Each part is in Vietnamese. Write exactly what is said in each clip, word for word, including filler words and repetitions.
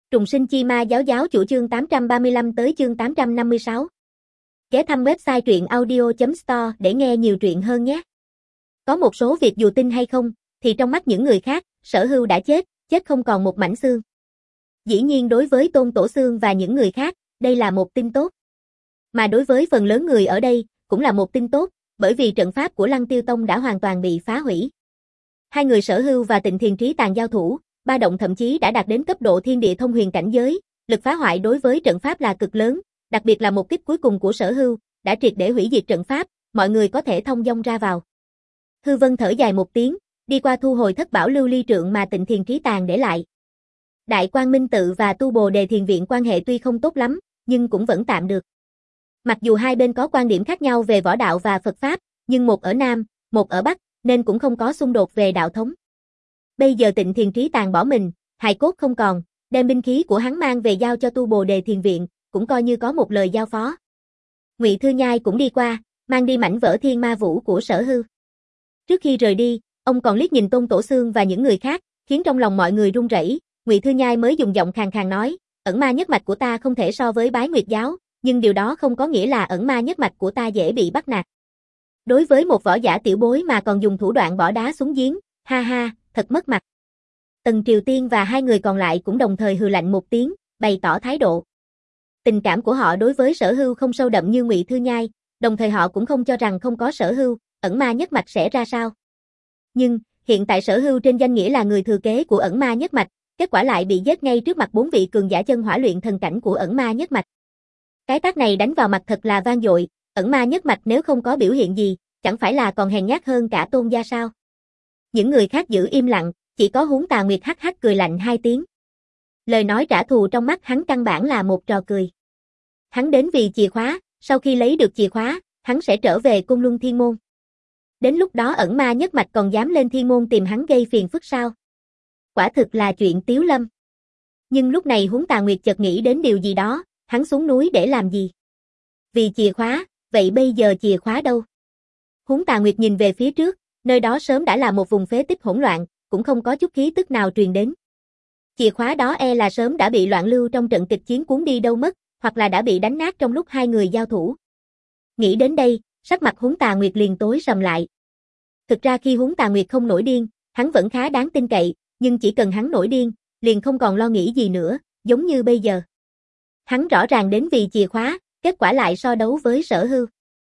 Trùng sinh chi ma giáo giáo chủ chương tám trăm ba mươi lăm tới chương tám trăm năm mươi sáu. Ghé thăm website truyện audio chấm store để nghe nhiều truyện hơn nhé. Có một số việc dù tin hay không, thì trong mắt những người khác, Sở Hưu đã chết, chết không còn một mảnh xương. Dĩ nhiên đối với Tôn Tổ Xương và những người khác, đây là một tin tốt. Mà đối với phần lớn người ở đây, cũng là một tin tốt, bởi vì trận pháp của Lăng Tiêu Tông đã hoàn toàn bị phá hủy. Hai người Sở Hưu và Tịnh Thiền Trí Tàn giao thủ, ba động thậm chí đã đạt đến cấp độ thiên địa thông huyền cảnh giới, lực phá hoại đối với trận pháp là cực lớn, đặc biệt là một kích cuối cùng của Sở Hưu, đã triệt để hủy diệt trận pháp, mọi người có thể thông dong ra vào. Hư Vân thở dài một tiếng, đi qua thu hồi thất bảo lưu ly trượng mà Tịnh Thiền Trí Tàn để lại. Đại Quang Minh Tự và Tu Bồ Đề Thiền Viện quan hệ tuy không tốt lắm, nhưng cũng vẫn tạm được. Mặc dù hai bên có quan điểm khác nhau về võ đạo và Phật Pháp, nhưng một ở Nam, một ở Bắc, nên cũng không có xung đột về đạo thống. Bây giờ Tịnh Thiền Trí Tàn bỏ mình, hài cốt không còn, đem binh khí của hắn mang về giao cho Tu Bồ Đề Thiền Viện, cũng coi như có một lời giao phó. Ngụy Thư Nhai cũng đi qua, mang đi mảnh vỡ thiên ma vũ của Sở Hưu. Trước khi rời đi, ông còn liếc nhìn Tôn Tổ Xương và những người khác, khiến trong lòng mọi người run rẩy. Ngụy Thư Nhai mới dùng giọng khàn khàn nói, ẩn ma nhất mạch của ta không thể so với Bái Nguyệt giáo, nhưng điều đó không có nghĩa là ẩn ma nhất mạch của ta dễ bị bắt nạt. Đối với một võ giả tiểu bối mà còn dùng thủ đoạn bỏ đá xuống giếng, ha ha, thật mất mặt. Tần Triều Tiên và hai người còn lại cũng đồng thời hừ lạnh một tiếng, bày tỏ thái độ. Tình cảm của họ đối với Sở Hưu không sâu đậm như Ngụy Thư Nhai, đồng thời họ cũng không cho rằng không có Sở Hưu, ẩn ma nhất mạch sẽ ra sao. Nhưng, hiện tại Sở Hưu trên danh nghĩa là người thừa kế của ẩn ma nhất mạch, kết quả lại bị giết ngay trước mặt bốn vị cường giả chân hỏa luyện thần cảnh của ẩn ma nhất mạch. Cái tát này đánh vào mặt thật là vang dội, ẩn ma nhất mạch nếu không có biểu hiện gì, chẳng phải là còn hèn nhát hơn cả Tôn gia sao. Những người khác giữ im lặng, chỉ có Huống Tà Nguyệt hắc hắc cười lạnh hai tiếng. Lời nói trả thù trong mắt hắn căn bản là một trò cười. Hắn đến vì chìa khóa, sau khi lấy được chìa khóa, hắn sẽ trở về Côn Luân Thiên Môn. Đến lúc đó ẩn ma nhất mạch còn dám lên Thiên Môn tìm hắn gây phiền phức sao? Quả thực là chuyện tiếu lâm. Nhưng lúc này Huống Tà Nguyệt chợt nghĩ đến điều gì đó, hắn xuống núi để làm gì? Vì chìa khóa, vậy bây giờ chìa khóa đâu? Huống Tà Nguyệt nhìn về phía trước, nơi đó sớm đã là một vùng phế tích hỗn loạn, cũng không có chút khí tức nào truyền đến. Chìa khóa đó e là sớm đã bị loạn lưu trong trận kịch chiến cuốn đi đâu mất, hoặc là đã bị đánh nát trong lúc hai người giao thủ. Nghĩ đến đây, sắc mặt Huống Tà Nguyệt liền tối sầm lại. Thực ra khi Huống Tà Nguyệt không nổi điên, hắn vẫn khá đáng tin cậy, nhưng chỉ cần hắn nổi điên, liền không còn lo nghĩ gì nữa, giống như bây giờ. Hắn rõ ràng đến vì chìa khóa, kết quả lại so đấu với Sở Hưu.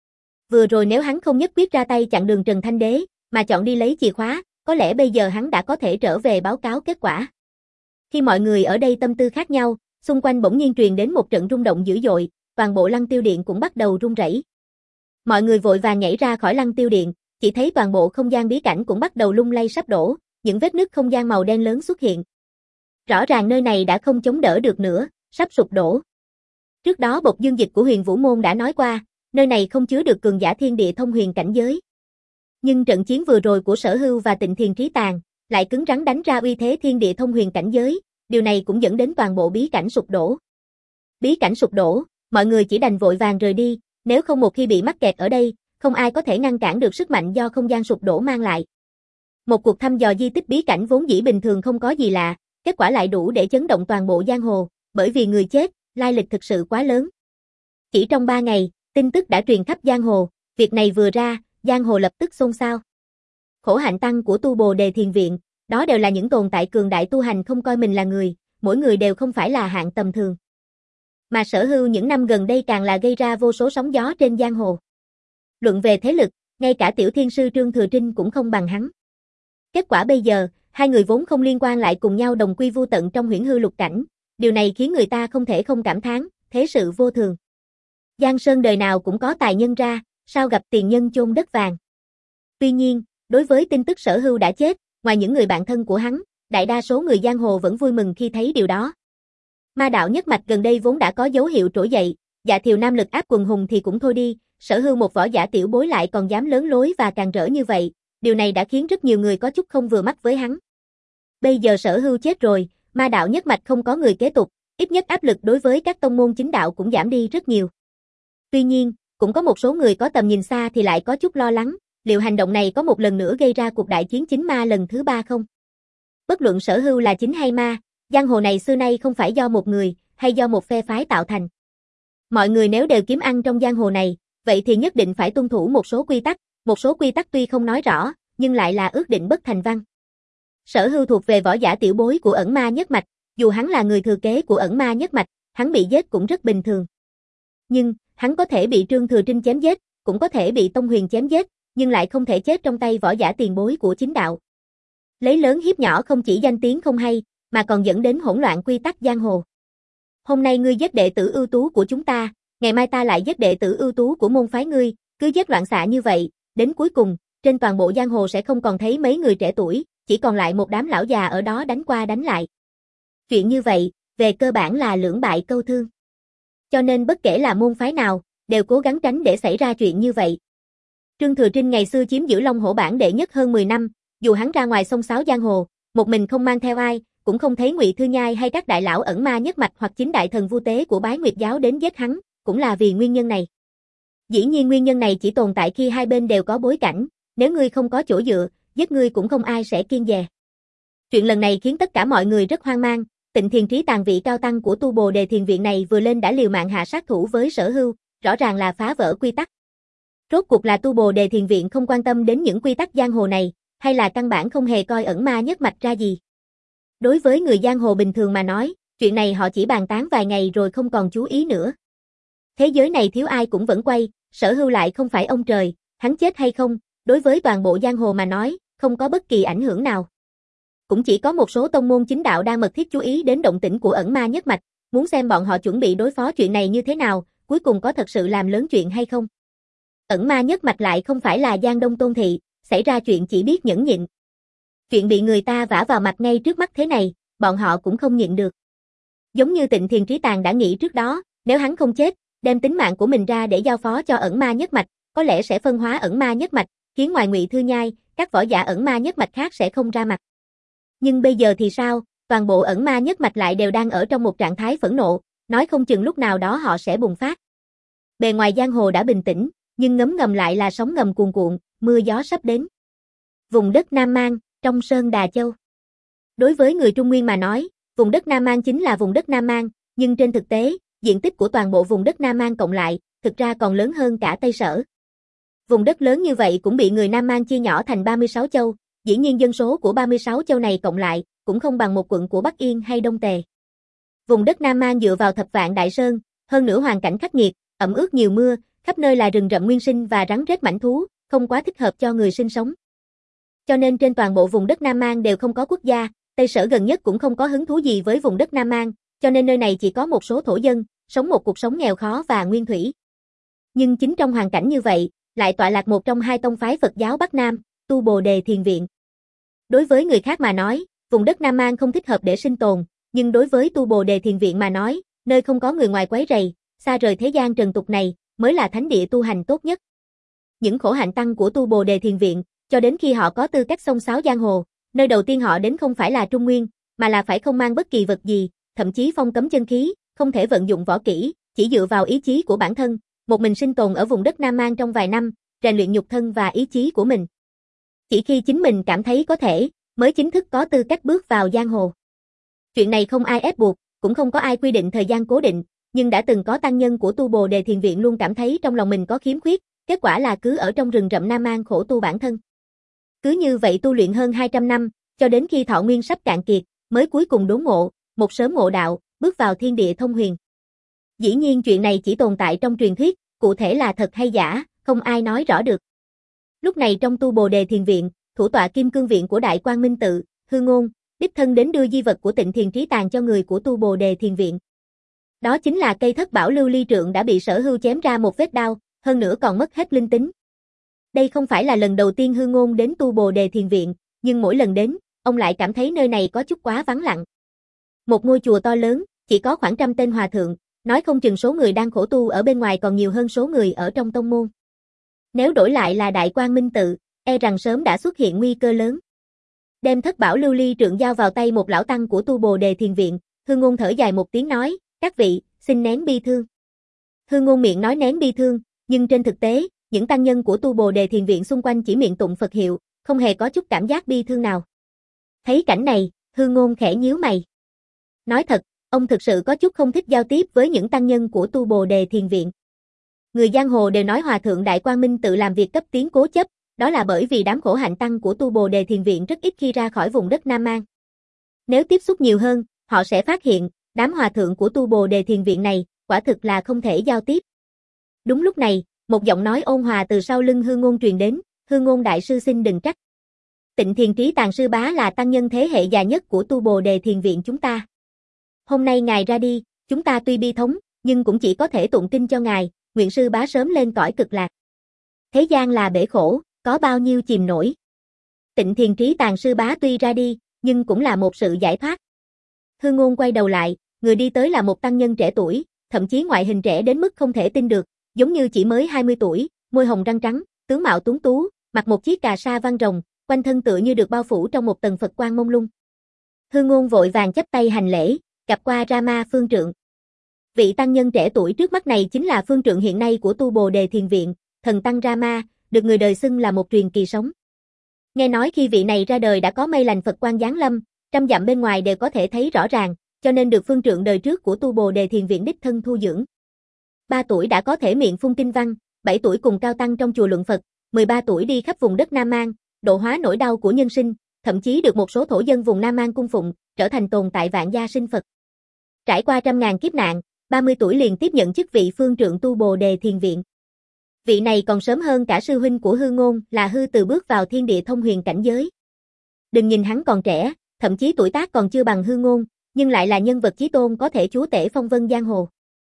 Vừa rồi nếu hắn không nhất quyết ra tay chặn đường Trần Thanh Đế, mà chọn đi lấy chìa khóa, có lẽ bây giờ hắn đã có thể trở về báo cáo kết quả. Khi mọi người ở đây tâm tư khác nhau, xung quanh bỗng nhiên truyền đến một trận rung động dữ dội, toàn bộ Lăng Tiêu Điện cũng bắt đầu rung rẩy. Mọi người vội vàng nhảy ra khỏi Lăng Tiêu Điện, chỉ thấy toàn bộ không gian bí cảnh cũng bắt đầu lung lay sắp đổ, những vết nứt không gian màu đen lớn xuất hiện. Rõ ràng nơi này đã không chống đỡ được nữa, sắp sụp đổ. Trước đó Bộc Dương Dịch của Huyền Vũ Môn đã nói qua, nơi này không chứa được cường giả thiên địa thông huyền cảnh giới. Nhưng trận chiến vừa rồi của Sở Hưu và Tịnh Thiền Trí Tàn lại cứng rắn đánh ra uy thế thiên địa thông huyền cảnh giới, điều này cũng dẫn đến toàn bộ bí cảnh sụp đổ. Bí cảnh sụp đổ, mọi người chỉ đành vội vàng rời đi, nếu không một khi bị mắc kẹt ở đây, không ai có thể ngăn cản được sức mạnh do không gian sụp đổ mang lại. Một cuộc thăm dò di tích bí cảnh vốn dĩ bình thường không có gì lạ, kết quả lại đủ để chấn động toàn bộ giang hồ, bởi vì người chết, lai lịch thực sự quá lớn. Chỉ trong ba ngày, tin tức đã truyền khắp giang hồ, việc này vừa ra, giang hồ lập tức xôn xao. Khổ hạnh tăng của Tu Bồ Đề Thiền Viện, đó đều là những tồn tại cường đại tu hành không coi mình là người, mỗi người đều không phải là hạng tầm thường. Mà Sở Hưu những năm gần đây càng là gây ra vô số sóng gió trên giang hồ. Luận về thế lực, ngay cả tiểu thiên sư Trương Thừa Trinh cũng không bằng hắn. Kết quả bây giờ, hai người vốn không liên quan lại cùng nhau đồng quy vu tận trong huyễn hư lục cảnh, điều này khiến người ta không thể không cảm thán, thế sự vô thường. Giang Sơn đời nào cũng có tài nhân ra, sao gặp tiền nhân chôn đất vàng. Tuy nhiên, đối với tin tức Sở Hưu đã chết, ngoài những người bạn thân của hắn, đại đa số người giang hồ vẫn vui mừng khi thấy điều đó. Ma đạo nhất mạch gần đây vốn đã có dấu hiệu trỗi dậy, Dạ Thiều Nam lực áp quần hùng thì cũng thôi đi, Sở Hưu một võ giả tiểu bối lại còn dám lớn lối và càn rỡ như vậy, điều này đã khiến rất nhiều người có chút không vừa mắt với hắn. Bây giờ Sở Hưu chết rồi, ma đạo nhất mạch không có người kế tục, ít nhất áp lực đối với các tông môn chính đạo cũng giảm đi rất nhiều. Tuy nhiên, cũng có một số người có tầm nhìn xa thì lại có chút lo lắng, liệu hành động này có một lần nữa gây ra cuộc đại chiến chính ma lần thứ ba không? Bất luận Sở Hưu là chính hay ma, Giang hồ này xưa nay không phải do một người, hay do một phe phái tạo thành. Mọi người nếu đều kiếm ăn trong giang hồ này, vậy thì nhất định phải tuân thủ một số quy tắc, một số quy tắc tuy không nói rõ, nhưng lại là ước định bất thành văn. Sở Hưu thuộc về võ giả tiểu bối của Ẩn Ma Nhất Mạch, dù hắn là người thừa kế của Ẩn Ma Nhất Mạch, hắn bị giết cũng rất bình thường. Nhưng, hắn có thể bị Trương Thừa Trinh chém giết, cũng có thể bị Tông Huyền chém giết, nhưng lại không thể chết trong tay võ giả tiền bối của chính đạo. Lấy lớn hiếp nhỏ không chỉ danh tiếng không hay, mà còn dẫn đến hỗn loạn quy tắc giang hồ. Hôm nay ngươi giết đệ tử ưu tú của chúng ta, ngày mai ta lại giết đệ tử ưu tú của môn phái ngươi, cứ giết loạn xạ như vậy, đến cuối cùng, trên toàn bộ giang hồ sẽ không còn thấy mấy người trẻ tuổi, chỉ còn lại một đám lão già ở đó đánh qua đánh lại. Chuyện như vậy, về cơ bản là lưỡng bại câu thương. Cho nên bất kể là môn phái nào, đều cố gắng tránh để xảy ra chuyện như vậy. Trương Thừa Trinh ngày xưa chiếm giữ Long Hổ bảng đệ nhất hơn mười năm, dù hắn ra ngoài xông xáo giang hồ, một mình không mang theo ai, cũng không thấy Ngụy Thư Nhai hay các đại lão Ẩn Ma Nhất Mạch hoặc chính đại thần Vu Tế của Bái Nguyệt giáo đến giết hắn, cũng là vì nguyên nhân này. Dĩ nhiên nguyên nhân này chỉ tồn tại khi hai bên đều có bối cảnh, nếu ngươi không có chỗ dựa, giết ngươi cũng không ai sẽ kiêng dè. Chuyện lần này khiến tất cả mọi người rất hoang mang, Tịnh Thiền Trí Tàng vị cao tăng của Tu Bồ Đề Thiền viện này vừa lên đã liều mạng hạ sát thủ với Sở Hưu, rõ ràng là phá vỡ quy tắc. Rốt cuộc là Tu Bồ Đề Thiền viện không quan tâm đến những quy tắc giang hồ này, hay là căn bản không hề coi Ẩn Ma Nhất Mạch ra gì. Đối với người giang hồ bình thường mà nói, chuyện này họ chỉ bàn tán vài ngày rồi không còn chú ý nữa. Thế giới này thiếu ai cũng vẫn quay, Sở Hưu lại không phải ông trời, hắn chết hay không, đối với toàn bộ giang hồ mà nói, không có bất kỳ ảnh hưởng nào. Cũng chỉ có một số tông môn chính đạo đang mật thiết chú ý đến động tĩnh của Ẩn Ma Nhất Mạch, muốn xem bọn họ chuẩn bị đối phó chuyện này như thế nào, cuối cùng có thật sự làm lớn chuyện hay không. Ẩn Ma Nhất Mạch lại không phải là Giang Đông Tôn Thị, xảy ra chuyện chỉ biết nhẫn nhịn. Chuyện bị người ta vả vào mặt ngay trước mắt thế này, bọn họ cũng không nhịn được. Giống như Tịnh Thiền Trí Tàng đã nghĩ trước đó, nếu hắn không chết, đem tính mạng của mình ra để giao phó cho Ẩn Ma Nhất Mạch, có lẽ sẽ phân hóa Ẩn Ma Nhất Mạch, khiến ngoài Ngụy Thư Nhai, các võ giả Ẩn Ma Nhất Mạch khác sẽ không ra mặt. Nhưng bây giờ thì sao, toàn bộ Ẩn Ma Nhất Mạch lại đều đang ở trong một trạng thái phẫn nộ, nói không chừng lúc nào đó họ sẽ bùng phát. Bề ngoài giang hồ đã bình tĩnh, nhưng ngấm ngầm lại là sóng ngầm cuồn cuộn, mưa gió sắp đến. Vùng đất Nam Mang, trong Sơn Đà Châu. Đối với người Trung Nguyên mà nói, vùng đất Nam Mang chính là vùng đất Nam Mang, nhưng trên thực tế, diện tích của toàn bộ vùng đất Nam Mang cộng lại, thực ra còn lớn hơn cả Tây Sở. Vùng đất lớn như vậy cũng bị người Nam Mang chia nhỏ thành ba mươi sáu châu, dĩ nhiên dân số của ba mươi sáu châu này cộng lại, cũng không bằng một quận của Bắc Yên hay Đông Tề. Vùng đất Nam Mang dựa vào thập vạn đại sơn, hơn nữa hoàn cảnh khắc nghiệt, ẩm ướt nhiều mưa, khắp nơi là rừng rậm nguyên sinh và rắn rết mãnh thú, không quá thích hợp cho người sinh sống. Cho nên trên toàn bộ vùng đất Nam Mang đều không có quốc gia, Tây Sở gần nhất cũng không có hứng thú gì với vùng đất Nam Mang, cho nên nơi này chỉ có một số thổ dân, sống một cuộc sống nghèo khó và nguyên thủy. Nhưng chính trong hoàn cảnh như vậy, lại tọa lạc một trong hai tông phái Phật giáo Bắc Nam, Tu Bồ Đề Thiền viện. Đối với người khác mà nói, vùng đất Nam Mang không thích hợp để sinh tồn, nhưng đối với Tu Bồ Đề Thiền viện mà nói, nơi không có người ngoài quấy rầy, xa rời thế gian trần tục này, mới là thánh địa tu hành tốt nhất. Những khổ hạnh tăng của Tu Bồ Đề Thiền viện, cho đến khi họ có tư cách xông xáo giang hồ, nơi đầu tiên họ đến không phải là Trung Nguyên, mà là phải không mang bất kỳ vật gì, thậm chí phong cấm chân khí, không thể vận dụng võ kỹ, chỉ dựa vào ý chí của bản thân, một mình sinh tồn ở vùng đất Nam Mang trong vài năm, rèn luyện nhục thân và ý chí của mình. Chỉ khi chính mình cảm thấy có thể, mới chính thức có tư cách bước vào giang hồ. Chuyện này không ai ép buộc, cũng không có ai quy định thời gian cố định, nhưng đã từng có tăng nhân của Tu Bồ Đề Thiền viện luôn cảm thấy trong lòng mình có khiếm khuyết, kết quả là cứ ở trong rừng rậm Nam Mang khổ tu bản thân. Cứ như vậy tu luyện hơn hai trăm năm, cho đến khi thọ nguyên sắp cạn kiệt, mới cuối cùng đốn ngộ, một sớm ngộ đạo, bước vào thiên địa thông huyền. Dĩ nhiên chuyện này chỉ tồn tại trong truyền thuyết, cụ thể là thật hay giả, không ai nói rõ được. Lúc này trong Tu Bồ Đề Thiền viện, thủ tọa Kim Cương viện của Đại Quang Minh Tự, Hư Ngôn, đích thân đến đưa di vật của Tịnh Thiền Trí Tàng cho người của Tu Bồ Đề Thiền viện. Đó chính là cây thất bảo lưu ly trượng đã bị Sở Hưu chém ra một vết đao, hơn nữa còn mất hết linh tính. Đây không phải là lần đầu tiên Hư Ngôn đến Tu Bồ Đề Thiền viện, nhưng mỗi lần đến, ông lại cảm thấy nơi này có chút quá vắng lặng. Một ngôi chùa to lớn, chỉ có khoảng trăm tên hòa thượng, nói không chừng số người đang khổ tu ở bên ngoài còn nhiều hơn số người ở trong tông môn. Nếu đổi lại là Đại Quang Minh Tự, e rằng sớm đã xuất hiện nguy cơ lớn. Đem thất bảo lưu ly trượng giao vào tay một lão tăng của Tu Bồ Đề Thiền viện, Hư Ngôn thở dài một tiếng nói, các vị, xin nén bi thương. Hư Ngôn miệng nói nén bi thương, nhưng trên thực tế, những tăng nhân của Tu Bồ Đề Thiền viện xung quanh chỉ miệng tụng Phật hiệu, không hề có chút cảm giác bi thương nào. Thấy cảnh này, Hư Ngôn khẽ nhíu mày. Nói thật, ông thực sự có chút không thích giao tiếp với những tăng nhân của tu Bồ Đề Thiền Viện. Người giang hồ đều nói Hòa thượng Đại Quang Minh tự làm việc cấp tiến cố chấp, đó là bởi vì đám khổ hạnh tăng của tu Bồ Đề Thiền Viện rất ít khi ra khỏi vùng đất Nam Mang. Nếu tiếp xúc nhiều hơn, họ sẽ phát hiện, đám hòa thượng của tu Bồ Đề Thiền Viện này, quả thực là không thể giao tiếp. Đúng lúc này, một giọng nói ôn hòa từ sau lưng Hư Ngôn truyền đến, Hư Ngôn đại sư xin đừng trách. Tịnh Thiền Trí Tàng sư bá là tăng nhân thế hệ già nhất của tu Bồ Đề Thiền Viện chúng ta. Hôm nay ngài ra đi, chúng ta tuy bi thống, nhưng cũng chỉ có thể tụng kinh cho ngài, nguyện sư bá sớm lên cõi cực lạc. Thế gian là bể khổ, có bao nhiêu chìm nổi. Tịnh Thiền Trí Tàng sư bá tuy ra đi, nhưng cũng là một sự giải thoát. Hư Ngôn quay đầu lại, người đi tới là một tăng nhân trẻ tuổi, thậm chí ngoại hình trẻ đến mức không thể tin được, giống như chỉ mới hai mươi tuổi, môi hồng răng trắng, tướng mạo tuấn tú, mặc một chiếc cà sa văn rồng, quanh thân tựa như được bao phủ trong một tầng Phật quang mông lung. Hư Ngôn vội vàng chắp tay hành lễ, gặp qua Rama Phương Trượng. Vị tăng nhân trẻ tuổi trước mắt này chính là Phương Trượng hiện nay của tu Bồ Đề Thiền Viện, thần tăng Rama, được người đời xưng là một truyền kỳ sống. Nghe nói khi vị này ra đời đã có mây lành Phật quang giáng lâm, trăm dặm bên ngoài đều có thể thấy rõ ràng, cho nên được Phương Trượng đời trước của tu Bồ Đề Thiền Viện đích thân thu dưỡng. ba tuổi đã có thể miệng phun kinh văn, bảy tuổi cùng cao tăng trong chùa luận Phật, mười ba tuổi đi khắp vùng đất Nam Mang, độ hóa nỗi đau của nhân sinh, thậm chí được một số thổ dân vùng Nam Mang cung phụng, trở thành tồn tại vạn gia sinh Phật. Trải qua trăm ngàn kiếp nạn, ba mươi tuổi liền tiếp nhận chức vị Phương Trượng tu Bồ Đề Thiền Viện. Vị này còn sớm hơn cả sư huynh của Hư Ngôn là Hư Từ bước vào thiên địa thông huyền cảnh giới. Đừng nhìn hắn còn trẻ, thậm chí tuổi tác còn chưa bằng Hư Ngôn, nhưng lại là nhân vật chí tôn có thể chúa tể phong vân giang hồ.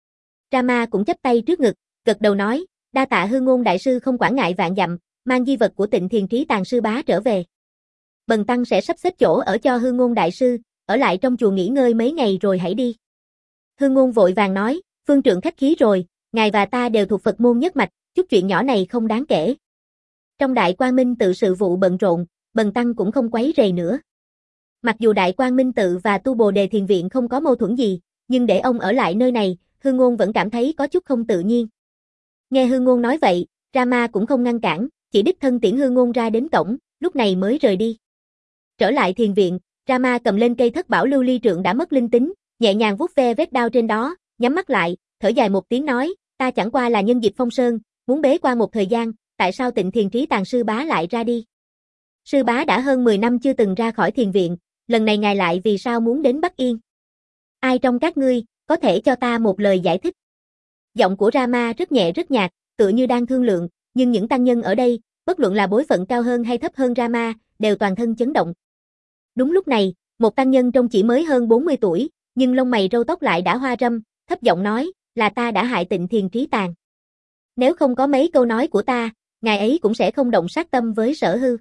Rama cũng chắp tay trước ngực, gật đầu nói, đa tạ Hư Ngôn đại sư không quản ngại vạn dặm, mang di vật của Tịnh Thiền Trí Tàng sư bá trở về. Bần tăng sẽ sắp xếp chỗ ở cho Hư Ngôn đại sư, ở lại trong chùa nghỉ ngơi mấy ngày rồi hãy đi. Hư Ngôn vội vàng nói, Phương Trượng khách khí rồi, ngài và ta đều thuộc Phật môn nhất mạch, chút chuyện nhỏ này không đáng kể. Trong Đại Quang Minh tự sự vụ bận rộn, bần tăng cũng không quấy rầy nữa. Mặc dù Đại Quang Minh tự và tu Bồ Đề Thiền Viện không có mâu thuẫn gì, nhưng để ông ở lại nơi này, Hư Ngôn vẫn cảm thấy có chút không tự nhiên. Nghe Hư Ngôn nói vậy, Rama cũng không ngăn cản, chỉ đích thân tiễn Hư Ngôn ra đến cổng, lúc này mới rời đi. Trở lại thiền viện, Rama cầm lên cây thất bảo lưu ly trượng đã mất linh tính, nhẹ nhàng vuốt ve vết đau trên đó, nhắm mắt lại, thở dài một tiếng nói, ta chẳng qua là nhân dịp phong sơn, muốn bế quan một thời gian, tại sao Tịnh Thiền Trí Tàng sư bá lại ra đi? Sư bá đã hơn mười năm chưa từng ra khỏi thiền viện, lần này ngài lại vì sao muốn đến Bắc Yên? Ai trong các ngươi, có thể cho ta một lời giải thích? Giọng của Rama rất nhẹ rất nhạt, tựa như đang thương lượng, nhưng những tăng nhân ở đây, bất luận là bối phận cao hơn hay thấp hơn Rama, đều toàn thân chấn động. Đúng lúc này, một tăng nhân trông chỉ mới hơn bốn mươi tuổi, nhưng lông mày râu tóc lại đã hoa râm, thấp giọng nói, là ta đã hại Tịnh Thiền Trí Tàng. Nếu không có mấy câu nói của ta, ngài ấy cũng sẽ không động sát tâm với Sở Hư.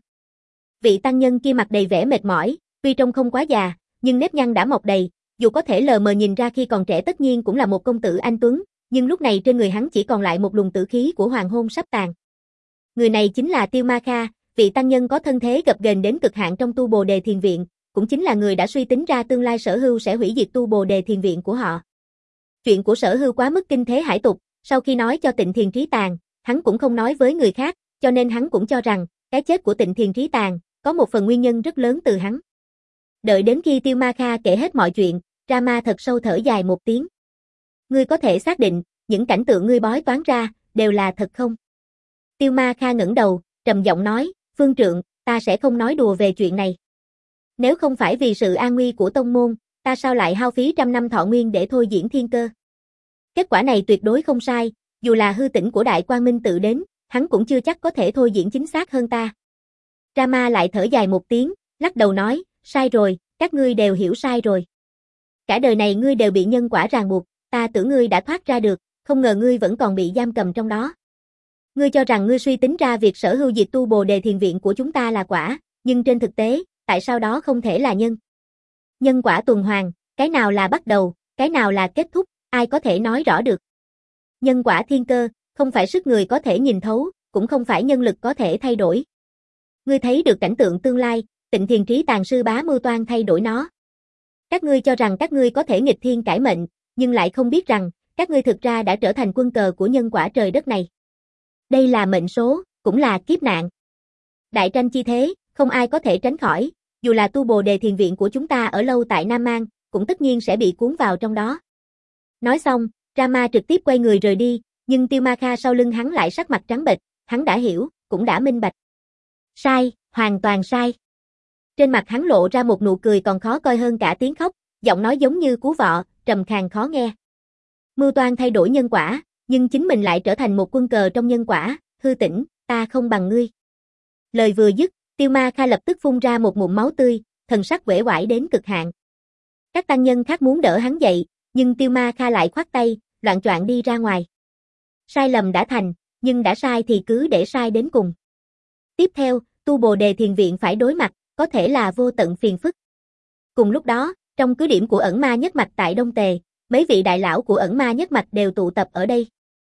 Vị tăng nhân kia mặt đầy vẻ mệt mỏi, tuy trông không quá già, nhưng nếp nhăn đã mọc đầy, dù có thể lờ mờ nhìn ra khi còn trẻ tất nhiên cũng là một công tử anh tuấn, nhưng lúc này trên người hắn chỉ còn lại một luồng tử khí của hoàng hôn sắp tàn. Người này chính là Tiêu Ma Kha, vị tăng nhân có thân thế gập ghềnh đến cực hạn trong tu Bồ Đề Thiền Viện, cũng chính là người đã suy tính ra tương lai Sở Hưu sẽ hủy diệt tu Bồ Đề Thiền Viện của họ. Chuyện của Sở Hưu quá mức kinh thế hải tục, sau khi nói cho Tịnh Thiền Trí Tàng, hắn cũng không nói với người khác, cho nên hắn cũng cho rằng, cái chết của Tịnh Thiền Trí Tàng, có một phần nguyên nhân rất lớn từ hắn. Đợi đến khi Tiêu Ma Kha kể hết mọi chuyện, Rama thật sâu thở dài một tiếng. Ngươi có thể xác định, những cảnh tượng ngươi bói toán ra, đều là thật không? Tiêu Ma Kha ngẩng đầu, trầm giọng nói, Phương Trượng, ta sẽ không nói đùa về chuyện này. Nếu không phải vì sự an nguy của tông môn, ta sao lại hao phí trăm năm thọ nguyên để thôi diễn thiên cơ? Kết quả này tuyệt đối không sai, dù là hư tỉnh của Đại Quang Minh tự đến, hắn cũng chưa chắc có thể thôi diễn chính xác hơn ta. Rama lại thở dài một tiếng, lắc đầu nói, sai rồi, các ngươi đều hiểu sai rồi. Cả đời này ngươi đều bị nhân quả ràng buộc, ta tưởng ngươi đã thoát ra được, không ngờ ngươi vẫn còn bị giam cầm trong đó. Ngươi cho rằng ngươi suy tính ra việc Sở Hưu diệt tu Bồ Đề Thiền Viện của chúng ta là quả, nhưng trên thực tế, tại sao đó không thể là nhân? Nhân quả tuần hoàn, cái nào là bắt đầu, cái nào là kết thúc, ai có thể nói rõ được? Nhân quả thiên cơ, không phải sức người có thể nhìn thấu, cũng không phải nhân lực có thể thay đổi. Ngươi thấy được cảnh tượng tương lai, Tịnh Thiền Trí Tàng sư bá mưu toan thay đổi nó. Các ngươi cho rằng các ngươi có thể nghịch thiên cải mệnh, nhưng lại không biết rằng, các ngươi thực ra đã trở thành quân cờ của nhân quả trời đất này. Đây là mệnh số, cũng là kiếp nạn. Đại tranh chi thế, không ai có thể tránh khỏi, dù là tu Bồ Đề Thiền Viện của chúng ta ở lâu tại Nam Mang, cũng tất nhiên sẽ bị cuốn vào trong đó. Nói xong, Rama trực tiếp quay người rời đi, nhưng Tiêu Ma Kha sau lưng hắn lại sắc mặt trắng bệch, hắn đã hiểu, cũng đã minh bạch. Sai, hoàn toàn sai. Trên mặt hắn lộ ra một nụ cười còn khó coi hơn cả tiếng khóc, giọng nói giống như cú vọ, trầm khàn khó nghe. Mưu toan thay đổi nhân quả, nhưng chính mình lại trở thành một quân cờ trong nhân quả, hư tỉnh, ta không bằng ngươi. Lời vừa dứt, Tiêu Ma Kha lập tức phun ra một ngụm máu tươi, thần sắc uể oải đến cực hạn. Các tăng nhân khác muốn đỡ hắn dậy, nhưng Tiêu Ma Kha lại khoát tay, loạng choạng đi ra ngoài. Sai lầm đã thành, nhưng đã sai thì cứ để sai đến cùng. Tiếp theo, tu Bồ Đề Thiền Viện phải đối mặt, có thể là vô tận phiền phức. Cùng lúc đó, trong cứ điểm của ẩn ma nhất mạch tại Đông Tề, mấy vị đại lão của ẩn ma nhất mạch đều tụ tập ở đây.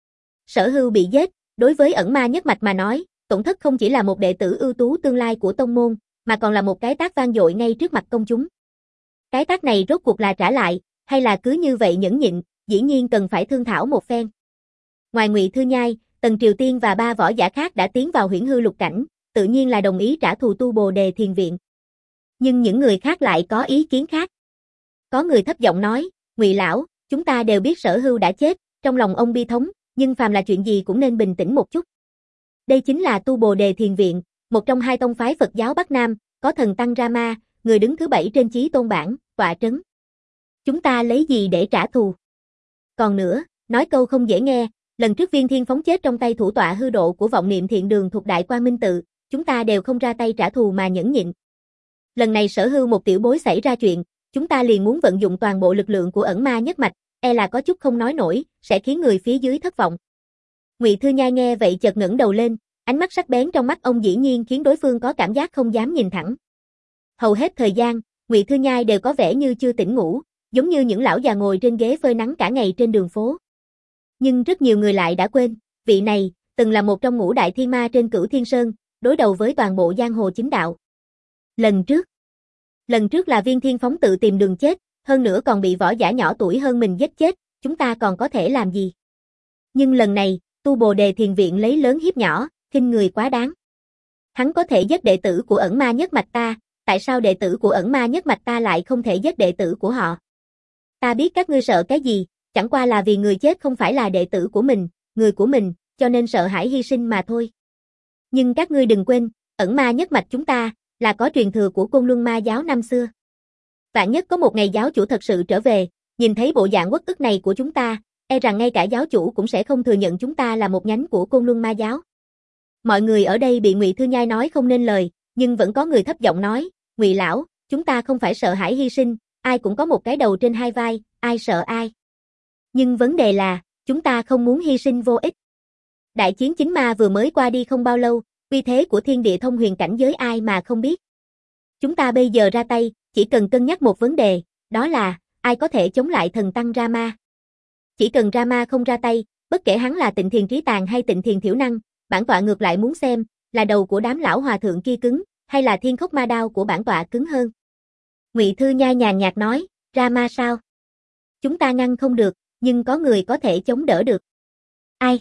Sở Hưu bị giết, đối với ẩn ma nhất mạch mà nói, tổn thất không chỉ là một đệ tử ưu tú tương lai của tông môn, mà còn là một cái tát vang dội ngay trước mặt công chúng. Cái tát này rốt cuộc là trả lại, hay là cứ như vậy nhẫn nhịn, dĩ nhiên cần phải thương thảo một phen. Ngoài Ngụy Thư Nhai, Tần Triều Tiên và ba võ giả khác đã tiến vào huyễn hư lục cảnh, tự nhiên là đồng ý trả thù tu Bồ Đề Thiền Viện. Nhưng những người khác lại có ý kiến khác. Có người thấp giọng nói, Ngụy lão, chúng ta đều biết Sở Hưu đã chết, trong lòng ông bi thống, nhưng phàm là chuyện gì cũng nên bình tĩnh một chút. Đây chính là tu Bồ Đề Thiền Viện, một trong hai tông phái Phật giáo Bắc Nam, có thần tăng Rama, người đứng thứ bảy trên chí tôn bảng, tọa trấn. Chúng ta lấy gì để trả thù? Còn nữa, nói câu không dễ nghe, lần trước Viên Thiên Phóng chết trong tay thủ tọa hư độ của vọng niệm thiện đường thuộc Đại Quang Minh Tự, chúng ta đều không ra tay trả thù mà nhẫn nhịn. Lần này Sở Hưu một tiểu bối xảy ra chuyện, chúng ta liền muốn vận dụng toàn bộ lực lượng của ẩn ma nhất mạch, e là có chút không nói nổi, sẽ khiến người phía dưới thất vọng. Ngụy Thư Nhai nghe vậy chợt ngẩng đầu lên, ánh mắt sắc bén trong mắt ông dĩ nhiên khiến đối phương có cảm giác không dám nhìn thẳng. Hầu hết thời gian, Ngụy Thư Nhai đều có vẻ như chưa tỉnh ngủ, giống như những lão già ngồi trên ghế phơi nắng cả ngày trên đường phố. Nhưng rất nhiều người lại đã quên, vị này, từng là một trong ngũ đại thiên ma trên Cửu Thiên Sơn, đối đầu với toàn bộ giang hồ chính đạo. Lần trước, lần trước là Viên Thiên Phóng tự tìm đường chết, hơn nữa còn bị võ giả nhỏ tuổi hơn mình giết chết, chúng ta còn có thể làm gì? Nhưng lần này, tu Bồ Đề Thiền Viện lấy lớn hiếp nhỏ, khinh người quá đáng. Hắn có thể giết đệ tử của ẩn ma nhất mạch ta, tại sao đệ tử của ẩn ma nhất mạch ta lại không thể giết đệ tử của họ? Ta biết các ngươi sợ cái gì, chẳng qua là vì người chết không phải là đệ tử của mình, người của mình, cho nên sợ hãi hy sinh mà thôi. Nhưng các ngươi đừng quên, ẩn ma nhất mạch chúng ta, là có truyền thừa của Côn Luân Ma giáo năm xưa. Vạn nhất có một ngày giáo chủ thật sự trở về, nhìn thấy bộ dạng uất ức này của chúng ta, e rằng ngay cả giáo chủ cũng sẽ không thừa nhận chúng ta là một nhánh của Côn Luân Ma giáo. Mọi người ở đây bị Ngụy Thư Nhai nói không nên lời, nhưng vẫn có người thấp giọng nói, Ngụy lão, chúng ta không phải sợ hãi hy sinh, ai cũng có một cái đầu trên hai vai, ai sợ ai. Nhưng vấn đề là, chúng ta không muốn hy sinh vô ích. Đại chiến chính ma vừa mới qua đi không bao lâu, uy thế của thiên địa thông huyền cảnh giới ai mà không biết. Chúng ta bây giờ ra tay, chỉ cần cân nhắc một vấn đề, đó là, ai có thể chống lại thần tăng Rama. Chỉ cần Rama không ra tay, bất kể hắn là Tịnh Thiền Trí Tàn hay Tịnh Thiền Thiểu Năng, bản tọa ngược lại muốn xem, là đầu của đám lão hòa thượng kia cứng, hay là thiên khốc ma đao của bản tọa cứng hơn. Ngụy Thư Nhai nhàn nhạt nói, Rama sao? Chúng ta ngăn không được, nhưng có người có thể chống đỡ được. Ai?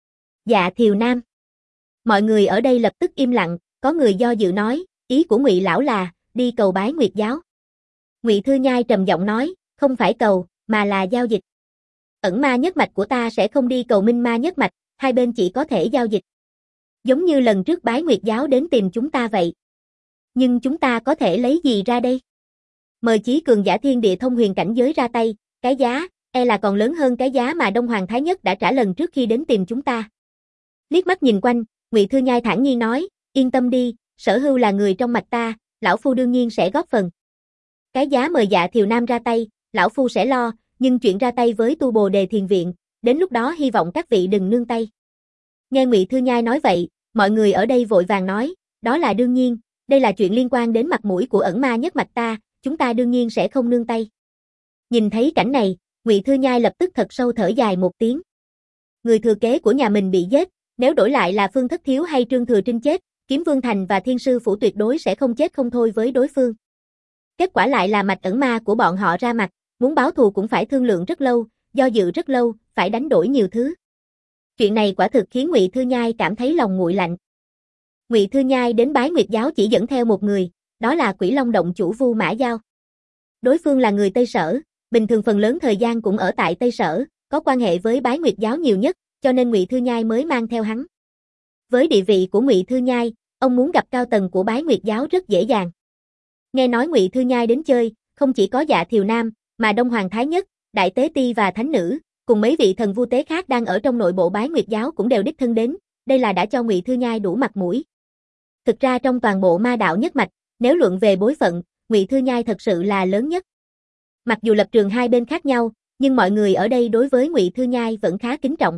Dạ Thiều Nam. Mọi người ở đây lập tức im lặng, có người do dự nói, ý của Ngụy lão là, đi cầu bái Nguyệt giáo. Ngụy Thư Nhai trầm giọng nói, không phải cầu, mà là giao dịch. Ẩn ma nhất mạch của ta sẽ không đi cầu minh ma nhất mạch, hai bên chỉ có thể giao dịch. Giống như lần trước bái Nguyệt giáo đến tìm chúng ta vậy. Nhưng chúng ta có thể lấy gì ra đây? Mời chí cường giả thiên địa thông huyền cảnh giới ra tay, cái giá, e là còn lớn hơn cái giá mà Đông Hoàng Thái Nhất đã trả lần trước khi đến tìm chúng ta. Liếc mắt nhìn quanh, Ngụy Thư Nhai thản nhiên nói, yên tâm đi, Sở Hưu là người trong mạch ta, lão phu đương nhiên sẽ góp phần. Cái giá mời Dạ Thiều Nam ra tay, lão phu sẽ lo, nhưng chuyện ra tay với tu Bồ Đề Thiền Viện, đến lúc đó hy vọng các vị đừng nương tay. Nghe Ngụy Thư Nhai nói vậy, mọi người ở đây vội vàng nói, đó là đương nhiên, đây là chuyện liên quan đến mặt mũi của ẩn ma nhất mạch ta, chúng ta đương nhiên sẽ không nương tay. Nhìn thấy cảnh này, Ngụy Thư Nhai lập tức thật sâu thở dài một tiếng. Người thừa kế của nhà mình bị giết, nếu đổi lại là Phương Thất Thiếu hay Trương Thừa Trinh chết, Kiếm Vương Thành và Thiên Sư Phủ tuyệt đối sẽ không chết không thôi với đối phương. Kết quả lại là mạch ẩn ma của bọn họ ra mặt, muốn báo thù cũng phải thương lượng rất lâu, do dự rất lâu, phải đánh đổi nhiều thứ. Chuyện này quả thực khiến Ngụy Thư Nhai cảm thấy lòng nguội lạnh. Ngụy Thư Nhai đến bái Nguyệt giáo chỉ dẫn theo một người, đó là Quỷ Long động chủ Vu Mã Giao. Đối phương là người Tây Sở, bình thường phần lớn thời gian cũng ở tại Tây Sở, có quan hệ với Bái Nguyệt giáo nhiều nhất, cho nên Ngụy Thư Nhai mới mang theo hắn. Với địa vị của Ngụy Thư Nhai, ông muốn gặp cao tầng của Bái Nguyệt giáo rất dễ dàng. Nghe nói Ngụy Thư Nhai đến chơi, không chỉ có Dạ Thiều Nam, mà Đông Hoàng Thái Nhất, Đại Tế Ti và Thánh Nữ, cùng mấy vị thần vu tế khác đang ở trong nội bộ Bái Nguyệt giáo cũng đều đích thân đến, đây là đã cho Ngụy Thư Nhai đủ mặt mũi. Thực ra trong toàn bộ ma đạo nhất mạch, nếu luận về bối phận, Ngụy Thư Nhai thật sự là lớn nhất. Mặc dù lập trường hai bên khác nhau, nhưng mọi người ở đây đối với Ngụy Thư Nhai vẫn khá kính trọng.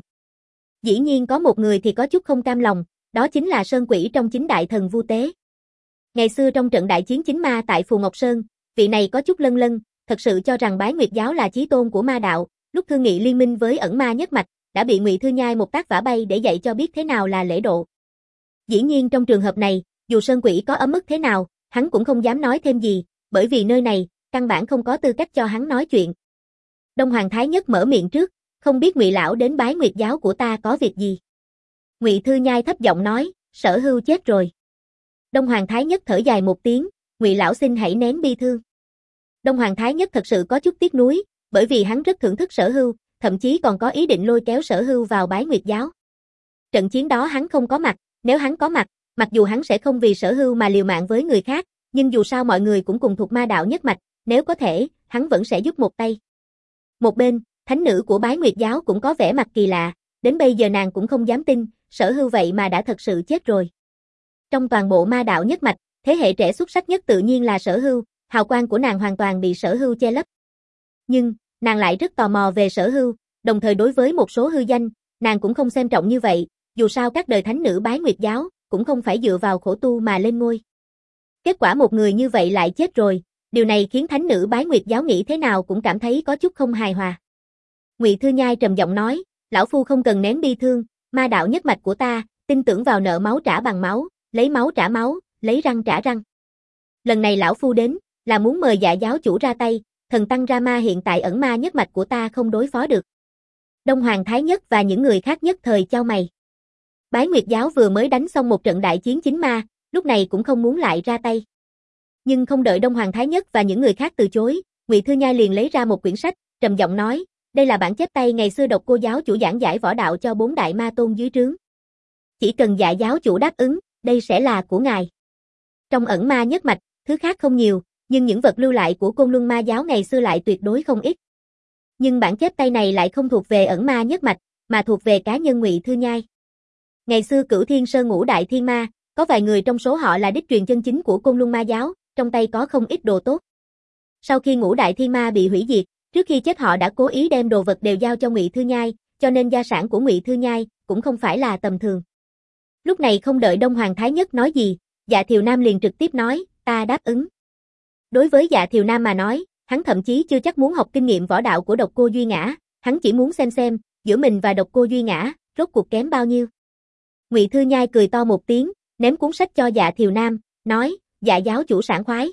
Dĩ nhiên có một người thì có chút không cam lòng, đó chính là Sơn Quỷ trong chính đại thần vu tế. Ngày xưa trong trận đại chiến chính ma tại Phù Ngọc Sơn, vị này có chút lân lân, thật sự cho rằng Bái Nguyệt giáo là chí tôn của ma đạo, lúc thương nghị liên minh với ẩn ma nhất mạch, đã bị Ngụy Thư Nhai một tác vả bay để dạy cho biết thế nào là lễ độ. Dĩ nhiên trong trường hợp này, dù Sơn Quỷ có ấm ức thế nào, hắn cũng không dám nói thêm gì, bởi vì nơi này, căn bản không có tư cách cho hắn nói chuyện. Đông Hoàng Thái Nhất mở miệng trước, không biết Ngụy lão đến Bái Nguyệt giáo của ta có việc gì. Ngụy Thư Nhai thấp giọng nói, Sở Hưu chết rồi. Đông Hoàng Thái Nhất thở dài một tiếng, Ngụy lão xin hãy nén bi thương. Đông Hoàng Thái Nhất thật sự có chút tiếc nuối, bởi vì hắn rất thưởng thức Sở Hưu, thậm chí còn có ý định lôi kéo Sở Hưu vào Bái Nguyệt giáo. Trận chiến đó hắn không có mặt, nếu hắn có mặt, mặc dù hắn sẽ không vì Sở Hưu mà liều mạng với người khác, nhưng dù sao mọi người cũng cùng thuộc ma đạo nhất mạch, nếu có thể, hắn vẫn sẽ giúp một tay. Một bên, thánh nữ của Bái Nguyệt giáo cũng có vẻ mặt kỳ lạ, đến bây giờ nàng cũng không dám tin, Sở Hưu vậy mà đã thật sự chết rồi. Trong toàn bộ ma đạo nhất mạch, thế hệ trẻ xuất sắc nhất tự nhiên là Sở Hưu, hào quang của nàng hoàn toàn bị Sở Hưu che lấp. Nhưng, nàng lại rất tò mò về Sở Hưu, đồng thời đối với một số hư danh, nàng cũng không xem trọng như vậy, dù sao các đời thánh nữ Bái Nguyệt giáo, cũng không phải dựa vào khổ tu mà lên ngôi. Kết quả một người như vậy lại chết rồi, điều này khiến thánh nữ Bái Nguyệt giáo nghĩ thế nào cũng cảm thấy có chút không hài hòa. Ngụy Thư Nhai trầm giọng nói, lão phu không cần nén bi thương, ma đạo nhất mạch của ta, tin tưởng vào nợ máu trả bằng máu, lấy máu trả máu, lấy răng trả răng. Lần này lão phu đến, là muốn mời Dạ giáo chủ ra tay, thần tăng Rama hiện tại ẩn ma nhất mạch của ta không đối phó được. Đông Hoàng Thái Nhất và những người khác nhất thời chau mày. Bái Nguyệt giáo vừa mới đánh xong một trận đại chiến chính ma, lúc này cũng không muốn lại ra tay. Nhưng không đợi Đông Hoàng Thái Nhất và những người khác từ chối, Ngụy Thư Nhai liền lấy ra một quyển sách, trầm giọng nói, đây là bản chép tay ngày xưa Độc Cô giáo chủ giảng giải võ đạo cho bốn đại ma tôn dưới trướng. Chỉ cần Dạ giáo chủ đáp ứng, đây sẽ là của ngài. Trong ẩn ma nhất mạch, thứ khác không nhiều, nhưng những vật lưu lại của Côn Luân ma giáo ngày xưa lại tuyệt đối không ít. Nhưng bản chép tay này lại không thuộc về ẩn ma nhất mạch, mà thuộc về cá nhân Ngụy Thư Nhai. Ngày xưa Cửu Thiên Sơn ngũ đại thiên ma, có vài người trong số họ là đích truyền chân chính của Côn Luân ma giáo, trong tay có không ít đồ tốt. Sau khi ngũ đại thiên ma bị hủy diệt, trước khi chết họ đã cố ý đem đồ vật đều giao cho Ngụy Thư Nhai, cho nên gia sản của Ngụy Thư Nhai cũng không phải là tầm thường. Lúc này không đợi Đông Hoàng Thái Nhất nói gì, Dạ Thiều Nam liền trực tiếp nói, ta đáp ứng. Đối với Dạ Thiều Nam mà nói, hắn thậm chí chưa chắc muốn học kinh nghiệm võ đạo của Độc Cô Duy Ngã, hắn chỉ muốn xem xem, giữa mình và Độc Cô Duy Ngã, rốt cuộc kém bao nhiêu. Ngụy Thư Nhai cười to một tiếng, ném cuốn sách cho Dạ Thiều Nam, nói, Dạ giáo chủ sảng khoái.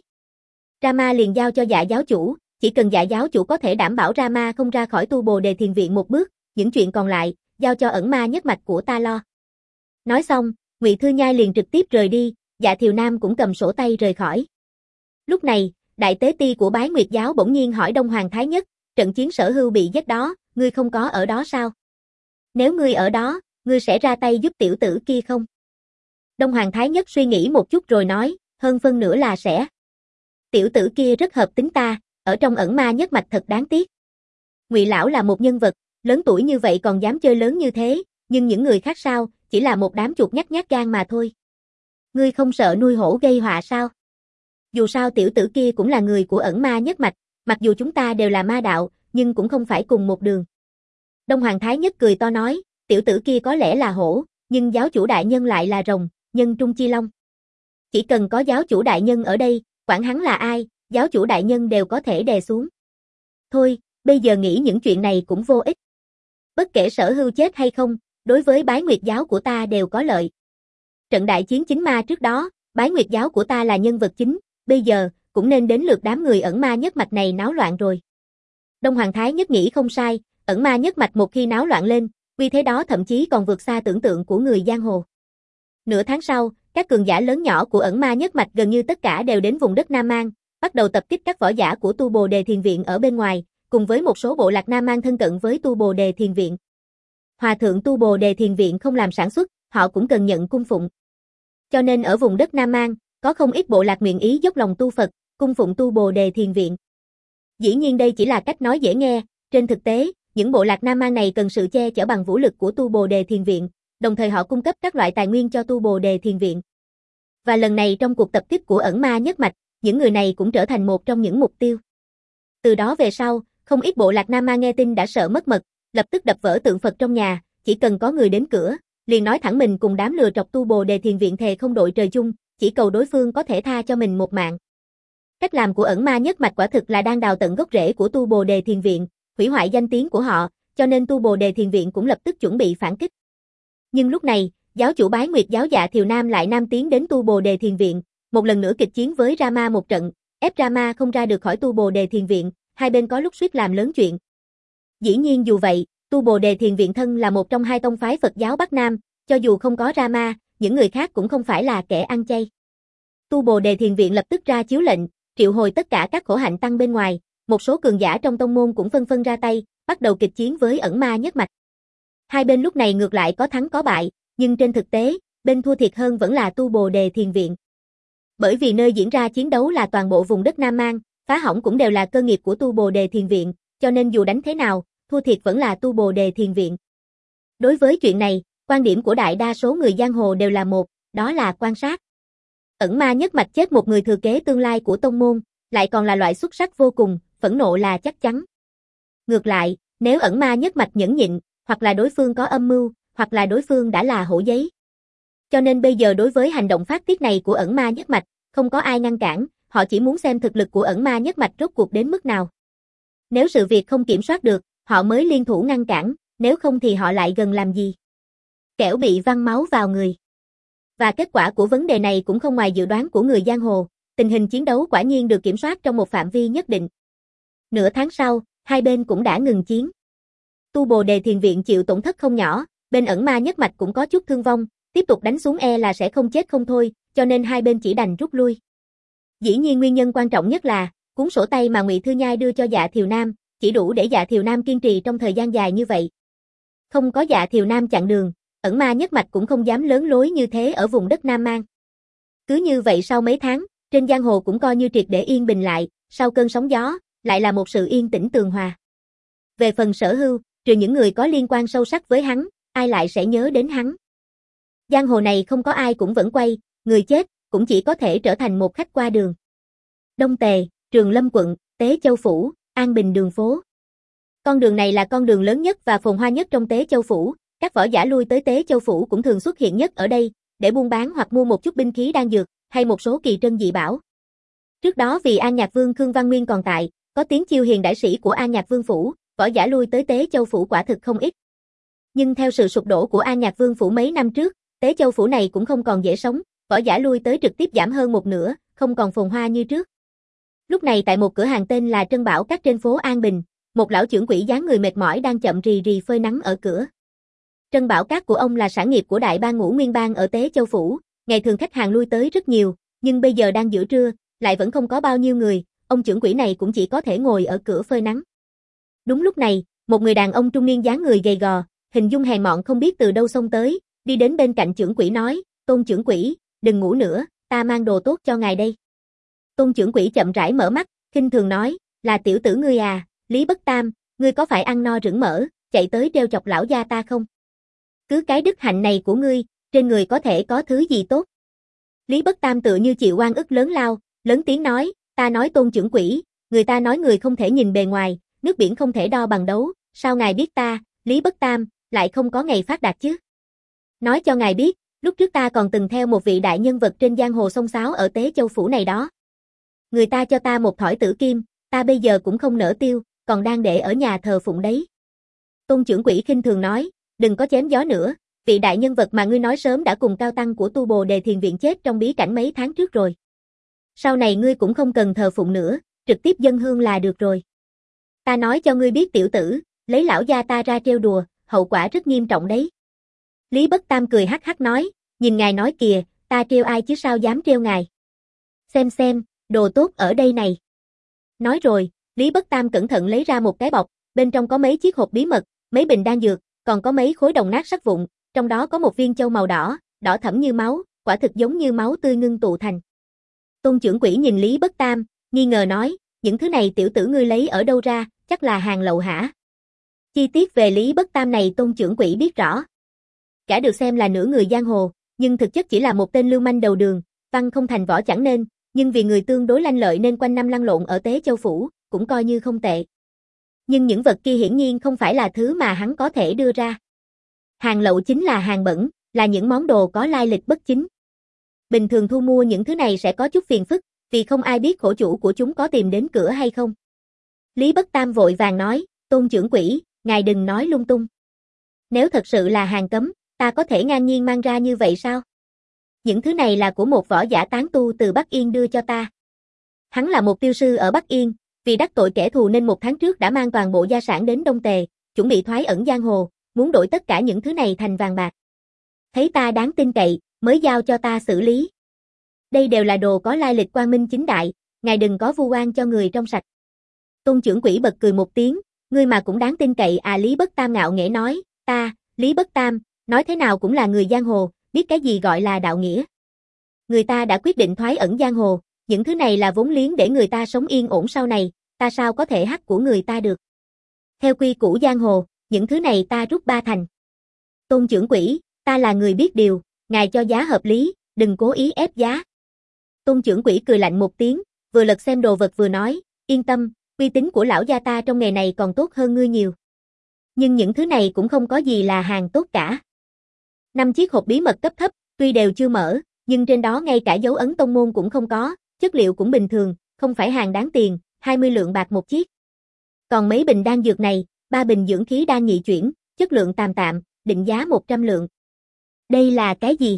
Rama liền giao cho Dạ giáo chủ, chỉ cần Dạ giáo chủ có thể đảm bảo Rama không ra khỏi tu Bồ Đề Thiền viện một bước, những chuyện còn lại, giao cho ẩn ma nhất mạch của ta lo. Nói xong, Ngụy Thư Nhai liền trực tiếp rời đi, Dạ Thiều Nam cũng cầm sổ tay rời khỏi. Lúc này, Đại Tế Ti của Bái Nguyệt giáo bỗng nhiên hỏi Đông Hoàng Thái Nhất, trận chiến Sở Hưu bị giết đó, ngươi không có ở đó sao? Nếu ngươi ở đó, ngươi sẽ ra tay giúp tiểu tử kia không? Đông Hoàng Thái Nhất suy nghĩ một chút rồi nói, hơn phân nửa là sẽ. Tiểu tử kia rất hợp tính ta, ở trong ẩn ma nhất mạch thật đáng tiếc. Ngụy lão là một nhân vật, lớn tuổi như vậy còn dám chơi lớn như thế, nhưng những người khác sao, chỉ là một đám chuột nhắt nhát gan mà thôi. Ngươi không sợ nuôi hổ gây họa sao? Dù sao tiểu tử kia cũng là người của ẩn ma nhất mạch, mặc dù chúng ta đều là ma đạo, nhưng cũng không phải cùng một đường. Đông Hoàng Thái Nhất cười to nói, tiểu tử kia có lẽ là hổ, nhưng giáo chủ đại nhân lại là rồng, nhân trung chi long. Chỉ cần có giáo chủ đại nhân ở đây, quản hắn là ai, giáo chủ đại nhân đều có thể đè xuống. Thôi, bây giờ nghĩ những chuyện này cũng vô ích. Bất kể Sở Hưu chết hay không, đối với Bái Nguyệt giáo của ta đều có lợi. Trận đại chiến chính ma trước đó, Bái Nguyệt giáo của ta là nhân vật chính, bây giờ, cũng nên đến lượt đám người ẩn ma nhất mạch này náo loạn rồi. Đông Hoàng Thái Nhất nghĩ không sai, ẩn ma nhất mạch một khi náo loạn lên, uy thế đó thậm chí còn vượt xa tưởng tượng của người giang hồ. Nửa tháng sau, các cường giả lớn nhỏ của ẩn ma nhất mạch gần như tất cả đều đến vùng đất Nam Mang, bắt đầu tập kích các võ giả của Tu Bồ Đề Thiền Viện ở bên ngoài, cùng với một số bộ lạc Nam Mang thân cận với Tu Bồ Đề Thiền Viện. Hòa thượng Tu Bồ Đề Thiền Viện không làm sản xuất, họ cũng cần nhận cung phụng. Cho nên ở vùng đất Nam Mang, có không ít bộ lạc nguyện ý dốc lòng tu Phật, cung phụng Tu Bồ Đề Thiền Viện. Dĩ nhiên đây chỉ là cách nói dễ nghe, trên thực tế, những bộ lạc Nam Mang này cần sự che chở bằng vũ lực của Tu Bồ Đề Thiền Viện, đồng thời họ cung cấp các loại tài nguyên cho Tu Bồ Đề Thiền Viện. Và lần này trong cuộc tập kích của ẩn ma nhất mạch, những người này cũng trở thành một trong những mục tiêu. Từ đó về sau, không ít bộ lạc Nam Ma nghe tin đã sợ mất mật, lập tức đập vỡ tượng Phật trong nhà, chỉ cần có người đến cửa, liền nói thẳng mình cùng đám lừa trọc Tu Bồ Đề Thiền Viện thề không đội trời chung, chỉ cầu đối phương có thể tha cho mình một mạng. Cách làm của ẩn ma nhất mạch quả thực là đang đào tận gốc rễ của Tu Bồ Đề Thiền Viện, hủy hoại danh tiếng của họ, cho nên Tu Bồ Đề Thiền Viện cũng lập tức chuẩn bị phản kích. Nhưng lúc này, giáo chủ Bái Nguyệt giáo Dạ Thiều Nam lại nam tiến đến Tu Bồ Đề Thiền Viện, một lần nữa kịch chiến với Rama một trận, ép Rama không ra được khỏi Tu Bồ Đề Thiền Viện, hai bên có lúc suýt làm lớn chuyện. Dĩ nhiên dù vậy, Tu Bồ Đề Thiền Viện thân là một trong hai tông phái Phật giáo Bắc Nam, cho dù không có Rama, những người khác cũng không phải là kẻ ăn chay. Tu Bồ Đề Thiền Viện lập tức ra chiếu lệnh, triệu hồi tất cả các khổ hạnh tăng bên ngoài, một số cường giả trong tông môn cũng phân phân ra tay, bắt đầu kịch chiến với ẩn ma nhất mạch. Hai bên lúc này ngược lại có thắng có bại, nhưng trên thực tế, bên thua thiệt hơn vẫn là Tu Bồ Đề Thiền Viện. Bởi vì nơi diễn ra chiến đấu là toàn bộ vùng đất Nam Mang, phá hỏng cũng đều là cơ nghiệp của Tu Bồ Đề Thiền Viện, cho nên dù đánh thế nào, thua thiệt vẫn là Tu Bồ Đề Thiền Viện. Đối với chuyện này, quan điểm của đại đa số người giang hồ đều là một, đó là quan sát. Ẩn ma nhất mạch chết một người thừa kế tương lai của tông môn, lại còn là loại xuất sắc vô cùng, phẫn nộ là chắc chắn. Ngược lại, nếu ẩn ma nhất mạch nhẫn nhịn, hoặc là đối phương có âm mưu, hoặc là đối phương đã là hổ giấy. Cho nên bây giờ đối với hành động phát tiết này của ẩn ma nhất mạch, không có ai ngăn cản, họ chỉ muốn xem thực lực của ẩn ma nhất mạch rốt cuộc đến mức nào. Nếu sự việc không kiểm soát được, họ mới liên thủ ngăn cản, nếu không thì họ lại gần làm gì. Kẻo bị văng máu vào người. Và kết quả của vấn đề này cũng không ngoài dự đoán của người giang hồ, tình hình chiến đấu quả nhiên được kiểm soát trong một phạm vi nhất định. Nửa tháng sau, hai bên cũng đã ngừng chiến. Tu Bồ Đề Thiền Viện chịu tổn thất không nhỏ, bên ẩn ma nhất mạch cũng có chút thương vong, tiếp tục đánh xuống e là sẽ không chết không thôi, cho nên hai bên chỉ đành rút lui. Dĩ nhiên nguyên nhân quan trọng nhất là, cuốn sổ tay mà Ngụy Thư Nhai đưa cho Dạ Thiều Nam, chỉ đủ để Dạ Thiều Nam kiên trì trong thời gian dài như vậy. Không có Dạ Thiều Nam chặn đường, ẩn ma nhất mạch cũng không dám lớn lối như thế ở vùng đất Nam Mang. Cứ như vậy sau mấy tháng, trên giang hồ cũng coi như triệt để yên bình lại, sau cơn sóng gió, lại là một sự yên tĩnh tường hòa. Về phần Sở Hưu, trừ những người có liên quan sâu sắc với hắn, ai lại sẽ nhớ đến hắn. Giang hồ này không có ai cũng vẫn quay, người chết, cũng chỉ có thể trở thành một khách qua đường. Đông Tề, Trường Lâm quận, Tế Châu Phủ, An Bình đường phố. Con đường này là con đường lớn nhất và phồn hoa nhất trong Tế Châu Phủ, các võ giả lui tới Tế Châu Phủ cũng thường xuất hiện nhất ở đây, để buôn bán hoặc mua một chút binh khí đan dược, hay một số kỳ trân dị bảo. Trước đó vì An Nhạc Vương Khương Văn Nguyên còn tại, có tiếng chiêu hiền đại sĩ của An Nhạc Vương Phủ, võ giả lui tới Tế Châu Phủ quả thực không ít. Nhưng theo sự sụp đổ của An Nhạc Vương Phủ mấy năm trước, Tế Châu Phủ này cũng không còn dễ sống, võ giả lui tới trực tiếp giảm hơn một nửa, không còn phồn hoa như trước. Lúc này tại một cửa hàng tên là Trân Bảo Các trên phố An Bình, một lão trưởng quỹ dáng người mệt mỏi đang chậm rì rì phơi nắng ở cửa. Trân Bảo Các của ông là sản nghiệp của Đại Bang Ngũ Nguyên Bang ở Tế Châu Phủ, ngày thường khách hàng lui tới rất nhiều, nhưng bây giờ đang giữa trưa, lại vẫn không có bao nhiêu người, ông trưởng quỹ này cũng chỉ có thể ngồi ở cửa phơi nắng. Đúng lúc này, một người đàn ông trung niên dáng người gầy gò, hình dung hèn mọn không biết từ đâu xông tới, đi đến bên cạnh trưởng quỹ nói, Tôn trưởng quỹ, đừng ngủ nữa, ta mang đồ tốt cho ngài đây. Tôn trưởng quỹ chậm rãi mở mắt, khinh thường nói, là tiểu tử ngươi à, Lý Bất Tam, ngươi có phải ăn no rửng mỡ, chạy tới trêu chọc lão gia ta không? Cứ cái đức hạnh này của ngươi, trên người có thể có thứ gì tốt? Lý Bất Tam tựa như chịu oan ức lớn lao, lớn tiếng nói, ta nói Tôn trưởng quỹ, người ta nói người không thể nhìn bề ngoài, nước biển không thể đo bằng đấu, sao ngài biết ta, Lý Bất Tam, lại không có ngày phát đạt chứ? Nói cho ngài biết, lúc trước ta còn từng theo một vị đại nhân vật trên giang hồ xông xáo ở Tế Châu Phủ này đó. Người ta cho ta một thỏi tử kim, ta bây giờ cũng không nỡ tiêu, còn đang để ở nhà thờ phụng đấy. Tôn trưởng quỹ khinh thường nói, đừng có chém gió nữa, vị đại nhân vật mà ngươi nói sớm đã cùng cao tăng của Tu Bồ Đề Thiền Viện chết trong bí cảnh mấy tháng trước rồi. Sau này ngươi cũng không cần thờ phụng nữa, trực tiếp dâng hương là được rồi. Ta nói cho ngươi biết tiểu tử, lấy lão gia ta ra trêu đùa, hậu quả rất nghiêm trọng đấy. Lý Bất Tam cười hắc hắc nói, nhìn ngài nói kìa, ta trêu ai chứ sao dám trêu ngài. Xem xem, Đồ tốt ở đây này. Nói rồi, Lý Bất Tam cẩn thận lấy ra một cái bọc, bên trong có mấy chiếc hộp bí mật, mấy bình đan dược, còn có mấy khối đồng nát sắt vụn, trong đó có một viên châu màu đỏ, đỏ thẫm như máu, quả thực giống như máu tươi ngưng tụ thành. Tôn trưởng quỹ nhìn Lý Bất Tam, nghi ngờ nói, những thứ này tiểu tử ngươi lấy ở đâu ra, chắc là hàng lậu hả? Chi tiết về Lý Bất Tam này Tôn trưởng quỹ biết rõ. Cả được xem là nửa người giang hồ, nhưng thực chất chỉ là một tên lưu manh đầu đường, văn không thành võ chẳng nên, nhưng vì người tương đối lanh lợi nên quanh năm lăn lộn ở Tế Châu Phủ, cũng coi như không tệ. Nhưng những vật kia hiển nhiên không phải là thứ mà hắn có thể đưa ra. Hàng lậu chính là hàng bẩn, là những món đồ có lai lịch bất chính. Bình thường thu mua những thứ này sẽ có chút phiền phức, vì không ai biết khổ chủ của chúng có tìm đến cửa hay không. Lý Bất Tam vội vàng nói, Tôn trưởng quỹ, ngài đừng nói lung tung. Nếu thật sự là hàng cấm, ta có thể ngang nhiên mang ra như vậy sao? Những thứ này là của một võ giả tán tu từ Bắc Yên đưa cho ta. Hắn là một tiêu sư ở Bắc Yên, vì đắc tội kẻ thù nên một tháng trước đã mang toàn bộ gia sản đến Đông Tề, chuẩn bị thoái ẩn giang hồ, muốn đổi tất cả những thứ này thành vàng bạc. Thấy ta đáng tin cậy, mới giao cho ta xử lý. Đây đều là đồ có lai lịch quang minh chính đại, ngài đừng có vu oan cho người trong sạch. Tôn trưởng quỹ bật cười một tiếng, ngươi mà cũng đáng tin cậy à? Lý Bất Tam ngạo nghễ nói, ta, Lý Bất Tam, nói thế nào cũng là người giang hồ, biết cái gì gọi là đạo nghĩa. Người ta đã quyết định thoái ẩn giang hồ, những thứ này là vốn liếng để người ta sống yên ổn sau này, ta sao có thể hắt của người ta được. Theo quy củ giang hồ, những thứ này ta rút ba thành. Tôn trưởng quỹ, ta là người biết điều, ngài cho giá hợp lý, đừng cố ý ép giá. Tôn trưởng quỹ cười lạnh một tiếng, vừa lật xem đồ vật vừa nói, yên tâm, uy tín của lão gia ta trong nghề này còn tốt hơn ngươi nhiều. Nhưng những thứ này cũng không có gì là hàng tốt cả. Năm chiếc hộp bí mật cấp thấp, tuy đều chưa mở, nhưng trên đó ngay cả dấu ấn tông môn cũng không có, chất liệu cũng bình thường, không phải hàng đáng tiền, hai mươi lượng bạc một chiếc. Còn mấy bình đan dược này, ba bình dưỡng khí đan nhị chuyển, chất lượng tạm tạm, định giá một trăm lượng. Đây là cái gì?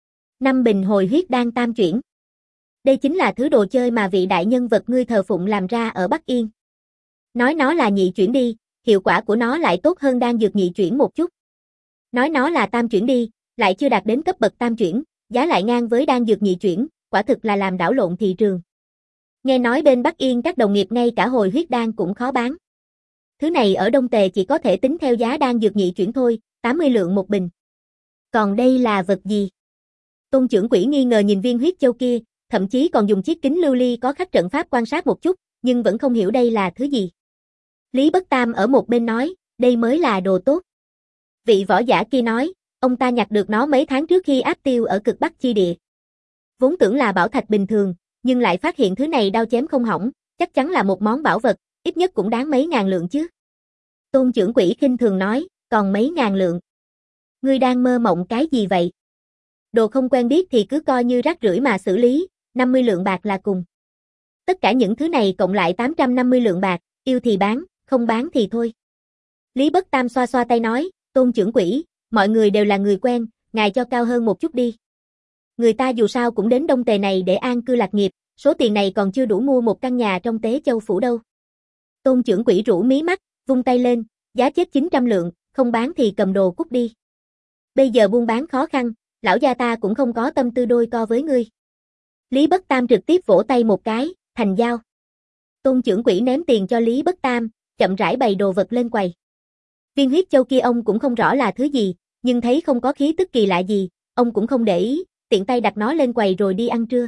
Năm bình hồi huyết đan tam chuyển. Đây chính là thứ đồ chơi mà vị đại nhân vật ngươi thờ phụng làm ra ở Bắc Yên. Nói nó là nhị chuyển đi, hiệu quả của nó lại tốt hơn đan dược nhị chuyển một chút. Nói nó là tam chuyển đi, lại chưa đạt đến cấp bậc tam chuyển, giá lại ngang với đan dược nhị chuyển, quả thực là làm đảo lộn thị trường. Nghe nói bên Bắc Yên các đồng nghiệp ngay cả hồi huyết đan cũng khó bán. Thứ này ở Đông Tề chỉ có thể tính theo giá đan dược nhị chuyển thôi, tám mươi lượng một bình. Còn đây là vật gì? Tôn trưởng quỹ nghi ngờ nhìn viên huyết châu kia, thậm chí còn dùng chiếc kính lưu ly có khắc trận pháp quan sát một chút, nhưng vẫn không hiểu đây là thứ gì. Lý Bất Tam ở một bên nói, đây mới là đồ tốt. Vị võ giả kia nói, ông ta nhặt được nó mấy tháng trước khi áp tiêu ở cực Bắc chi địa. Vốn tưởng là bảo thạch bình thường, nhưng lại phát hiện thứ này đao chém không hỏng, chắc chắn là một món bảo vật, ít nhất cũng đáng mấy ngàn lượng chứ. Tôn trưởng quỹ khinh thường nói, còn mấy ngàn lượng. Ngươi đang mơ mộng cái gì vậy? Đồ không quen biết thì cứ coi như rác rưởi mà xử lý, năm mươi lượng bạc là cùng. Tất cả những thứ này cộng lại tám trăm năm mươi lượng bạc, yêu thì bán, không bán thì thôi. Lý Bất Tam xoa xoa tay nói, Tôn trưởng quỹ, mọi người đều là người quen, ngài cho cao hơn một chút đi. Người ta dù sao cũng đến Đông Tề này để an cư lạc nghiệp, số tiền này còn chưa đủ mua một căn nhà trong Tế Châu Phủ đâu. Tôn trưởng quỹ rũ mí mắt, vung tay lên, giá chết chín trăm lượng, không bán thì cầm đồ cút đi. Bây giờ buôn bán khó khăn, lão gia ta cũng không có tâm tư đôi co với ngươi. Lý Bất Tam trực tiếp vỗ tay một cái, thành giao. Tôn trưởng quỹ ném tiền cho Lý Bất Tam, chậm rãi bày đồ vật lên quầy. Viên huyết châu kia ông cũng không rõ là thứ gì, nhưng thấy không có khí tức kỳ lạ gì, ông cũng không để ý, tiện tay đặt nó lên quầy rồi đi ăn trưa.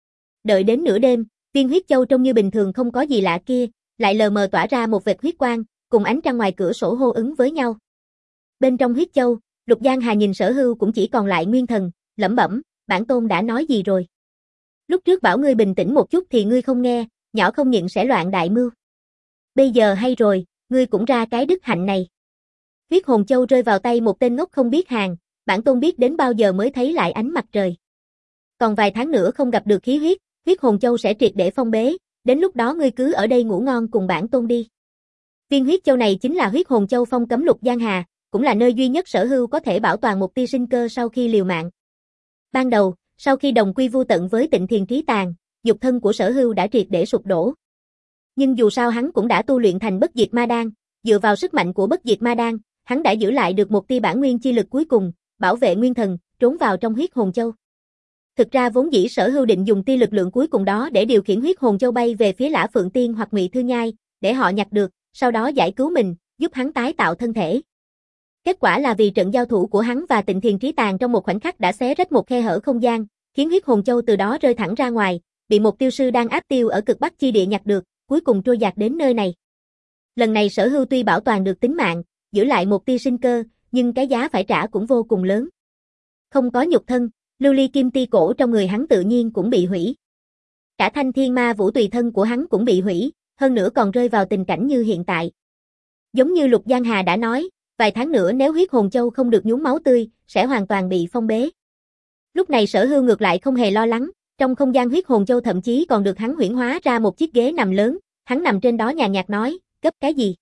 Đợi đến nửa đêm, viên huyết châu trông như bình thường không có gì lạ kia, lại lờ mờ tỏa ra một vệt huyết quang, cùng ánh trăng ngoài cửa sổ hô ứng với nhau. Bên trong huyết châu, Lục Giang Hà nhìn Sở Hưu cũng chỉ còn lại nguyên thần, lẩm bẩm, bản tôn đã nói gì rồi? Lúc trước bảo ngươi bình tĩnh một chút thì ngươi không nghe, nhỏ không nhịn sẽ loạn đại mưu. Bây giờ hay rồi, ngươi cũng ra cái đức hạnh này. Huyết hồn châu rơi vào tay một tên ngốc không biết hàng, bản tôn biết đến bao giờ mới thấy lại ánh mặt trời. Còn vài tháng nữa không gặp được khí huyết, huyết hồn châu sẽ triệt để phong bế, đến lúc đó ngươi cứ ở đây ngủ ngon cùng bản tôn đi. Viên huyết châu này chính là huyết hồn châu phong cấm Lục Giang Hà, cũng là nơi duy nhất Sở Hưu có thể bảo toàn một tia sinh cơ sau khi liều mạng. Ban đầu, sau khi đồng quy vu tận với Tịnh Thiền Trí Tàn, dục thân của Sở Hưu đã triệt để sụp đổ. Nhưng dù sao hắn cũng đã tu luyện thành bất diệt ma đan, dựa vào sức mạnh của bất diệt ma đan, hắn đã giữ lại được một tia bản nguyên chi lực cuối cùng, bảo vệ nguyên thần, trốn vào trong huyết hồn châu. Thực ra vốn dĩ Sở Hưu định dùng tia lực lượng cuối cùng đó để điều khiển huyết hồn châu bay về phía Lã Phượng Tiên hoặc Ngụy Thư Nhai, để họ nhặt được, sau đó giải cứu mình, giúp hắn tái tạo thân thể. Kết quả là vì trận giao thủ của hắn và Tịnh Thiền Trí Tàn trong một khoảnh khắc đã xé rách một khe hở không gian, khiến huyết hồn châu từ đó rơi thẳng ra ngoài, bị một tiêu sư đang áp tiêu ở cực bắc chi địa nhặt được, cuối cùng trôi dạt đến nơi này. Lần này Sở Hưu tuy bảo toàn được tính mạng, giữ lại một tia sinh cơ, nhưng cái giá phải trả cũng vô cùng lớn. Không có nhục thân, lưu ly kim ti cổ trong người hắn tự nhiên cũng bị hủy. Cả thanh thiên ma vũ tùy thân của hắn cũng bị hủy, hơn nữa còn rơi vào tình cảnh như hiện tại. Giống như Lục Giang Hà đã nói, vài tháng nữa nếu huyết hồn châu không được nhuốm máu tươi, sẽ hoàn toàn bị phong bế. Lúc này Sở Hưu ngược lại không hề lo lắng, trong không gian huyết hồn châu thậm chí còn được hắn huyễn hóa ra một chiếc ghế nằm lớn, hắn nằm trên đó nhàn nhạt nói, gấp cái gì?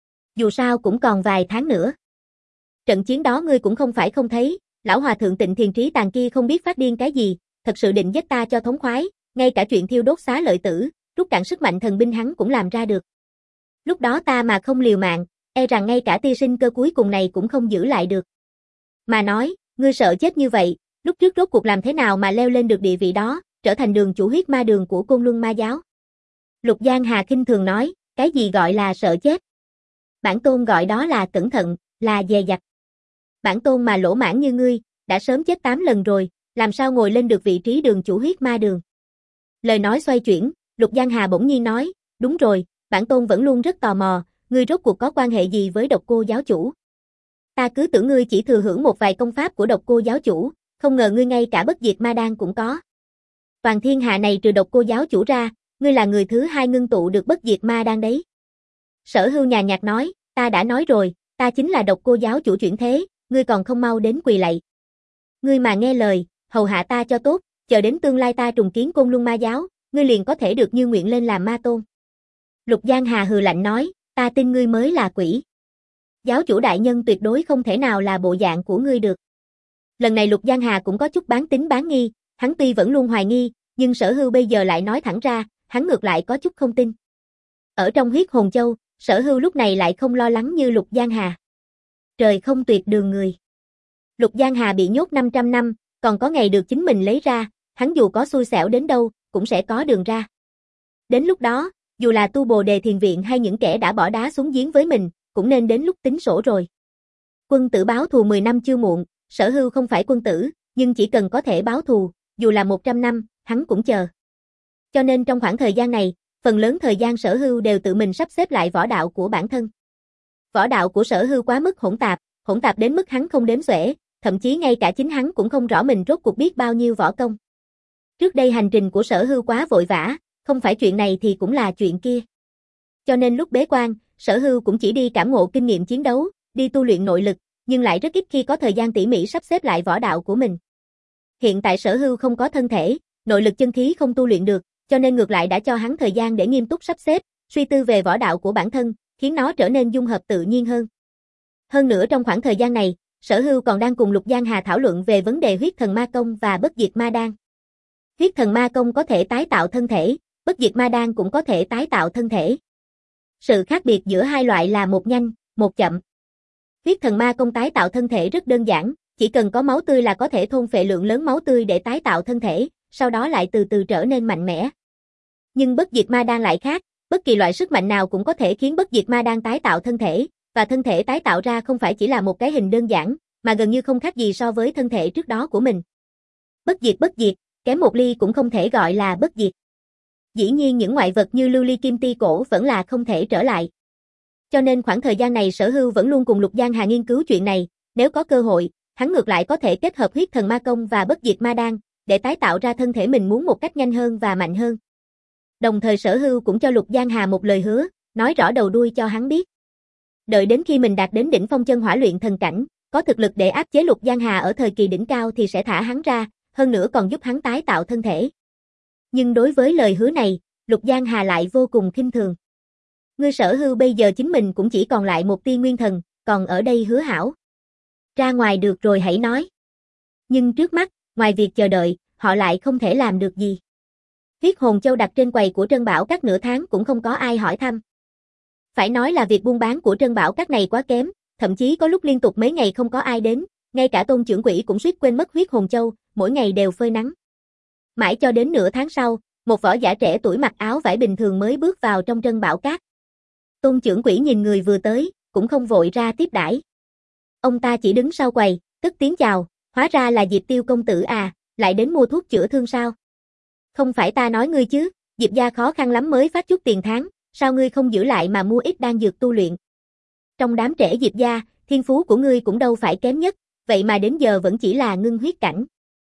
Dù sao cũng còn vài tháng nữa. Trận chiến đó ngươi cũng không phải không thấy, lão hòa thượng Tịnh Thiền Trí Tàn kia không biết phát điên cái gì, thật sự định giết ta cho thống khoái, ngay cả chuyện thiêu đốt xá lợi tử, rút cạn sức mạnh thần binh hắn cũng làm ra được. Lúc đó ta mà không liều mạng, e rằng ngay cả tia sinh cơ cuối cùng này cũng không giữ lại được. Mà nói, ngươi sợ chết như vậy, lúc trước rốt cuộc làm thế nào mà leo lên được địa vị đó, trở thành đường chủ huyết ma đường của Côn Luân Ma giáo? Lục Giang Hà khinh thường nói, cái gì gọi là sợ chết? Bản tôn gọi đó là cẩn thận, là dè dặt. Bản tôn mà lỗ mãn như ngươi, đã sớm chết tám lần rồi, làm sao ngồi lên được vị trí đường chủ huyết ma đường? Lời nói xoay chuyển, Lục Giang Hà bỗng nhiên nói, đúng rồi, bản tôn vẫn luôn rất tò mò, ngươi rốt cuộc có quan hệ gì với Độc Cô giáo chủ? Ta cứ tưởng ngươi chỉ thừa hưởng một vài công pháp của Độc Cô giáo chủ, không ngờ ngươi ngay cả bất diệt ma đan cũng có. Toàn thiên hạ này trừ Độc Cô giáo chủ ra, ngươi là người thứ hai ngưng tụ được bất diệt ma đan đấy. Sở Hưu nhàn nhạt nói, ta đã nói rồi, ta chính là Độc Cô giáo chủ chuyển thế, ngươi còn không mau đến quỳ lạy. Ngươi mà nghe lời, hầu hạ ta cho tốt, chờ đến tương lai ta trùng kiến Côn Luân Ma giáo, ngươi liền có thể được như nguyện lên làm ma tôn. Lục Giang Hà hừ lạnh nói, ta tin ngươi mới là quỷ. Giáo chủ đại nhân tuyệt đối không thể nào là bộ dạng của ngươi được. Lần này Lục Giang Hà cũng có chút bán tín bán nghi, hắn tuy vẫn luôn hoài nghi, nhưng Sở Hưu bây giờ lại nói thẳng ra, hắn ngược lại có chút không tin. Ở trong huyết hồn châu, Sở Hưu lúc này lại không lo lắng như Lục Giang Hà. Trời không tuyệt đường người. Lục Giang Hà bị nhốt năm trăm năm, còn có ngày được chính mình lấy ra, hắn dù có xui xẻo đến đâu, cũng sẽ có đường ra. Đến lúc đó, dù là tu Bồ Đề Thiền Viện hay những kẻ đã bỏ đá xuống giếng với mình, cũng nên đến lúc tính sổ rồi. Quân tử báo thù mười năm chưa muộn, Sở Hưu không phải quân tử, nhưng chỉ cần có thể báo thù, dù là một trăm năm, hắn cũng chờ. Cho nên trong khoảng thời gian này, phần lớn thời gian Sở Hưu đều tự mình sắp xếp lại võ đạo của bản thân. Võ đạo của Sở Hưu quá mức hỗn tạp, hỗn tạp đến mức hắn không đếm xuể, thậm chí ngay cả chính hắn cũng không rõ mình rốt cuộc biết bao nhiêu võ công. Trước đây hành trình của Sở Hưu quá vội vã, không phải chuyện này thì cũng là chuyện kia. Cho nên lúc bế quan, Sở Hưu cũng chỉ đi cảm ngộ kinh nghiệm chiến đấu, đi tu luyện nội lực, nhưng lại rất ít khi có thời gian tỉ mỉ sắp xếp lại võ đạo của mình. Hiện tại Sở Hưu không có thân thể, nội lực chân khí không tu luyện được, cho nên ngược lại đã cho hắn thời gian để nghiêm túc sắp xếp, suy tư về võ đạo của bản thân, khiến nó trở nên dung hợp tự nhiên hơn. Hơn nữa trong khoảng thời gian này, Sở Hưu còn đang cùng Lục Giang Hà thảo luận về vấn đề huyết thần ma công và bất diệt ma đan. Huyết thần ma công có thể tái tạo thân thể, bất diệt ma đan cũng có thể tái tạo thân thể. Sự khác biệt giữa hai loại là một nhanh, một chậm. Huyết thần ma công tái tạo thân thể rất đơn giản, chỉ cần có máu tươi là có thể thôn phệ lượng lớn máu tươi để tái tạo thân thể, sau đó lại từ từ trở nên mạnh mẽ. Nhưng bất diệt ma đan lại khác, bất kỳ loại sức mạnh nào cũng có thể khiến bất diệt ma đan tái tạo thân thể, và thân thể tái tạo ra không phải chỉ là một cái hình đơn giản, mà gần như không khác gì so với thân thể trước đó của mình. Bất diệt bất diệt, kém một ly cũng không thể gọi là bất diệt. Dĩ nhiên những ngoại vật như lưu ly kim ti cổ vẫn là không thể trở lại. Cho nên khoảng thời gian này Sở Hưu vẫn luôn cùng Lục Giang Hà nghiên cứu chuyện này, nếu có cơ hội, hắn ngược lại có thể kết hợp huyết thần ma công và bất diệt ma đan, để tái tạo ra thân thể mình muốn một cách nhanh hơn và mạnh hơn. Đồng thời Sở Hưu cũng cho Lục Giang Hà một lời hứa, nói rõ đầu đuôi cho hắn biết. Đợi đến khi mình đạt đến đỉnh phong chân hỏa luyện thần cảnh, có thực lực để áp chế Lục Giang Hà ở thời kỳ đỉnh cao thì sẽ thả hắn ra, hơn nữa còn giúp hắn tái tạo thân thể. Nhưng đối với lời hứa này, Lục Giang Hà lại vô cùng khinh thường. Ngươi Sở Hưu bây giờ chính mình cũng chỉ còn lại một tia nguyên thần, còn ở đây hứa hảo. Ra ngoài được rồi hãy nói. Nhưng trước mắt, ngoài việc chờ đợi, họ lại không thể làm được gì. Huyết hồn châu đặt trên quầy của Trân Bảo Các nửa tháng cũng không có ai hỏi thăm. Phải nói là việc buôn bán của Trân Bảo Các này quá kém, thậm chí có lúc liên tục mấy ngày không có ai đến, ngay cả Tôn trưởng quỹ cũng suýt quên mất huyết hồn châu, mỗi ngày đều phơi nắng. Mãi cho đến nửa tháng sau, một võ giả trẻ tuổi mặc áo vải bình thường mới bước vào trong trân bảo cát. Tôn trưởng quỹ nhìn người vừa tới, cũng không vội ra tiếp đãi. Ông ta chỉ đứng sau quầy, cất tiếng chào, hóa ra là Diệp Tiêu công tử à, lại đến mua thuốc chữa thương sao? Không phải ta nói ngươi chứ, Diệp gia khó khăn lắm mới phát chút tiền tháng, sao ngươi không giữ lại mà mua ít đan dược tu luyện? Trong đám trẻ Diệp gia, thiên phú của ngươi cũng đâu phải kém nhất, vậy mà đến giờ vẫn chỉ là ngưng huyết cảnh.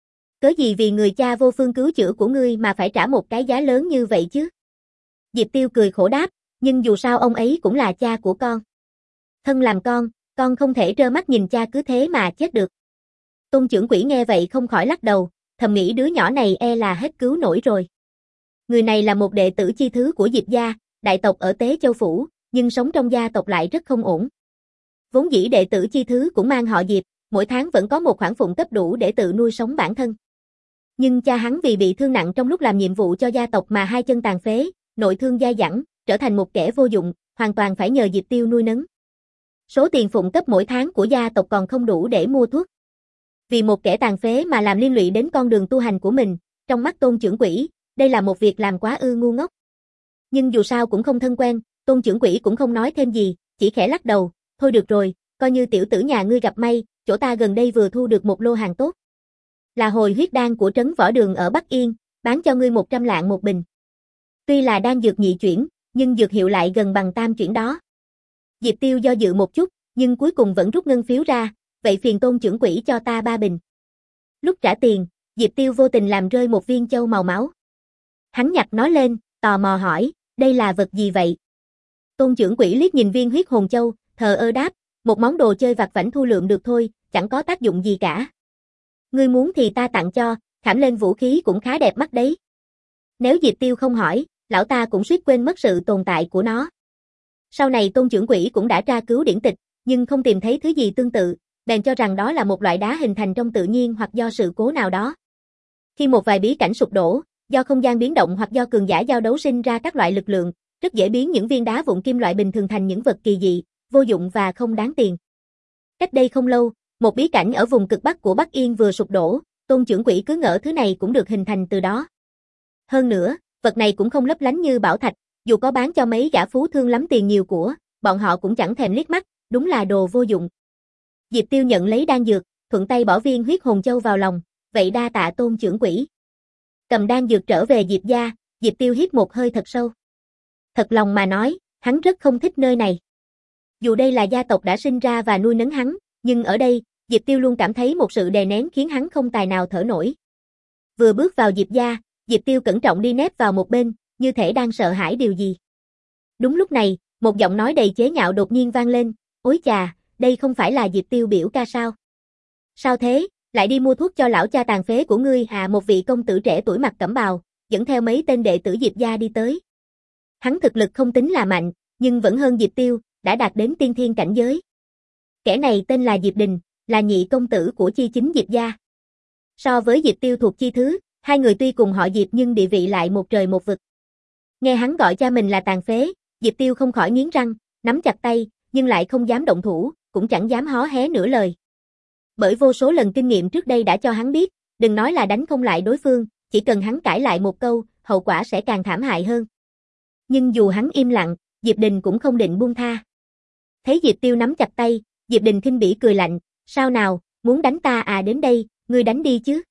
Cớ gì vì người cha vô phương cứu chữa của ngươi mà phải trả một cái giá lớn như vậy chứ? Diệp Tiêu cười khổ đáp, nhưng dù sao ông ấy cũng là cha của con. Thân làm con, con không thể trơ mắt nhìn cha cứ thế mà chết được. Tôn trưởng quỹ nghe vậy không khỏi lắc đầu, thầm nghĩ đứa nhỏ này e là hết cứu nổi rồi. Người này là một đệ tử chi thứ của Diệp gia, đại tộc ở Tế Châu Phủ, nhưng sống trong gia tộc lại rất không ổn. Vốn dĩ đệ tử chi thứ cũng mang họ Diệp, mỗi tháng vẫn có một khoản phụng cấp đủ để tự nuôi sống bản thân. Nhưng cha hắn vì bị thương nặng trong lúc làm nhiệm vụ cho gia tộc mà hai chân tàn phế, nội thương dai dẳng, trở thành một kẻ vô dụng, hoàn toàn phải nhờ Diệp Tiêu nuôi nấng. Số tiền phụng cấp mỗi tháng của gia tộc còn không đủ để mua thuốc. Vì một kẻ tàn phế mà làm liên lụy đến con đường tu hành của mình, trong mắt Tôn trưởng quỹ, đây là một việc làm quá ư ngu ngốc. Nhưng dù sao cũng không thân quen, Tôn trưởng quỹ cũng không nói thêm gì, chỉ khẽ lắc đầu, thôi được rồi, coi như tiểu tử nhà ngươi gặp may, chỗ ta gần đây vừa thu được một lô hàng tốt. Là hồi huyết đan của trấn Võ Đường ở Bắc Yên, bán cho ngươi một trăm lạng một bình. Tuy là đan dược nhị chuyển, nhưng dược hiệu lại gần bằng tam chuyển đó. Diệp Tiêu do dự một chút, nhưng cuối cùng vẫn rút ngân phiếu ra, vậy phiền Tôn trưởng quỹ cho ta ba bình. Lúc trả tiền, Diệp Tiêu vô tình làm rơi một viên châu màu máu. Hắn nhặt nó lên, tò mò hỏi, đây là vật gì vậy? Tôn trưởng quỹ liếc nhìn viên huyết hồn châu, thờ ơ đáp, một món đồ chơi vặt vãnh thu lượm được thôi, chẳng có tác dụng gì cả. Ngươi muốn thì ta tặng cho, khảm lên vũ khí cũng khá đẹp mắt đấy. Nếu Diệp Tiêu không hỏi, lão ta cũng suýt quên mất sự tồn tại của nó. Sau này Tôn trưởng quỹ cũng đã tra cứu điển tịch, nhưng không tìm thấy thứ gì tương tự, bèn cho rằng đó là một loại đá hình thành trong tự nhiên hoặc do sự cố nào đó. Khi một vài bí cảnh sụp đổ, do không gian biến động hoặc do cường giả giao đấu sinh ra các loại lực lượng, rất dễ biến những viên đá vụn kim loại bình thường thành những vật kỳ dị, vô dụng và không đáng tiền. Cách đây không lâu, một bí cảnh ở vùng cực bắc của Bắc Yên vừa sụp đổ, Tôn trưởng quỹ cứ ngỡ thứ này cũng được hình thành từ đó. Hơn nữa, vật này cũng không lấp lánh như bảo thạch, dù có bán cho mấy gã phú thương lắm tiền nhiều của, bọn họ cũng chẳng thèm liếc mắt, đúng là đồ vô dụng. Diệp Tiêu nhận lấy đan dược, thuận tay bỏ viên huyết hồn châu vào lòng, vậy đa tạ Tôn trưởng quỹ. Cầm đan dược trở về Diệp gia, Diệp Tiêu hít một hơi thật sâu. Thật lòng mà nói, hắn rất không thích nơi này. Dù đây là gia tộc đã sinh ra và nuôi nấng hắn, nhưng ở đây, Diệp Tiêu luôn cảm thấy một sự đè nén khiến hắn không tài nào thở nổi. Vừa bước vào Diệp gia, Diệp Tiêu cẩn trọng đi nép vào một bên, như thể đang sợ hãi điều gì. Đúng lúc này, một giọng nói đầy chế nhạo đột nhiên vang lên, ối chà, đây không phải là Diệp Tiêu biểu ca sao? Sao thế, lại đi mua thuốc cho lão cha tàn phế của ngươi à? Một vị công tử trẻ tuổi mặc cẩm bào, dẫn theo mấy tên đệ tử Diệp gia đi tới. Hắn thực lực không tính là mạnh, nhưng vẫn hơn Diệp Tiêu, đã đạt đến tiên thiên cảnh giới. Kẻ này tên là Diệp Đình, là nhị công tử của chi chính Diệp gia. So với Diệp Tiêu thuộc chi thứ, hai người tuy cùng họ Diệp nhưng địa vị lại một trời một vực. Nghe hắn gọi cha mình là tàn phế, Diệp Tiêu không khỏi nghiến răng, nắm chặt tay, nhưng lại không dám động thủ, cũng chẳng dám hó hé nửa lời. Bởi vô số lần kinh nghiệm trước đây đã cho hắn biết, đừng nói là đánh không lại đối phương, chỉ cần hắn cãi lại một câu, hậu quả sẽ càng thảm hại hơn. Nhưng dù hắn im lặng, Diệp Đình cũng không định buông tha. Thấy Diệp Tiêu nắm chặt tay, Diệp Đình khinh bỉ cười lạnh, sao nào, muốn đánh ta à? Đến đây, ngươi đánh đi chứ.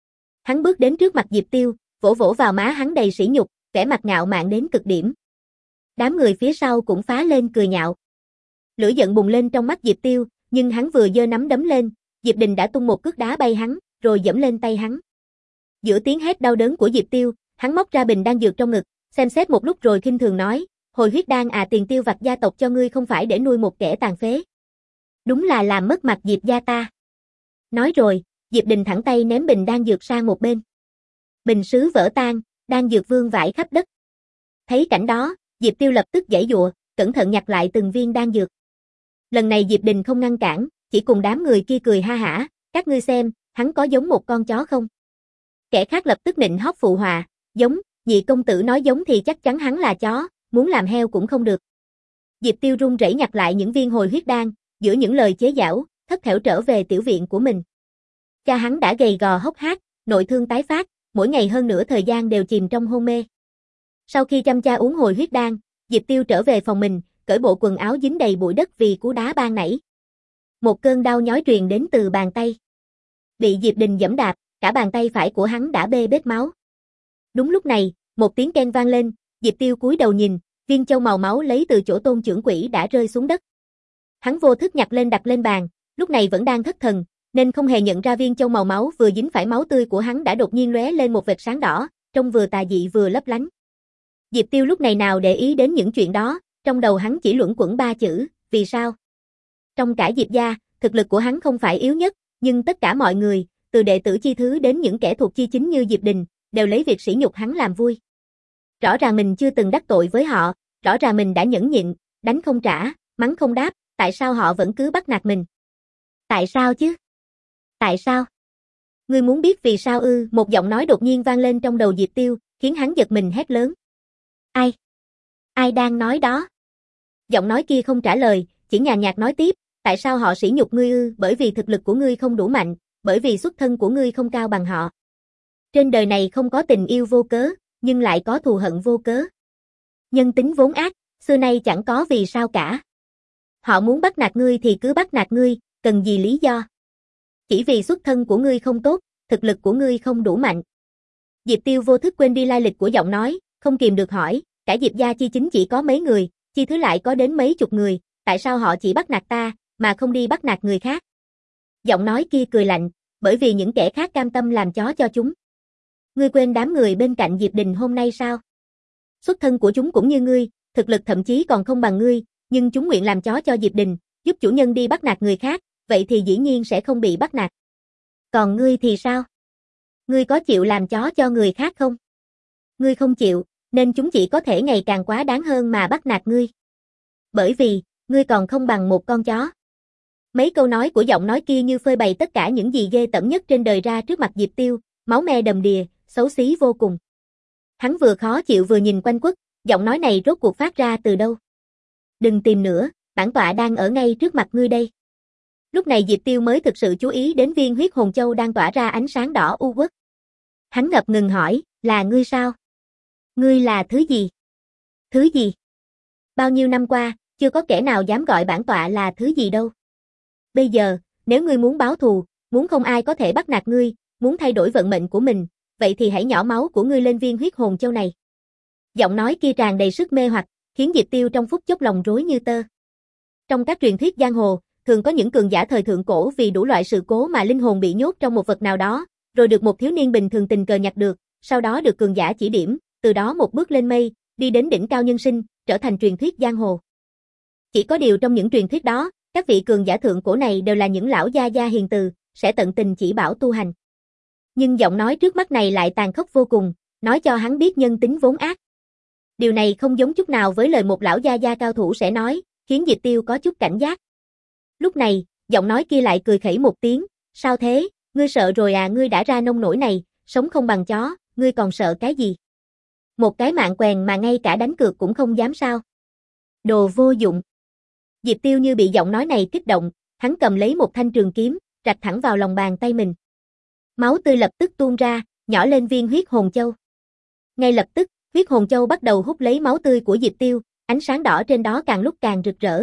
Hắn bước đến trước mặt Diệp Tiêu, vỗ vỗ vào má hắn đầy sỉ nhục, vẻ mặt ngạo mạn đến cực điểm. Đám người phía sau cũng phá lên cười nhạo. Lửa giận bùng lên trong mắt Diệp Tiêu, nhưng hắn vừa giơ nắm đấm lên, Diệp Đình đã tung một cước đá bay hắn, rồi giẫm lên tay hắn. Giữa tiếng hét đau đớn của Diệp Tiêu, hắn móc ra bình đan dược trong ngực, xem xét một lúc rồi khinh thường nói, hồi huyết đan à, tiền tiêu vặt gia tộc cho ngươi không phải để nuôi một kẻ tàn phế. Đúng là làm mất mặt Diệp gia ta. Nói rồi, Diệp Đình thẳng tay ném bình đan dược sang một bên. Bình sứ vỡ tan, đan dược vương vãi khắp đất. Thấy cảnh đó, Diệp Tiêu lập tức giãy giụa, cẩn thận nhặt lại từng viên đan dược. Lần này Diệp Đình không ngăn cản, chỉ cùng đám người kia cười ha hả, các ngươi xem, hắn có giống một con chó không? Kẻ khác lập tức nịnh hót phụ họa, giống, nhị công tử nói giống thì chắc chắn hắn là chó, muốn làm heo cũng không được. Diệp Tiêu run rẩy nhặt lại những viên hồi huyết đan, giữa những lời chế giễu, thất thểu trở về tiểu viện của mình. Cha hắn đã gầy gò hốc hác, nội thương tái phát, mỗi ngày hơn nửa thời gian đều chìm trong hôn mê. Sau khi chăm cha uống hồi huyết đan, Diệp Tiêu trở về phòng mình, cởi bộ quần áo dính đầy bụi đất vì cú đá ban nãy. Một cơn đau nhói truyền đến từ bàn tay. Bị Diệp Đình giẫm đạp, cả bàn tay phải của hắn đã bê bết máu. Đúng lúc này, một tiếng keng vang lên, Diệp Tiêu cúi đầu nhìn, viên châu màu máu lấy từ chỗ Tôn trưởng quỹ đã rơi xuống đất. Hắn vô thức nhặt lên đặt lên bàn, lúc này vẫn đang thất thần, nên không hề nhận ra viên châu màu máu vừa dính phải máu tươi của hắn đã đột nhiên lóe lên một vệt sáng đỏ, trông vừa tà dị vừa lấp lánh. Diệp Tiêu lúc này nào để ý đến những chuyện đó, trong đầu hắn chỉ luẩn quẩn ba chữ, vì sao? Trong cả Diệp gia, thực lực của hắn không phải yếu nhất, nhưng tất cả mọi người, từ đệ tử chi thứ đến những kẻ thuộc chi chính như Diệp Đình, đều lấy việc sỉ nhục hắn làm vui. Rõ ràng mình chưa từng đắc tội với họ, rõ ràng mình đã nhẫn nhịn, đánh không trả, mắng không đáp, tại sao họ vẫn cứ bắt nạt mình? Tại sao chứ? Tại sao? Ngươi muốn biết vì sao ư? Một giọng nói đột nhiên vang lên trong đầu Diệp Tiêu, khiến hắn giật mình hét lớn. Ai? Ai đang nói đó? Giọng nói kia không trả lời, chỉ nhàn nhạt nói tiếp, tại sao họ sỉ nhục ngươi ư? Bởi vì thực lực của ngươi không đủ mạnh, bởi vì xuất thân của ngươi không cao bằng họ. Trên đời này không có tình yêu vô cớ, nhưng lại có thù hận vô cớ. Nhân tính vốn ác, xưa nay chẳng có vì sao cả. Họ muốn bắt nạt ngươi thì cứ bắt nạt ngươi, cần gì lý do? Chỉ vì xuất thân của ngươi không tốt, thực lực của ngươi không đủ mạnh. Diệp Tiêu vô thức quên đi lai lịch của giọng nói, không kìm được hỏi, cả Diệp gia chi chính chỉ có mấy người, chi thứ lại có đến mấy chục người, tại sao họ chỉ bắt nạt ta, mà không đi bắt nạt người khác? Giọng nói kia cười lạnh, bởi vì những kẻ khác cam tâm làm chó cho chúng. Ngươi quên đám người bên cạnh Diệp Đình hôm nay sao? Xuất thân của chúng cũng như ngươi, thực lực thậm chí còn không bằng ngươi, nhưng chúng nguyện làm chó cho Diệp Đình, giúp chủ nhân đi bắt nạt người khác, vậy thì dĩ nhiên sẽ không bị bắt nạt. Còn ngươi thì sao? Ngươi có chịu làm chó cho người khác không? Ngươi không chịu, nên chúng chỉ có thể ngày càng quá đáng hơn mà bắt nạt ngươi. Bởi vì, ngươi còn không bằng một con chó. Mấy câu nói của giọng nói kia như phơi bày tất cả những gì ghê tởm nhất trên đời ra trước mặt Diệp Tiêu, máu me đầm đìa, xấu xí vô cùng. Hắn vừa khó chịu vừa nhìn quanh quất, giọng nói này rốt cuộc phát ra từ đâu? Đừng tìm nữa, bản tọa đang ở ngay trước mặt ngươi đây. Lúc này Diệp Tiêu mới thực sự chú ý đến viên huyết hồn châu đang tỏa ra ánh sáng đỏ u uất. Hắn ngập ngừng hỏi, là ngươi sao? Ngươi là thứ gì? Thứ gì? Bao nhiêu năm qua, chưa có kẻ nào dám gọi bản tọa là thứ gì đâu. Bây giờ, nếu ngươi muốn báo thù, muốn không ai có thể bắt nạt ngươi, muốn thay đổi vận mệnh của mình, vậy thì hãy nhỏ máu của ngươi lên viên huyết hồn châu này. Giọng nói kia tràn đầy sức mê hoặc, khiến Diệp Tiêu trong phút chốc lòng rối như tơ. Trong các truyền thuyết giang hồ, thường có những cường giả thời thượng cổ vì đủ loại sự cố mà linh hồn bị nhốt trong một vật nào đó, rồi được một thiếu niên bình thường tình cờ nhặt được, sau đó được cường giả chỉ điểm, từ đó một bước lên mây, đi đến đỉnh cao nhân sinh, trở thành truyền thuyết giang hồ. Chỉ có điều trong những truyền thuyết đó, các vị cường giả thượng cổ này đều là những lão gia gia hiền từ, sẽ tận tình chỉ bảo tu hành. Nhưng giọng nói trước mắt này lại tàn khốc vô cùng, nói cho hắn biết nhân tính vốn ác. Điều này không giống chút nào với lời một lão gia gia cao thủ sẽ nói, khiến Diệp Tiêu có chút cảnh giác. Lúc này, giọng nói kia lại cười khẩy một tiếng, sao thế, ngươi sợ rồi à? Ngươi đã ra nông nổi này, sống không bằng chó, ngươi còn sợ cái gì? Một cái mạng quèn mà ngay cả đánh cược cũng không dám sao? Đồ vô dụng. Diệp Tiêu như bị giọng nói này kích động, hắn cầm lấy một thanh trường kiếm, rạch thẳng vào lòng bàn tay mình. Máu tươi lập tức tuôn ra, nhỏ lên viên huyết hồn châu. Ngay lập tức, huyết hồn châu bắt đầu hút lấy máu tươi của Diệp Tiêu, ánh sáng đỏ trên đó càng lúc càng rực rỡ.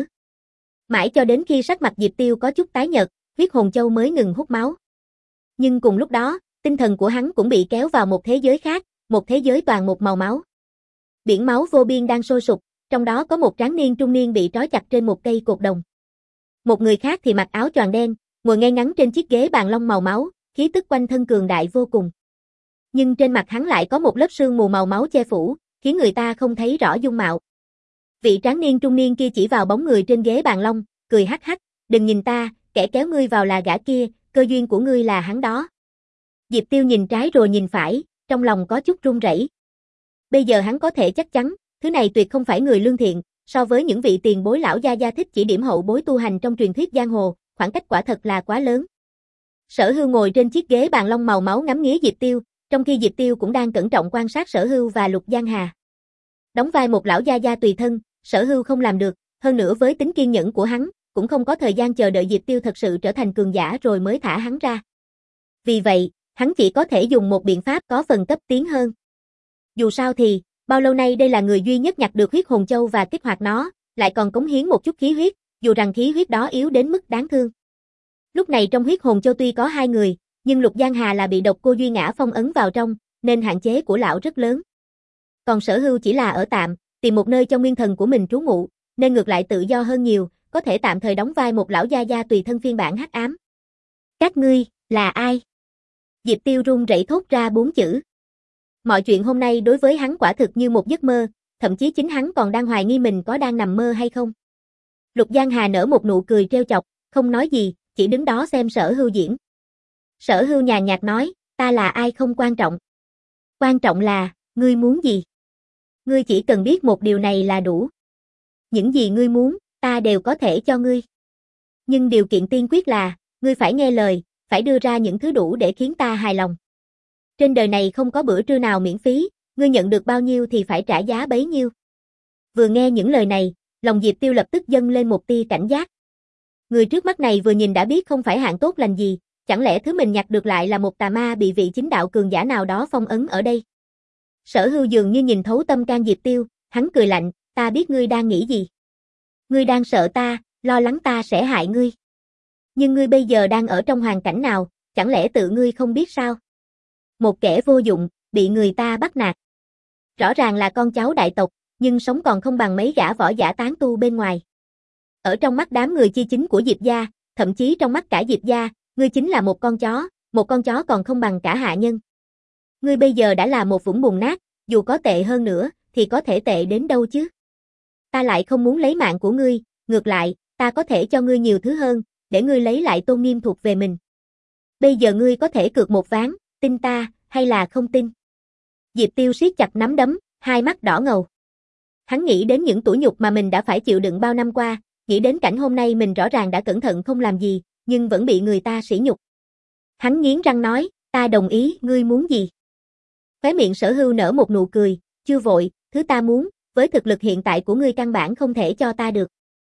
Mãi cho đến khi sắc mặt Diệp Tiêu có chút tái nhợt, huyết hồn châu mới ngừng hút máu. Nhưng cùng lúc đó, tinh thần của hắn cũng bị kéo vào một thế giới khác, một thế giới toàn một màu máu. Biển máu vô biên đang sôi sục, trong đó có một tráng niên trung niên bị trói chặt trên một cây cột đồng. Một người khác thì mặc áo choàng đen, ngồi ngay ngắn trên chiếc ghế bàn lông màu máu, khí tức quanh thân cường đại vô cùng. Nhưng trên mặt hắn lại có một lớp sương mù màu máu che phủ, khiến người ta không thấy rõ dung mạo. Vị tráng niên trung niên kia chỉ vào bóng người trên ghế bàn lông, cười hắc hắc, đừng nhìn ta, kẻ kéo ngươi vào là gã kia, cơ duyên của ngươi là hắn đó. Diệp Tiêu nhìn trái rồi nhìn phải, trong lòng có chút run rẩy. Bây giờ hắn có thể chắc chắn, thứ này tuyệt không phải người lương thiện, so với những vị tiền bối lão gia gia thích chỉ điểm hậu bối tu hành trong truyền thuyết giang hồ, khoảng cách quả thật là quá lớn. Sở Hưu ngồi trên chiếc ghế bàn lông màu máu ngắm nghía Diệp Tiêu, trong khi Diệp Tiêu cũng đang cẩn trọng quan sát Sở Hưu và Lục Giang Hà. Đóng vai một lão gia gia tùy thân, Sở Hưu không làm được, hơn nữa với tính kiên nhẫn của hắn, cũng không có thời gian chờ đợi Diệp Tiêu thật sự trở thành cường giả rồi mới thả hắn ra. Vì vậy, Hắn chỉ có thể dùng một biện pháp có phần cấp tiến hơn. Dù sao thì, bao lâu nay đây là người duy nhất nhặt được huyết hồn châu và kích hoạt nó, lại còn cống hiến một chút khí huyết, dù rằng khí huyết đó yếu đến mức đáng thương. Lúc này trong huyết hồn châu tuy có hai người, nhưng Lục Giang Hà là bị độc cô Duy Ngã phong ấn vào trong, nên hạn chế của lão rất lớn. Còn Sở Hưu chỉ là ở tạm, tìm một nơi cho nguyên thần của mình trú ngụ, nên ngược lại tự do hơn nhiều, có thể tạm thời đóng vai một lão gia gia tùy thân phiên bản hắc ám. Các ngươi, là ai? Diệp Tiêu run rẩy thốt ra bốn chữ. Mọi chuyện hôm nay đối với hắn quả thực như một giấc mơ, thậm chí chính hắn còn đang hoài nghi mình có đang nằm mơ hay không. Lục Giang Hà nở một nụ cười trêu chọc, không nói gì, chỉ đứng đó xem Sở Hưu diễn. Sở Hưu nhàn nhạt nói, ta là ai không quan trọng. Quan trọng là, ngươi muốn gì? Ngươi chỉ cần biết một điều này là đủ. Những gì ngươi muốn, ta đều có thể cho ngươi. Nhưng điều kiện tiên quyết là, ngươi phải nghe lời, phải đưa ra những thứ đủ để khiến ta hài lòng. Trên đời này không có bữa trưa nào miễn phí, ngươi nhận được bao nhiêu thì phải trả giá bấy nhiêu. Vừa nghe những lời này, lòng Diệp Tiêu lập tức dâng lên một tia cảnh giác. Người trước mắt này vừa nhìn đã biết không phải hạng tốt lành gì, chẳng lẽ thứ mình nhặt được lại là một tà ma bị vị chính đạo cường giả nào đó phong ấn ở đây. Sở Hưu dường như nhìn thấu tâm can Diệp Tiêu, hắn cười lạnh, ta biết ngươi đang nghĩ gì. Ngươi đang sợ ta, lo lắng ta sẽ hại ngươi. Nhưng ngươi bây giờ đang ở trong hoàn cảnh nào, chẳng lẽ tự ngươi không biết sao? Một kẻ vô dụng, bị người ta bắt nạt. Rõ ràng là con cháu đại tộc, nhưng sống còn không bằng mấy gã võ giả tán tu bên ngoài. Ở trong mắt đám người chi chính của Diệp gia, thậm chí trong mắt cả Diệp gia, ngươi chính là một con chó, một con chó còn không bằng cả hạ nhân. Ngươi bây giờ đã là một vũng bùn nát, dù có tệ hơn nữa, thì có thể tệ đến đâu chứ? Ta lại không muốn lấy mạng của ngươi, ngược lại, ta có thể cho ngươi nhiều thứ hơn, để ngươi lấy lại tôn nghiêm thuộc về mình. Bây giờ ngươi có thể cược một ván, tin ta, hay là không tin? Diệp Tiêu siết chặt nắm đấm, hai mắt đỏ ngầu. Hắn nghĩ đến những tủi nhục mà mình đã phải chịu đựng bao năm qua, nghĩ đến cảnh hôm nay mình rõ ràng đã cẩn thận không làm gì, nhưng vẫn bị người ta sỉ nhục. Hắn nghiến răng nói, ta đồng ý, ngươi muốn gì? Khóe miệng Sở Hưu nở một nụ cười, chưa vội, thứ ta muốn, với thực lực hiện tại của ngươi căn bản không thể cho ta được.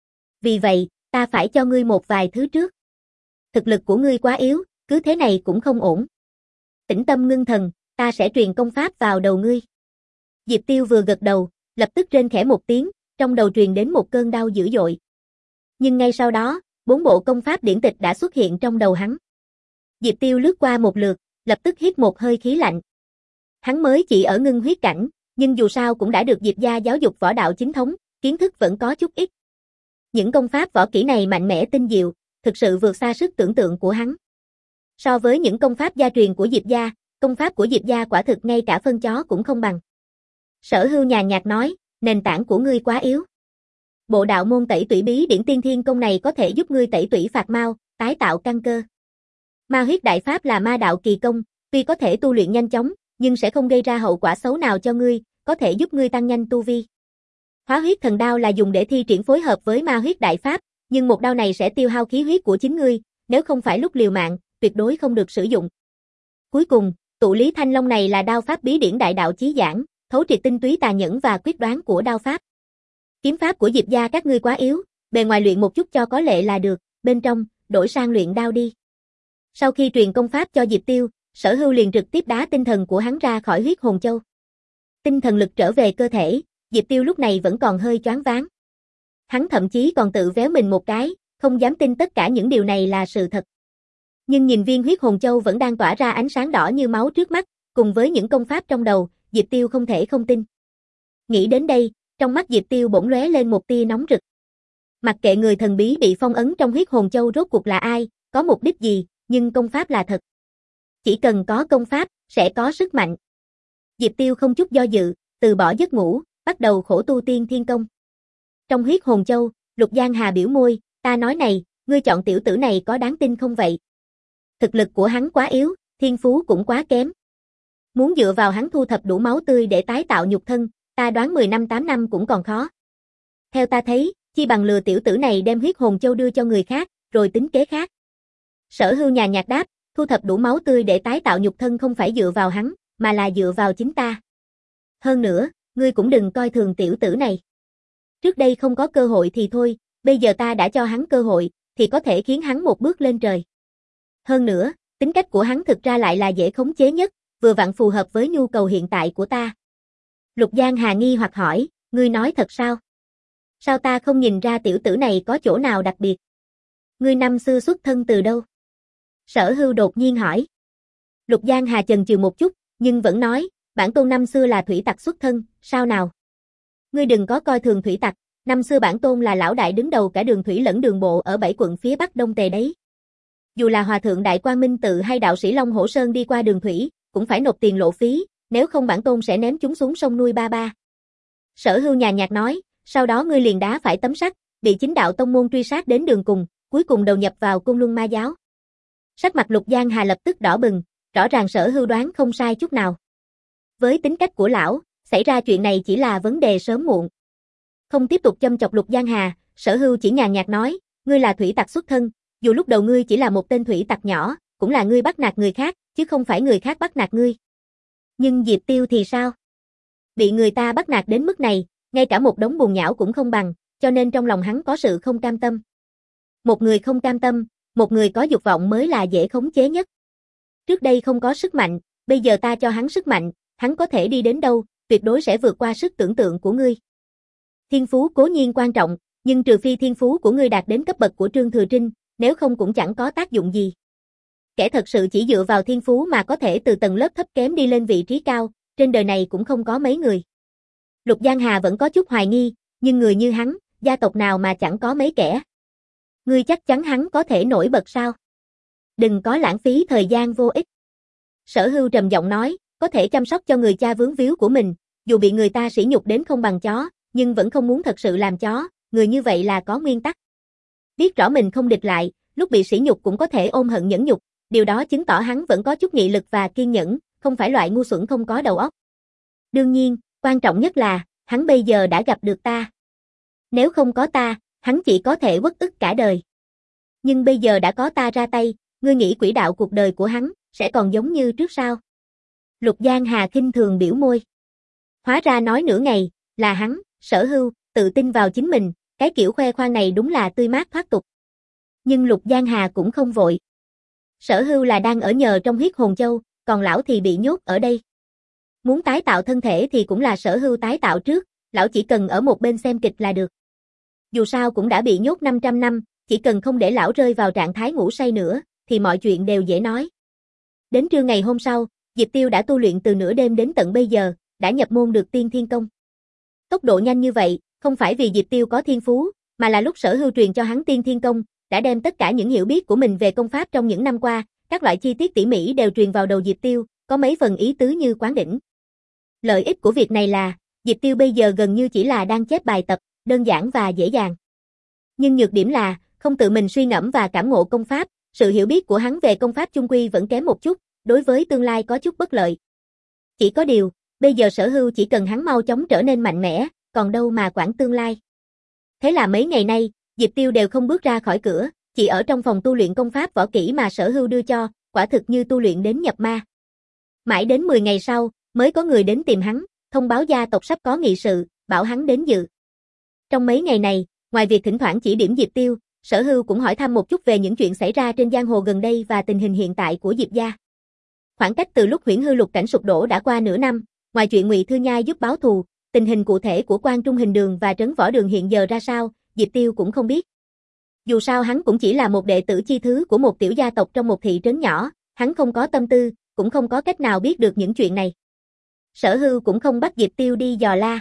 Vì vậy, ta phải cho ngươi một vài thứ trước. Thực lực của ngươi quá yếu, cứ thế này cũng không ổn. Tĩnh tâm ngưng thần, ta sẽ truyền công pháp vào đầu ngươi. Diệp Tiêu vừa gật đầu, lập tức rên khẽ một tiếng, trong đầu truyền đến một cơn đau dữ dội. Nhưng ngay sau đó, bốn bộ công pháp điển tịch đã xuất hiện trong đầu hắn. Diệp Tiêu lướt qua một lượt, lập tức hít một hơi khí lạnh. Hắn mới chỉ ở ngưng huyết cảnh, nhưng dù sao cũng đã được Diệp gia giáo dục võ đạo chính thống, kiến thức vẫn có chút ít. Những công pháp võ kỹ này mạnh mẽ tinh diệu, thực sự vượt xa sức tưởng tượng của hắn. So với những công pháp gia truyền của Diệp gia, công pháp của Diệp gia quả thực ngay cả phân chó cũng không bằng. Sở Hưu nhàn nhạt nói, nền tảng của ngươi quá yếu. Bộ đạo môn tẩy tủy bí điển tiên thiên công này có thể giúp ngươi tẩy tủy phạt mau, tái tạo căn cơ. Ma huyết đại pháp là ma đạo kỳ công, tuy có thể tu luyện nhanh chóng, nhưng sẽ không gây ra hậu quả xấu nào cho ngươi, có thể giúp ngươi tăng nhanh tu vi. Hóa huyết thần đao là dùng để thi triển phối hợp với ma huyết đại pháp, nhưng một đao này sẽ tiêu hao khí huyết của chính ngươi, nếu không phải lúc liều mạng, tuyệt đối không được sử dụng. Cuối cùng, tụ lý thanh long này là đao pháp bí điển đại đạo chí giảng, thấu triệt tinh túy tà nhẫn và quyết đoán của đao pháp. Kiếm pháp của Diệp gia các ngươi quá yếu, bề ngoài luyện một chút cho có lệ là được, bên trong, đổi sang luyện đao đi. Sau khi truyền công pháp cho Diệp Tiêu, Sở Hưu liền trực tiếp đá tinh thần của hắn ra khỏi huyết hồn châu. Tinh thần lực trở về cơ thể, Diệp Tiêu lúc này vẫn còn hơi choáng váng. Hắn thậm chí còn tự véo mình một cái, không dám tin tất cả những điều này là sự thật. Nhưng nhìn viên huyết hồn châu vẫn đang tỏa ra ánh sáng đỏ như máu trước mắt, cùng với những công pháp trong đầu, Diệp Tiêu không thể không tin. Nghĩ đến đây, trong mắt Diệp Tiêu bỗng lóe lên một tia nóng rực. Mặc kệ người thần bí bị phong ấn trong huyết hồn châu rốt cuộc là ai, có mục đích gì, nhưng công pháp là thật. Chỉ cần có công pháp, sẽ có sức mạnh. Diệp Tiêu không chút do dự, từ bỏ giấc ngủ, bắt đầu khổ tu tiên thiên công. Trong huyết hồn châu, Lục Giang Hà biểu môi, ta nói này, ngươi chọn tiểu tử này có đáng tin không vậy? Thực lực của hắn quá yếu, thiên phú cũng quá kém. Muốn dựa vào hắn thu thập đủ máu tươi để tái tạo nhục thân, ta đoán mười năm tám năm cũng còn khó. Theo ta thấy, chi bằng lừa tiểu tử này đem huyết hồn châu đưa cho người khác, rồi tính kế khác. Sở Hưu nhàn nhạt đáp, thu thập đủ máu tươi để tái tạo nhục thân không phải dựa vào hắn, mà là dựa vào chính ta. Hơn nữa, ngươi cũng đừng coi thường tiểu tử này. Trước đây không có cơ hội thì thôi, bây giờ ta đã cho hắn cơ hội, thì có thể khiến hắn một bước lên trời. Hơn nữa, Tính cách của hắn thực ra lại là dễ khống chế nhất, vừa vặn phù hợp với nhu cầu hiện tại của ta. Lục Giang Hà nghi hoặc hỏi, ngươi nói thật sao? Sao ta không nhìn ra tiểu tử này có chỗ nào đặc biệt? Ngươi năm xưa xuất thân từ đâu? Sở Hưu đột nhiên hỏi. Lục Giang Hà chần chừ một chút, nhưng vẫn nói, bản tôn năm xưa là thủy tặc xuất thân, sao nào? Ngươi đừng có coi thường thủy tặc, năm xưa bản tôn là lão đại đứng đầu cả đường thủy lẫn đường bộ ở bảy quận phía Bắc Đông Tề đấy. Dù là hòa thượng Đại Quang Minh Tự hay đạo sĩ Long Hổ Sơn đi qua đường thủy, cũng phải nộp tiền lộ phí, nếu không bản tôn sẽ ném chúng xuống sông nuôi ba ba. Sở Hưu nhàn nhạt nói, sau đó ngươi liền đá phải tấm sắt, bị chính đạo tông môn truy sát đến đường cùng, cuối cùng đầu nhập vào Côn Luân Ma giáo. Sắc mặt Lục Giang Hà lập tức đỏ bừng, rõ ràng Sở Hưu đoán không sai chút nào. Với tính cách của lão, xảy ra chuyện này chỉ là vấn đề sớm muộn. Không tiếp tục châm chọc Lục Giang Hà, Sở Hưu chỉ nhàn nhạt nói, ngươi là thủy tặc xuất thân, dù lúc đầu ngươi chỉ là một tên thủy tặc nhỏ, cũng là ngươi bắt nạt người khác, chứ không phải người khác bắt nạt ngươi. Nhưng Diệp Tiêu thì sao? Bị người ta bắt nạt đến mức này, ngay cả một đống bùn nhão cũng không bằng, cho nên trong lòng hắn có sự không cam tâm. Một người không cam tâm, một người có dục vọng mới là dễ khống chế nhất. Trước đây không có sức mạnh, bây giờ ta cho hắn sức mạnh, hắn có thể đi đến đâu, tuyệt đối sẽ vượt qua sức tưởng tượng của ngươi. Thiên phú cố nhiên quan trọng, nhưng trừ phi thiên phú của ngươi đạt đến cấp bậc của Trương Thừa Trinh, nếu không cũng chẳng có tác dụng gì. Kẻ thật sự chỉ dựa vào thiên phú mà có thể từ tầng lớp thấp kém đi lên vị trí cao, trên đời này cũng không có mấy người. Lục Giang Hà vẫn có chút hoài nghi, nhưng người như hắn, gia tộc nào mà chẳng có mấy kẻ. Ngươi chắc chắn hắn có thể nổi bật sao? Đừng có lãng phí thời gian vô ích. Sở Hưu trầm giọng nói, có thể chăm sóc cho người cha vướng víu của mình, dù bị người ta sỉ nhục đến không bằng chó, nhưng vẫn không muốn thật sự làm chó, người như vậy là có nguyên tắc. Biết rõ mình không địch lại, lúc bị sỉ nhục cũng có thể ôm hận nhẫn nhục, điều đó chứng tỏ hắn vẫn có chút nghị lực và kiên nhẫn, không phải loại ngu xuẩn không có đầu óc. Đương nhiên, quan trọng nhất là, hắn bây giờ đã gặp được ta. Nếu không có ta, hắn chỉ có thể uất ức cả đời. Nhưng bây giờ đã có ta ra tay, ngươi nghĩ quỹ đạo cuộc đời của hắn sẽ còn giống như trước sao? Lục Giang Hà khinh thường biểu môi. Hóa ra nói nửa ngày, là hắn, Sở Hưu, tự tin vào chính mình, cái kiểu khoe khoang này đúng là tươi mát thoát tục. Nhưng Lục Giang Hà cũng không vội. Sở Hưu là đang ở nhờ trong huyết hồn châu, còn lão thì bị nhốt ở đây. Muốn tái tạo thân thể thì cũng là Sở Hưu tái tạo trước, lão chỉ cần ở một bên xem kịch là được. Dù sao cũng đã bị nhốt năm trăm năm, chỉ cần không để lão rơi vào trạng thái ngủ say nữa, thì mọi chuyện đều dễ nói. Đến trưa ngày hôm sau, Diệp Tiêu đã tu luyện từ nửa đêm đến tận bây giờ, đã nhập môn được tiên thiên công. Tốc độ nhanh như vậy, không phải vì Diệp Tiêu có thiên phú, mà là lúc Sở Hưu truyền cho hắn tiên thiên công, đã đem tất cả những hiểu biết của mình về công pháp trong những năm qua, các loại chi tiết tỉ mỉ đều truyền vào đầu Diệp Tiêu, có mấy phần ý tứ như quán đỉnh. Lợi ích của việc này là, Diệp Tiêu bây giờ gần như chỉ là đang chép bài tập, đơn giản và dễ dàng. Nhưng nhược điểm là, không tự mình suy ngẫm và cảm ngộ công pháp, sự hiểu biết của hắn về công pháp chung quy vẫn kém một chút, đối với tương lai có chút bất lợi. Chỉ có điều, bây giờ Sở Hưu chỉ cần hắn mau chóng trở nên mạnh mẽ, còn đâu mà quản tương lai. Thế là mấy ngày nay, Diệp Tiêu đều không bước ra khỏi cửa, chỉ ở trong phòng tu luyện công pháp võ kỹ mà Sở Hưu đưa cho, quả thực như tu luyện đến nhập ma. Mãi đến mười ngày sau, mới có người đến tìm hắn, thông báo gia tộc sắp có nghị sự, bảo hắn đến dự. Trong mấy ngày này, ngoài việc thỉnh thoảng chỉ điểm Diệp Tiêu, Sở Hưu cũng hỏi thăm một chút về những chuyện xảy ra trên giang hồ gần đây và tình hình hiện tại của Diệp gia. Khoảng cách từ lúc Huyễn Hư Lục cảnh sụp đổ đã qua nửa năm, ngoài chuyện Ngụy Thư Nhai giúp báo thù, tình hình cụ thể của Quan Trung Hình Đường và Trấn Võ Đường hiện giờ ra sao, Diệp Tiêu cũng không biết. Dù sao hắn cũng chỉ là một đệ tử chi thứ của một tiểu gia tộc trong một thị trấn nhỏ, hắn không có tâm tư, cũng không có cách nào biết được những chuyện này. Sở Hưu cũng không bắt Diệp Tiêu đi dò la.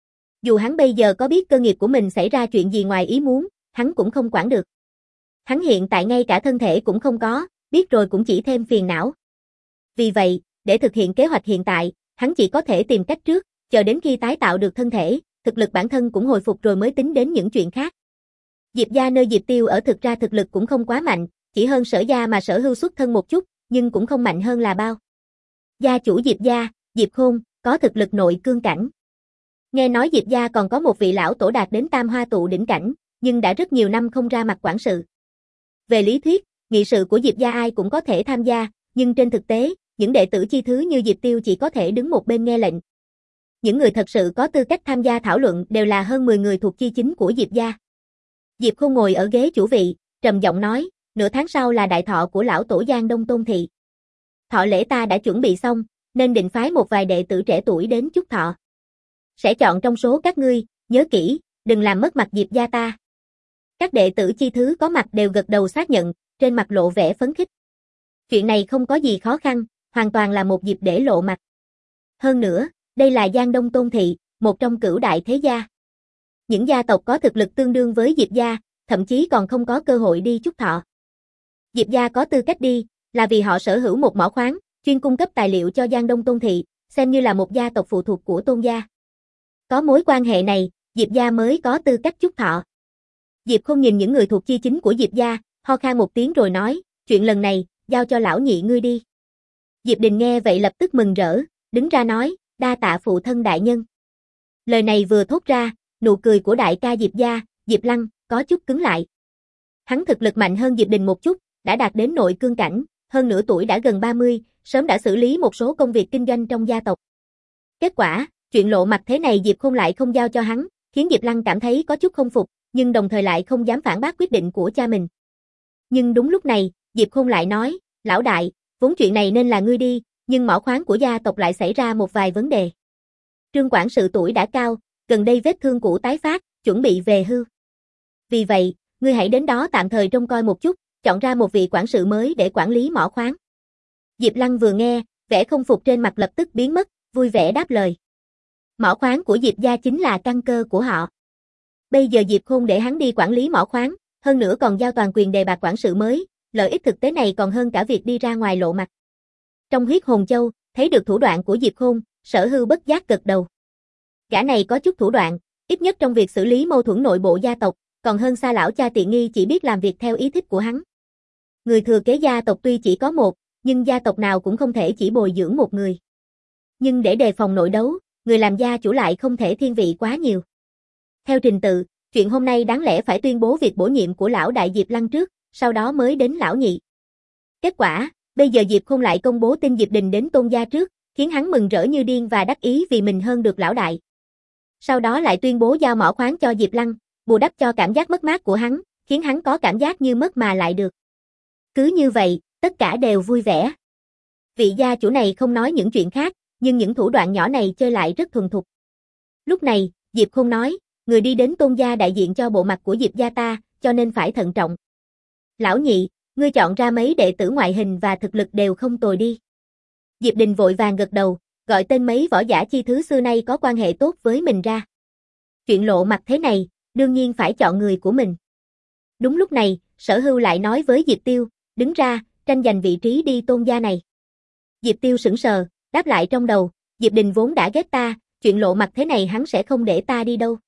Dù hắn bây giờ có biết cơ nghiệp của mình xảy ra chuyện gì ngoài ý muốn, hắn cũng không quản được. Hắn hiện tại ngay cả thân thể cũng không có, biết rồi cũng chỉ thêm phiền não. Vì vậy, để thực hiện kế hoạch hiện tại, hắn chỉ có thể tìm cách trước, chờ đến khi tái tạo được thân thể, thực lực bản thân cũng hồi phục rồi mới tính đến những chuyện khác. Diệp gia nơi Diệp Tiêu ở thực ra thực lực cũng không quá mạnh, chỉ hơn Sở gia mà Sở Hưu xuất thân một chút, nhưng cũng không mạnh hơn là bao. Gia chủ Diệp gia, Diệp Khôn, có thực lực nội cương cảnh. Nghe nói Diệp gia còn có một vị lão tổ đạt đến tam hoa tụ đỉnh cảnh, nhưng đã rất nhiều năm không ra mặt quản sự. Về lý thuyết, nghị sự của Diệp gia ai cũng có thể tham gia, nhưng trên thực tế, những đệ tử chi thứ như Diệp Tiêu chỉ có thể đứng một bên nghe lệnh. Những người thật sự có tư cách tham gia thảo luận đều là hơn mười người thuộc chi chính của Diệp gia. Diệp Khôn ngồi ở ghế chủ vị, trầm giọng nói, nửa tháng sau là đại thọ của lão tổ Giang Đông Tôn Thị. Thọ lễ ta đã chuẩn bị xong, nên định phái một vài đệ tử trẻ tuổi đến chúc thọ. Sẽ chọn trong số các ngươi, nhớ kỹ, đừng làm mất mặt Diệp gia ta. Các đệ tử chi thứ có mặt đều gật đầu xác nhận, trên mặt lộ vẻ phấn khích. Chuyện này không có gì khó khăn, hoàn toàn là một dịp để lộ mặt. Hơn nữa, đây là Giang Đông Tôn Thị, một trong cửu đại thế gia. Những gia tộc có thực lực tương đương với Diệp gia, thậm chí còn không có cơ hội đi chúc thọ. Diệp gia có tư cách đi, là vì họ sở hữu một mỏ khoáng, chuyên cung cấp tài liệu cho Giang Đông Tôn Thị, xem như là một gia tộc phụ thuộc của Tôn gia. Có mối quan hệ này, Diệp gia mới có tư cách chúc thọ. Diệp Khôn nhìn những người thuộc chi chính của Diệp gia, ho khan một tiếng rồi nói, chuyện lần này, giao cho lão nhị ngươi đi. Diệp Đình nghe vậy lập tức mừng rỡ, đứng ra nói, đa tạ phụ thân đại nhân. Lời này vừa thốt ra, nụ cười của đại ca Diệp gia, Diệp Lăng, có chút cứng lại. Hắn thực lực mạnh hơn Diệp Đình một chút, đã đạt đến nội cương cảnh, hơn nửa tuổi đã gần ba mươi, sớm đã xử lý một số công việc kinh doanh trong gia tộc. Kết quả, chuyện lộ mặt thế này Diệp Khôn lại không giao cho hắn, khiến Diệp Lăng cảm thấy có chút không phục, nhưng đồng thời lại không dám phản bác quyết định của cha mình. Nhưng đúng lúc này, Diệp Khôn lại nói, lão đại, vốn chuyện này nên là ngươi đi, nhưng mỏ khoáng của gia tộc lại xảy ra một vài vấn đề. Trương quản sự tuổi đã cao, gần đây vết thương cũ tái phát, chuẩn bị về hưu. Vì vậy, ngươi hãy đến đó tạm thời trông coi một chút, chọn ra một vị quản sự mới để quản lý mỏ khoáng. Diệp Lăng vừa nghe, vẻ không phục trên mặt lập tức biến mất, vui vẻ đáp lời. Mỏ khoáng của Diệp gia chính là căn cơ của họ. Bây giờ Diệp Khôn để hắn đi quản lý mỏ khoáng, hơn nữa còn giao toàn quyền đề bạt quản sự mới, lợi ích thực tế này còn hơn cả việc đi ra ngoài lộ mặt. Trong Huyết Hồn Châu, thấy được thủ đoạn của Diệp Khôn, Sở Hưu bất giác gật đầu. Gã này có chút thủ đoạn, ít nhất trong việc xử lý mâu thuẫn nội bộ gia tộc, còn hơn xa lão cha tiện nghi chỉ biết làm việc theo ý thích của hắn. Người thừa kế gia tộc tuy chỉ có một, nhưng gia tộc nào cũng không thể chỉ bồi dưỡng một người. Nhưng để đề phòng nội đấu, người làm gia chủ lại không thể thiên vị quá nhiều. Theo trình tự, chuyện hôm nay đáng lẽ phải tuyên bố việc bổ nhiệm của lão đại Diệp Lăng trước, sau đó mới đến lão nhị. Kết quả, bây giờ Diệp Khôn lại công bố tin Diệp Đình đến Tôn gia trước, khiến hắn mừng rỡ như điên và đắc ý vì mình hơn được lão đại. Sau đó lại tuyên bố giao mỏ khoáng cho Diệp Lăng, bù đắp cho cảm giác mất mát của hắn, khiến hắn có cảm giác như mất mà lại được. Cứ như vậy, tất cả đều vui vẻ. Vị gia chủ này không nói những chuyện khác, nhưng những thủ đoạn nhỏ này chơi lại rất thuần thục. Lúc này, Diệp Khôn nói, người đi đến Tôn gia đại diện cho bộ mặt của Diệp gia ta, cho nên phải thận trọng. Lão nhị, ngươi chọn ra mấy đệ tử ngoại hình và thực lực đều không tồi đi. Diệp Đình vội vàng gật đầu, gọi tên mấy võ giả chi thứ xưa nay có quan hệ tốt với mình ra. Chuyện lộ mặt thế này, đương nhiên phải chọn người của mình. Đúng lúc này, Sở Hưu lại nói với Diệp Tiêu, đứng ra, tranh giành vị trí đi Tôn gia này. Diệp Tiêu sững sờ, đáp lại trong đầu, Diệp Đình vốn đã ghét ta, chuyện lộ mặt thế này hắn sẽ không để ta đi đâu.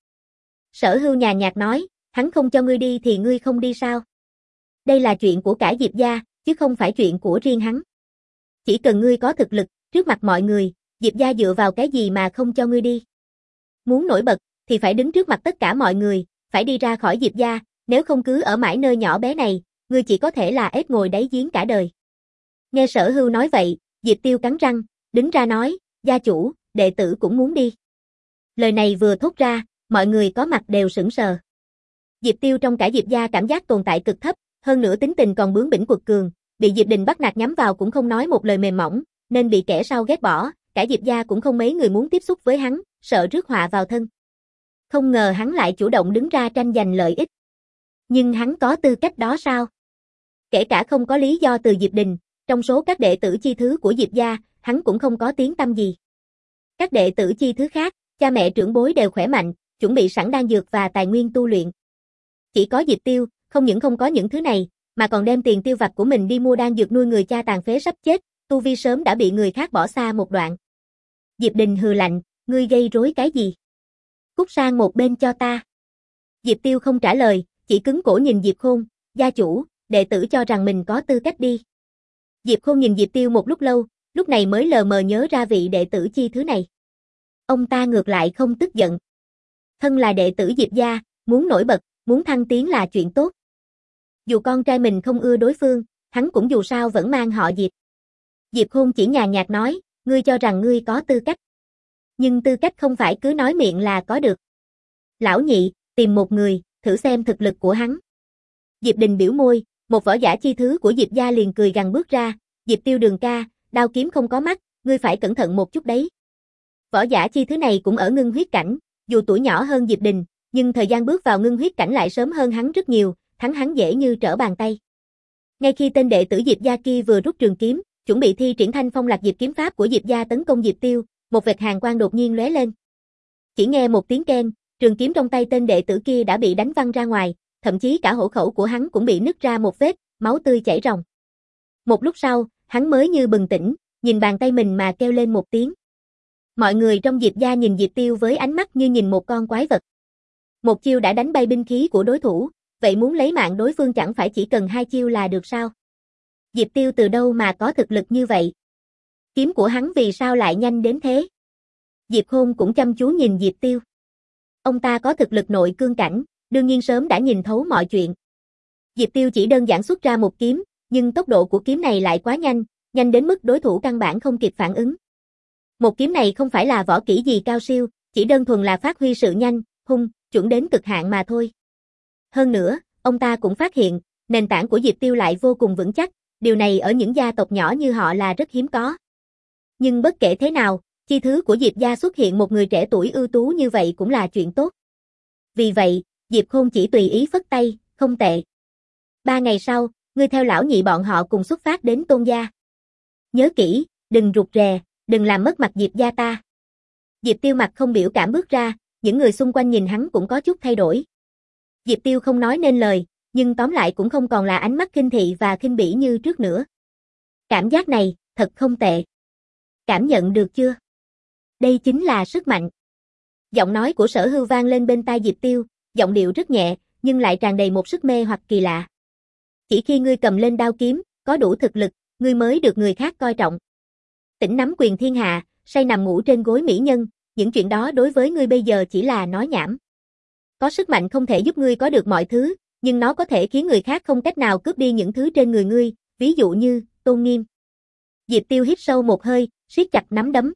Sở Hưu nhàn nhạt nói, hắn không cho ngươi đi thì ngươi không đi sao? Đây là chuyện của cả Diệp gia, chứ không phải chuyện của riêng hắn. Chỉ cần ngươi có thực lực, trước mặt mọi người, Diệp gia dựa vào cái gì mà không cho ngươi đi? Muốn nổi bật, thì phải đứng trước mặt tất cả mọi người, phải đi ra khỏi Diệp gia, nếu không cứ ở mãi nơi nhỏ bé này, ngươi chỉ có thể là ếch ngồi đáy giếng cả đời. Nghe Sở Hưu nói vậy, Diệp Tiêu cắn răng, đứng ra nói, gia chủ, đệ tử cũng muốn đi. Lời này vừa thốt ra, mọi người có mặt đều sững sờ. Diệp Tiêu trong cả Diệp gia cảm giác tồn tại cực thấp, hơn nữa tính tình còn bướng bỉnh quật cường, bị Diệp Đình bắt nạt nhắm vào cũng không nói một lời mềm mỏng, nên bị kẻ sau ghét bỏ, cả Diệp gia cũng không mấy người muốn tiếp xúc với hắn, sợ rước họa vào thân. Không ngờ hắn lại chủ động đứng ra tranh giành lợi ích. Nhưng hắn có tư cách đó sao? Kể cả không có lý do từ Diệp Đình, trong số các đệ tử chi thứ của Diệp gia, hắn cũng không có tiếng tăm gì. Các đệ tử chi thứ khác, cha mẹ trưởng bối đều khỏe mạnh, chuẩn bị sẵn đan dược và tài nguyên tu luyện. Chỉ có Diệp Tiêu, không những không có những thứ này, mà còn đem tiền tiêu vặt của mình đi mua đan dược nuôi người cha tàn phế sắp chết, tu vi sớm đã bị người khác bỏ xa một đoạn. Diệp Đình hừ lạnh, ngươi gây rối cái gì? Cút sang một bên cho ta. Diệp Tiêu không trả lời, chỉ cứng cổ nhìn Diệp Khôn, gia chủ, đệ tử cho rằng mình có tư cách đi. Diệp Khôn nhìn Diệp Tiêu một lúc lâu, lúc này mới lờ mờ nhớ ra vị đệ tử chi thứ này. Ông ta ngược lại không tức giận. Thân là đệ tử Diệp gia, muốn nổi bật, muốn thăng tiến là chuyện tốt. Dù con trai mình không ưa đối phương, hắn cũng dù sao vẫn mang họ Diệp. Diệp Khôn chỉ nhàn nhạt nói, ngươi cho rằng ngươi có tư cách. Nhưng tư cách không phải cứ nói miệng là có được. Lão nhị, tìm một người, thử xem thực lực của hắn. Diệp Đình biểu môi, một Một võ giả chi thứ của Diệp gia liền cười gằn bước ra, Diệp Tiêu đường ca, đao kiếm không có mắt, ngươi phải cẩn thận một chút đấy. Võ giả chi thứ này cũng ở ngưng huyết cảnh, dù tuổi nhỏ hơn Diệp Đình, nhưng thời gian bước vào ngưng huyết cảnh lại sớm hơn hắn rất nhiều, thắng hắn dễ như trở bàn tay. Ngay khi tên đệ tử Diệp gia kia vừa rút trường kiếm, chuẩn bị thi triển Thanh Phong Lạc Diệp kiếm pháp của Diệp gia tấn công Diệp Tiêu, một vệt hàn quang đột nhiên lóe lên. Chỉ nghe một tiếng keng, trường kiếm trong tay tên đệ tử kia đã bị đánh văng ra ngoài, thậm chí cả hổ khẩu của hắn cũng bị nứt ra một vết, máu tươi chảy ròng. Một lúc sau, hắn mới như bừng tỉnh, nhìn bàn tay mình mà kêu lên một tiếng. Mọi người trong Diệp gia nhìn Diệp Tiêu với ánh mắt như nhìn một con quái vật. Một chiêu đã đánh bay binh khí của đối thủ, vậy muốn lấy mạng đối phương chẳng phải chỉ cần hai chiêu là được sao? Diệp Tiêu từ đâu mà có thực lực như vậy? Kiếm của hắn vì sao lại nhanh đến thế? Diệp Khôn cũng chăm chú nhìn Diệp Tiêu. Ông ta có thực lực nội cương cảnh, đương nhiên sớm đã nhìn thấu mọi chuyện. Diệp Tiêu chỉ đơn giản xuất ra một kiếm, nhưng tốc độ của kiếm này lại quá nhanh, nhanh đến mức đối thủ căn bản không kịp phản ứng. Một kiếm này không phải là võ kỹ gì cao siêu, chỉ đơn thuần là phát huy sự nhanh, hung, chuẩn đến cực hạn mà thôi. Hơn nữa, ông ta cũng phát hiện, nền tảng của Diệp Tiêu lại vô cùng vững chắc, điều này ở những gia tộc nhỏ như họ là rất hiếm có. Nhưng bất kể thế nào, chi thứ của Diệp gia xuất hiện một người trẻ tuổi ưu tú như vậy cũng là chuyện tốt. Vì vậy, Diệp Khôn chỉ tùy ý phất tay, không tệ. Ba ngày sau, ngươi theo lão nhị bọn họ cùng xuất phát đến Tôn gia. Nhớ kỹ, đừng rụt rè, đừng làm mất mặt Diệp gia ta. Diệp Tiêu mặt không biểu cảm bước ra, những người xung quanh nhìn hắn cũng có chút thay đổi. Diệp Tiêu không nói nên lời, nhưng tóm lại cũng không còn là ánh mắt khinh thị và khinh bỉ như trước nữa. Cảm giác này, thật không tệ. Cảm nhận được chưa? Đây chính là sức mạnh. Giọng nói của Sở Hưu vang lên bên tai Diệp Tiêu, giọng điệu rất nhẹ, nhưng lại tràn đầy một sức mê hoặc kỳ lạ. Chỉ khi ngươi cầm lên đao kiếm, có đủ thực lực, ngươi mới được người khác coi trọng. Tỉnh nắm quyền thiên hạ, say nằm ngủ trên gối mỹ nhân, những chuyện đó đối với ngươi bây giờ chỉ là nói nhảm. Có sức mạnh không thể giúp ngươi có được mọi thứ, nhưng nó có thể khiến người khác không cách nào cướp đi những thứ trên người ngươi, ví dụ như, tôn nghiêm. Diệp Tiêu hít sâu một hơi, siết chặt nắm đấm.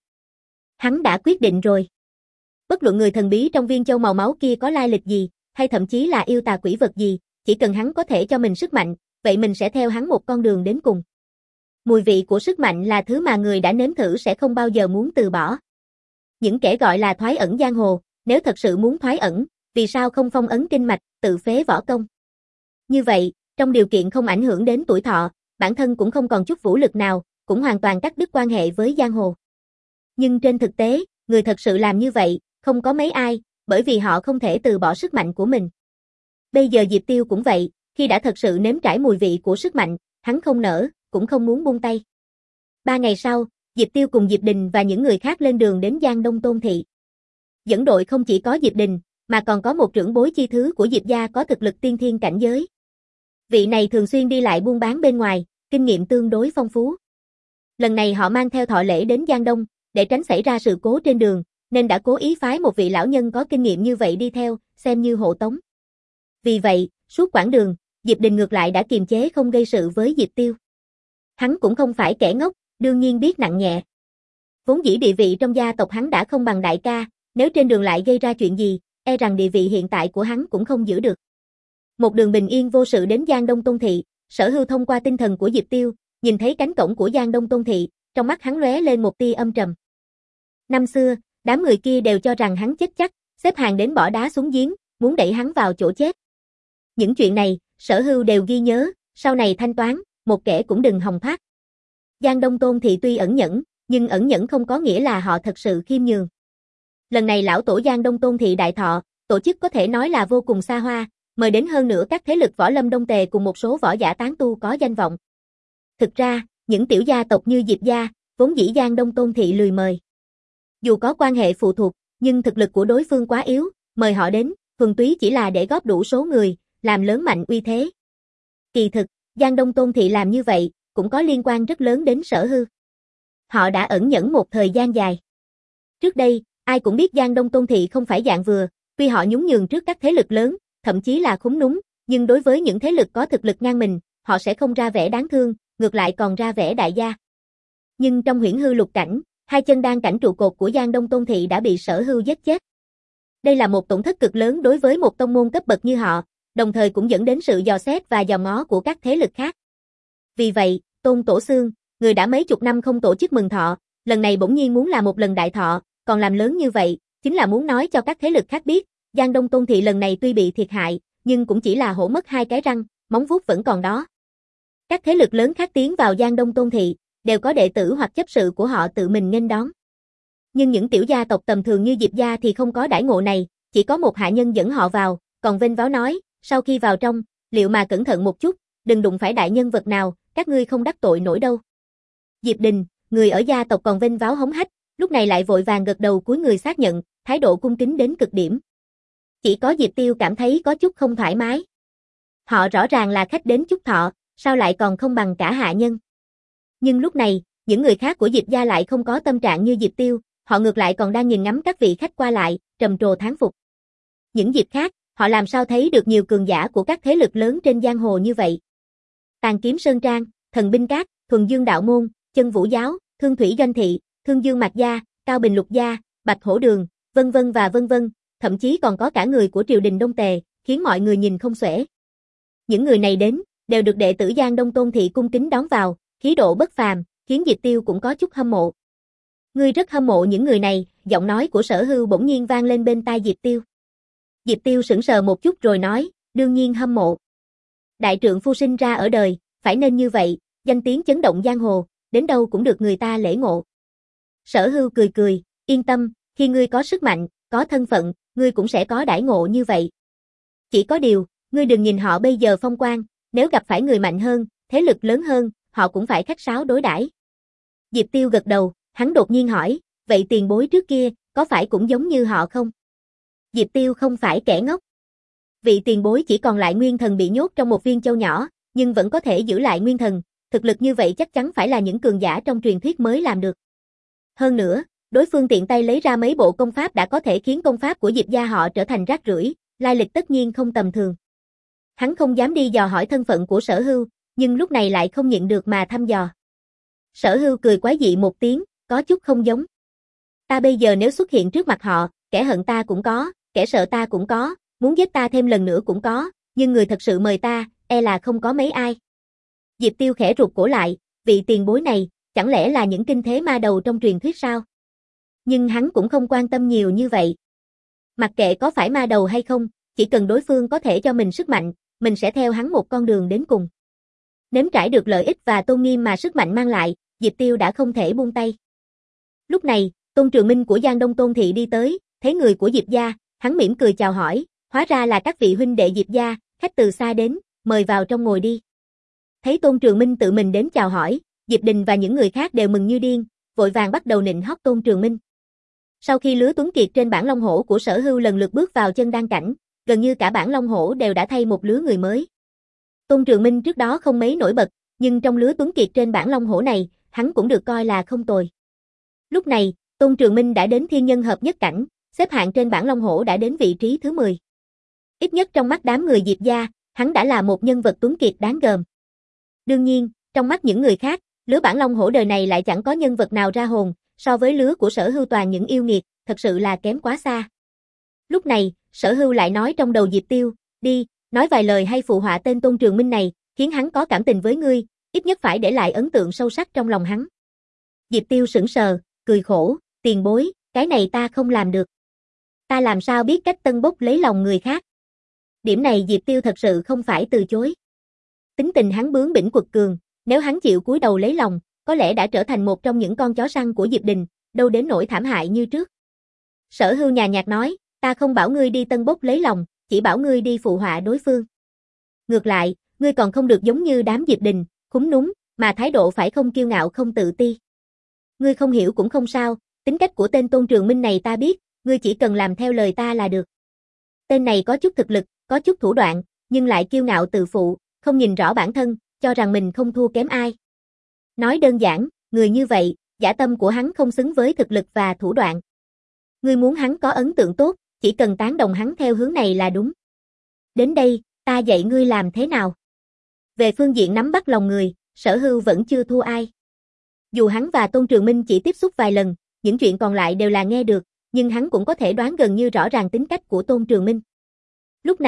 Hắn đã quyết định rồi. Bất luận người thần bí trong viên châu màu máu kia có lai lịch gì, hay thậm chí là yêu tà quỷ vật gì, chỉ cần hắn có thể cho mình sức mạnh, vậy mình sẽ theo hắn một con đường đến cùng. Mùi vị của sức mạnh là thứ mà người đã nếm thử sẽ không bao giờ muốn từ bỏ. Những kẻ gọi là thoái ẩn giang hồ, nếu thật sự muốn thoái ẩn, vì sao không phong ấn kinh mạch, tự phế võ công? Như vậy, trong điều kiện không ảnh hưởng đến tuổi thọ, bản thân cũng không còn chút vũ lực nào, cũng hoàn toàn cắt đứt quan hệ với giang hồ. Nhưng trên thực tế, người thật sự làm như vậy, không có mấy ai, bởi vì họ không thể từ bỏ sức mạnh của mình. Bây giờ Diệp Tiêu cũng vậy, khi đã thật sự nếm trải mùi vị của sức mạnh, hắn không nỡ, cũng không muốn buông tay. Ba ngày sau, Diệp Tiêu cùng Diệp Đình và những người khác lên đường đến Giang Đông Tôn Thị. Dẫn đội không chỉ có Diệp Đình, mà còn có một trưởng bối chi thứ của Diệp gia có thực lực tiên thiên cảnh giới. Vị này thường xuyên đi lại buôn bán bên ngoài, kinh nghiệm tương đối phong phú. Lần này họ mang theo thọ lễ đến Giang Đông, để tránh xảy ra sự cố trên đường, nên đã cố ý phái một vị lão nhân có kinh nghiệm như vậy đi theo, xem như hộ tống. Vì vậy, suốt quãng đường, Diệp Đình ngược lại đã kiềm chế không gây sự với Diệp Tiêu. Hắn cũng không phải kẻ ngốc, đương nhiên biết nặng nhẹ. Vốn dĩ địa vị trong gia tộc hắn đã không bằng đại ca, nếu trên đường lại gây ra chuyện gì, e rằng địa vị hiện tại của hắn cũng không giữ được. Một đường bình yên vô sự đến Giang Đông Tôn Thị, Sở Hưu thông qua tinh thần của Diệp Tiêu, nhìn thấy cánh cổng của Giang Đông Tôn Thị, trong mắt hắn lóe lên một tia âm trầm. Năm xưa, đám người kia đều cho rằng hắn chết chắc, xếp hàng đến bỏ đá xuống giếng, muốn đẩy hắn vào chỗ chết. Những chuyện này, Sở Hưu đều ghi nhớ, sau này thanh toán, một kẻ cũng đừng hòng thoát. Giang Đông Tôn Thị tuy ẩn nhẫn, nhưng ẩn nhẫn không có nghĩa là họ thật sự khiêm nhường. Lần này lão tổ Giang Đông Tôn Thị đại thọ, tổ chức có thể nói là vô cùng xa hoa, mời đến hơn nữa các thế lực võ lâm Đông Tề cùng một số võ giả tán tu có danh vọng. Thực ra, những tiểu gia tộc như Diệp gia, vốn dĩ Giang Đông Tôn Thị lười mời. Dù có quan hệ phụ thuộc, nhưng thực lực của đối phương quá yếu, mời họ đến, thuần túy chỉ là để góp đủ số người, làm lớn mạnh uy thế. Kỳ thực, Giang Đông Tôn Thị làm như vậy, cũng có liên quan rất lớn đến Sở Hưu. Họ đã ẩn nhẫn một thời gian dài. Trước đây, ai cũng biết Giang Đông Tôn Thị không phải dạng vừa, tuy họ nhún nhường trước các thế lực lớn, thậm chí là khúm núm, nhưng đối với những thế lực có thực lực ngang mình, họ sẽ không ra vẻ đáng thương, ngược lại còn ra vẻ đại gia. Nhưng trong Huyễn Hư Lục Cảnh, hai chân đan cảnh trụ cột của Giang Đông Tôn Thị đã bị Sở Hưu giết chết. Đây là một tổn thất cực lớn đối với một tông môn cấp bậc như họ, đồng thời cũng dẫn đến sự dò xét và dòm ngó của các thế lực khác. Vì vậy, Tôn Tổ Xương, người đã mấy chục năm không tổ chức mừng thọ, lần này bỗng nhiên muốn làm một lần đại thọ, còn làm lớn như vậy, chính là muốn nói cho các thế lực khác biết, Giang Đông Tôn Thị lần này tuy bị thiệt hại, nhưng cũng chỉ là hổ mất hai cái răng, móng vuốt vẫn còn đó. Các thế lực lớn khác tiến vào Giang Đông Tôn Thị, đều có đệ tử hoặc chấp sự của họ tự mình nghênh đón. Nhưng những tiểu gia tộc tầm thường như Diệp gia thì không có đãi ngộ này, chỉ có một hạ nhân dẫn họ vào, còn vênh váo nói, sau khi vào trong, liệu mà cẩn thận một chút, đừng đụng phải đại nhân vật nào, các ngươi không đắc tội nổi đâu. Diệp Đình, người ở gia tộc còn vênh váo hống hách, lúc này lại vội vàng gật đầu cúi người xác nhận, thái độ cung kính đến cực điểm. Chỉ có Diệp Tiêu cảm thấy có chút không thoải mái. Họ rõ ràng là khách đến chúc thọ, sao lại còn không bằng cả hạ nhân. Nhưng lúc này, những người khác của Diệp gia lại không có tâm trạng như Diệp Tiêu, họ ngược lại còn đang nhìn ngắm các vị khách qua lại, trầm trồ thán phục. Những Diệp khác, họ làm sao thấy được nhiều cường giả của các thế lực lớn trên giang hồ như vậy. Tàn Kiếm Sơn Trang, Thần Binh Các, Thuần Dương Đạo Môn, Chân Vũ Giáo, Thương Thủy Doanh Thị, Thương Dương Mạc Gia, Cao Bình Lục Gia, Bạch Hổ Đường, vân vân và vân vân, thậm chí còn có cả người của triều đình Đông Tề, khiến mọi người nhìn không xuể. Những người này đến, đều được đệ tử Giang Đông Tôn Thị cung kính đón vào, khí độ bất phàm, khiến Diệp Tiêu cũng có chút hâm mộ. Ngươi rất hâm mộ những người này, giọng nói của Sở Hưu bỗng nhiên vang lên bên tai Diệp Tiêu. Diệp Tiêu sững sờ một chút rồi nói, đương nhiên hâm mộ. Đại trượng phu sinh ra ở đời, phải nên như vậy, danh tiếng chấn động giang hồ, đến đâu cũng được người ta lễ ngộ. Sở Hưu cười cười, yên tâm, khi ngươi có sức mạnh, có thân phận, ngươi cũng sẽ có đãi ngộ như vậy. Chỉ có điều, ngươi đừng nhìn họ bây giờ phong quang, nếu gặp phải người mạnh hơn, thế lực lớn hơn, họ cũng phải khách sáo đối đãi. Diệp Tiêu gật đầu, hắn đột nhiên hỏi, vậy tiền bối trước kia, có phải cũng giống như họ không? Diệp Tiêu không phải kẻ ngốc. Vị tiền bối chỉ còn lại nguyên thần bị nhốt trong một viên châu nhỏ, nhưng vẫn có thể giữ lại nguyên thần, thực lực như vậy chắc chắn phải là những cường giả trong truyền thuyết mới làm được. Hơn nữa, đối phương tiện tay lấy ra mấy bộ công pháp đã có thể khiến công pháp của Diệp gia họ trở thành rác rưởi, lai lịch tất nhiên không tầm thường. Hắn không dám đi dò hỏi thân phận của Sở Hưu, nhưng lúc này lại không nhịn được mà thăm dò. Sở Hưu cười quái dị một tiếng, có chút không giống. Ta bây giờ nếu xuất hiện trước mặt họ, kẻ hận ta cũng có, kẻ sợ ta cũng có, muốn giết ta thêm lần nữa cũng có, nhưng người thật sự mời ta, e là không có mấy ai. Diệp Tiêu khẽ rụt cổ lại, vị tiền bối này, chẳng lẽ là những kinh thế ma đầu trong truyền thuyết sao? Nhưng hắn cũng không quan tâm nhiều như vậy. Mặc kệ có phải ma đầu hay không, chỉ cần đối phương có thể cho mình sức mạnh, mình sẽ theo hắn một con đường đến cùng. Nếm trải được lợi ích và tôn nghiêm mà sức mạnh mang lại, Diệp Tiêu đã không thể buông tay. Lúc này, Tôn Trường Minh của Giang Đông Tôn Thị đi tới, thấy người của Diệp gia, hắn mỉm cười chào hỏi, hóa ra là các vị huynh đệ Diệp gia, khách từ xa đến, mời vào trong ngồi đi. Thấy Tôn Trường Minh tự mình đến chào hỏi, Diệp Đình và những người khác đều mừng như điên, vội vàng bắt đầu nịnh hót Tôn Trường Minh. Sau khi lứa tuấn kiệt trên bản Long Hổ của Sở Hưu lần lượt bước vào chân đan cảnh, gần như cả bản Long Hổ đều đã thay một lứa người mới. Tôn Trường Minh trước đó không mấy nổi bật, nhưng trong lứa tuấn kiệt trên bản Long Hổ này, hắn cũng được coi là không tồi. Lúc này, Tôn Trường Minh đã đến thiên nhân hợp nhất cảnh, xếp hạng trên bản Long Hổ đã đến vị trí thứ mười. Ít nhất trong mắt đám người Diệp gia, hắn đã là một nhân vật tuấn kiệt đáng gờm. Đương nhiên, trong mắt những người khác, lứa bản Long Hổ đời này lại chẳng có nhân vật nào ra hồn, so với lứa của Sở Hưu toàn những yêu nghiệt, thật sự là kém quá xa. Lúc này, Sở Hưu lại nói trong đầu Diệp Tiêu, đi, nói vài lời hay phụ họa tên Tôn Trường Minh này, khiến hắn có cảm tình với ngươi, ít nhất phải để lại ấn tượng sâu sắc trong lòng hắn. Diệp Tiêu sững sờ, cười khổ, tiền bối, cái này ta không làm được. Ta làm sao biết cách tân bốc lấy lòng người khác. Điểm này Diệp Tiêu thật sự không phải từ chối. Tính tình hắn bướng bỉnh quật cường, nếu hắn chịu cúi đầu lấy lòng, có lẽ đã trở thành một trong những con chó săn của Diệp Đình, đâu đến nỗi thảm hại như trước. Sở Hưu nhàn nhạt nói, ta không bảo ngươi đi tân bốc lấy lòng, chỉ bảo ngươi đi phụ họa đối phương. Ngược lại, ngươi còn không được giống như đám Diệp Đình, khúm núm, mà thái độ phải không kiêu ngạo không tự ti. Ngươi không hiểu cũng không sao, tính cách của tên Tôn Trường Minh này ta biết, ngươi chỉ cần làm theo lời ta là được. Tên này có chút thực lực, có chút thủ đoạn, nhưng lại kiêu ngạo tự phụ, không nhìn rõ bản thân, cho rằng mình không thua kém ai. Nói đơn giản, người như vậy, dã tâm của hắn không xứng với thực lực và thủ đoạn. Ngươi muốn hắn có ấn tượng tốt, chỉ cần tán đồng hắn theo hướng này là đúng. Đến đây, ta dạy ngươi làm thế nào. Về phương diện nắm bắt lòng người, Sở Hưu vẫn chưa thua ai. Dù hắn và Tôn Trường Minh chỉ tiếp xúc vài lần, những chuyện còn lại đều là nghe được, nhưng hắn cũng có thể đoán gần như rõ ràng tính cách của Tôn Trường Minh. Lúc này,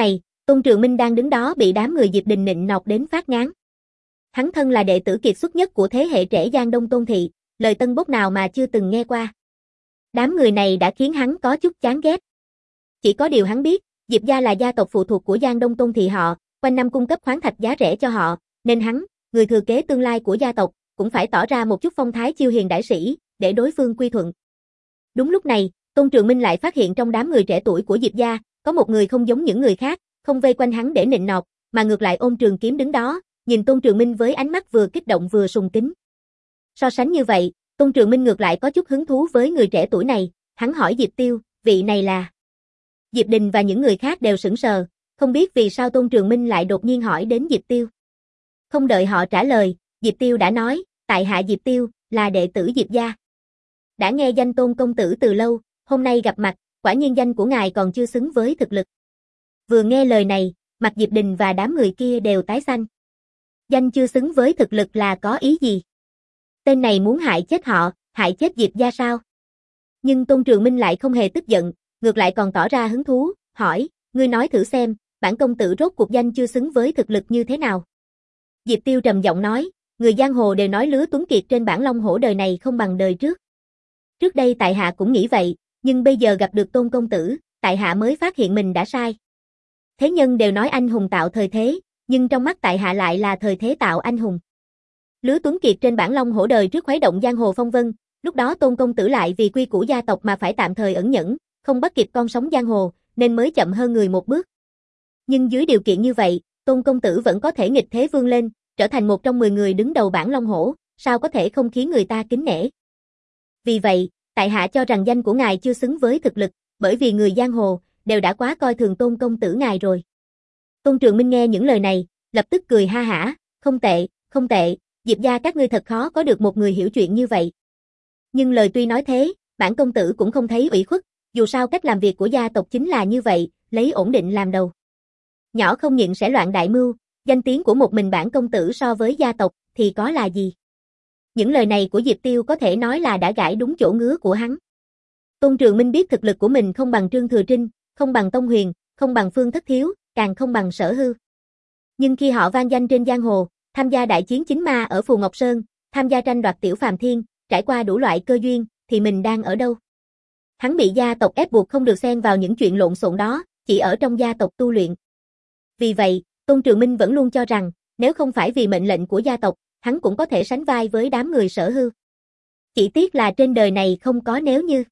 Tôn Trường Minh đang đứng đó bị đám người Diệp Đình nịnh nọt đến phát ngán. Hắn thân là đệ tử kiệt xuất nhất của thế hệ trẻ Giang Đông Tôn thị, lời tân bốc nào mà chưa từng nghe qua. Đám người này đã khiến hắn có chút chán ghét. Chỉ có điều hắn biết, Diệp gia là gia tộc phụ thuộc của Giang Đông Tôn thị họ, quanh năm cung cấp khoáng thạch giá rẻ cho họ, nên hắn, người thừa kế tương lai của gia tộc, cũng phải tỏ ra một chút phong thái chiêu hiền đại sĩ, để đối phương quy thuận. Đúng lúc này, Tôn Trường Minh lại phát hiện trong đám người trẻ tuổi của Diệp gia, có một người không giống những người khác, không vây quanh hắn để nịnh nọt, mà ngược lại ôm trường kiếm đứng đó, nhìn Tôn Trường Minh với ánh mắt vừa kích động vừa sùng kính. So sánh như vậy, Tôn Trường Minh ngược lại có chút hứng thú với người trẻ tuổi này, hắn hỏi Diệp Tiêu, vị này là... Diệp Đình và những người khác đều sững sờ, không biết vì sao Tôn Trường Minh lại đột nhiên hỏi đến Diệp Tiêu. Không đợi họ trả lời, Diệp Tiêu đã nói, tại hạ Diệp Tiêu, là đệ tử Diệp gia. Đã nghe danh Tôn công tử từ lâu, hôm nay gặp mặt, quả nhiên danh của ngài còn chưa xứng với thực lực. Vừa nghe lời này, mặt Diệp Đình và đám người kia đều tái xanh. Danh chưa xứng với thực lực là có ý gì? Tên này muốn hại chết họ, hại chết Diệp gia sao? Nhưng Tôn Trường Minh lại không hề tức giận, ngược lại còn tỏ ra hứng thú, hỏi, ngươi nói thử xem, bản công tử rốt cuộc danh chưa xứng với thực lực như thế nào? Diệp Tiêu trầm giọng nói, người giang hồ đều nói lứa tuấn kiệt trên bản long hổ đời này không bằng đời trước. Trước đây tại hạ cũng nghĩ vậy, nhưng bây giờ gặp được Tôn công tử, tại hạ mới phát hiện mình đã sai. Thế nhân đều nói anh hùng tạo thời thế, nhưng trong mắt tại hạ lại là thời thế tạo anh hùng. Lứa tuấn kiệt trên bản long hổ đời trước khuấy động giang hồ phong vân, lúc đó Tôn công tử lại vì quy củ gia tộc mà phải tạm thời ẩn nhẫn, không bắt kịp con sóng giang hồ, nên mới chậm hơn người một bước. Nhưng dưới điều kiện như vậy, Tôn công tử vẫn có thể nghịch thế vươn lên, trở thành một trong mười người đứng đầu bản long hổ, sao có thể không khiến người ta kính nể. Vì vậy, tại hạ cho rằng danh của ngài chưa xứng với thực lực, bởi vì người giang hồ đều đã quá coi thường Tôn công tử ngài rồi. Tôn Trường Minh nghe những lời này, lập tức cười ha hả, không tệ, không tệ, Diệp gia các ngươi thật khó có được một người hiểu chuyện như vậy. Nhưng lời tuy nói thế, bản công tử cũng không thấy ủy khuất, dù sao cách làm việc của gia tộc chính là như vậy, lấy ổn định làm đầu. Nhỏ không nhịn sẽ loạn đại mưu, danh tiếng của một mình bản công tử so với gia tộc thì có là gì? Những lời này của Diệp Tiêu có thể nói là đã gãi đúng chỗ ngứa của hắn. Tôn Trường Minh biết thực lực của mình không bằng Trương Thừa Trinh, không bằng Tông Huyền, không bằng Phương Thất Thiếu, càng không bằng Sở Hư. Nhưng khi họ vang danh trên giang hồ, tham gia đại chiến chính ma ở Phù Ngọc Sơn, tham gia tranh đoạt Tiểu Phàm Thiên, trải qua đủ loại cơ duyên, thì mình đang ở đâu? Hắn bị gia tộc ép buộc không được xen vào những chuyện lộn xộn đó, chỉ ở trong gia tộc tu luyện. Vì vậy, Tôn Trường Minh vẫn luôn cho rằng, nếu không phải vì mệnh lệnh của gia tộc, hắn cũng có thể sánh vai với đám người Sở Hư. Chỉ tiếc là trên đời này không có nếu như.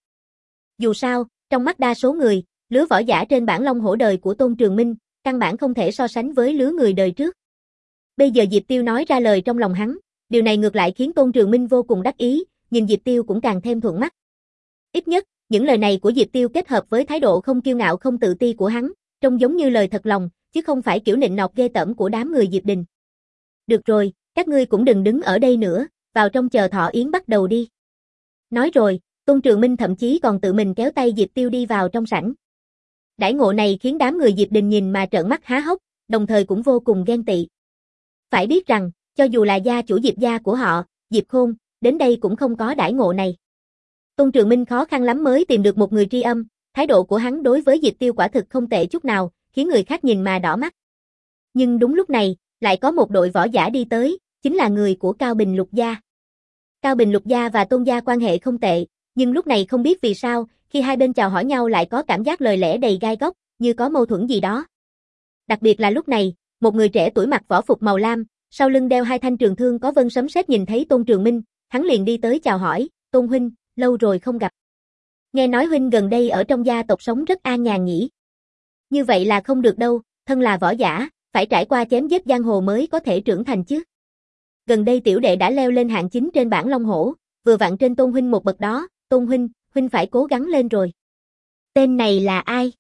Dù sao, trong mắt đa số người, lứa võ giả trên bản long hổ đời của Tôn Trường Minh, căn bản không thể so sánh với lứa người đời trước. Bây giờ Diệp Tiêu nói ra lời trong lòng hắn, điều này ngược lại khiến Tôn Trường Minh vô cùng đắc ý, nhìn Diệp Tiêu cũng càng thêm thuận mắt. Ít nhất, những lời này của Diệp Tiêu kết hợp với thái độ không kiêu ngạo không tự ti của hắn, trông giống như lời thật lòng, chứ không phải kiểu nịnh nọt ghê tởm của đám người Diệp Đình. Được rồi, các ngươi cũng đừng đứng ở đây nữa, vào trong chờ thọ yến bắt đầu đi. Nói rồi, Tôn Trường Minh thậm chí còn tự mình kéo tay Diệp Tiêu đi vào trong sảnh. Đãi ngộ này khiến đám người Diệp Đình nhìn mà trợn mắt há hốc, đồng thời cũng vô cùng ghen tị. Phải biết rằng, cho dù là gia chủ Diệp gia của họ, Diệp Khôn, đến đây cũng không có đãi ngộ này. Tôn Trường Minh khó khăn lắm mới tìm được một người tri âm, thái độ của hắn đối với Diệp Tiêu quả thực không tệ chút nào, khiến người khác nhìn mà đỏ mắt. Nhưng đúng lúc này, lại có một đội võ giả đi tới, chính là người của Cao Bình Lục gia. Cao Bình Lục gia và Tôn gia quan hệ không tệ, nhưng lúc này không biết vì sao, khi hai bên chào hỏi nhau lại có cảm giác lời lẽ đầy gai góc, như có mâu thuẫn gì đó. Đặc biệt là lúc này, một người trẻ tuổi mặc võ phục màu lam, sau lưng đeo hai thanh trường thương có vân sấm sét nhìn thấy Tôn Trường Minh, hắn liền đi tới chào hỏi, Tôn huynh, lâu rồi không gặp. Nghe nói huynh gần đây ở trong gia tộc sống rất an nhàn nhỉ? Như vậy là không được đâu, thân là võ giả, phải trải qua chém giết giang hồ mới có thể trưởng thành chứ. Gần đây tiểu đệ đã leo lên hạng chín trên bảng long hổ, vừa vặn trên Tôn huynh một bậc đó, Tôn huynh, huynh phải cố gắng lên rồi. Tên này là ai?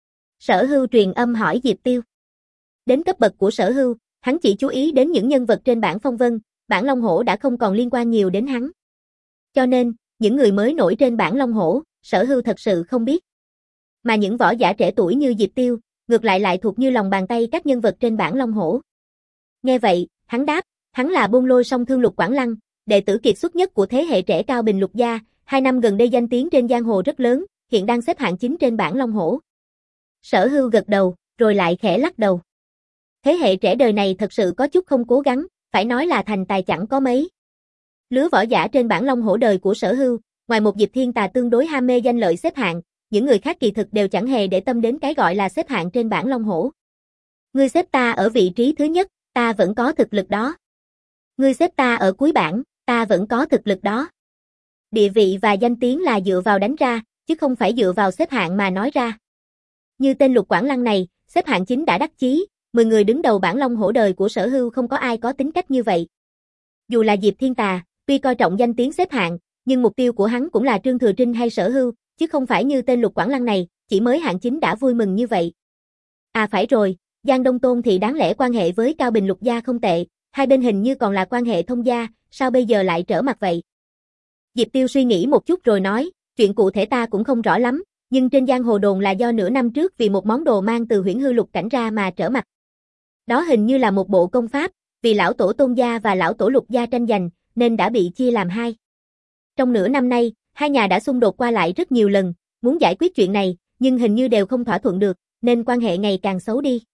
Sở Hưu truyền âm hỏi Diệp Tiêu. Đến cấp bậc của Sở Hưu, hắn chỉ chú ý đến những nhân vật trên bảng phong vân, bảng long hổ đã không còn liên quan nhiều đến hắn. Cho nên, những người mới nổi trên bảng long hổ, Sở Hưu thật sự không biết. Mà những võ giả trẻ tuổi như Diệp Tiêu, ngược lại lại thuộc như lòng bàn tay các nhân vật trên bảng long hổ. Nghe vậy, hắn đáp, hắn là Bôn Lôi Song Thương Lục Quảng Lăng, đệ tử kiệt xuất nhất của thế hệ trẻ Cao Bình Lục gia, hai năm gần đây danh tiếng trên giang hồ rất lớn, hiện đang xếp hạng chín trên bảng long hổ. Sở Hưu gật đầu, rồi lại khẽ lắc đầu. Thế hệ trẻ đời này thật sự có chút không cố gắng, phải nói là thành tài chẳng có mấy. Lứa võ giả trên bảng long hổ đời của Sở Hưu, ngoài một Diệp Thiên Tà tương đối ham mê danh lợi xếp hạng, những người khác kỳ thực đều chẳng hề để tâm đến cái gọi là xếp hạng trên bảng long hổ. Ngươi xếp ta ở vị trí thứ nhất, ta vẫn có thực lực đó. Ngươi xếp ta ở cuối bảng, ta vẫn có thực lực đó. Địa vị và danh tiếng là dựa vào đánh ra, chứ không phải dựa vào xếp hạng mà nói ra. Như tên Lục Quảng Lăng này, xếp hạng chín đã đắc chí, mười người đứng đầu bảng long hổ đời của Sở Hưu không có ai có tính cách như vậy. Dù là Diệp Thiên Tà, tuy coi trọng danh tiếng xếp hạng, nhưng mục tiêu của hắn cũng là Trương Thừa Trinh hay Sở Hưu, chứ không phải như tên Lục Quảng Lăng này, chỉ mới hạng chín đã vui mừng như vậy. À phải rồi, Giang Đông Tôn thì đáng lẽ quan hệ với Cao Bình Lục gia không tệ, hai bên hình như còn là quan hệ thông gia, sao bây giờ lại trở mặt vậy? Diệp Tiêu suy nghĩ một chút rồi nói, chuyện cụ thể ta cũng không rõ lắm, nhưng trên giang hồ đồn là do nửa năm trước vì một món đồ mang từ Huyễn Hư Lục cảnh ra mà trở mặt. Đó hình như là một bộ công pháp, vì lão tổ Tôn gia và lão tổ Lục gia tranh giành, nên đã bị chia làm hai. Trong nửa năm nay, hai nhà đã xung đột qua lại rất nhiều lần, muốn giải quyết chuyện này, nhưng hình như đều không thỏa thuận được, nên quan hệ ngày càng xấu đi.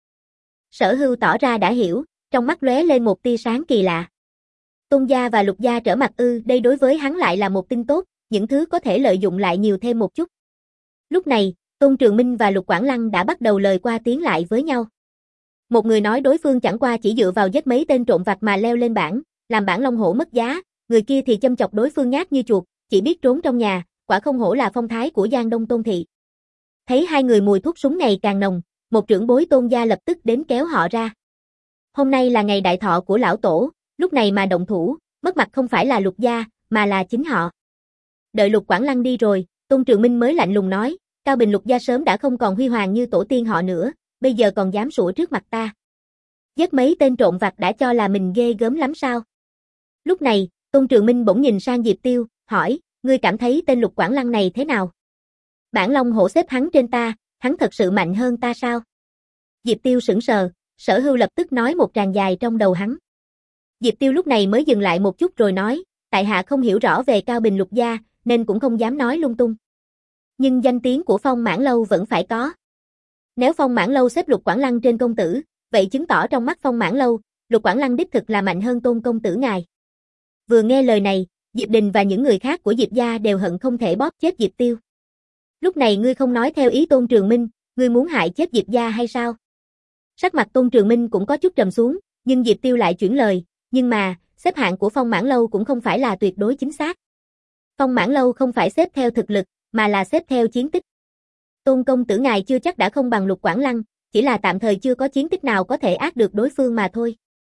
Sở Hưu tỏ ra đã hiểu, trong mắt lóe lên một tia sáng kỳ lạ. Tôn gia và Lục gia trở mặt ư, đây đối với hắn lại là một tin tốt, những thứ có thể lợi dụng lại nhiều thêm một chút. Lúc này, Tôn Trường Minh và Lục Quảng Lăng đã bắt đầu lời qua tiếng lại với nhau. Một người nói đối phương chẳng qua chỉ dựa vào giết mấy tên trộm vặt mà leo lên bảng, làm bảng long hổ mất giá, người kia thì châm chọc đối phương nhát như chuột, chỉ biết trốn trong nhà, quả không hổ là phong thái của Giang Đông Tôn thị. Thấy hai người mùi thuốc súng ngày càng nồng, một trưởng bối Tôn gia lập tức đến kéo họ ra. Hôm nay là ngày đại thọ của lão tổ, lúc này mà động thủ, mất mặt không phải là Lục gia, mà là chính họ. Đợi Lục Quảng Lăng đi rồi, Tôn Trường Minh mới lạnh lùng nói, Cao Bình Lục gia sớm đã không còn huy hoàng như tổ tiên họ nữa, bây giờ còn dám sủa trước mặt ta. Giết mấy tên trộm vặt đã cho là mình ghê gớm lắm sao? Lúc này, Tôn Trường Minh bỗng nhìn sang Diệp Tiêu, hỏi, ngươi cảm thấy tên Lục Quảng Lăng này thế nào? Bảng long hổ xếp hắn trên ta, hắn thật sự mạnh hơn ta sao? Diệp Tiêu sững sờ, Sở Hưu lập tức nói một tràng dài trong đầu hắn. Diệp Tiêu lúc này mới dừng lại một chút rồi nói, tại hạ không hiểu rõ về Cao Bình Lục gia, nên cũng không dám nói lung tung. Nhưng danh tiếng của Phong Mãn Lâu vẫn phải có. Nếu Phong Mãn Lâu xếp Lục Quảng Lăng trên công tử, vậy chứng tỏ trong mắt Phong Mãn Lâu, Lục Quảng Lăng đích thực là mạnh hơn Tôn công tử ngài. Vừa nghe lời này, Diệp Đình và những người khác của Diệp gia đều hận không thể bóp chết Diệp Tiêu. Lúc này ngươi không nói theo ý Tôn Trường Minh, ngươi muốn hại chết Diệp gia hay sao? Sắc mặt Tôn Trường Minh cũng có chút trầm xuống, nhưng Diệp Tiêu lại chuyển lời, nhưng mà, xếp hạng của Phong Mãn Lâu cũng không phải là tuyệt đối chính xác. Phong Mãn Lâu không phải xếp theo thực lực, mà là xếp theo chiến tích. Tôn công tử ngài chưa chắc đã không bằng Lục Quảng Lăng, chỉ là tạm thời chưa có chiến tích nào có thể át được đối phương mà thôi.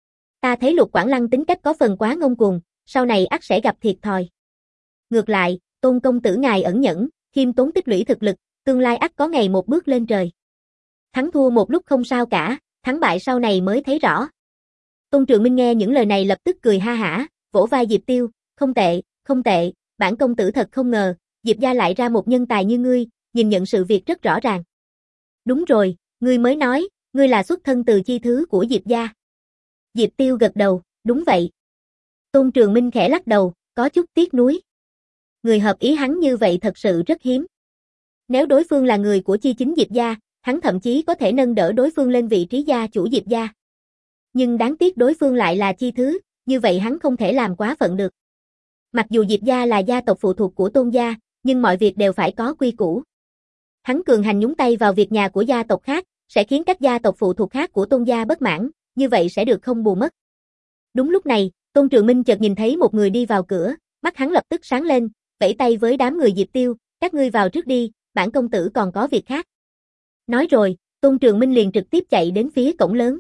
Ta thấy Lục Quảng Lăng tính cách có phần quá ngông cuồng, sau này ắt sẽ gặp thiệt thòi. Ngược lại, Tôn công tử ngài ẩn nhẫn, khiêm tốn tích lũy thực lực, tương lai ắt có ngày một bước lên trời. Thắng thua một lúc không sao cả, thắng bại sau này mới thấy rõ. Tôn Trường Minh nghe những lời này lập tức cười ha hả, vỗ vai Diệp Tiêu, không tệ, không tệ, bản công tử thật không ngờ, Diệp gia lại ra một nhân tài như ngươi, nhìn nhận sự việc rất rõ ràng. Đúng rồi, ngươi mới nói, ngươi là xuất thân từ chi thứ của Diệp gia. Diệp Tiêu gật đầu, đúng vậy. Tôn Trường Minh khẽ lắc đầu, có chút tiếc nuối. Người hợp ý hắn như vậy thật sự rất hiếm. Nếu đối phương là người của chi chính Diệp gia, hắn thậm chí có thể nâng đỡ đối phương lên vị trí gia chủ Diệp gia. Nhưng đáng tiếc đối phương lại là chi thứ, như vậy hắn không thể làm quá phận được. Mặc dù Diệp gia là gia tộc phụ thuộc của Tôn gia, nhưng mọi việc đều phải có quy củ. Hắn cường hành nhúng tay vào việc nhà của gia tộc khác, sẽ khiến các gia tộc phụ thuộc khác của Tôn gia bất mãn, như vậy sẽ được không bù mất. Đúng lúc này, Tôn Trường Minh chợt nhìn thấy một người đi vào cửa, mắt hắn lập tức sáng lên, vẫy tay với đám người Diệp Tiêu, các ngươi vào trước đi, bản công tử còn có việc khác. Nói rồi, Tôn Trường Minh liền trực tiếp chạy đến phía cổng lớn.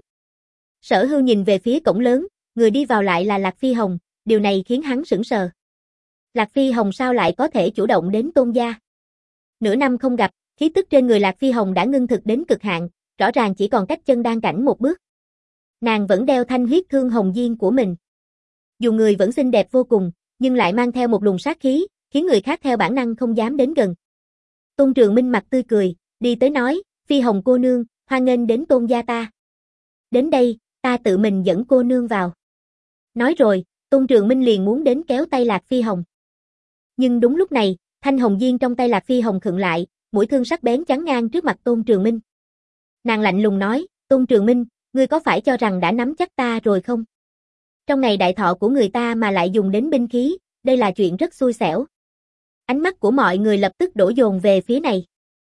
Sở Hưu nhìn về phía cổng lớn, người đi vào lại là Lạc Phi Hồng, điều này khiến hắn sững sờ. Lạc Phi Hồng sao lại có thể chủ động đến Tôn gia? Nửa năm không gặp, khí tức trên người Lạc Phi Hồng đã ngưng thực đến cực hạn, rõ ràng chỉ còn cách chân đan cảnh một bước. Nàng vẫn đeo thanh huyết thương hồng diên của mình. Dù người vẫn xinh đẹp vô cùng, nhưng lại mang theo một luồng sát khí, khiến người khác theo bản năng không dám đến gần. Tôn Trường Minh mặt tươi cười, đi tới nói, Phi Hồng cô nương, hoan nghênh đến Tôn gia ta. Đến đây, ta tự mình dẫn cô nương vào. Nói rồi, Tôn Trường Minh liền muốn đến kéo tay Lạc Phi Hồng. Nhưng đúng lúc này, thanh hồng diên trong tay Lạc Phi Hồng khựng lại, mũi thương sắc bén chắn ngang trước mặt Tôn Trường Minh. Nàng lạnh lùng nói, Tôn Trường Minh, ngươi có phải cho rằng đã nắm chắc ta rồi không? Trong ngày đại thọ của người ta mà lại dùng đến binh khí, đây là chuyện rất xui xẻo. Ánh mắt của mọi người lập tức đổ dồn về phía này.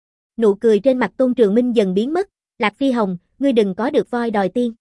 Nụ cười trên mặt Tôn Trường Minh dần biến mất, Lạc Phi Hồng, ngươi đừng có được voi đòi tiên.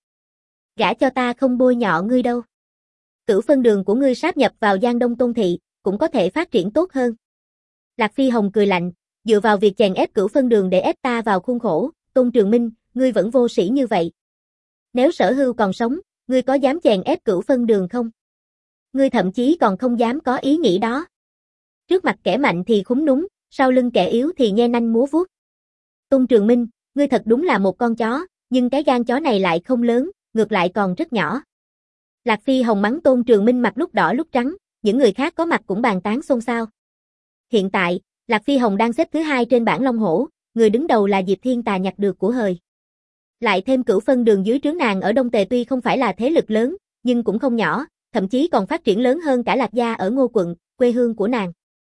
Gả cho ta không bôi nhọ ngươi đâu. Cửu phân đường của ngươi sáp nhập vào Giang Đông Tôn Thị, cũng có thể phát triển tốt hơn. Lạc Phi Hồng cười lạnh, dựa vào việc chèn ép cửu phân đường để ép ta vào khuôn khổ, Tôn Trường Minh, ngươi vẫn vô sĩ như vậy. Nếu Sở Hưu còn sống, ngươi có dám chèn ép cửu phân đường không? Ngươi thậm chí còn không dám có ý nghĩ đó. Trước mặt kẻ mạnh thì khúm núm, sau lưng kẻ yếu thì nhe nanh múa vuốt. Tôn Trường Minh, ngươi thật đúng là một con chó, nhưng cái gan chó này lại không lớn, ngược lại còn rất nhỏ. Lạc Phi Hồng mắng Tôn Trường Minh mặt lúc đỏ lúc trắng, những người khác có mặt cũng bàn tán xôn xao. Hiện tại, Lạc Phi Hồng đang xếp thứ hai trên bảng Long Hổ, người đứng đầu là Diệp Thiên Tà nhặt được của hời. Lại thêm cửu phân đường dưới trướng nàng ở Đông Tề tuy không phải là thế lực lớn, nhưng cũng không nhỏ, thậm chí còn phát triển lớn hơn cả Lạc gia ở Ngô quận, quê hương của nàng.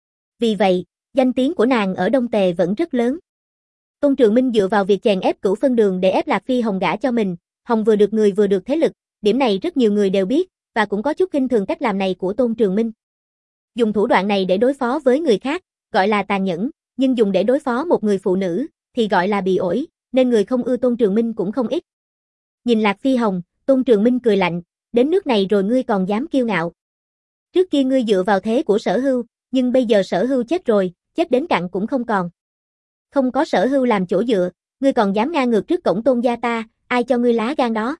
Vì vậy, danh tiếng của nàng ở Đông Tề vẫn rất lớn. Tôn Trường Minh dựa vào việc chèn ép cửu phân đường để ép Lạc Phi Hồng gả cho mình, Hồng vừa được người vừa được thế lực, điểm này rất nhiều người đều biết, và cũng có chút khinh thường cách làm này của Tôn Trường Minh. Dùng thủ đoạn này để đối phó với người khác, gọi là tàn nhẫn, nhưng dùng để đối phó một người phụ nữ, thì gọi là bị ổi, nên người không ưa Tôn Trường Minh cũng không ít. Nhìn Lạc Phi Hồng, Tôn Trường Minh cười lạnh, đến nước này rồi ngươi còn dám kiêu ngạo. Trước kia ngươi dựa vào thế của Sở Hưu, nhưng bây giờ Sở Hưu chết rồi, chết đến cặn cũng không còn. Không có Sở Hưu làm chỗ dựa, ngươi còn dám ngang ngược trước cổng Tôn gia ta, ai cho ngươi lá gan đó?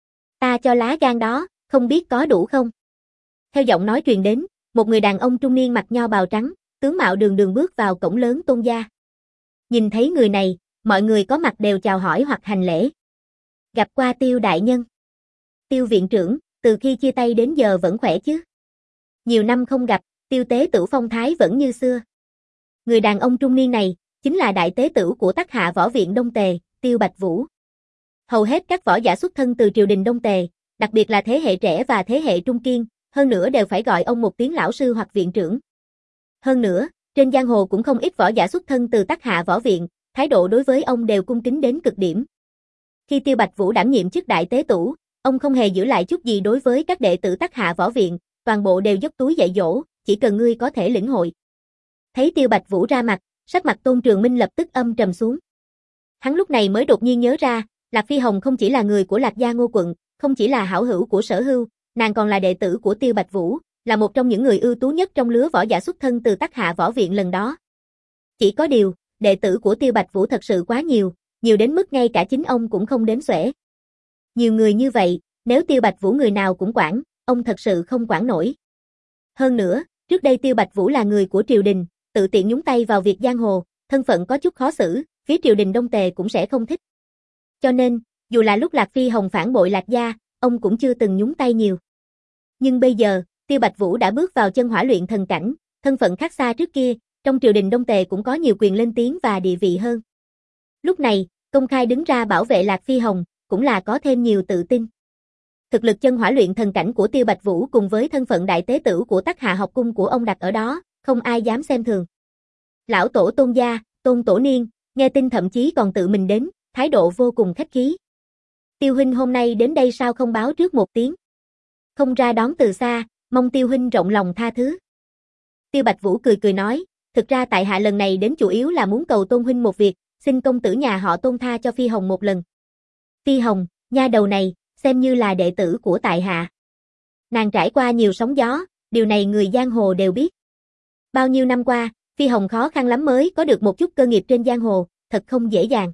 Ta cho lá gan đó, không biết có đủ không? Theo giọng nói truyền đến, một người đàn ông trung niên mặc nho bào trắng, tướng mạo đường đường bước vào cổng lớn Tôn gia. Nhìn thấy người này, mọi người có mặt đều chào hỏi hoặc hành lễ. Gặp qua Tiêu đại nhân. Tiêu viện trưởng, từ khi chia tay đến giờ vẫn khỏe chứ? Nhiều năm không gặp, Tiêu tế tử phong thái vẫn như xưa. Người đàn ông trung niên này, chính là đại tế tử của Tắc Hạ Võ Viện Đông Tề, Tiêu Bạch Vũ. Hầu hết các võ giả xuất thân từ triều đình Đông Tề, đặc biệt là thế hệ trẻ và thế hệ trung kiên, hơn nữa đều phải gọi ông một tiếng lão sư hoặc viện trưởng. Hơn nữa, trên giang hồ cũng không ít võ giả xuất thân từ Tắc Hạ Võ Viện, thái độ đối với ông đều cung kính đến cực điểm. Khi Tiêu Bạch Vũ đảm nhiệm chức đại tế tử, ông không hề giữ lại chút gì đối với các đệ tử Tắc Hạ Võ Viện, toàn bộ đều dốc túi dạy dỗ, chỉ cần ngươi có thể lĩnh hội. Thấy Tiêu Bạch Vũ ra mặt, sắc mặt Tôn Trường Minh lập tức âm trầm xuống. Hắn lúc này mới đột nhiên nhớ ra, Lạc Phi Hồng không chỉ là người của Lạc gia Ngô quận, không chỉ là hảo hữu của Sở Hưu, nàng còn là đệ tử của Tiêu Bạch Vũ, là một trong những người ưu tú nhất trong lứa võ giả xuất thân từ Tắc Hạ Võ Viện lần đó. Chỉ có điều, đệ tử của Tiêu Bạch Vũ thật sự quá nhiều, nhiều đến mức ngay cả chính ông cũng không đếm xuể. Nhiều người như vậy, nếu Tiêu Bạch Vũ người nào cũng quản, ông thật sự không quản nổi. Hơn nữa, trước đây Tiêu Bạch Vũ là người của triều đình, tự tiện nhúng tay vào việc giang hồ, thân phận có chút khó xử, phía triều đình Đông Tề cũng sẽ không thích. Cho nên, dù là lúc Lạc Phi Hồng phản bội Lạc gia, ông cũng chưa từng nhúng tay nhiều. Nhưng bây giờ, Tiêu Bạch Vũ đã bước vào chân hỏa luyện thần cảnh, thân phận khác xa trước kia, trong triều đình Đông Tề cũng có nhiều quyền lên tiếng và địa vị hơn. Lúc này, công khai đứng ra bảo vệ Lạc Phi Hồng, cũng là có thêm nhiều tự tin. Thực lực chân hỏa luyện thần cảnh của Tiêu Bạch Vũ cùng với thân phận đại tế tử của Tắc Hạ học cung của ông đặt ở đó, không ai dám xem thường. Lão tổ Tôn gia, Tôn Tổ Niên, nghe tin thậm chí còn tự mình đến, thái độ vô cùng khách khí. Tiêu huynh hôm nay đến đây sao không báo trước một tiếng? Không ra đón từ xa, mong Tiêu huynh rộng lòng tha thứ. Tiêu Bạch Vũ cười cười nói, thực ra tại hạ lần này đến chủ yếu là muốn cầu Tôn huynh một việc, xin công tử nhà họ Tôn tha cho Phi Hồng một lần. Phi Hồng, nha đầu này, xem như là đệ tử của tại hạ. Nàng trải qua nhiều sóng gió, điều này người giang hồ đều biết. Bao nhiêu năm qua, Phi Hồng khó khăn lắm mới có được một chút cơ nghiệp trên giang hồ, thật không dễ dàng.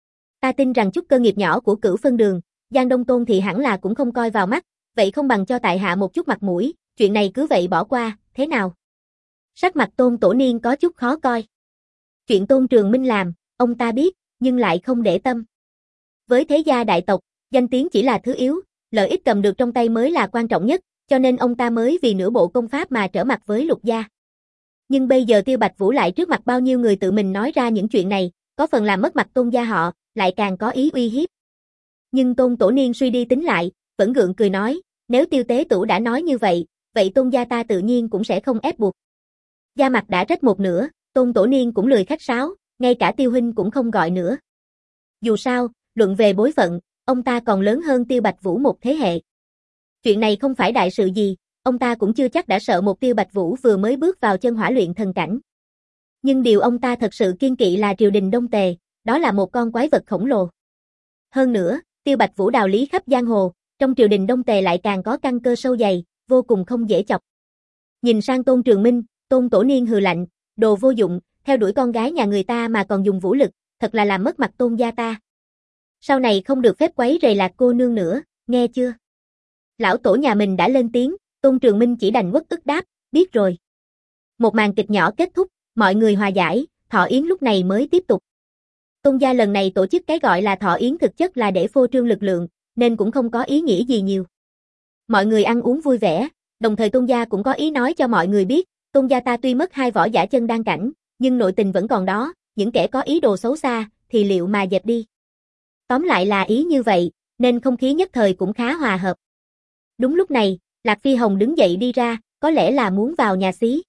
Ta tin rằng chút cơ nghiệp nhỏ của Cửu phân đường, Giang Đông Tôn thì hẳn là cũng không coi vào mắt, vậy không bằng cho tại hạ một chút mặt mũi, chuyện này cứ vậy bỏ qua, thế nào? Sắc mặt Tôn Tổ Niên có chút khó coi. Chuyện Tôn Trường Minh làm, ông ta biết, nhưng lại không để tâm. Với thế gia đại tộc, danh tiếng chỉ là thứ yếu, lợi ích cầm được trong tay mới là quan trọng nhất, cho nên ông ta mới vì nửa bộ công pháp mà trở mặt với Lục gia. Nhưng bây giờ Tiêu Bạch Vũ lại trước mặt bao nhiêu người tự mình nói ra những chuyện này, có phần làm mất mặt Tôn gia họ, lại càng có ý uy hiếp. Nhưng Tôn Tổ Niên suy đi tính lại, vẫn gượng cười nói, nếu Tiêu tế tử đã nói như vậy, vậy Tôn gia ta tự nhiên cũng sẽ không ép buộc. Da mặt đã rách một nửa, Tôn Tổ Niên cũng lười khách sáo, ngay cả Tiêu huynh cũng không gọi nữa. Dù sao, luận về bối phận, ông ta còn lớn hơn Tiêu Bạch Vũ một thế hệ. Chuyện này không phải đại sự gì, ông ta cũng chưa chắc đã sợ một Tiêu Bạch Vũ vừa mới bước vào chân hỏa luyện thần cảnh. Nhưng điều ông ta thật sự kiêng kỵ là triều đình Đông Tề, đó là một con quái vật khổng lồ. Hơn nữa, Tiêu Bạch Vũ đạo lý khắp giang hồ, trong triều đình Đông Tề lại càng có căn cơ sâu dày, vô cùng không dễ chọc. Nhìn sang Tôn Trường Minh, Tôn Tổ Niên hừ lạnh, đồ vô dụng, theo đuổi con gái nhà người ta mà còn dùng vũ lực, thật là làm mất mặt Tôn gia ta. Sau này không được phép quấy rầy Lạc cô nương nữa, nghe chưa? Lão tổ nhà mình đã lên tiếng, Tôn Trường Minh chỉ đành uất ức đáp, biết rồi. Một màn kịch nhỏ kết thúc, mọi người hòa giải, thọ yến lúc này mới tiếp tục. Tôn gia lần này tổ chức cái gọi là thọ yến thực chất là để phô trương lực lượng, nên cũng không có ý nghĩa gì nhiều. Mọi người ăn uống vui vẻ, đồng thời Tôn gia cũng có ý nói cho mọi người biết, Tôn gia ta tuy mất hai võ giả chân đan cảnh, nhưng nội tình vẫn còn đó, những kẻ có ý đồ xấu xa, thì liệu mà dẹp đi. Tóm lại là ý như vậy, nên không khí nhất thời cũng khá hòa hợp. Đúng lúc này, Lạc Phi Hồng đứng dậy đi ra, có lẽ là muốn vào nhà xí.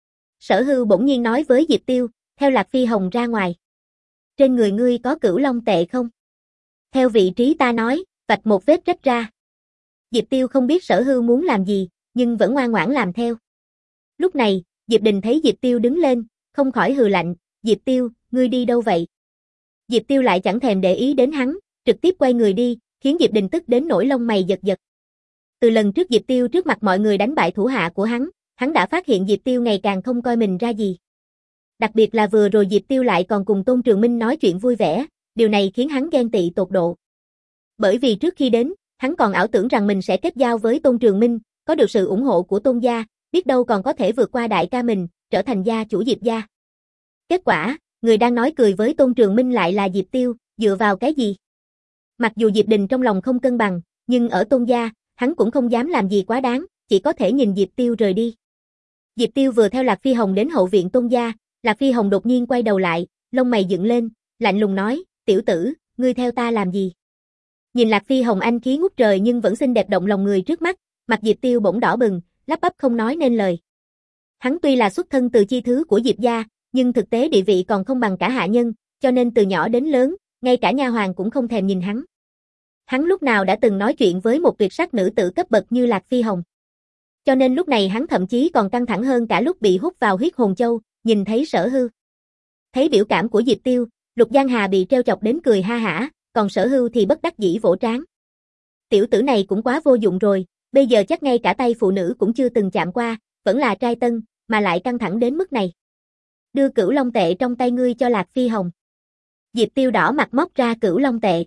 Sở Hưu bỗng nhiên nói với Diệp Tiêu, theo Lạc Phi Hồng ra ngoài. Trên người ngươi có cửu long tệ không? Theo vị trí ta nói, vạch một vết rách ra. Diệp Tiêu không biết Sở Hưu muốn làm gì, nhưng vẫn ngoan ngoãn làm theo. Lúc này, Diệp Đình thấy Diệp Tiêu đứng lên, không khỏi hừ lạnh, Diệp Tiêu, ngươi đi đâu vậy? Diệp Tiêu lại chẳng thèm để ý đến hắn, trực tiếp quay người đi, khiến Diệp Đình tức đến nỗi lông mày giật giật. Từ lần trước Diệp Tiêu trước mặt mọi người đánh bại thủ hạ của hắn, hắn đã phát hiện Diệp Tiêu ngày càng không coi mình ra gì. Đặc biệt là vừa rồi Diệp Tiêu lại còn cùng Tôn Trường Minh nói chuyện vui vẻ, điều này khiến hắn ghen tị tột độ. Bởi vì trước khi đến, hắn còn ảo tưởng rằng mình sẽ kết giao với Tôn Trường Minh, có được sự ủng hộ của Tôn gia, biết đâu còn có thể vượt qua đại ca mình, trở thành gia chủ Diệp gia. Kết quả, người đang nói cười với Tôn Trường Minh lại là Diệp Tiêu, dựa vào cái gì? Mặc dù Diệp Đình trong lòng không cân bằng, nhưng ở Tôn gia, hắn cũng không dám làm gì quá đáng, chỉ có thể nhìn Diệp Tiêu rời đi. Diệp Tiêu vừa theo Lạc Phi Hồng đến hậu viện Tôn gia, Lạc Phi Hồng đột nhiên quay đầu lại, lông mày dựng lên, lạnh lùng nói, tiểu tử, ngươi theo ta làm gì? Nhìn Lạc Phi Hồng anh khí ngút trời nhưng vẫn xinh đẹp động lòng người trước mắt, mặt Diệp Tiêu bỗng đỏ bừng, lắp bắp không nói nên lời. Hắn tuy là xuất thân từ chi thứ của Diệp gia, nhưng thực tế địa vị còn không bằng cả hạ nhân, cho nên từ nhỏ đến lớn, ngay cả nha hoàn cũng không thèm nhìn hắn. Hắn lúc nào đã từng nói chuyện với một tuyệt sắc nữ tử cấp bậc như Lạc Phi Hồng. Cho nên lúc này hắn thậm chí còn căng thẳng hơn cả lúc bị hút vào huyết hồn châu, nhìn thấy Sở Hưu. Thấy biểu cảm của Diệp Tiêu, Lục Giang Hà bị treo chọc đến cười ha hả, còn Sở Hưu thì bất đắc dĩ vỗ trán. Tiểu tử này cũng quá vô dụng rồi, bây giờ chắc ngay cả tay phụ nữ cũng chưa từng chạm qua, vẫn là trai tân, mà lại căng thẳng đến mức này. Đưa cửu long tệ trong tay ngươi cho Lạc Phi Hồng. Diệp Tiêu đỏ mặt móc ra cửu long tệ.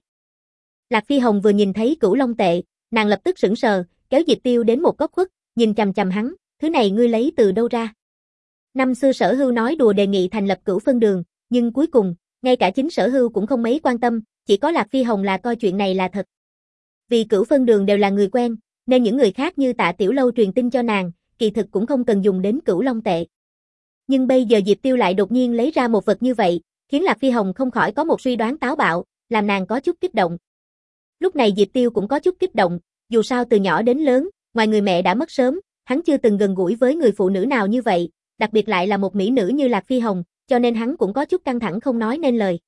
Lạc Phi Hồng vừa nhìn thấy cửu long tệ, nàng lập tức sững sờ, kéo Diệp Tiêu đến một góc khuất, nhìn chằm chằm hắn, thứ này ngươi lấy từ đâu ra? Năm xưa Sở Hưu nói đùa đề nghị thành lập cửu phân đường, nhưng cuối cùng, ngay cả chính Sở Hưu cũng không mấy quan tâm, chỉ có Lạc Phi Hồng là coi chuyện này là thật. Vì cửu phân đường đều là người quen, nên những người khác như Tạ Tiểu Lâu truyền tin cho nàng, kỳ thực cũng không cần dùng đến cửu long tệ. Nhưng bây giờ Diệp Tiêu lại đột nhiên lấy ra một vật như vậy, khiến Lạc Phi Hồng không khỏi có một suy đoán táo bạo, làm nàng có chút kích động. Lúc này Diệp Tiêu cũng có chút kích động, dù sao từ nhỏ đến lớn, ngoài người mẹ đã mất sớm, hắn chưa từng gần gũi với người phụ nữ nào như vậy, đặc biệt lại là một mỹ nữ như Lạc Phi Hồng, cho nên hắn cũng có chút căng thẳng không nói nên lời.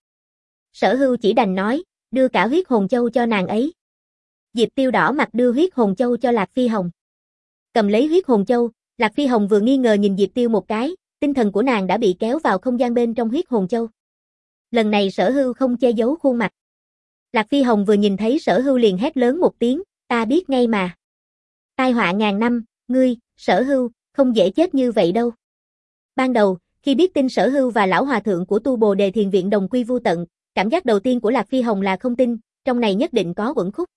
Sở Hưu chỉ đành nói, đưa cả huyết hồn châu cho nàng ấy. Diệp Tiêu đỏ mặt đưa huyết hồn châu cho Lạc Phi Hồng. Cầm lấy huyết hồn châu, Lạc Phi Hồng vừa nghi ngờ nhìn Diệp Tiêu một cái, tinh thần của nàng đã bị kéo vào không gian bên trong huyết hồn châu. Lần này Sở Hưu không che giấu khuôn mặt. Lạc Phi Hồng vừa nhìn thấy Sở Hưu liền hét lớn một tiếng, ta biết ngay mà. Tai họa ngàn năm, ngươi, Sở Hưu, không dễ chết như vậy đâu. Ban đầu, khi biết tin Sở Hưu và lão hòa thượng của Tu Bồ Đề Thiền Viện đồng quy vu tận, cảm giác đầu tiên của Lạc Phi Hồng là không tin, trong này nhất định có uẩn khúc.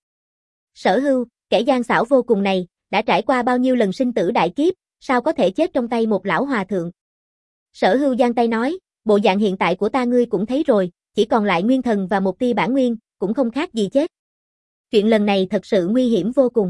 Sở Hưu, kẻ gian xảo vô cùng này, đã trải qua bao nhiêu lần sinh tử đại kiếp, sao có thể chết trong tay một lão hòa thượng? Sở Hưu giang tay nói, bộ dạng hiện tại của ta ngươi cũng thấy rồi, chỉ còn lại nguyên thần và một tia bản nguyên, cũng không khác gì chết. Chuyện lần này thật sự nguy hiểm vô cùng.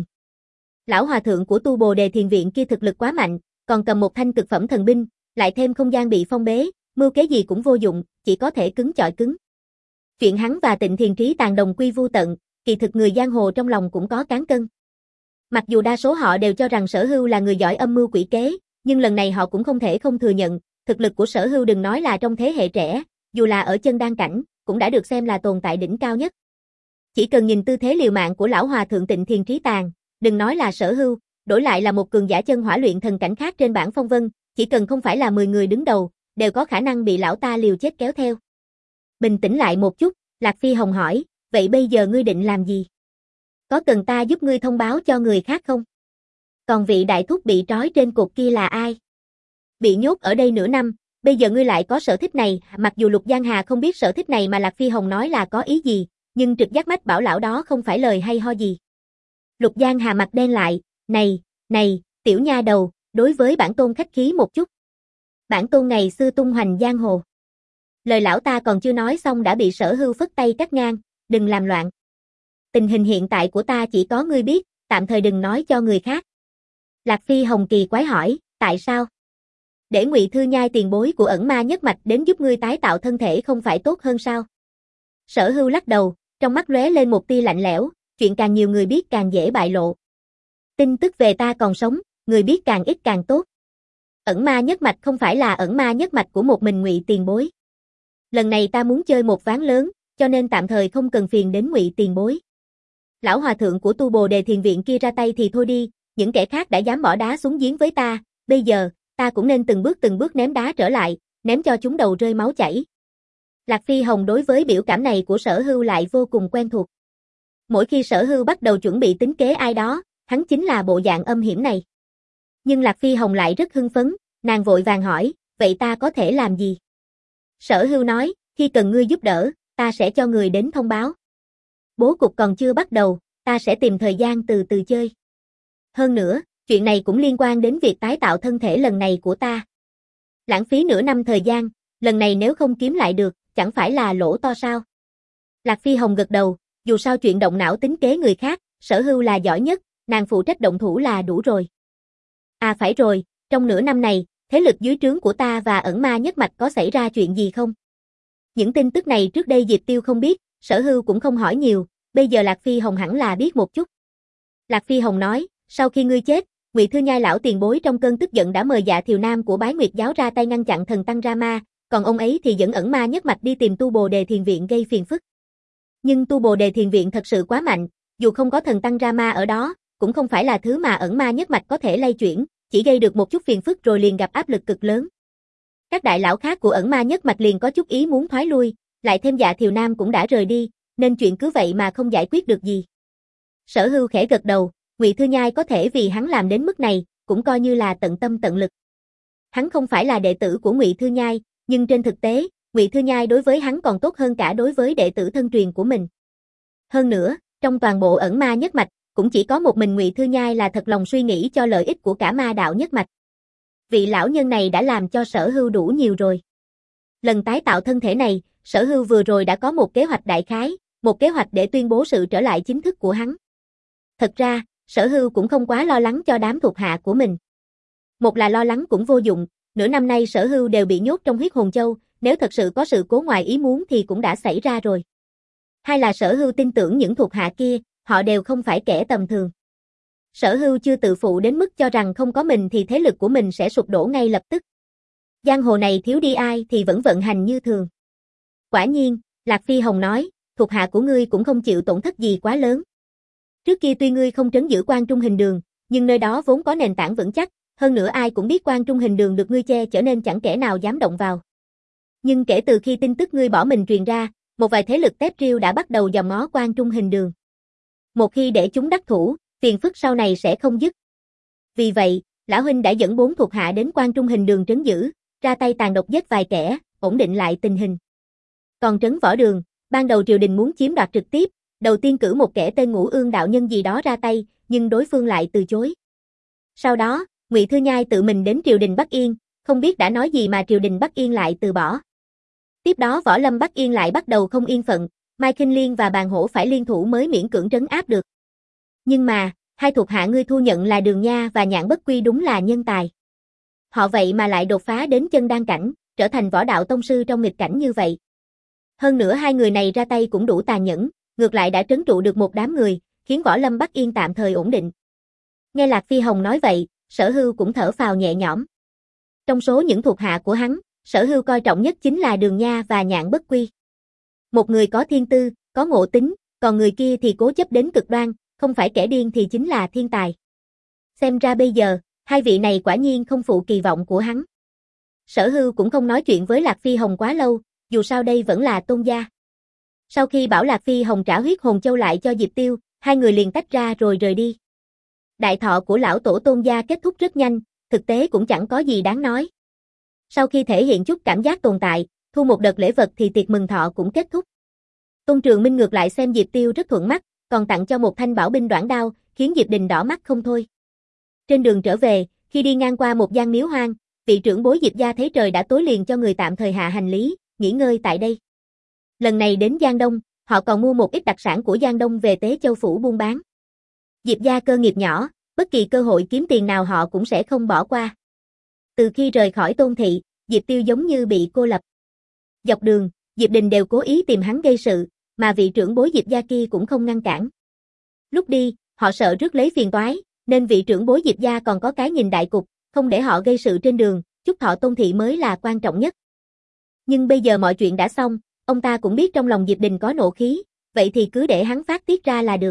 Lão hòa thượng của Tu Bồ Đề Thiền Viện kia thực lực quá mạnh, còn cầm một thanh cực phẩm thần binh, lại thêm không gian bị phong bế, mưu kế gì cũng vô dụng, chỉ có thể cứng chọi cứng. Chuyện hắn và Tịnh Thiền Trí tàn đồng quy vu tận, kỳ thực người giang hồ trong lòng cũng có cán cân. Mặc dù đa số họ đều cho rằng Sở Hưu là người giỏi âm mưu quỷ kế, nhưng lần này họ cũng không thể không thừa nhận, thực lực của Sở Hưu đừng nói là trong thế hệ trẻ, dù là ở chân đan cảnh, cũng đã được xem là tồn tại đỉnh cao nhất. Chỉ cần nhìn tư thế liều mạng của lão hòa thượng Tịnh Thiền Trí Tàng, đừng nói là Sở Hưu, đổi lại là một cường giả chân hỏa luyện thần cảnh khác trên bảng phong vân, chỉ cần không phải là mười người đứng đầu, đều có khả năng bị lão ta liều chết kéo theo. Bình tĩnh lại một chút, Lạc Phi Hồng hỏi, vậy bây giờ ngươi định làm gì? Có cần ta giúp ngươi thông báo cho người khác không? Còn vị đại thúc bị trói trên cột kia là ai? Bị nhốt ở đây nửa năm, bây giờ ngươi lại có sở thích này, mặc dù Lục Giang Hà không biết sở thích này mà Lạc Phi Hồng nói là có ý gì, nhưng trực giác mách bảo lão đó không phải lời hay ho gì. Lục Giang Hà mặt đen lại, này, này, tiểu nha đầu, đối với bản tôn khách khí một chút. Bản tôn ngày xưa tung hoành giang hồ. Lời lão ta còn chưa nói xong đã bị Sở Hưu phất tay cắt ngang, đừng làm loạn. Tình hình hiện tại của ta chỉ có ngươi biết, tạm thời đừng nói cho người khác. Lạc Phi Hồng kỳ quái hỏi, tại sao? Để Ngụy Thư Nhai tiền bối của ẩn ma nhất mạch đến giúp ngươi tái tạo thân thể không phải tốt hơn sao? Sở Hưu lắc đầu, trong mắt lóe lên một tia lạnh lẽo, chuyện càng nhiều người biết càng dễ bại lộ. Tin tức về ta còn sống, người biết càng ít càng tốt. Ẩn ma nhất mạch không phải là ẩn ma nhất mạch của một mình Ngụy tiền bối. Lần này ta muốn chơi một ván lớn, cho nên tạm thời không cần phiền đến Ngụy tiền bối. Lão hòa thượng của tu Bồ Đề Thiền Viện kia ra tay thì thôi đi, những kẻ khác đã dám bỏ đá xuống giếng với ta, bây giờ, ta cũng nên từng bước từng bước ném đá trở lại, ném cho chúng đầu rơi máu chảy. Lạc Phi Hồng đối với biểu cảm này của Sở Hưu lại vô cùng quen thuộc. Mỗi khi Sở Hưu bắt đầu chuẩn bị tính kế ai đó, hắn chính là bộ dạng âm hiểm này. Nhưng Lạc Phi Hồng lại rất hưng phấn, nàng vội vàng hỏi, vậy ta có thể làm gì? Sở Hưu nói, khi cần ngươi giúp đỡ, ta sẽ cho người đến thông báo. Bố cục còn chưa bắt đầu, ta sẽ tìm thời gian từ từ chơi. Hơn nữa, chuyện này cũng liên quan đến việc tái tạo thân thể lần này của ta. Lãng phí nửa năm thời gian, lần này nếu không kiếm lại được, chẳng phải là lỗ to sao? Lạc Phi Hồng gật đầu, dù sao chuyện động não tính kế người khác, Sở Hưu là giỏi nhất, nàng phụ trách động thủ là đủ rồi. À phải rồi, trong nửa năm này, thế lực dưới trướng của ta và ẩn ma nhất mạch có xảy ra chuyện gì không? Những tin tức này trước đây Diệp Tiêu không biết, Sở Hưu cũng không hỏi nhiều, bây giờ Lạc Phi Hồng hẳn là biết một chút. Lạc Phi Hồng nói, sau khi ngươi chết, Ngụy Thư Nhai lão tiền bối trong cơn tức giận đã mời Dạ Thiều Nam của Bái Nguyệt giáo ra tay ngăn chặn thần tăng Rama, còn ông ấy thì dẫn ẩn ma nhất mạch đi tìm tu Bồ Đề Thiền Viện gây phiền phức. Nhưng tu Bồ Đề Thiền Viện thật sự quá mạnh, dù không có thần tăng Rama ở đó, cũng không phải là thứ mà ẩn ma nhất mạch có thể lay chuyển, chỉ gây được một chút phiền phức rồi liền gặp áp lực cực lớn. Các đại lão khác của ẩn ma nhất mạch liền có chút ý muốn thoái lui, lại thêm Dạ Thiều Nam cũng đã rời đi, nên chuyện cứ vậy mà không giải quyết được gì. Sở Hưu khẽ gật đầu, Ngụy Thư Nhai có thể vì hắn làm đến mức này, cũng coi như là tận tâm tận lực. Hắn không phải là đệ tử của Ngụy Thư Nhai, nhưng trên thực tế, Ngụy Thư Nhai đối với hắn còn tốt hơn cả đối với đệ tử thân truyền của mình. Hơn nữa, trong toàn bộ ẩn ma nhất mạch, cũng chỉ có một mình Ngụy Thư Nhai là thật lòng suy nghĩ cho lợi ích của cả ma đạo nhất mạch. Vị lão nhân này đã làm cho Sở Hưu đủ nhiều rồi. Lần tái tạo thân thể này, Sở Hưu vừa rồi đã có một kế hoạch đại khái, một kế hoạch để tuyên bố sự trở lại chính thức của hắn. Thật ra, Sở Hưu cũng không quá lo lắng cho đám thuộc hạ của mình. Một là lo lắng cũng vô dụng, nửa năm nay Sở Hưu đều bị nhốt trong huyết hồn châu, nếu thật sự có sự cố ngoài ý muốn thì cũng đã xảy ra rồi. Hai là Sở Hưu tin tưởng những thuộc hạ kia, họ đều không phải kẻ tầm thường. Sở Hưu chưa tự phụ đến mức cho rằng không có mình thì thế lực của mình sẽ sụp đổ ngay lập tức. Giang hồ này thiếu đi ai thì vẫn vận hành như thường. Quả nhiên, Lạc Phi Hồng nói, thuộc hạ của ngươi cũng không chịu tổn thất gì quá lớn. Trước kia tuy ngươi không trấn giữ Quan Trung Hình Đường, nhưng nơi đó vốn có nền tảng vững chắc, hơn nữa ai cũng biết Quan Trung Hình Đường được ngươi che chở nên chẳng kẻ nào dám động vào. Nhưng kể từ khi tin tức ngươi bỏ mình truyền ra, một vài thế lực tép riêu đã bắt đầu dòm ngó Quan Trung Hình Đường. Một khi để chúng đắc thủ, phiền phức sau này sẽ không dứt. Vì vậy, lão huynh đã dẫn bốn thuộc hạ đến Quan Trung Hình Đường trấn giữ, ra tay tàn độc giết vài kẻ, ổn định lại tình hình. Còn trấn Võ Đường, ban đầu triều đình muốn chiếm đoạt trực tiếp, đầu tiên cử một kẻ tên Ngũ Ương đạo nhân gì đó ra tay, nhưng đối phương lại từ chối. Sau đó, Ngụy Thư Nhai tự mình đến triều đình Bắc Yên, không biết đã nói gì mà triều đình Bắc Yên lại từ bỏ. Tiếp đó Võ Lâm Bắc Yên lại bắt đầu không yên phận, Mai Kinh Liên và Bàn Hổ phải liên thủ mới miễn cưỡng trấn áp được. Nhưng mà, hai thuộc hạ ngươi thu nhận là Đường Nha và Nhạn Bất Quy đúng là nhân tài. Họ vậy mà lại đột phá đến chân đan cảnh, trở thành võ đạo tông sư trong nghịch cảnh như vậy. Hơn nữa hai người này ra tay cũng đủ tàn nhẫn, ngược lại đã trấn trụ được một đám người, khiến Võ Lâm Bắc Yên tạm thời ổn định. Nghe Lạc Phi Hồng nói vậy, Sở Hưu cũng thở phào nhẹ nhõm. Trong số những thuộc hạ của hắn, Sở Hưu coi trọng nhất chính là Đường Nha và Nhạn Bất Quy. Một người có thiên tư, có ngộ tính, Còn người kia thì cố chấp đến cực đoan, không phải kẻ điên thì chính là thiên tài. Xem ra bây giờ, hai vị này quả nhiên không phụ kỳ vọng của hắn. Sở Hưu cũng không nói chuyện với Lạc Phi Hồng quá lâu, dù sao đây vẫn là Tôn gia. Sau khi bảo Lạc Phi Hồng trả huyết hồn châu lại cho Diệp Tiêu, hai người liền tách ra rồi rời đi. Đại thọ của lão tổ Tôn gia kết thúc rất nhanh, thực tế cũng chẳng có gì đáng nói. Sau khi thể hiện chút cảm giác tồn tại, thu một đợt lễ vật thì tiệc mừng thọ cũng kết thúc. Tôn Trường Minh ngược lại xem Diệp Tiêu rất thuận mắt, còn tặng cho một thanh bảo binh đoản đao, khiến Diệp Đình đỏ mắt không thôi. Trên đường trở về, khi đi ngang qua một gian miếu hoang, vị trưởng bối Diệp gia thấy trời đã tối liền cho người tạm thời hạ hành lý, nghỉ ngơi tại đây. Lần này đến Giang Đông, họ còn mua một ít đặc sản của Giang Đông về Tế Châu phủ buôn bán. Diệp gia cơ nghiệp nhỏ, bất kỳ cơ hội kiếm tiền nào họ cũng sẽ không bỏ qua. Từ khi rời khỏi Tôn thị, Diệp Tiêu giống như bị cô lập. Dọc đường, Diệp Đình đều cố ý tìm hắn gây sự, mà vị trưởng bối Diệp gia kia cũng không ngăn cản. Lúc đi, họ sợ rước lấy phiền toái, nên vị trưởng bối Diệp gia còn có cái nhìn đại cục, không để họ gây sự trên đường, chúc thọ Tôn thị mới là quan trọng nhất. Nhưng bây giờ mọi chuyện đã xong, ông ta cũng biết trong lòng Diệp Đình có nộ khí, vậy thì cứ để hắn phát tiết ra là được.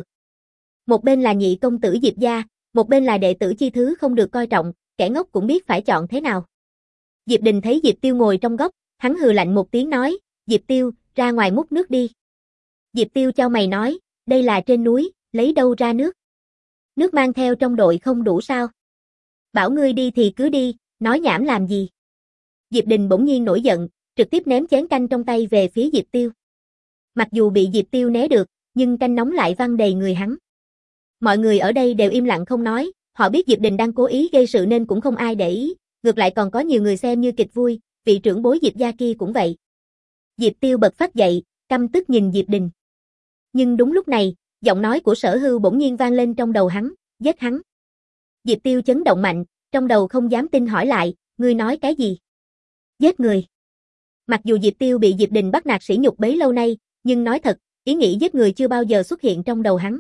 Một bên là nhị công tử Diệp gia, một bên là đệ tử chi thứ không được coi trọng, kẻ ngốc cũng biết phải chọn thế nào. Diệp Đình thấy Diệp Tiêu ngồi trong góc, hắn hừ lạnh một tiếng nói, Diệp Tiêu, ra ngoài múc nước đi. Diệp Tiêu chau mày nói, đây là trên núi, lấy đâu ra nước? Nước mang theo trong đội không đủ sao? Bảo ngươi đi thì cứ đi, nói nhảm làm gì? Diệp Đình bỗng nhiên nổi giận, trực tiếp ném chén canh trong tay về phía Diệp Tiêu. Mặc dù bị Diệp Tiêu né được, nhưng canh nóng lại văng đầy người hắn. Mọi người ở đây đều im lặng không nói, họ biết Diệp Đình đang cố ý gây sự nên cũng không ai để ý, ngược lại còn có nhiều người xem như kịch vui, vị trưởng bối Diệp gia kia cũng vậy. Diệp Tiêu bật phát dậy, căm tức nhìn Diệp Đình. Nhưng đúng lúc này, giọng nói của Sở Hưu bỗng nhiên vang lên trong đầu hắn, giết hắn. Diệp Tiêu chấn động mạnh, trong đầu không dám tin hỏi lại, ngươi nói cái gì? Giết người. Mặc dù Diệp Tiêu bị Diệp Đình bắt nạt sỉ nhục bấy lâu nay, nhưng nói thật, ý nghĩ giết người chưa bao giờ xuất hiện trong đầu hắn.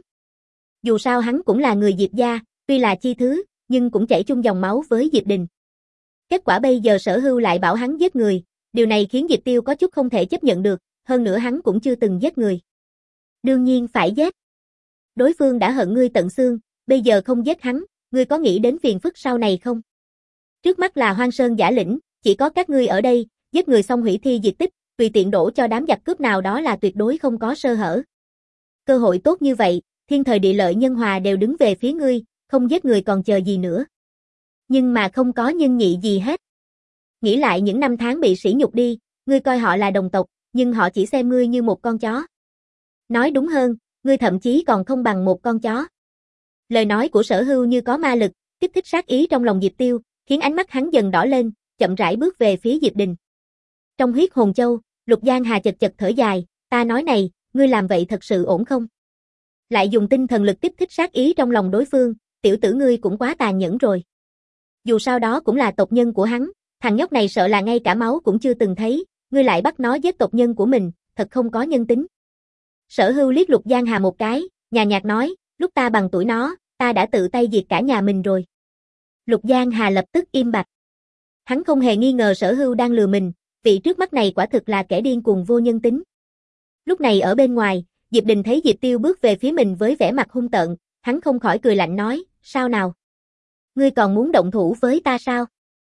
Dù sao hắn cũng là người Diệp gia, tuy là chi thứ, nhưng cũng chảy chung dòng máu với Diệp Đình. Kết quả bây giờ Sở Hưu lại bảo hắn giết người, điều này khiến Diệp Tiêu có chút không thể chấp nhận được, hơn nữa hắn cũng chưa từng giết người. Đương nhiên phải giết. Đối phương đã hận ngươi tận xương, bây giờ không giết hắn, ngươi có nghĩ đến phiền phức sau này không? Trước mắt là Hoang Sơn Giả Lĩnh, chỉ có các ngươi ở đây, giết người xong hủy thi diệt tích, tùy tiện đổ cho đám giặc cướp nào đó là tuyệt đối không có sơ hở. Cơ hội tốt như vậy, thiên thời địa lợi nhân hòa đều đứng về phía ngươi, không giết người còn chờ gì nữa. Nhưng mà không có nhân nhị gì hết. Nghĩ lại những năm tháng bị sỉ nhục đi, ngươi coi họ là đồng tộc, nhưng họ chỉ xem ngươi như một con chó. Nói đúng hơn, ngươi thậm chí còn không bằng một con chó. Lời nói của Sở Hưu như có ma lực, kích thích sát ý trong lòng Diệp Tiêu, khiến ánh mắt hắn dần đỏ lên, chậm rãi bước về phía Diệp Đình. Trong huyết hồn châu, Lục Giang Hà chật chật thở dài, ta nói này, ngươi làm vậy thật sự ổn không? Lại dùng tinh thần lực kích thích sát ý trong lòng đối phương, tiểu tử ngươi cũng quá tàn nhẫn rồi. Dù sao đó cũng là tộc nhân của hắn, thằng nhóc này sợ là ngay cả máu cũng chưa từng thấy, ngươi lại bắt nó giết tộc nhân của mình, thật không có nhân tính. Sở Hưu liếc Lục Giang Hà một cái, nhàn nhạt nói, lúc ta bằng tuổi nó, ta đã tự tay diệt cả nhà mình rồi. Lục Giang Hà lập tức im bặt. Hắn không hề nghi ngờ Sở Hưu đang lừa mình, vị trước mắt này quả thực là kẻ điên cuồng vô nhân tính. Lúc này ở bên ngoài, Diệp Đình thấy Diệp Tiêu bước về phía mình với vẻ mặt hung tợn, hắn không khỏi cười lạnh nói, sao nào? Ngươi còn muốn động thủ với ta sao?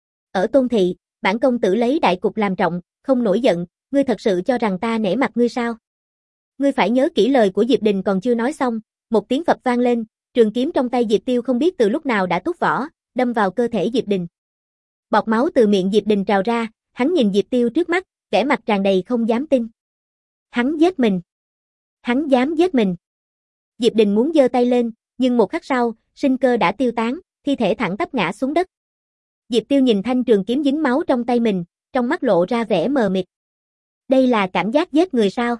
Ở Tôn thị, bản công tử lấy đại cục làm trọng, không nổi giận, ngươi thật sự cho rằng ta nể mặt ngươi sao? Ngươi phải nhớ kỹ lời của Diệp Đình còn chưa nói xong, một tiếng phập vang lên, trường kiếm trong tay Diệp Tiêu không biết từ lúc nào đã tút vỏ, đâm vào cơ thể Diệp Đình. Bọt máu từ miệng Diệp Đình trào ra, hắn nhìn Diệp Tiêu trước mắt, vẻ mặt tràn đầy không dám tin. Hắn giết mình. Hắn dám giết mình. Diệp Đình muốn giơ tay lên, nhưng một khắc sau, sinh cơ đã tiêu tán, thi thể thẳng tắp ngã xuống đất. Diệp Tiêu nhìn thanh trường kiếm dính máu trong tay mình, trong mắt lộ ra vẻ mờ mịt. Đây là cảm giác giết người sao?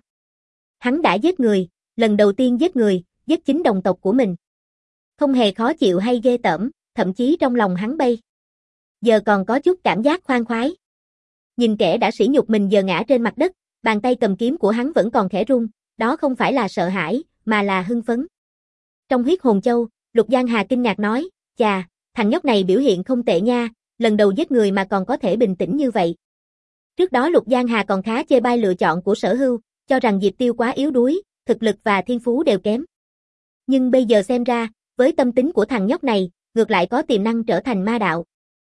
Hắn đã giết người, lần đầu tiên giết người, giết chính đồng tộc của mình. Không hề khó chịu hay ghê tởm, thậm chí trong lòng hắn bay. Giờ còn có chút cảm giác khoan khoái. Nhìn kẻ đã sỉ nhục mình giờ ngã trên mặt đất, bàn tay cầm kiếm của hắn vẫn còn khẽ run, đó không phải là sợ hãi, mà là hưng phấn. Trong huyết hồn châu, Lục Giang Hà kinh ngạc nói, chà, thằng nhóc này biểu hiện không tệ nha, lần đầu giết người mà còn có thể bình tĩnh như vậy. Trước đó Lục Giang Hà còn khá chê bai lựa chọn của Sở Hưu, cho rằng Diệp Tiêu quá yếu đuối, thực lực và thiên phú đều kém. Nhưng bây giờ xem ra, với tâm tính của thằng nhóc này, ngược lại có tiềm năng trở thành ma đạo.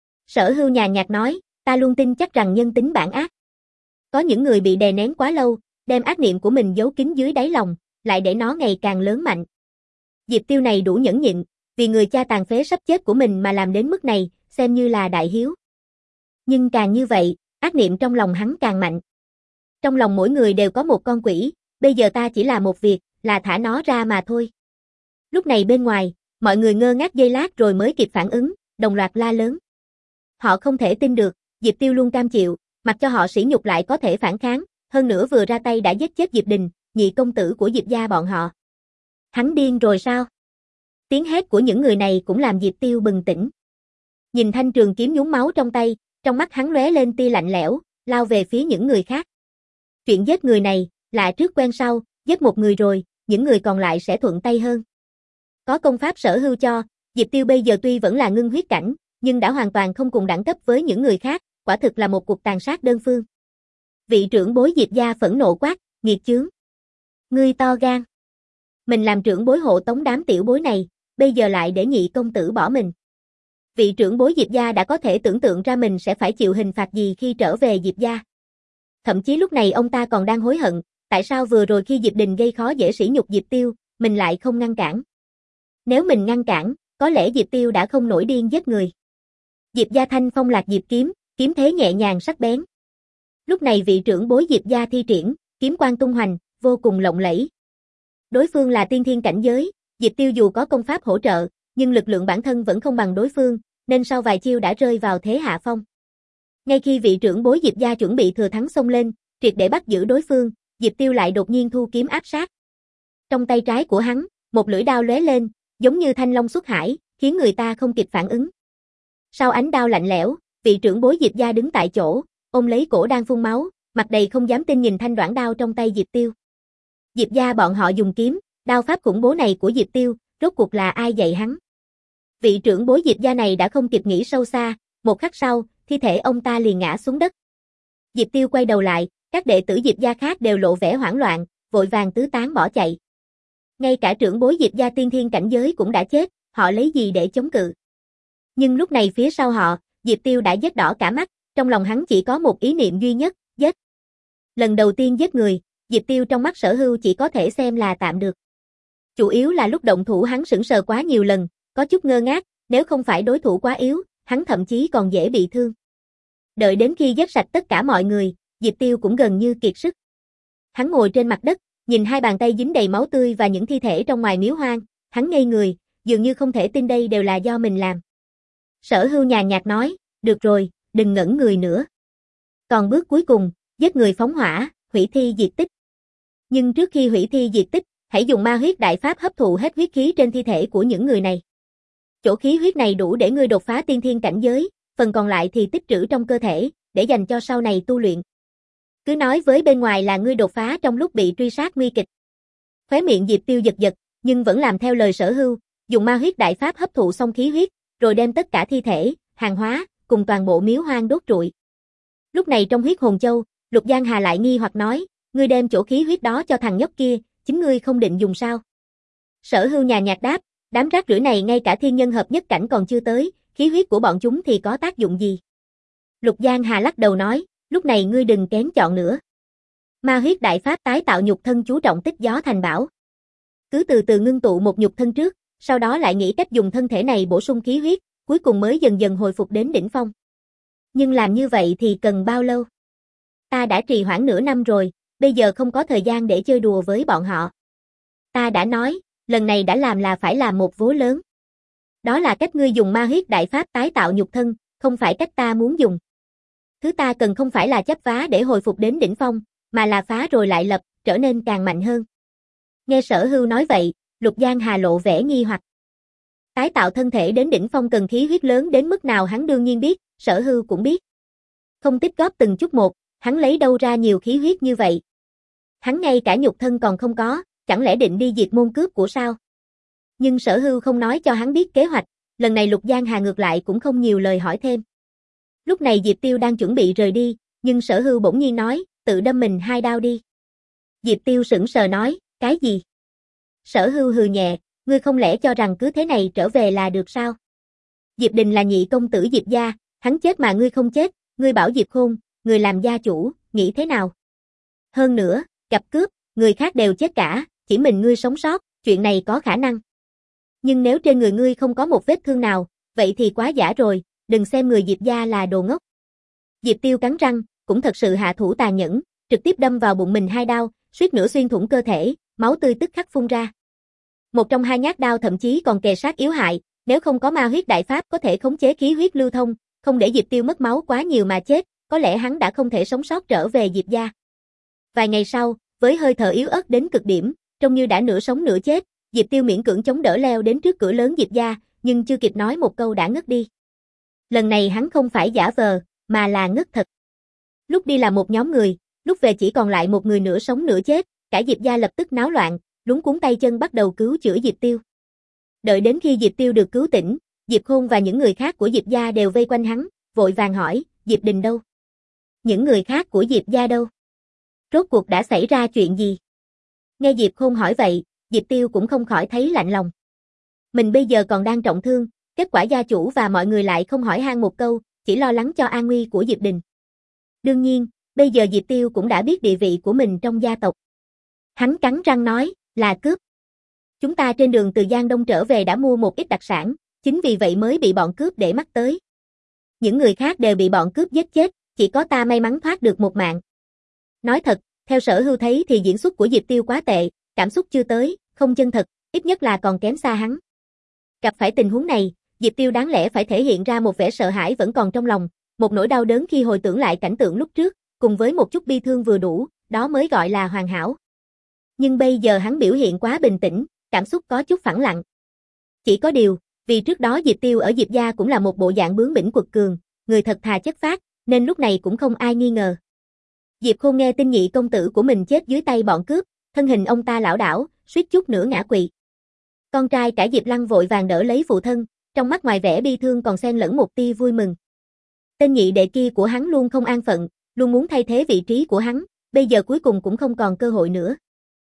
Sở Hưu nhàn nhạt nói, ta luôn tin chắc rằng nhân tính bản ác. Có những người bị đè nén quá lâu, đem ác niệm của mình giấu kín dưới đáy lòng, lại để nó ngày càng lớn mạnh. Diệp Tiêu này đủ nhẫn nhịn, vì người cha tàn phế sắp chết của mình mà làm đến mức này, xem như là đại hiếu. Nhưng càng như vậy, ác niệm trong lòng hắn càng mạnh. Trong lòng mỗi người đều có một con quỷ, bây giờ ta chỉ là một việc, là thả nó ra mà thôi. Lúc này bên ngoài, mọi người ngơ ngác giây lát rồi mới kịp phản ứng, đồng loạt la lớn. Họ không thể tin được, Diệp Tiêu luôn cam chịu, mặc cho họ sỉ nhục lại có thể phản kháng, hơn nữa vừa ra tay đã giết chết Diệp Đình, nhị công tử của Diệp gia bọn họ. Hắn điên rồi sao? Tiếng hét của những người này cũng làm Diệp Tiêu bừng tỉnh. Nhìn thanh trường kiếm nhúng máu trong tay, trong mắt hắn lóe lên tia lạnh lẽo, lao về phía những người khác. Chuyện giết người này, là trước quen sau, giết một người rồi, những người còn lại sẽ thuận tay hơn. Có công pháp Sở Hưu cho, Diệp Tiêu bây giờ tuy vẫn là ngưng huyết cảnh, nhưng đã hoàn toàn không cùng đẳng cấp với những người khác, quả thực là một cuộc tàn sát đơn phương. Vị trưởng bối Diệp gia phẫn nộ quát, nghiệt chướng. Ngươi to gan. Mình làm trưởng bối hộ tống đám tiểu bối này, bây giờ lại để nhị công tử bỏ mình. Vị trưởng bối Diệp gia đã có thể tưởng tượng ra mình sẽ phải chịu hình phạt gì khi trở về Diệp gia. Thậm chí lúc này ông ta còn đang hối hận, tại sao vừa rồi khi Diệp Đình gây khó dễ sỉ nhục Diệp Tiêu, mình lại không ngăn cản. Nếu mình ngăn cản, có lẽ Diệp Tiêu đã không nổi điên giết người. Diệp gia thanh phong lạc diệp kiếm, kiếm thế nhẹ nhàng sắc bén. Lúc này vị trưởng bối Diệp gia thi triển, kiếm quang tung hoành, vô cùng lộng lẫy. Đối phương là tiên thiên cảnh giới, Diệp Tiêu dù có công pháp hỗ trợ, nhưng lực lượng bản thân vẫn không bằng đối phương, nên sau vài chiêu đã rơi vào thế hạ phong. Ngay khi vị trưởng bối Diệp gia chuẩn bị thừa thắng xông lên, triệt để bắt giữ đối phương, Diệp Tiêu lại đột nhiên thu kiếm áp sát. Trong tay trái của hắn, một lưỡi đao lóe lên, giống như thanh long xuất hải, khiến người ta không kịp phản ứng. Sau ánh đao lạnh lẽo, vị trưởng bối Diệp gia đứng tại chỗ, ôm lấy cổ đang phun máu, mặt đầy không dám tin nhìn thanh đoạn đao trong tay Diệp Tiêu. Diệp gia bọn họ dùng kiếm, đao pháp khủng bố này của Diệp Tiêu, rốt cuộc là ai dạy hắn? Vị trưởng bối Diệp gia này đã không kịp nghĩ sâu xa, một khắc sau, thi thể ông ta liền ngã xuống đất. Diệp Tiêu quay đầu lại, các đệ tử Diệp gia khác đều lộ vẻ hoảng loạn, vội vàng tứ tán bỏ chạy. Ngay cả trưởng bối Diệp gia tiên thiên cảnh giới cũng đã chết, họ lấy gì để chống cự? Nhưng lúc này phía sau họ, Diệp Tiêu đã giết đỏ cả mắt, trong lòng hắn chỉ có một ý niệm duy nhất, giết. Lần đầu tiên giết người, Diệp Tiêu trong mắt Sở Hưu chỉ có thể xem là tạm được. Chủ yếu là lúc động thủ hắn sững sờ quá nhiều lần, có chút ngơ ngác, nếu không phải đối thủ quá yếu, hắn thậm chí còn dễ bị thương. Đợi đến khi giết sạch tất cả mọi người, Diệp Tiêu cũng gần như kiệt sức. Hắn ngồi trên mặt đất, nhìn hai bàn tay dính đầy máu tươi và những thi thể trong ngoài miếu hoang, hắn ngây người, dường như không thể tin đây đều là do mình làm. Sở Hưu nhàn nhạt nói, được rồi, đừng ngẩn người nữa. Còn bước cuối cùng, giết người phóng hỏa, hủy thi diệt tích. Nhưng trước khi hủy thi diệt tích, hãy dùng ma huyết đại pháp hấp thụ hết huyết khí trên thi thể của những người này. Chỗ khí huyết này đủ để ngươi đột phá tiên thiên cảnh giới, phần còn lại thì tích trữ trong cơ thể, để dành cho sau này tu luyện. Cứ nói với bên ngoài là ngươi đột phá trong lúc bị truy sát nguy kịch. Khóe miệng Diệp Tiêu giật giật, nhưng vẫn làm theo lời Sở Hưu, dùng ma huyết đại pháp hấp thụ xong khí huyết, rồi đem tất cả thi thể, hàng hóa, cùng toàn bộ miếu hoang đốt trụi. Lúc này trong huyết hồn châu, Lục Giang Hà lại nghi hoặc nói, ngươi đem chỗ khí huyết đó cho thằng nhóc kia, chính ngươi không định dùng sao? Sở Hưu nhàn nhạt đáp, đám rác rưởi này ngay cả thiên nhân hợp nhất cảnh còn chưa tới, khí huyết của bọn chúng thì có tác dụng gì? Lục Giang Hà lắc đầu nói, lúc này ngươi đừng kén chọn nữa. Ma huyết đại pháp tái tạo nhục thân chú trọng tích gió thành bão. Cứ từ từ ngưng tụ một nhục thân trước, sau đó lại nghĩ cách dùng thân thể này bổ sung khí huyết, cuối cùng mới dần dần hồi phục đến đỉnh phong. Nhưng làm như vậy thì cần bao lâu? Ta đã trì hoãn nửa năm rồi, bây giờ không có thời gian để chơi đùa với bọn họ. Ta đã nói, lần này đã làm là phải làm một vố lớn. Đó là cách ngươi dùng ma huyết đại pháp tái tạo nhục thân, không phải cách ta muốn dùng. Thứ ta cần không phải là chấp vá để hồi phục đến đỉnh phong, mà là phá rồi lại lập, trở nên càng mạnh hơn. Nghe Sở Hưu nói vậy, Lục Giang Hà lộ vẻ nghi hoặc. Tái tạo thân thể đến đỉnh phong cần khí huyết lớn đến mức nào hắn đương nhiên biết, Sở Hưu cũng biết. Không tích góp từng chút một, hắn lấy đâu ra nhiều khí huyết như vậy. Hắn ngay cả nhục thân còn không có, chẳng lẽ định đi diệt môn cướp của sao? Nhưng Sở Hưu không nói cho hắn biết kế hoạch, lần này Lục Giang Hà ngược lại cũng không nhiều lời hỏi thêm. Lúc này Diệp Tiêu đang chuẩn bị rời đi, nhưng Sở Hưu bỗng nhiên nói, tự đâm mình hai đao đi. Diệp Tiêu sững sờ nói, Cái gì? Sở Hưu hừ nhẹ, ngươi không lẽ cho rằng cứ thế này trở về là được sao? Diệp Đình là nhị công tử Diệp gia, hắn chết mà ngươi không chết, ngươi bảo Diệp Khôn, người làm gia chủ, nghĩ thế nào? Hơn nữa, gặp cướp, người khác đều chết cả, chỉ mình ngươi sống sót, chuyện này có khả năng. Nhưng nếu trên người ngươi không có một vết thương nào, vậy thì quá giả rồi, đừng xem người Diệp gia là đồ ngốc. Diệp Tiêu cắn răng, cũng thật sự hạ thủ tàn nhẫn, trực tiếp đâm vào bụng mình hai đao, suýt nữa xuyên thủng cơ thể, máu tươi tức khắc phun ra. Một trong hai nhát đao thậm chí còn kề sát yếu hại, nếu không có ma huyết đại pháp có thể khống chế khí huyết lưu thông, không để Diệp Tiêu mất máu quá nhiều mà chết, có lẽ hắn đã không thể sống sót trở về Diệp gia. Vài ngày sau, với hơi thở yếu ớt đến cực điểm, trông như đã nửa sống nửa chết, Diệp Tiêu miễn cưỡng chống đỡ leo đến trước cửa lớn Diệp gia, nhưng chưa kịp nói một câu đã ngất đi. Lần này hắn không phải giả vờ, mà là ngất thật. Lúc đi là một nhóm người, lúc về chỉ còn lại một người nửa sống nửa chết, cả Diệp gia lập tức náo loạn, luống cuống tay chân bắt đầu cứu chữa Diệp Tiêu. Đợi đến khi Diệp Tiêu được cứu tỉnh, Diệp Khôn và những người khác của Diệp gia đều vây quanh hắn, vội vàng hỏi, Diệp Đình đâu? Những người khác của Diệp gia đâu? Rốt cuộc đã xảy ra chuyện gì? Nghe Diệp Khôn hỏi vậy, Diệp Tiêu cũng không khỏi thấy lạnh lòng. Mình bây giờ còn đang trọng thương, kết quả gia chủ và mọi người lại không hỏi han một câu, chỉ lo lắng cho an nguy của Diệp Đình. Đương nhiên, bây giờ Diệp Tiêu cũng đã biết địa vị của mình trong gia tộc. Hắn cắn răng nói, là cướp. Chúng ta trên đường từ Giang Đông trở về đã mua một ít đặc sản, chính vì vậy mới bị bọn cướp để mắt tới. Những người khác đều bị bọn cướp giết chết, chỉ có ta may mắn thoát được một mạng. Nói thật, theo Sở Hưu thấy thì diễn xuất của Diệp Tiêu quá tệ, cảm xúc chưa tới, không chân thật, ít nhất là còn kém xa hắn. Gặp phải tình huống này, Diệp Tiêu đáng lẽ phải thể hiện ra một vẻ sợ hãi vẫn còn trong lòng, một nỗi đau đớn khi hồi tưởng lại cảnh tượng lúc trước, cùng với một chút bi thương vừa đủ, đó mới gọi là hoàn hảo. Nhưng bây giờ hắn biểu hiện quá bình tĩnh, cảm xúc có chút phẳng lặng. Chỉ có điều, vì trước đó Diệp Tiêu ở Diệp gia cũng là một bộ dạng bướng bỉnh quật cường, người thật thà chất phác, nên lúc này cũng không ai nghi ngờ. Diệp Khôn nghe tin nhị công tử của mình chết dưới tay bọn cướp, thân hình ông ta lảo đảo, suýt chút nữa ngã quỵ. Con trai cả Diệp Lăng vội vàng đỡ lấy phụ thân, trong mắt ngoài vẻ bi thương còn xen lẫn một tia vui mừng. Tên nhị đệ kia của hắn luôn không an phận, luôn muốn thay thế vị trí của hắn, bây giờ cuối cùng cũng không còn cơ hội nữa.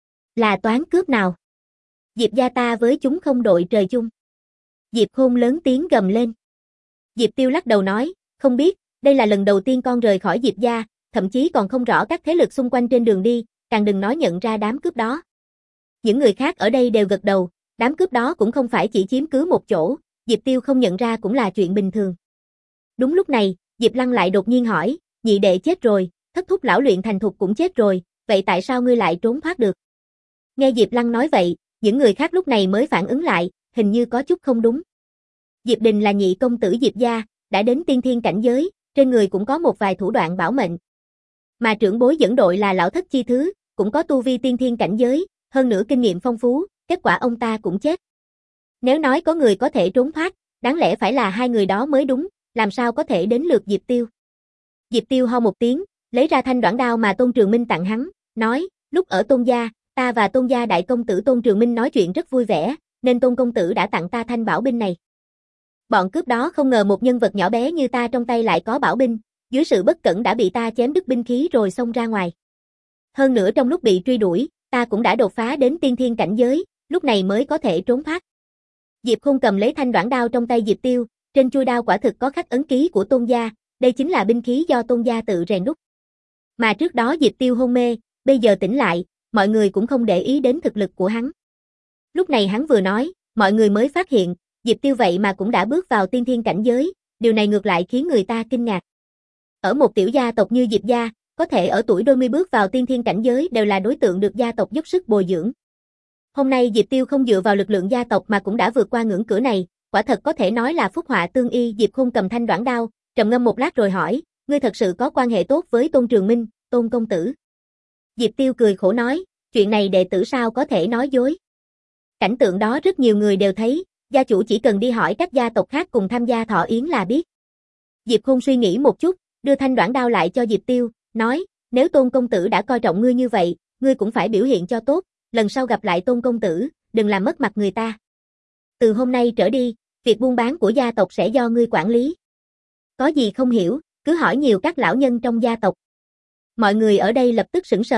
Là toán cướp nào? Diệp gia ta với chúng không đội trời chung. Diệp Khôn lớn tiếng gầm lên. Diệp Tiêu lắc đầu nói, không biết, đây là lần đầu tiên con rời khỏi Diệp gia, thậm chí còn không rõ các thế lực xung quanh trên đường đi, càng đừng nói nhận ra đám cướp đó. Những người khác ở đây đều gật đầu, đám cướp đó cũng không phải chỉ chiếm cứ một chỗ, Diệp Tiêu không nhận ra cũng là chuyện bình thường. Đúng lúc này, Diệp Lăng lại đột nhiên hỏi, nhị đệ chết rồi, thất thúc lão luyện thành thục cũng chết rồi, vậy tại sao ngươi lại trốn thoát được? Nghe Diệp Lăng nói vậy, những người khác lúc này mới phản ứng lại, hình như có chút không đúng. Diệp Đình là nhị công tử Diệp gia, đã đến tiên thiên cảnh giới, trên người cũng có một vài thủ đoạn bảo mệnh. Mà trưởng bối dẫn đội là lão thất chi thứ, cũng có tu vi tiên thiên cảnh giới, hơn nữa kinh nghiệm phong phú, kết quả ông ta cũng chết. Nếu nói có người có thể trốn thoát, đáng lẽ phải là hai người đó mới đúng, làm sao có thể đến lượt Diệp Tiêu. Diệp Tiêu ho một tiếng, lấy ra thanh đoản đao mà Tôn Trường Minh tặng hắn, nói, lúc ở Tôn gia, ta và Tôn gia đại công tử Tôn Trường Minh nói chuyện rất vui vẻ, nên Tôn công tử đã tặng ta thanh bảo binh này. Bọn cướp đó không ngờ một nhân vật nhỏ bé như ta trong tay lại có bảo binh, dưới sự bất cẩn đã bị ta chém đứt binh khí rồi xông ra ngoài. Hơn nữa trong lúc bị truy đuổi, ta cũng đã đột phá đến tiên thiên cảnh giới, lúc này mới có thể trốn thoát. Diệp Khôn cầm lấy thanh đoản đao trong tay Diệp Tiêu, trên chuôi đao quả thực có khắc ấn ký của Tôn gia, đây chính là binh khí do Tôn gia tự rèn đúc. Mà trước đó Diệp Tiêu hôn mê, bây giờ tỉnh lại, mọi người cũng không để ý đến thực lực của hắn. Lúc này hắn vừa nói, mọi người mới phát hiện, Diệp Tiêu vậy mà cũng đã bước vào tiên thiên cảnh giới, điều này ngược lại khiến người ta kinh ngạc. Ở một tiểu gia tộc như Diệp gia, có thể ở tuổi đôi mươi bước vào tiên thiên cảnh giới đều là đối tượng được gia tộc dốc sức bồi dưỡng. Hôm nay Diệp Tiêu không dựa vào lực lượng gia tộc mà cũng đã vượt qua ngưỡng cửa này, quả thật có thể nói là phúc họa tương y. Diệp Khôn cầm thanh đoản đao, trầm ngâm một lát rồi hỏi, ngươi thật sự có quan hệ tốt với Tôn Trường Minh, Tôn công tử? Diệp Tiêu cười khổ nói, chuyện này đệ tử sao có thể nói dối. Cảnh tượng đó rất nhiều người đều thấy, gia chủ chỉ cần đi hỏi các gia tộc khác cùng tham gia thọ yến là biết. Diệp Khôn suy nghĩ một chút, đưa thanh đoản đao lại cho Diệp Tiêu, nói, nếu Tôn công tử đã coi trọng ngươi như vậy, ngươi cũng phải biểu hiện cho tốt, lần sau gặp lại Tôn công tử, đừng làm mất mặt người ta. Từ hôm nay trở đi, việc buôn bán của gia tộc sẽ do ngươi quản lý. Có gì không hiểu, cứ hỏi nhiều các lão nhân trong gia tộc. Mọi người ở đây lập tức sững sờ,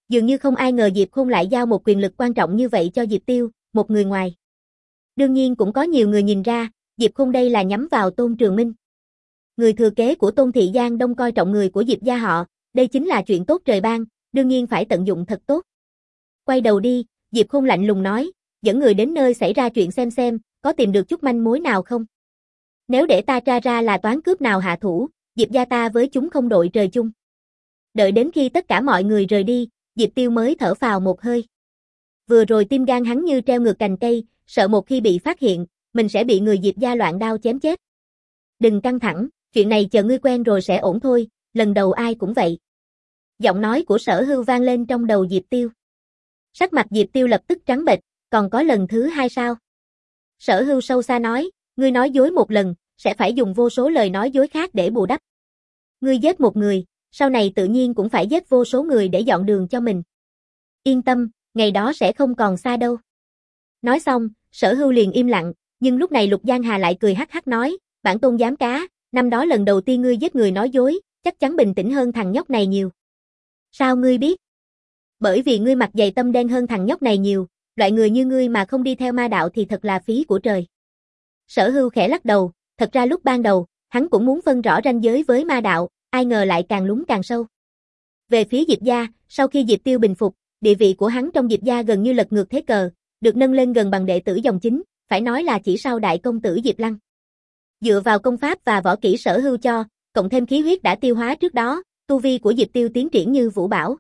Dường như không ai ngờ Diệp Khôn lại giao một quyền lực quan trọng như vậy cho Diệp Tiêu, một người ngoài. Đương nhiên cũng có nhiều người nhìn ra, Diệp Khôn đây là nhắm vào Tôn Trường Minh. Người thừa kế của Tôn Thị Giang Đông coi trọng người của Diệp gia họ, đây chính là chuyện tốt trời ban, đương nhiên phải tận dụng thật tốt. Quay đầu đi, Diệp Khôn lạnh lùng nói, dẫn người đến nơi xảy ra chuyện xem xem, có tìm được chút manh mối nào không? Nếu để ta tra ra là toán cướp nào hạ thủ, Diệp gia ta với chúng không đội trời chung. Đợi đến khi tất cả mọi người rời đi, Diệp Tiêu mới thở phào một hơi. Vừa rồi tim gan hắn như treo ngược cành cây, sợ một khi bị phát hiện, mình sẽ bị người Diệp gia loạn đao chém chết. Đừng căng thẳng, chuyện này chờ ngươi quen rồi sẽ ổn thôi, lần đầu ai cũng vậy. Giọng nói của Sở Hưu vang lên trong đầu Diệp Tiêu. Sắc mặt Diệp Tiêu lập tức trắng bệch, còn có lần thứ hai sao? Sở Hưu sâu xa nói, ngươi nói dối một lần, sẽ phải dùng vô số lời nói dối khác để bù đắp. Ngươi giết một người, sau này tự nhiên cũng phải giết vô số người để dọn đường cho mình. Yên tâm, ngày đó sẽ không còn xa đâu. Nói xong, Sở Hưu liền im lặng, nhưng lúc này Lục Giang Hà lại cười hắc hắc nói, bản tôn dám cá, năm đó lần đầu tiên ngươi giết người nói dối, chắc chắn bình tĩnh hơn thằng nhóc này nhiều. Sao ngươi biết? Bởi vì ngươi mặt dày tâm đen hơn thằng nhóc này nhiều, loại người như ngươi mà không đi theo ma đạo thì thật là phí của trời. Sở Hưu khẽ lắc đầu, thật ra lúc ban đầu, hắn cũng muốn phân rõ ranh giới với ma đạo, ai ngờ lại càng lún càng sâu. Về phía Diệp gia, sau khi Diệp Tiêu bình phục, địa vị của hắn trong Diệp gia gần như lật ngược thế cờ, được nâng lên gần bằng đệ tử dòng chính, phải nói là chỉ sau đại công tử Diệp Lăng. Dựa vào công pháp và võ kỹ Sở Hưu cho, cộng thêm khí huyết đã tiêu hóa trước đó, tu vi của Diệp Tiêu tiến triển như vũ bão.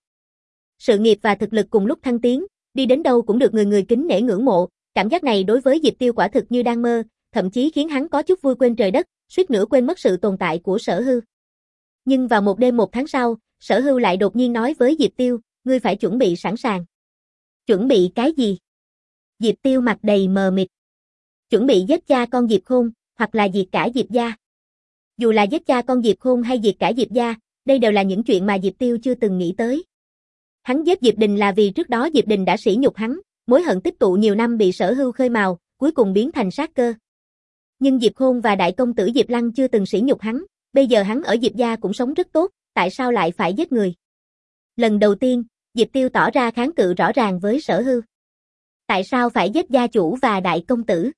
Sự nghiệp và thực lực cùng lúc thăng tiến, đi đến đâu cũng được người người kính nể ngưỡng mộ, cảm giác này đối với Diệp Tiêu quả thực như đang mơ, thậm chí khiến hắn có chút vui quên trời đất, suýt nữa quên mất sự tồn tại của Sở Hưu. Nhưng vào một đêm một tháng sau, Sở Hưu lại đột nhiên nói với Diệp Tiêu, ngươi phải chuẩn bị sẵn sàng. Chuẩn bị cái gì? Diệp Tiêu mặt đầy mờ mịt. Chuẩn bị giết cha con Diệp Khôn, hoặc là diệt cả Diệp gia. Dù là giết cha con Diệp Khôn hay diệt cả Diệp gia, đây đều là những chuyện mà Diệp Tiêu chưa từng nghĩ tới. Hắn giết Diệp Đình là vì trước đó Diệp Đình đã sỉ nhục hắn, mối hận tích tụ nhiều năm bị Sở Hưu khơi mào, cuối cùng biến thành sát cơ. Nhưng Diệp Khôn và đại công tử Diệp Lăng chưa từng sỉ nhục hắn, bây giờ hắn ở Diệp gia cũng sống rất tốt, tại sao lại phải giết người? Lần đầu tiên, Diệp Tiêu tỏ ra kháng cự rõ ràng với Sở Hưu. Tại sao phải giết gia chủ và đại công tử?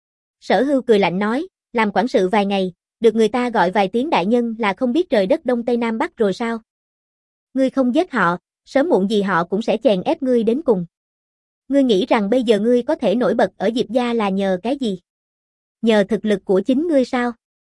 Sở Hưu cười lạnh nói, làm quản sự vài ngày, được người ta gọi vài tiếng đại nhân là không biết trời đất đông tây nam bắc rồi sao? Ngươi không giết họ, sớm muộn gì họ cũng sẽ chèn ép ngươi đến cùng. Ngươi nghĩ rằng bây giờ ngươi có thể nổi bật ở Diệp gia là nhờ cái gì? Nhờ thực lực của chính ngươi sao?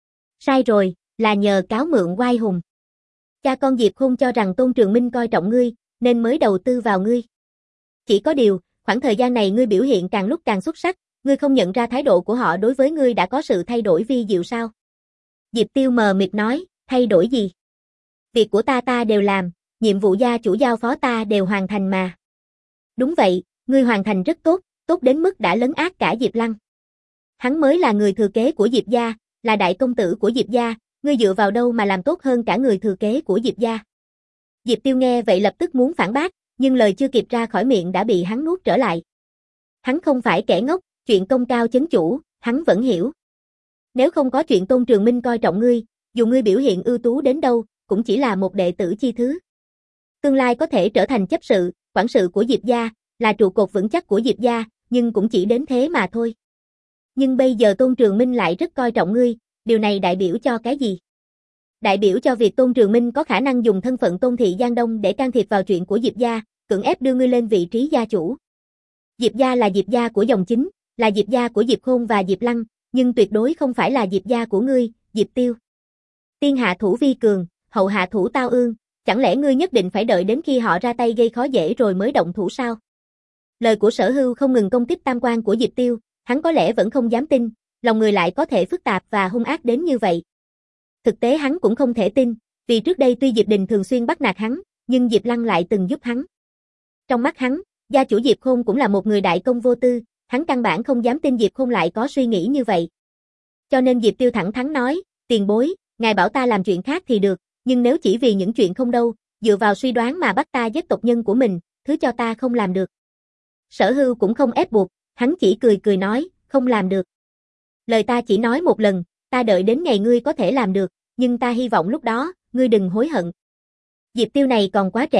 Sai rồi, là nhờ cáo mượn oai hùng. Cha con Diệp Khôn cho rằng Tôn Trường Minh coi trọng ngươi, nên mới đầu tư vào ngươi. Chỉ có điều, khoảng thời gian này ngươi biểu hiện càng lúc càng xuất sắc, ngươi không nhận ra thái độ của họ đối với ngươi đã có sự thay đổi vi diệu sao? Diệp Tiêu mờ mịt nói, thay đổi gì? Việc của ta ta đều làm, nhiệm vụ gia chủ giao phó ta đều hoàn thành mà. Đúng vậy, ngươi hoàn thành rất tốt, tốt đến mức đã lấn át cả Diệp Lăng. Hắn mới là người thừa kế của Diệp gia, là đại công tử của Diệp gia, ngươi dựa vào đâu mà làm tốt hơn cả người thừa kế của Diệp gia? Diệp Tiêu nghe vậy lập tức muốn phản bác, nhưng lời chưa kịp ra khỏi miệng đã bị hắn nuốt trở lại. Hắn không phải kẻ ngốc, chuyện công cao chấn chủ, hắn vẫn hiểu. Nếu không có chuyện Tôn Trường Minh coi trọng ngươi, dù ngươi biểu hiện ưu tú đến đâu, cũng chỉ là một đệ tử chi thứ. Tương lai có thể trở thành chấp sự, quản sự của Diệp gia, là trụ cột vững chắc của Diệp gia, nhưng cũng chỉ đến thế mà thôi. Nhưng bây giờ Tôn Trường Minh lại rất coi trọng ngươi, điều này đại biểu cho cái gì? Đại biểu cho việc Tôn Trường Minh có khả năng dùng thân phận Tôn Thị Giang Đông để can thiệp vào chuyện của Diệp gia, cưỡng ép đưa ngươi lên vị trí gia chủ. Diệp gia là Diệp gia của dòng chính, là Diệp gia của Diệp Khôn và Diệp Lăng, nhưng tuyệt đối không phải là Diệp gia của ngươi, Diệp Tiêu. Tiên hạ thủ vi cường, hậu hạ thủ tao ương, chẳng lẽ ngươi nhất định phải đợi đến khi họ ra tay gây khó dễ rồi mới động thủ sao? Lời của Sở Hưu không ngừng công kích tam quan của Diệp Tiêu, hắn có lẽ vẫn không dám tin, lòng người lại có thể phức tạp và hung ác đến như vậy. Thực tế hắn cũng không thể tin, vì trước đây tuy Diệp Đình thường xuyên bắt nạt hắn, nhưng Diệp Lăng lại từng giúp hắn. Trong mắt hắn, gia chủ Diệp Khôn cũng là một người đại công vô tư, hắn căn bản không dám tin Diệp Khôn lại có suy nghĩ như vậy. Cho nên Diệp Tiêu thẳng thắn nói, tiền bối, ngài bảo ta làm chuyện khác thì được, nhưng nếu chỉ vì những chuyện không đâu, dựa vào suy đoán mà bắt ta giết tộc nhân của mình, thứ cho ta không làm được. Sở Hưu cũng không ép buộc, hắn chỉ cười cười nói, không làm được. Lời ta chỉ nói một lần, ta đợi đến ngày ngươi có thể làm được, nhưng ta hy vọng lúc đó, ngươi đừng hối hận. Diệp Tiêu này còn quá trẻ,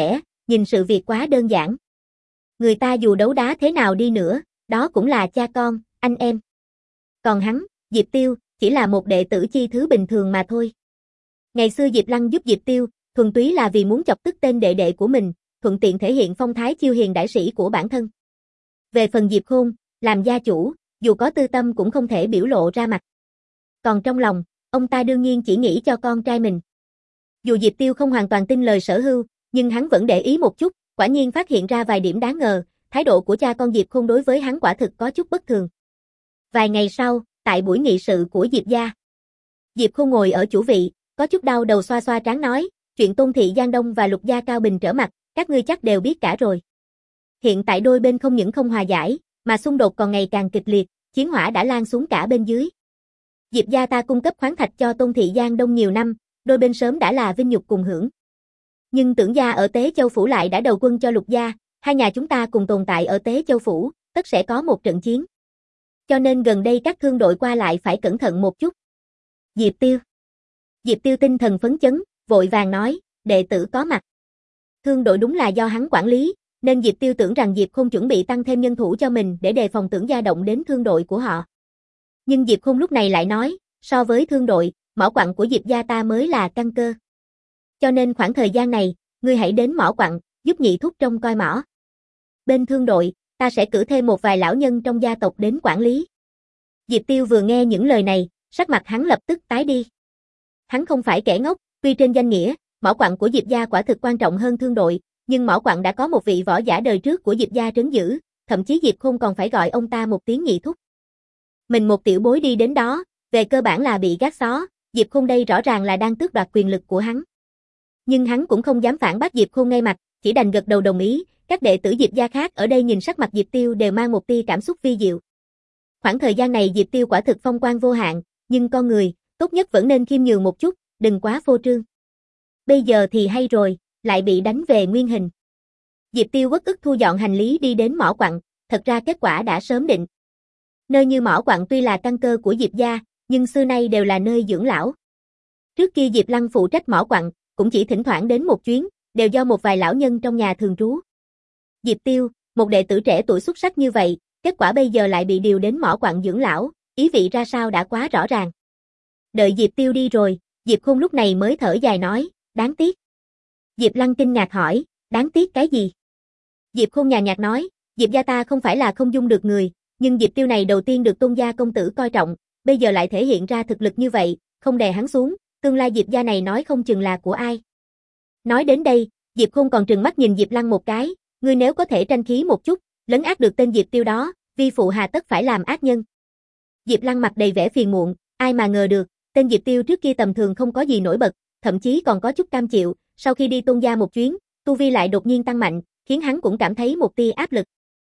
nhìn sự việc quá đơn giản. Người ta dù đấu đá thế nào đi nữa, đó cũng là cha con, anh em. Còn hắn, Diệp Tiêu, chỉ là một đệ tử chi thứ bình thường mà thôi. Ngày xưa Diệp Lăng giúp Diệp Tiêu, thuần túy là vì muốn chọc tức tên đệ đệ của mình, thuận tiện thể hiện phong thái chiêu hiền đại sĩ của bản thân. Về phần Diệp Khôn, làm gia chủ, dù có tư tâm cũng không thể biểu lộ ra mặt. Còn trong lòng, ông ta đương nhiên chỉ nghĩ cho con trai mình. Dù Diệp Tiêu không hoàn toàn tin lời Sở Hưu, nhưng hắn vẫn để ý một chút, quả nhiên phát hiện ra vài điểm đáng ngờ, thái độ của cha con Diệp Khôn đối với hắn quả thực có chút bất thường. Vài ngày sau, tại buổi nghị sự của Diệp gia, Diệp Khôn ngồi ở chủ vị, có chút đau đầu xoa xoa trán nói, chuyện Tôn thị Giang Đông và Lục gia Cao Bình trở mặt, các ngươi chắc đều biết cả rồi. Hiện tại đôi bên không những không hòa giải, mà xung đột còn ngày càng kịch liệt, chiến hỏa đã lan xuống cả bên dưới. Diệp gia ta cung cấp khoáng thạch cho Tôn thị Giang Đông nhiều năm, đôi bên sớm đã là vinh nhục cùng hưởng. Nhưng Tưởng gia ở Tế Châu Phủ lại đã đầu quân cho Lục gia, hai nhà chúng ta cùng tồn tại ở Tế Châu Phủ, tất sẽ có một trận chiến. Cho nên gần đây các thương đội qua lại phải cẩn thận một chút. Diệp Tiêu. Diệp Tiêu tinh thần phấn chấn, vội vàng nói, đệ tử có mặt. Thương đội đúng là do hắn quản lý, nên Diệp Tiêu tưởng rằng Diệp Khôn chuẩn bị tăng thêm nhân thủ cho mình để đề phòng Tưởng gia động đến thương đội của họ. Nhưng Diệp Khôn lúc này lại nói, so với thương đội, mỏ quặng của Diệp gia ta mới là căn cơ. Cho nên khoảng thời gian này, ngươi hãy đến mỏ quặng, giúp nhị thúc trông coi mỏ. Bên thương đội, ta sẽ cử thêm một vài lão nhân trong gia tộc đến quản lý. Diệp Tiêu vừa nghe những lời này, sắc mặt hắn lập tức tái đi. Hắn không phải kẻ ngốc, tuy trên danh nghĩa, mỏ quặng của Diệp gia quả thực quan trọng hơn thương đội, nhưng mỏ quặng đã có một vị võ giả đời trước của Diệp gia trấn giữ, thậm chí Diệp Khôn còn phải gọi ông ta một tiếng nhị thúc. Mình một tiểu bối đi đến đó, về cơ bản là bị gác xó, Diệp Khôn đây rõ ràng là đang tước đoạt quyền lực của hắn. Nhưng hắn cũng không dám phản bác Diệp Khôn ngay mặt, chỉ đành gật đầu đồng ý, các đệ tử Diệp gia khác ở đây nhìn sắc mặt Diệp Tiêu đều mang một tia cảm xúc vi diệu. Khoảng thời gian này Diệp Tiêu quả thực phong quang vô hạn, nhưng con người, tốt nhất vẫn nên khiêm nhường một chút, đừng quá phô trương. Bây giờ thì hay rồi, lại bị đánh về nguyên hình. Diệp Tiêu uất ức thu dọn hành lý đi đến mỏ quặng, thật ra kết quả đã sớm định. Nơi như mỏ quặng tuy là căn cơ của Diệp gia, nhưng xưa nay đều là nơi dưỡng lão. Trước kia Diệp Lăng phụ trách mỏ quặng, cũng chỉ thỉnh thoảng đến một chuyến, đều do một vài lão nhân trong nhà thường trú. Diệp Tiêu, một đệ tử trẻ tuổi xuất sắc như vậy, kết quả bây giờ lại bị điều đến mỏ quặng dưỡng lão, ý vị ra sao đã quá rõ ràng. Đợi Diệp Tiêu đi rồi, Diệp Khôn lúc này mới thở dài nói, đáng tiếc. Diệp Lăng kinh ngạc hỏi, đáng tiếc cái gì? Diệp Khôn nhàn nhạt nói, Diệp gia ta không phải là không dung được người, nhưng Diệp Tiêu này đầu tiên được Tôn gia công tử coi trọng, bây giờ lại thể hiện ra thực lực như vậy, không đè hắn xuống, tương lai Diệp gia này nói không chừng là của ai. Nói đến đây, Diệp Khôn còn trừng mắt nhìn Diệp Lăng một cái, ngươi nếu có thể tranh khí một chút, lấn át được tên Diệp Tiêu đó, vi phụ hà tất phải làm ác nhân. Diệp Lăng mặt đầy vẻ phiền muộn, ai mà ngờ được, tên Diệp Tiêu trước kia tầm thường không có gì nổi bật, thậm chí còn có chút cam chịu, sau khi đi Tôn gia một chuyến, tu vi lại đột nhiên tăng mạnh, khiến hắn cũng cảm thấy một tia áp lực.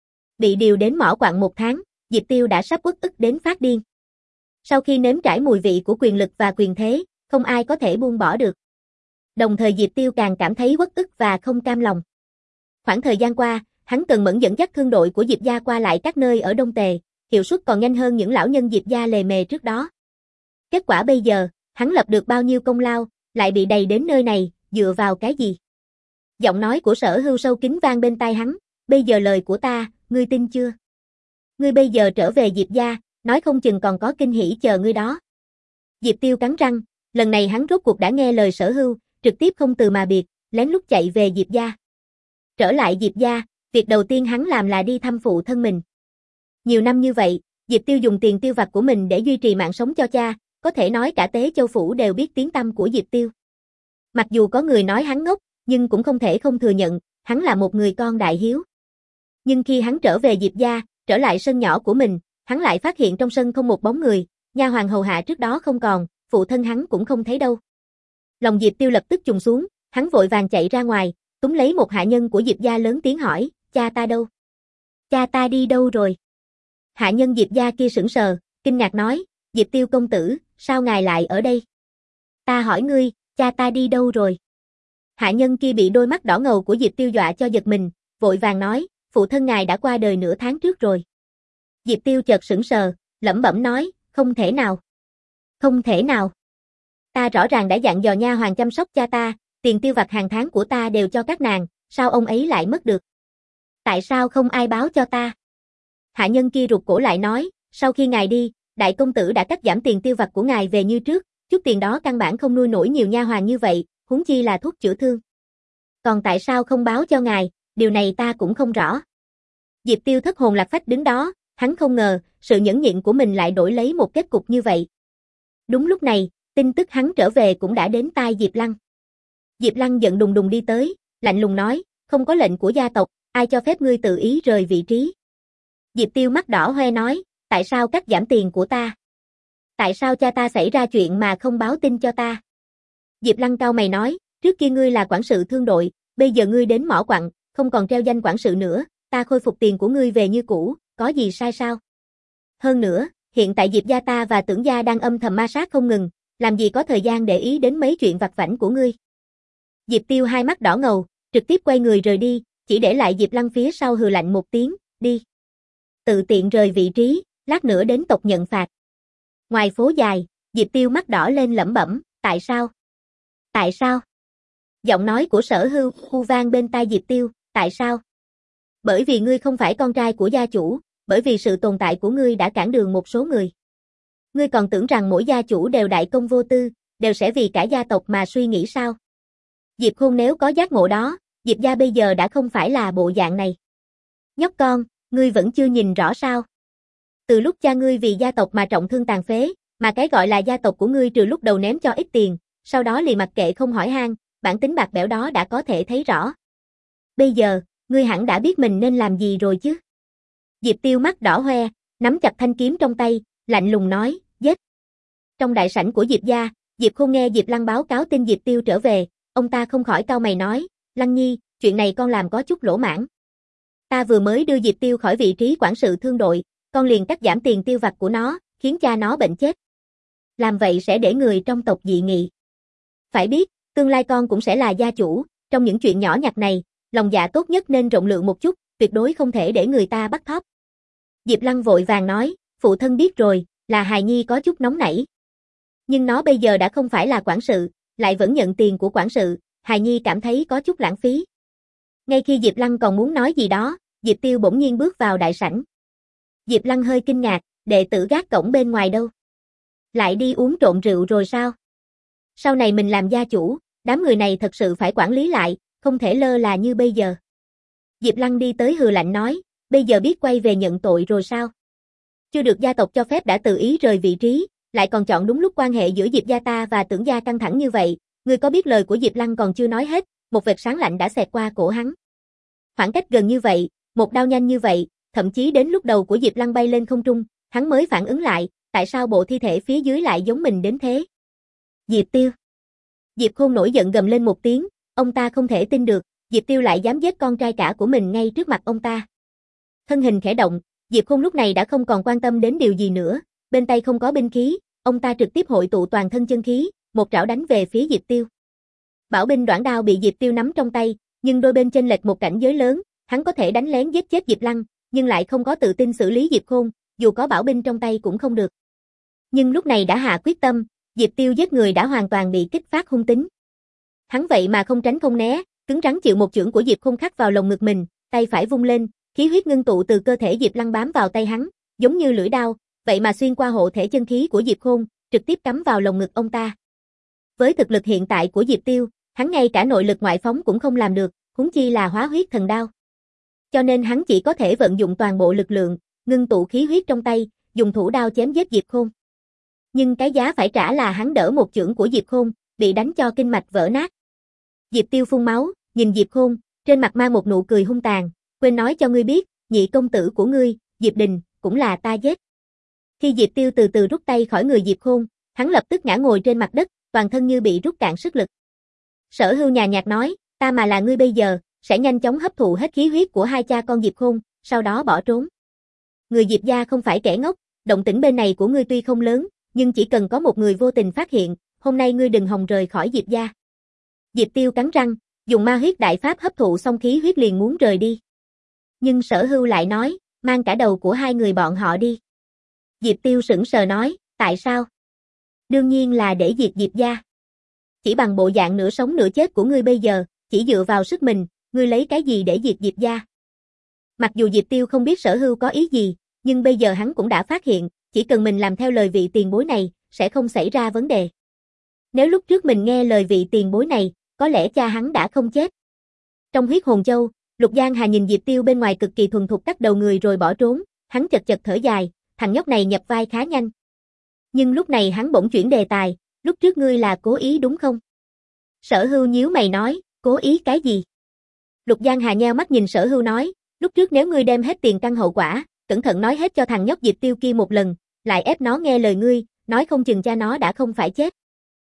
Bị điều đến mỏ quặng một tháng, Diệp Tiêu đã sắp uất ức đến phát điên. Sau khi nếm trải mùi vị của quyền lực và quyền thế, không ai có thể buông bỏ được. Đồng thời Diệp Tiêu càng cảm thấy uất ức và không cam lòng. Khoảng thời gian qua, hắn cần mẫn dẫn dắt thương đội của Diệp gia qua lại các nơi ở Đông Tề, hiệu suất còn nhanh hơn những lão nhân Diệp gia lề mề trước đó. Kết quả bây giờ, hắn lập được bao nhiêu công lao, lại bị đày đến nơi này, dựa vào cái gì? Giọng nói của Sở Hưu sâu kín vang bên tai hắn, bây giờ lời của ta, ngươi tin chưa? Ngươi bây giờ trở về Diệp gia, nói không chừng còn có kinh hỉ chờ ngươi đó. Diệp Tiêu cắn răng, lần này hắn rốt cuộc đã nghe lời Sở Hưu, trực tiếp không từ mà biệt, lén lút chạy về Diệp gia. Trở lại Diệp gia, việc đầu tiên hắn làm là đi thăm phụ thân mình. Nhiều năm như vậy, Diệp Tiêu dùng tiền tiêu vặt của mình để duy trì mạng sống cho cha, có thể nói cả Tế Châu Phủ đều biết tiếng tăm của Diệp Tiêu. Mặc dù có người nói hắn ngốc, nhưng cũng không thể không thừa nhận, hắn là một người con đại hiếu. Nhưng khi hắn trở về Diệp gia, trở lại sân nhỏ của mình, hắn lại phát hiện trong sân không một bóng người, nha hoàn hầu hạ trước đó không còn, phụ thân hắn cũng không thấy đâu. Lòng Diệp Tiêu lập tức trùng xuống, hắn vội vàng chạy ra ngoài, túm lấy một hạ nhân của Diệp gia lớn tiếng hỏi, cha ta đâu? Cha ta đi đâu rồi? Hạ nhân Diệp gia kia sững sờ, kinh ngạc nói, Diệp Tiêu công tử, sao ngài lại ở đây? Ta hỏi ngươi, cha ta đi đâu rồi? Hạ nhân kia bị đôi mắt đỏ ngầu của Diệp Tiêu dọa cho giật mình, vội vàng nói, phụ thân ngài đã qua đời nửa tháng trước rồi. Diệp Tiêu chợt sững sờ, lẩm bẩm nói, không thể nào. Không thể nào. Ta rõ ràng đã dặn dò nha hoàn chăm sóc cha ta, tiền tiêu vặt hàng tháng của ta đều cho các nàng, sao ông ấy lại mất được? Tại sao không ai báo cho ta? Hạ nhân kia rụt cổ lại nói, sau khi ngài đi, đại công tử đã cắt giảm tiền tiêu vặt của ngài về như trước, chút tiền đó căn bản không nuôi nổi nhiều nha hoàn như vậy, huống chi là thuốc chữa thương. Còn tại sao không báo cho ngài, điều này ta cũng không rõ. Diệp Tiêu thất hồn lạc phách đứng đó, hắn không ngờ, sự nhẫn nhịn của mình lại đổi lấy một kết cục như vậy. Đúng lúc này, tin tức hắn trở về cũng đã đến tai Diệp Lăng. Diệp Lăng giận đùng đùng đi tới, lạnh lùng nói, không có lệnh của gia tộc, ai cho phép ngươi tự ý rời vị trí. Diệp Tiêu mắt đỏ hoe nói, tại sao cắt giảm tiền của ta? Tại sao cha ta xảy ra chuyện mà không báo tin cho ta? Diệp Lăng cau mày nói, trước kia ngươi là quản sự thương đội, bây giờ ngươi đến mỏ quặng, không còn treo danh quản sự nữa, ta khôi phục tiền của ngươi về như cũ, có gì sai sao? Hơn nữa, hiện tại Diệp gia ta và Tưởng gia đang âm thầm ma sát không ngừng, làm gì có thời gian để ý đến mấy chuyện vặt vãnh của ngươi. Diệp Tiêu hai mắt đỏ ngầu, trực tiếp quay người rời đi, chỉ để lại Diệp Lăng phía sau hừ lạnh một tiếng, đi. Tự tiện rời vị trí, lát nữa đến tộc nhận phạt. Ngoài phố dài, Diệp Tiêu mắt đỏ lên lẩm bẩm, tại sao? Tại sao? Giọng nói của Sở Hưu hu vang bên tai Diệp Tiêu, tại sao? Bởi vì ngươi không phải con trai của gia chủ, bởi vì sự tồn tại của ngươi đã cản đường một số người. Ngươi còn tưởng rằng mỗi gia chủ đều đại công vô tư, đều sẽ vì cả gia tộc mà suy nghĩ sao? Diệp Khôn nếu có giác ngộ đó, Diệp gia bây giờ đã không phải là bộ dạng này. Nhóc con, ngươi vẫn chưa nhìn rõ sao? Từ lúc cha ngươi vì gia tộc mà trọng thương tàn phế, mà cái gọi là gia tộc của ngươi trừ lúc đầu ném cho ít tiền, sau đó liền mặc kệ không hỏi han, bản tính bạc bẽo đó đã có thể thấy rõ. Bây giờ, ngươi hẳn đã biết mình nên làm gì rồi chứ? Diệp Tiêu mắt đỏ hoe, nắm chặt thanh kiếm trong tay, lạnh lùng nói, giết. Trong đại sảnh của Diệp gia, Diệp Khôn nghe Diệp Lăng báo cáo tin Diệp Tiêu trở về, ông ta không khỏi cau mày nói, Lăng Nhi, chuyện này con làm có chút lỗ mãng. Ta vừa mới đưa Diệp Tiêu khỏi vị trí quản sự thương đội, con liền cắt giảm tiền tiêu vặt của nó, khiến cha nó bệnh chết. Làm vậy sẽ để người trong tộc dị nghị. Phải biết, tương lai con cũng sẽ là gia chủ, trong những chuyện nhỏ nhặt này, lòng dạ tốt nhất nên rộng lượng một chút, tuyệt đối không thể để người ta bắt thóp. Diệp Lăng vội vàng nói, phụ thân biết rồi, là hài nhi có chút nóng nảy. Nhưng nó bây giờ đã không phải là quản sự, lại vẫn nhận tiền của quản sự, hài nhi cảm thấy có chút lãng phí. Ngay khi Diệp Lăng còn muốn nói gì đó, Diệp Tiêu bỗng nhiên bước vào đại sảnh. Diệp Lăng hơi kinh ngạc, đệ tử gác cổng bên ngoài đâu? Lại đi uống trộm rượu rồi sao? Sau này mình làm gia chủ, đám người này thật sự phải quản lý lại, không thể lơ là như bây giờ. Diệp Lăng đi tới hừ lạnh nói, bây giờ biết quay về nhận tội rồi sao? Chưa được gia tộc cho phép đã tự ý rời vị trí, lại còn chọn đúng lúc quan hệ giữa Diệp gia ta và Tưởng gia căng thẳng như vậy, ngươi có biết lời của Diệp Lăng còn chưa nói hết, một vệt sáng lạnh đã xẹt qua cổ hắn. Khoảng cách gần như vậy, một đao nhanh như vậy, thậm chí đến lúc đầu của Diệp Lăng bay lên không trung, hắn mới phản ứng lại, tại sao bộ thi thể phía dưới lại giống mình đến thế? Diệp Tiêu. Diệp Khôn nổi giận gầm lên một tiếng, ông ta không thể tin được, Diệp Tiêu lại dám giết con trai cả của mình ngay trước mặt ông ta. Thân hình khẽ động, Diệp Khôn lúc này đã không còn quan tâm đến điều gì nữa, bên tay không có binh khí, ông ta trực tiếp hội tụ toàn thân chân khí, một trảo đánh về phía Diệp Tiêu. Bảo binh đoản đao bị Diệp Tiêu nắm trong tay, nhưng đôi bên chênh lệch một cảnh giới lớn, hắn có thể đánh lén giết chết Diệp Lăng, nhưng lại không có tự tin xử lý Diệp Khôn, dù có bảo binh trong tay cũng không được. Nhưng lúc này đã hạ quyết tâm, Diệp Tiêu giết người đã hoàn toàn bị kích phát hung tính. Hắn vậy mà không tránh không né, cứng rắn chịu một chưởng của Diệp Khôn khắc vào lồng ngực mình, tay phải vung lên, khí huyết ngưng tụ từ cơ thể Diệp Lăng bám vào tay hắn, giống như lưỡi dao, vậy mà xuyên qua hộ thể chân khí của Diệp Khôn, trực tiếp cắm vào lồng ngực ông ta. Với thực lực hiện tại của Diệp Tiêu, hắn ngay cả nội lực ngoại phóng cũng không làm được, huống chi là hóa huyết thần đao. Cho nên hắn chỉ có thể vận dụng toàn bộ lực lượng, ngưng tụ khí huyết trong tay, dùng thủ đao chém giết Diệp Khôn. Nhưng cái giá phải trả là hắn đỡ một chưởng của Diệp Khôn, bị đánh cho kinh mạch vỡ nát. Diệp Tiêu phun máu, nhìn Diệp Khôn, trên mặt mang một nụ cười hung tàn, quên nói cho ngươi biết, nhị công tử của ngươi, Diệp Đình, cũng là ta giết. Khi Diệp Tiêu từ từ rút tay khỏi người Diệp Khôn, hắn lập tức ngã ngồi trên mặt đất, toàn thân như bị rút cạn sức lực. Sở Hưu nhàn nhạt nói, ta mà là ngươi bây giờ, sẽ nhanh chóng hấp thụ hết khí huyết của hai cha con Diệp Khôn, sau đó bỏ trốn. Người Diệp gia không phải kẻ ngốc, động tĩnh bên này của ngươi tuy không lớn, nhưng chỉ cần có một người vô tình phát hiện, hôm nay ngươi đừng hòng rời khỏi Diệp gia. Diệp Tiêu cắn răng, dùng ma huyết đại pháp hấp thụ xong khí huyết liền muốn rời đi. Nhưng Sở Hưu lại nói, mang cả đầu của hai người bọn họ đi. Diệp Tiêu sững sờ nói, tại sao? Đương nhiên là để diệt Diệp gia. Chỉ bằng bộ dạng nửa sống nửa chết của ngươi bây giờ, chỉ dựa vào sức mình, ngươi lấy cái gì để diệt Diệp gia? Mặc dù Diệp Tiêu không biết Sở Hưu có ý gì, nhưng bây giờ hắn cũng đã phát hiện, chỉ cần mình làm theo lời vị tiền bối này, sẽ không xảy ra vấn đề. Nếu lúc trước mình nghe lời vị tiền bối này, có lẽ cha hắn đã không chết. Trong huyết hồn châu, Lục Giang Hà nhìn Diệp Tiêu bên ngoài cực kỳ thuần thục cắt đầu người rồi bỏ trốn, hắn chật chật thở dài, thằng nhóc này nhập vai khá nhanh. Nhưng lúc này hắn bỗng chuyển đề tài, lúc trước ngươi là cố ý đúng không? Sở Hưu nhíu mày nói, cố ý cái gì? Lục Giang Hà nheo mắt nhìn Sở Hưu nói, lúc trước nếu ngươi đem hết tiền căn hậu quả, cẩn thận nói hết cho thằng nhóc Diệp Tiêu kia một lần, lại ép nó nghe lời ngươi, nói không chừng cha nó đã không phải chết.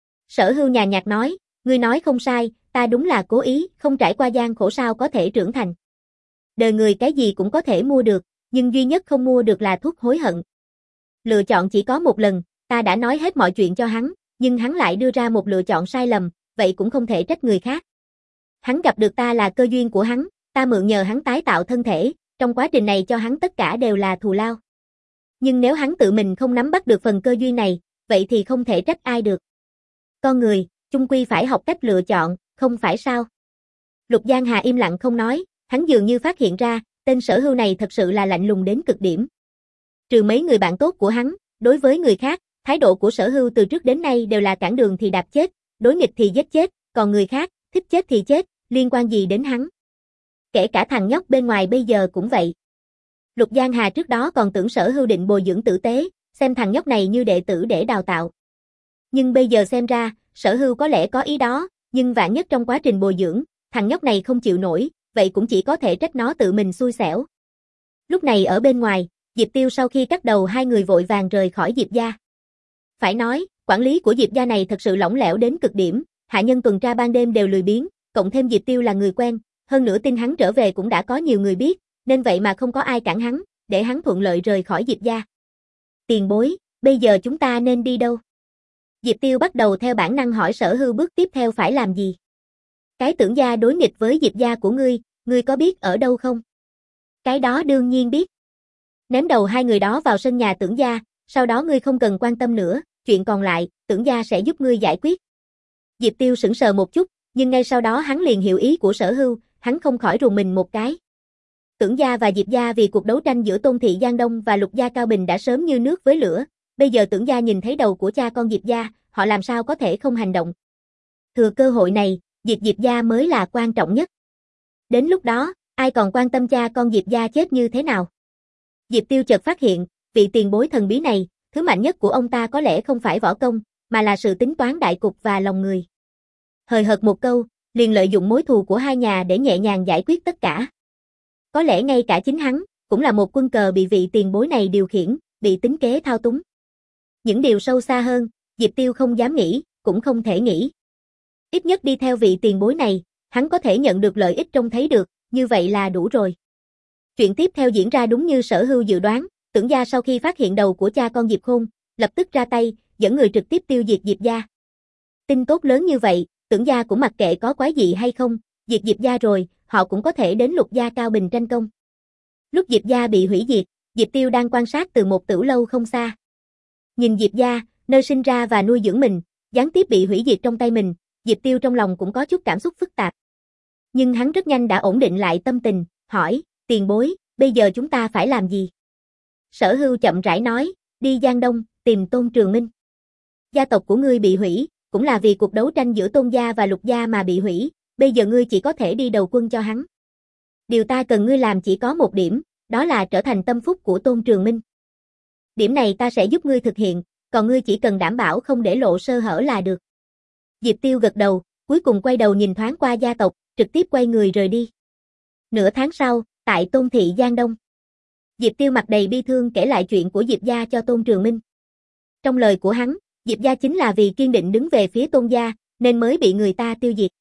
Sở Hưu nhàn nhạt nói, ngươi nói không sai, ta đúng là cố ý, không trải qua gian khổ sao có thể trưởng thành. Đời người cái gì cũng có thể mua được, nhưng duy nhất không mua được là thuốc hối hận. Lựa chọn chỉ có một lần, ta đã nói hết mọi chuyện cho hắn, nhưng hắn lại đưa ra một lựa chọn sai lầm, vậy cũng không thể trách người khác. Hắn gặp được ta là cơ duyên của hắn, ta mượn nhờ hắn tái tạo thân thể, trong quá trình này cho hắn tất cả đều là thù lao. Nhưng nếu hắn tự mình không nắm bắt được phần cơ duyên này, vậy thì không thể trách ai được. Con người, chung quy phải học cách lựa chọn, không phải sao? Lục Giang Hà im lặng không nói, hắn dường như phát hiện ra, tên Sở Hưu này thật sự là lạnh lùng đến cực điểm. Trừ mấy người bạn tốt của hắn, đối với người khác, thái độ của Sở Hưu từ trước đến nay đều là cản đường thì đạp chết, đối nghịch thì giết chết, còn người khác, thích chết thì chết, liên quan gì đến hắn? Kể cả thằng nhóc bên ngoài bây giờ cũng vậy. Lục Giang Hà trước đó còn tưởng Sở Hưu định bồi dưỡng tử tế, xem thằng nhóc này như đệ tử để đào tạo. Nhưng bây giờ xem ra, Sở Hưu có lẽ có ý đó, nhưng vạn nhất trong quá trình bồi dưỡng, thằng nhóc này không chịu nổi, vậy cũng chỉ có thể trách nó tự mình xui xẻo. Lúc này ở bên ngoài, Diệp Tiêu sau khi cắt đầu hai người vội vàng rời khỏi Diệp gia. Phải nói, quản lý của Diệp gia này thật sự lỏng lẻo đến cực điểm, hạ nhân tuần tra ban đêm đều lười biếng, cộng thêm Diệp Tiêu là người quen, hơn nữa tin hắn trở về cũng đã có nhiều người biết, nên vậy mà không có ai cản hắn, để hắn thuận lợi rời khỏi Diệp gia. Tiền bối, bây giờ chúng ta nên đi đâu? Diệp Tiêu bắt đầu theo bản năng hỏi Sở Hưu bước tiếp theo phải làm gì. Cái Tưởng gia đối nghịch với Diệp gia của ngươi, ngươi có biết ở đâu không? Cái đó đương nhiên biết. Ném đầu hai người đó vào sân nhà Tưởng gia, sau đó ngươi không cần quan tâm nữa, chuyện còn lại, Tưởng gia sẽ giúp ngươi giải quyết. Diệp Tiêu sững sờ một chút, nhưng ngay sau đó hắn liền hiểu ý của Sở Hưu, hắn không khỏi rùng mình một cái. Tưởng gia và Diệp gia vì cuộc đấu tranh giữa Tôn thị Giang Đông và Lục gia Cao Bình đã sớm như nước với lửa, bây giờ Tưởng gia nhìn thấy đầu của cha con Diệp gia, họ làm sao có thể không hành động. Thừa cơ hội này, diệt Diệp gia mới là quan trọng nhất. Đến lúc đó, ai còn quan tâm cha con Diệp gia chết như thế nào? Diệp Tiêu chợt phát hiện, vị tiền bối thần bí này, thứ mạnh nhất của ông ta có lẽ không phải võ công, mà là sự tính toán đại cục và lòng người. Hời hợt một câu, liền lợi dụng mối thù của hai nhà để nhẹ nhàng giải quyết tất cả. Có lẽ ngay cả chính hắn, cũng là một quân cờ bị vị tiền bối này điều khiển, bị tính kế thao túng. Những điều sâu xa hơn, Diệp Tiêu không dám nghĩ, cũng không thể nghĩ. Ít nhất đi theo vị tiền bối này, hắn có thể nhận được lợi ích trông thấy được, như vậy là đủ rồi. Chuyện tiếp theo diễn ra đúng như Sở Hưu dự đoán, Tưởng gia sau khi phát hiện đầu của cha con Diệp Khôn, lập tức ra tay, dẫn người trực tiếp tiêu diệt Diệp gia. Tin tốt lớn như vậy, Tưởng gia cũng mặc kệ có quái dị hay không, diệt Diệp gia rồi, họ cũng có thể đến Lục gia Cao Bình tranh công. Lúc Diệp gia bị hủy diệt, Diệp Tiêu đang quan sát từ một tửu lâu không xa. Nhìn Diệp gia, nơi sinh ra và nuôi dưỡng mình, gián tiếp bị hủy diệt trong tay mình, Diệp Tiêu trong lòng cũng có chút cảm xúc phức tạp. Nhưng hắn rất nhanh đã ổn định lại tâm tình, hỏi, tiền bối, bây giờ chúng ta phải làm gì? Sở Hưu chậm rãi nói, đi Giang Đông, tìm Tôn Trường Minh. Gia tộc của ngươi bị hủy, cũng là vì cuộc đấu tranh giữa Tôn gia và Lục gia mà bị hủy, bây giờ ngươi chỉ có thể đi đầu quân cho hắn. Điều ta cần ngươi làm chỉ có một điểm, đó là trở thành tâm phúc của Tôn Trường Minh. Điểm này ta sẽ giúp ngươi thực hiện, còn ngươi chỉ cần đảm bảo không để lộ sơ hở là được. Diệp Tiêu gật đầu, cuối cùng quay đầu nhìn thoáng qua gia tộc, trực tiếp quay người rời đi. Nửa tháng sau, tại Tôn thị Giang Đông, Diệp Tiêu mặt đầy bi thương kể lại chuyện của Diệp gia cho Tôn Trường Minh. Trong lời của hắn, Diệp gia chính là vì kiên định đứng về phía Tôn gia, nên mới bị người ta tiêu diệt.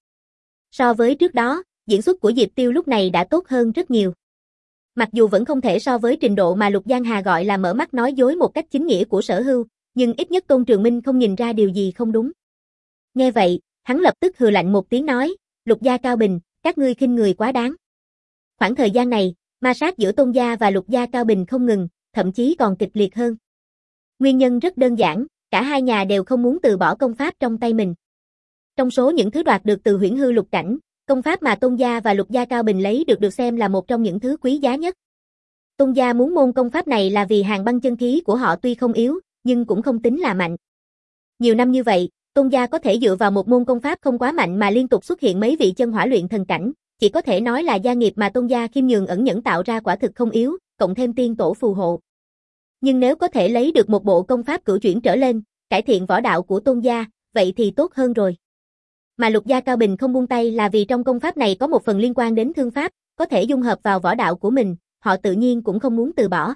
So với trước đó, diễn xuất của Diệp Tiêu lúc này đã tốt hơn rất nhiều. Mặc dù vẫn không thể so với trình độ mà Lục Giang Hà gọi là mở mắt nói dối một cách chính nghĩa của Sở Hưu, nhưng ít nhất Tôn Trường Minh không nhìn ra điều gì không đúng. Nghe vậy, hắn lập tức hừ lạnh một tiếng nói, Lục gia Cao Bình, các ngươi khinh người quá đáng. Khoảng thời gian này, ma sát giữa Tôn gia và Lục gia Cao Bình không ngừng, thậm chí còn kịch liệt hơn. Nguyên nhân rất đơn giản, cả hai nhà đều không muốn từ bỏ công pháp trong tay mình. Trong số những thứ đoạt được từ Huyễn Hư Lục Cảnh, Công pháp mà Tôn gia và Lục gia Cao Bình lấy được được xem là một trong những thứ quý giá nhất. Tôn gia muốn môn công pháp này là vì hàng băng chân khí của họ tuy không yếu, nhưng cũng không tính là mạnh. Nhiều năm như vậy, Tôn gia có thể dựa vào một môn công pháp không quá mạnh mà liên tục xuất hiện mấy vị chân hỏa luyện thần cảnh, chỉ có thể nói là gia nghiệp mà Tôn gia khiêm nhường ẩn nhẫn tạo ra quả thực không yếu, cộng thêm tiên tổ phù hộ. Nhưng nếu có thể lấy được một bộ công pháp cửu chuyển trở lên, cải thiện võ đạo của Tôn gia, vậy thì tốt hơn rồi. Mà Lục gia Cao Bình không buông tay là vì trong công pháp này có một phần liên quan đến thương pháp, có thể dung hợp vào võ đạo của mình, họ tự nhiên cũng không muốn từ bỏ.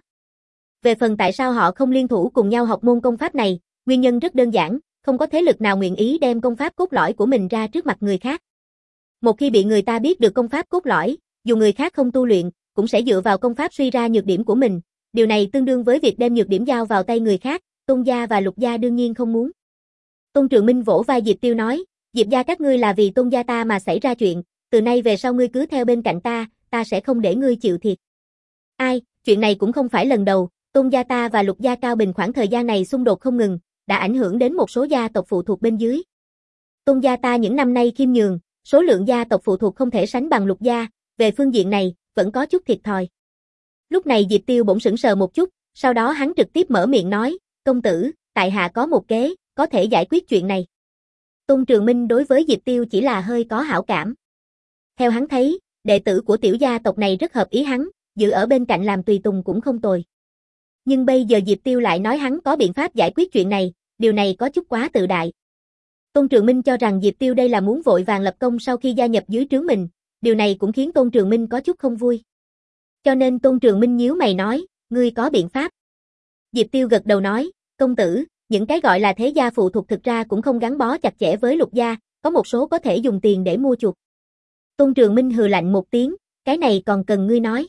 Về phần tại sao họ không liên thủ cùng nhau học môn công pháp này, nguyên nhân rất đơn giản, không có thế lực nào nguyện ý đem công pháp cốt lõi của mình ra trước mặt người khác. Một khi bị người ta biết được công pháp cốt lõi, dù người khác không tu luyện, cũng sẽ dựa vào công pháp suy ra nhược điểm của mình, điều này tương đương với việc đem nhược điểm giao vào tay người khác, Tôn gia và Lục gia đương nhiên không muốn. Tôn Trường Minh vỗ vai Diệp Tiêu nói, Diệp gia các ngươi là vì Tôn gia ta mà xảy ra chuyện, từ nay về sau ngươi cứ theo bên cạnh ta, ta sẽ không để ngươi chịu thiệt. Ai, chuyện này cũng không phải lần đầu, Tôn gia ta và Lục gia Cao Bình khoảng thời gian này xung đột không ngừng, đã ảnh hưởng đến một số gia tộc phụ thuộc bên dưới. Tôn gia ta những năm nay khiêm nhường, số lượng gia tộc phụ thuộc không thể sánh bằng Lục gia, về phương diện này, vẫn có chút thiệt thòi. Lúc này Diệp Tiêu bỗng sững sờ một chút, sau đó hắn trực tiếp mở miệng nói, công tử, tại hạ có một kế, có thể giải quyết chuyện này. Tôn Trường Minh đối với Diệp Tiêu chỉ là hơi có hảo cảm. Theo hắn thấy, đệ tử của tiểu gia tộc này rất hợp ý hắn, giữ ở bên cạnh làm tùy tùng cũng không tồi. Nhưng bây giờ Diệp Tiêu lại nói hắn có biện pháp giải quyết chuyện này, điều này có chút quá tự đại. Tôn Trường Minh cho rằng Diệp Tiêu đây là muốn vội vàng lập công sau khi gia nhập dưới trướng mình, điều này cũng khiến Tôn Trường Minh có chút không vui. Cho nên Tôn Trường Minh nhíu mày nói, ngươi có biện pháp. Diệp Tiêu gật đầu nói, công tử, những cái gọi là thế gia phụ thuộc thực ra cũng không gắn bó chặt chẽ với Lục gia, có một số có thể dùng tiền để mua chuộc. Tôn Trường Minh hừ lạnh một tiếng, cái này còn cần ngươi nói.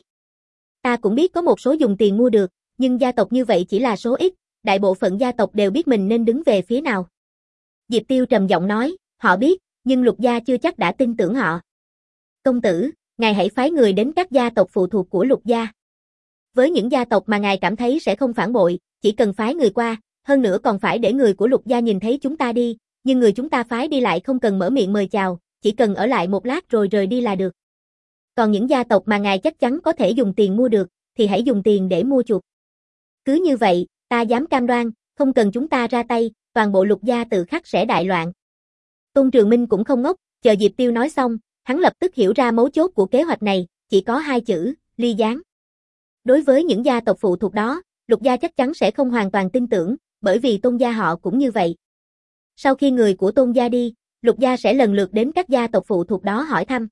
Ta cũng biết có một số dùng tiền mua được, nhưng gia tộc như vậy chỉ là số ít, đại bộ phận gia tộc đều biết mình nên đứng về phía nào. Diệp Tiêu trầm giọng nói, họ biết, nhưng Lục gia chưa chắc đã tin tưởng họ. Công tử, ngài hãy phái người đến các gia tộc phụ thuộc của Lục gia. Với những gia tộc mà ngài cảm thấy sẽ không phản bội, chỉ cần phái người qua, hơn nữa còn phải để người của Lục gia nhìn thấy chúng ta đi, nhưng người chúng ta phái đi lại không cần mở miệng mời chào, chỉ cần ở lại một lát rồi rời đi là được. Còn những gia tộc mà ngài chắc chắn có thể dùng tiền mua được, thì hãy dùng tiền để mua chuộc. Cứ như vậy, ta dám cam đoan, không cần chúng ta ra tay, toàn bộ Lục gia tự khắc sẽ đại loạn. Tôn Trường Minh cũng không ngốc, chờ Diệp Tiêu nói xong, hắn lập tức hiểu ra mấu chốt của kế hoạch này, chỉ có hai chữ, ly gián. Đối với những gia tộc phụ thuộc đó, Lục gia chắc chắn sẽ không hoàn toàn tin tưởng, bởi vì Tôn gia họ cũng như vậy. Sau khi người của Tôn gia đi, Lục gia sẽ lần lượt đến các gia tộc phụ thuộc đó hỏi thăm.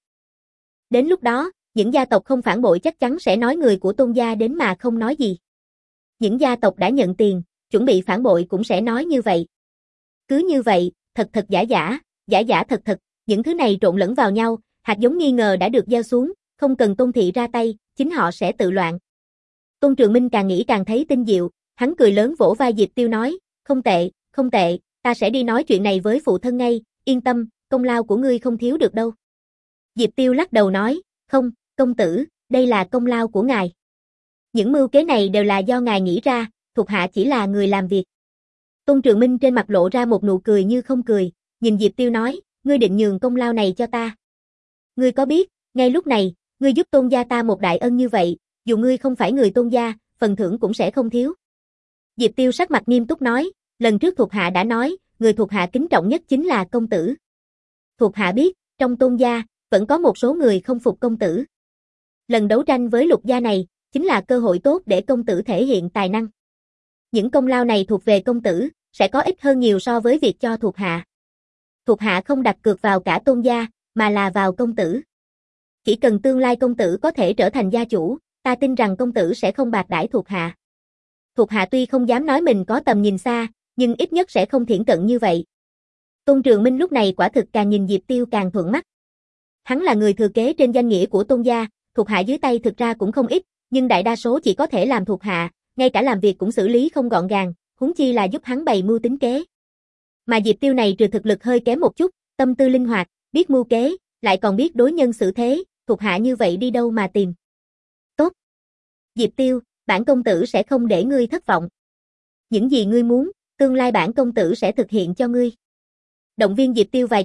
Đến lúc đó, những gia tộc không phản bội chắc chắn sẽ nói người của Tôn gia đến mà không nói gì. Những gia tộc đã nhận tiền, chuẩn bị phản bội cũng sẽ nói như vậy. Cứ như vậy, thật thật giả giả, giả giả thật thật, những thứ này trộn lẫn vào nhau, hạt giống nghi ngờ đã được gieo xuống, không cần Tôn thị ra tay, chính họ sẽ tự loạn. Tôn Trường Minh càng nghĩ càng thấy tinh diệu, hắn cười lớn vỗ vai Diệp Tiêu nói, không tệ, không tệ, ta sẽ đi nói chuyện này với phụ thân ngay, yên tâm, công lao của ngươi không thiếu được đâu. Diệp Tiêu lắc đầu nói, không, công tử, đây là công lao của ngài. Những mưu kế này đều là do ngài nghĩ ra, thuộc hạ chỉ là người làm việc. Tôn Trường Minh trên mặt lộ ra một nụ cười như không cười, nhìn Diệp Tiêu nói, ngươi định nhường công lao này cho ta. Ngươi có biết, ngay lúc này, ngươi giúp Tôn gia ta một đại ân như vậy, dù ngươi không phải người Tôn gia, phần thưởng cũng sẽ không thiếu. Diệp Tiêu sắc mặt nghiêm túc nói, lần trước thuộc hạ đã nói, người thuộc hạ kính trọng nhất chính là công tử. Thuộc hạ biết, trong Tôn gia, vẫn có một số người không phục công tử. Lần đấu tranh với Lục gia này, chính là cơ hội tốt để công tử thể hiện tài năng. Những công lao này thuộc về công tử, sẽ có ít hơn nhiều so với việc cho thuộc hạ. Thuộc hạ không đặt cược vào cả Tôn gia, mà là vào công tử. Chỉ cần tương lai công tử có thể trở thành gia chủ, ta tin rằng công tử sẽ không bạc đãi thuộc hạ. Thuộc hạ tuy không dám nói mình có tầm nhìn xa, nhưng ít nhất sẽ không thiển cận như vậy. Tôn Trường Minh lúc này quả thực càng nhìn Diệp Tiêu càng thuận mắt. Hắn là người thừa kế trên danh nghĩa của Tôn gia, thuộc hạ dưới tay thực ra cũng không ít, nhưng đại đa số chỉ có thể làm thuộc hạ, ngay cả làm việc cũng xử lý không gọn gàng, huống chi là giúp hắn bày mưu tính kế. Mà Diệp Tiêu này trừ thực lực hơi kém một chút, tâm tư linh hoạt, biết mưu kế, lại còn biết đối nhân xử thế, thuộc hạ như vậy đi đâu mà tìm. Tốt. Diệp Tiêu, bản công tử sẽ không để ngươi thất vọng. Những gì ngươi muốn, tương lai bản công tử sẽ thực hiện cho ngươi. Động viên Diệp Tiêu vài câu,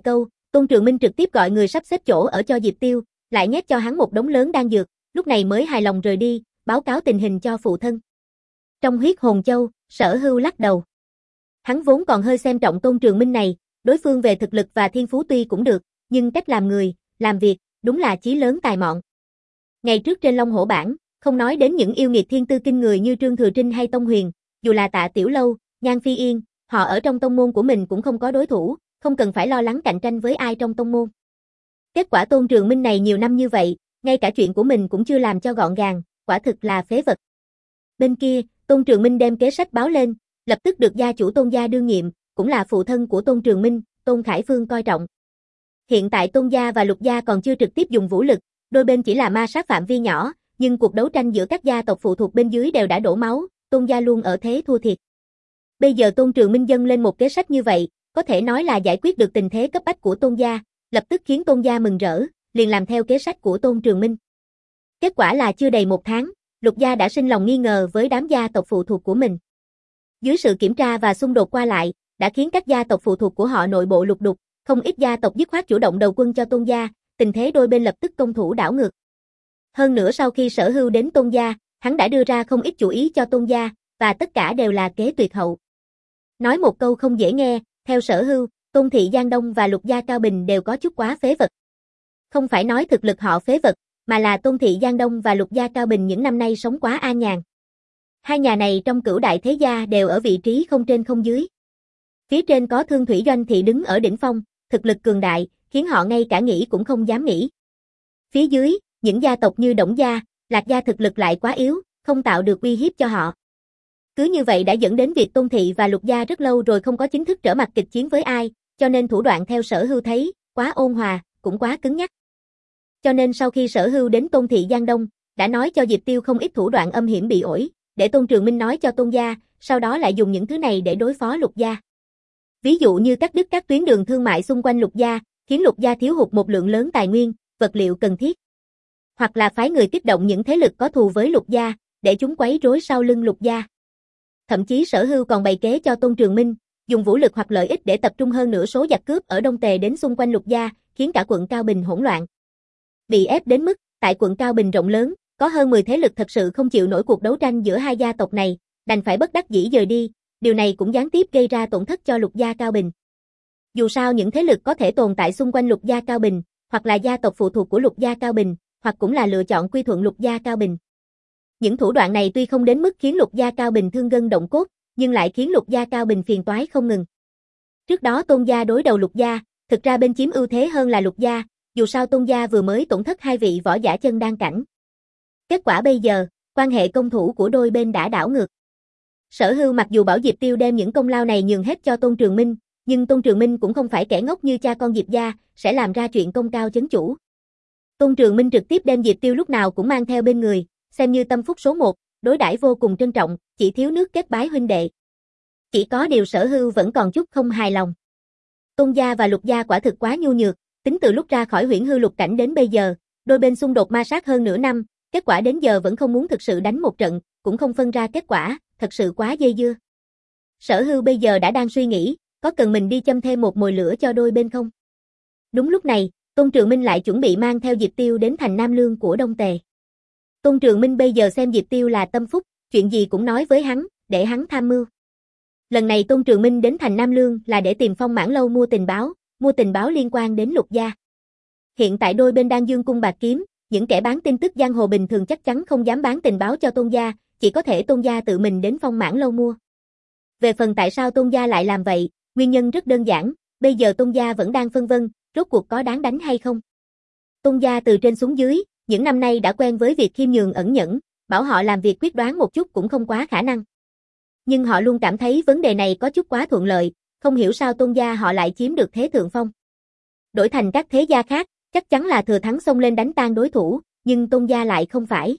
Tôn Trường Minh trực tiếp gọi người sắp xếp chỗ ở cho Diệp Tiêu, lại nhét cho hắn một đống lớn đan dược, lúc này mới hài lòng rời đi, báo cáo tình hình cho phụ thân. Trong huyết hồn châu, Sở Hưu lắc đầu. Hắn vốn còn hơi xem trọng Tôn Trường Minh này, đối phương về thực lực và thiên phú tuy cũng được, nhưng cách làm người, làm việc, đúng là chí lớn tài mọn. Ngày trước trên Long Hổ Bảng, không nói đến những yêu nghiệt thiên tư kinh người như Trương Thừa Trinh hay Tông Huyền, dù là Tạ Tiểu Lâu, Nhan Phi Yên, họ ở trong tông môn của mình cũng không có đối thủ, không cần phải lo lắng cạnh tranh với ai trong tông môn. Kết quả Tôn Trường Minh này nhiều năm như vậy, ngay cả chuyện của mình cũng chưa làm cho gọn gàng, quả thực là phế vật. Bên kia, Tôn Trường Minh đem kế sách báo lên, lập tức được gia chủ Tôn gia đương nhiệm, cũng là phụ thân của Tôn Trường Minh, Tôn Khải Phương coi trọng. Hiện tại Tôn gia và Lục gia còn chưa trực tiếp dùng vũ lực, đôi bên chỉ là ma sát phạm vi nhỏ, nhưng cuộc đấu tranh giữa các gia tộc phụ thuộc bên dưới đều đã đổ máu, Tôn gia luôn ở thế thua thiệt. Bây giờ Tôn Trường Minh dâng lên một kế sách như vậy, có thể nói là giải quyết được tình thế cấp bách của Tôn gia, lập tức khiến Tôn gia mừng rỡ, liền làm theo kế sách của Tôn Trường Minh. Kết quả là chưa đầy một tháng, Lục gia đã sinh lòng nghi ngờ với đám gia tộc phụ thuộc của mình. Dưới sự kiểm tra và xung đột qua lại, đã khiến các gia tộc phụ thuộc của họ nội bộ lục đục, không ít gia tộc dứt khoát chủ động đầu quân cho Tôn gia, tình thế đôi bên lập tức công thủ đảo ngược. Hơn nữa sau khi Sở Hưu đến Tôn gia, hắn đã đưa ra không ít chủ ý cho Tôn gia, và tất cả đều là kế tuyệt hậu. Nói một câu không dễ nghe, theo Sở Hưu, Tôn thị Giang Đông và Lục gia Cao Bình đều có chút quá phế vật. Không phải nói thực lực họ phế vật, mà là Tôn thị Giang Đông và Lục gia Cao Bình những năm nay sống quá an nhàn. Hai nhà này trong cửu đại thế gia đều ở vị trí không trên không dưới. Phía trên có Thương Thủy Doanh thị đứng ở đỉnh phong, thực lực cường đại, khiến họ ngay cả nghĩ cũng không dám nghĩ. Phía dưới, những gia tộc như Đổng gia, Lạc gia thực lực lại quá yếu, không tạo được uy hiếp cho họ. Cứ như vậy đã dẫn đến việc Tôn thị và Lục gia rất lâu rồi không có chính thức trở mặt kịch chiến với ai, cho nên thủ đoạn theo Sở Hưu thấy, quá ôn hòa, cũng quá cứng nhắc. Cho nên sau khi Sở Hưu đến Tôn thị Giang Đông, đã nói cho Diệp Tiêu không ít thủ đoạn âm hiểm bị ổi, để Tôn Trường Minh nói cho Tôn gia, sau đó lại dùng những thứ này để đối phó Lục gia. Ví dụ như cắt đứt các tuyến đường thương mại xung quanh Lục gia, khiến Lục gia thiếu hụt một lượng lớn tài nguyên, vật liệu cần thiết. Hoặc là phái người kích động những thế lực có thù với Lục gia, để chúng quấy rối sau lưng Lục gia. Thậm chí Sở Hưu còn bày kế cho Tôn Trường Minh, dùng vũ lực hoặc lợi ích để tập trung hơn nửa số giặc cướp ở Đông Tề đến xung quanh Lục gia, khiến cả quận Cao Bình hỗn loạn. Bị ép đến mức, tại quận Cao Bình rộng lớn, có hơn mười thế lực thật sự không chịu nổi cuộc đấu tranh giữa hai gia tộc này, đành phải bất đắc dĩ dời đi, điều này cũng gián tiếp gây ra tổn thất cho Lục gia Cao Bình. Dù sao những thế lực có thể tồn tại xung quanh Lục gia Cao Bình, hoặc là gia tộc phụ thuộc của Lục gia Cao Bình, hoặc cũng là lựa chọn quy thuận Lục gia Cao Bình. Những thủ đoạn này tuy không đến mức khiến Lục gia Cao Bình thương gân động cốt, nhưng lại khiến Lục gia Cao Bình phiền toái không ngừng. Trước đó Tôn gia đối đầu Lục gia, thực ra bên chiếm ưu thế hơn là Lục gia, dù sao Tôn gia vừa mới tổn thất hai vị võ giả chân đan cảnh. Kết quả bây giờ, quan hệ công thủ của đôi bên đã đảo ngược. Sở Hưu mặc dù bảo Diệp Tiêu đem những công lao này nhường hết cho Tôn Trường Minh, nhưng Tôn Trường Minh cũng không phải kẻ ngốc như cha con Diệp gia, sẽ làm ra chuyện công cao chấn chủ. Tôn Trường Minh trực tiếp đem Diệp Tiêu lúc nào cũng mang theo bên người, xem như tâm phúc số một, đối đãi vô cùng trân trọng, chỉ thiếu nước kết bái huynh đệ. Chỉ có điều Sở Hưu vẫn còn chút không hài lòng. Tôn gia và Lục gia quả thực quá nhu nhược, tính từ lúc ra khỏi Huyễn Hư Lục cảnh đến bây giờ, đôi bên xung đột ma sát hơn nửa năm, kết quả đến giờ vẫn không muốn thực sự đánh một trận, cũng không phân ra kết quả, thật sự quá dây dưa. Sở Hưu bây giờ đã đang suy nghĩ, có cần mình đi châm thêm một mồi lửa cho đôi bên không? Đúng lúc này, Tôn Trường Minh lại chuẩn bị mang theo Diệp Tiêu đến thành Nam Lương của Đông Tề. Tôn Trường Minh bây giờ xem Diệp Tiêu là tâm phúc, chuyện gì cũng nói với hắn, để hắn tham mưu. Lần này Tôn Trường Minh đến thành Nam Lương là để tìm Phong Mãn Lâu mua tình báo, mua tình báo liên quan đến Lục gia. Hiện tại đôi bên đang dương cung bạc kiếm, những kẻ bán tin tức giang hồ bình thường chắc chắn không dám bán tình báo cho Tôn gia, chỉ có thể Tôn gia tự mình đến Phong Mãn Lâu mua. Về phần tại sao Tôn gia lại làm vậy, nguyên nhân rất đơn giản, bây giờ Tôn gia vẫn đang phân vân, rốt cuộc có đáng đánh hay không. Tôn gia từ trên xuống dưới, những năm nay đã quen với việc khiêm nhường ẩn nhẫn, bảo họ làm việc quyết đoán một chút cũng không quá khả năng. Nhưng họ luôn cảm thấy vấn đề này có chút quá thuận lợi, không hiểu sao Tôn gia họ lại chiếm được thế thượng phong. Đổi thành các thế gia khác, chắc chắn là thừa thắng xông lên đánh tan đối thủ, nhưng Tôn gia lại không phải.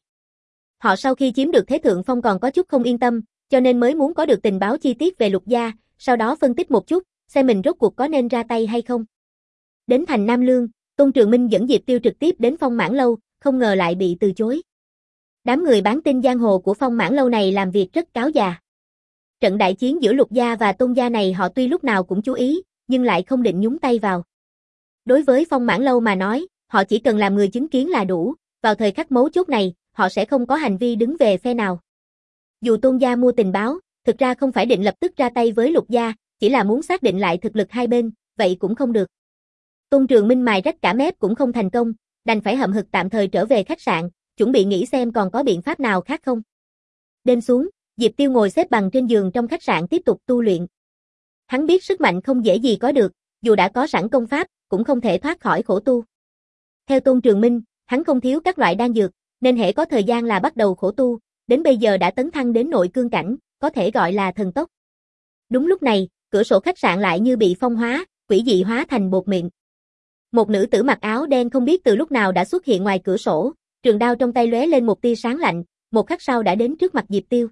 Họ sau khi chiếm được thế thượng phong còn có chút không yên tâm, cho nên mới muốn có được tình báo chi tiết về Lục gia, sau đó phân tích một chút, xem mình rốt cuộc có nên ra tay hay không. Đến thành Nam Lương, Tôn Trường Minh dẫn Diệp Tiêu trực tiếp đến Phong Mãn Lâu, không ngờ lại bị từ chối. Đám người bán tin giang hồ của Phong Mãn Lâu này làm việc rất cáo già. Trận đại chiến giữa Lục gia và Tôn gia này họ tuy lúc nào cũng chú ý, nhưng lại không định nhúng tay vào. Đối với Phong Mãn Lâu mà nói, họ chỉ cần làm người chứng kiến là đủ, vào thời khắc mấu chốt này, họ sẽ không có hành vi đứng về phe nào. Dù Tôn gia mua tình báo, thực ra không phải định lập tức ra tay với Lục gia, chỉ là muốn xác định lại thực lực hai bên, vậy cũng không được. Tôn Trường Minh mài rách cả mép cũng không thành công, đành phải hậm hực tạm thời trở về khách sạn, chuẩn bị nghĩ xem còn có biện pháp nào khác không. Đêm xuống, Diệp Tiêu ngồi xếp bằng trên giường trong khách sạn tiếp tục tu luyện. Hắn biết sức mạnh không dễ gì có được, dù đã có sẵn công pháp, cũng không thể thoát khỏi khổ tu. Theo Tôn Trường Minh, hắn không thiếu các loại đan dược, nên hễ có thời gian là bắt đầu khổ tu, đến bây giờ đã tấn thăng đến nội cương cảnh, có thể gọi là thần tốc. Đúng lúc này, cửa sổ khách sạn lại như bị phong hóa, quỷ dị hóa thành bột mịn. Một nữ tử mặc áo đen không biết từ lúc nào đã xuất hiện ngoài cửa sổ, trường đao trong tay lóe lên một tia sáng lạnh, một khắc sau đã đến trước mặt Diệp Tiêu.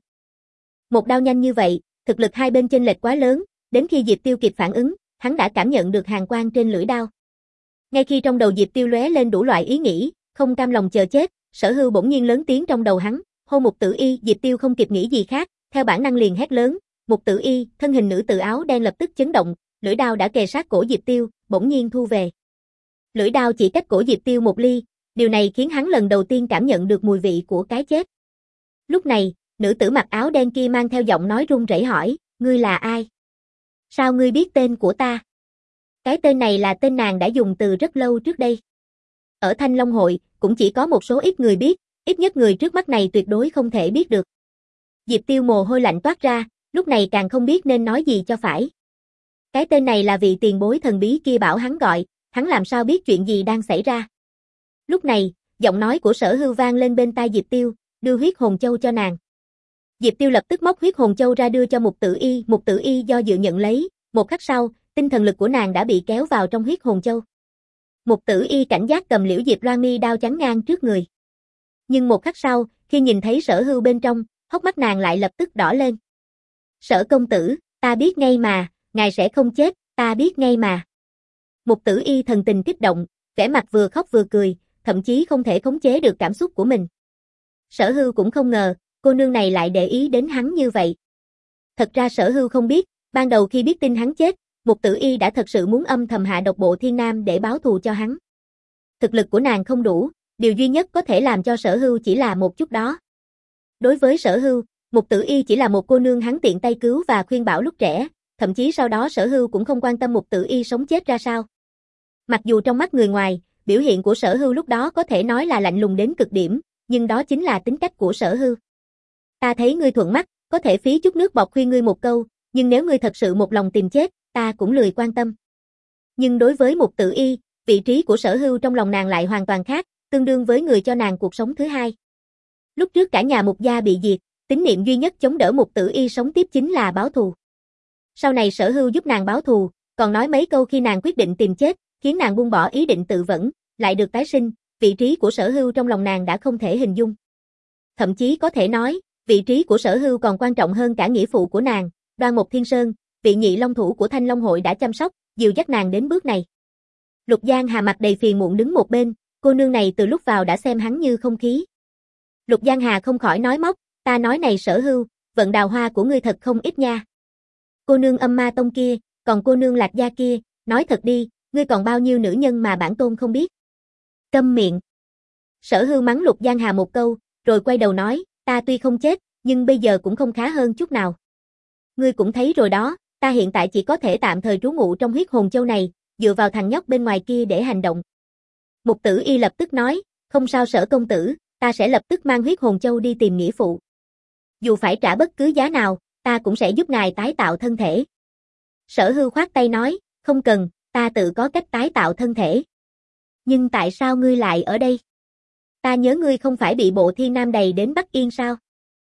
Một đao nhanh như vậy, thực lực hai bên chênh lệch quá lớn, đến khi Diệp Tiêu kịp phản ứng, hắn đã cảm nhận được hàn quang trên lưỡi đao. Ngay khi trong đầu Diệp Tiêu lóe lên đủ loại ý nghĩ, không cam lòng chờ chết, Sở Hưu bỗng nhiên lớn tiếng trong đầu hắn, hô Mục Tử Y. Diệp Tiêu không kịp nghĩ gì khác, theo bản năng liền hét lớn, Mục Tử Y. Thân hình nữ tử áo đen lập tức chấn động, lưỡi đao đã kề sát cổ Diệp Tiêu, bỗng nhiên thu về. Lưỡi đao chỉ cách cổ Diệp Tiêu một ly, điều này khiến hắn lần đầu tiên cảm nhận được mùi vị của cái chết. Lúc này, nữ tử mặc áo đen kia mang theo giọng nói run rẩy hỏi, ngươi là ai? Sao ngươi biết tên của ta? Cái tên này là tên nàng đã dùng từ rất lâu trước đây. Ở Thanh Long Hội, cũng chỉ có một số ít người biết, ít nhất người trước mắt này tuyệt đối không thể biết được. Diệp Tiêu mồ hôi lạnh toát ra, lúc này càng không biết nên nói gì cho phải. Cái tên này là vị tiền bối thần bí kia bảo hắn gọi, hắn làm sao biết chuyện gì đang xảy ra. Lúc này, giọng nói của Sở Hưu vang lên bên tai Diệp Tiêu, đưa huyết hồn châu cho nàng. Diệp Tiêu lập tức móc huyết hồn châu ra đưa cho Mục Tử Y, Mục Tử Y do dự nhận lấy, một khắc sau, tinh thần lực của nàng đã bị kéo vào trong huyết hồn châu. Mục Tử Y cảnh giác cầm Liễu Diệp Loan mi đao chắn ngang trước người. Nhưng một khắc sau, khi nhìn thấy Sở Hưu bên trong, hốc mắt nàng lại lập tức đỏ lên. Sở công tử, ta biết ngay mà, ngài sẽ không chết, ta biết ngay mà. Mục Tử Y thần tình kích động, vẻ mặt vừa khóc vừa cười, thậm chí không thể khống chế được cảm xúc của mình. Sở Hưu cũng không ngờ, cô nương này lại để ý đến hắn như vậy. Thật ra Sở Hưu không biết, ban đầu khi biết tin hắn chết, Mục Tử Y đã thật sự muốn âm thầm hạ độc Bộ Thiên Nam để báo thù cho hắn. Thực lực của nàng không đủ, điều duy nhất có thể làm cho Sở Hưu chỉ là một chút đó. Đối với Sở Hưu, Mục Tử Y chỉ là một cô nương hắn tiện tay cứu và khuyên bảo lúc trẻ, thậm chí sau đó Sở Hưu cũng không quan tâm Mục Tử Y sống chết ra sao. Mặc dù trong mắt người ngoài, biểu hiện của Sở Hưu lúc đó có thể nói là lạnh lùng đến cực điểm, nhưng đó chính là tính cách của Sở Hưu. Ta thấy ngươi thuận mắt, có thể phí chút nước bọt khuyên ngươi một câu, nhưng nếu ngươi thật sự một lòng tìm chết, ta cũng lười quan tâm. Nhưng đối với Mục Tử Y, vị trí của Sở Hưu trong lòng nàng lại hoàn toàn khác, tương đương với người cho nàng cuộc sống thứ hai. Lúc trước cả nhà Mục gia bị diệt, tín niệm duy nhất chống đỡ Mục Tử Y sống tiếp chính là báo thù. Sau này Sở Hưu giúp nàng báo thù, còn nói mấy câu khi nàng quyết định tìm chết, khiến nàng buông bỏ ý định tự vẫn, lại được tái sinh, vị trí của Sở Hưu trong lòng nàng đã không thể hình dung. Thậm chí có thể nói, vị trí của Sở Hưu còn quan trọng hơn cả nghĩa phụ của nàng, Đoan Mục Thiên Sơn, vị nhị long thủ của Thanh Long Hội đã chăm sóc, dìu dắt nàng đến bước này. Lục Giang Hà mặt đầy phiền muộn đứng một bên, cô nương này từ lúc vào đã xem hắn như không khí. Lục Giang Hà không khỏi nói móc, ta nói này Sở Hưu, vận đào hoa của ngươi thật không ít nha. Cô nương Âm Ma Tông kia, còn cô nương Lạc Gia kia, nói thật đi, ngươi còn bao nhiêu nữ nhân mà bản tôn không biết. Câm miệng. Sở Hưu mắng Lục Giang Hà một câu, rồi quay đầu nói, ta tuy không chết, nhưng bây giờ cũng không khá hơn chút nào. Ngươi cũng thấy rồi đó, ta hiện tại chỉ có thể tạm thời trú ngụ trong huyết hồn châu này, dựa vào thằng nhóc bên ngoài kia để hành động. Mục Tử Y lập tức nói, không sao Sở công tử, ta sẽ lập tức mang huyết hồn châu đi tìm nghĩa phụ. Dù phải trả bất cứ giá nào, ta cũng sẽ giúp ngài tái tạo thân thể. Sở Hưu khoát tay nói, không cần, ta tự có cách tái tạo thân thể. Nhưng tại sao ngươi lại ở đây? Ta nhớ ngươi không phải bị Bộ Thiên Nam đầy đến Bắc Yên sao?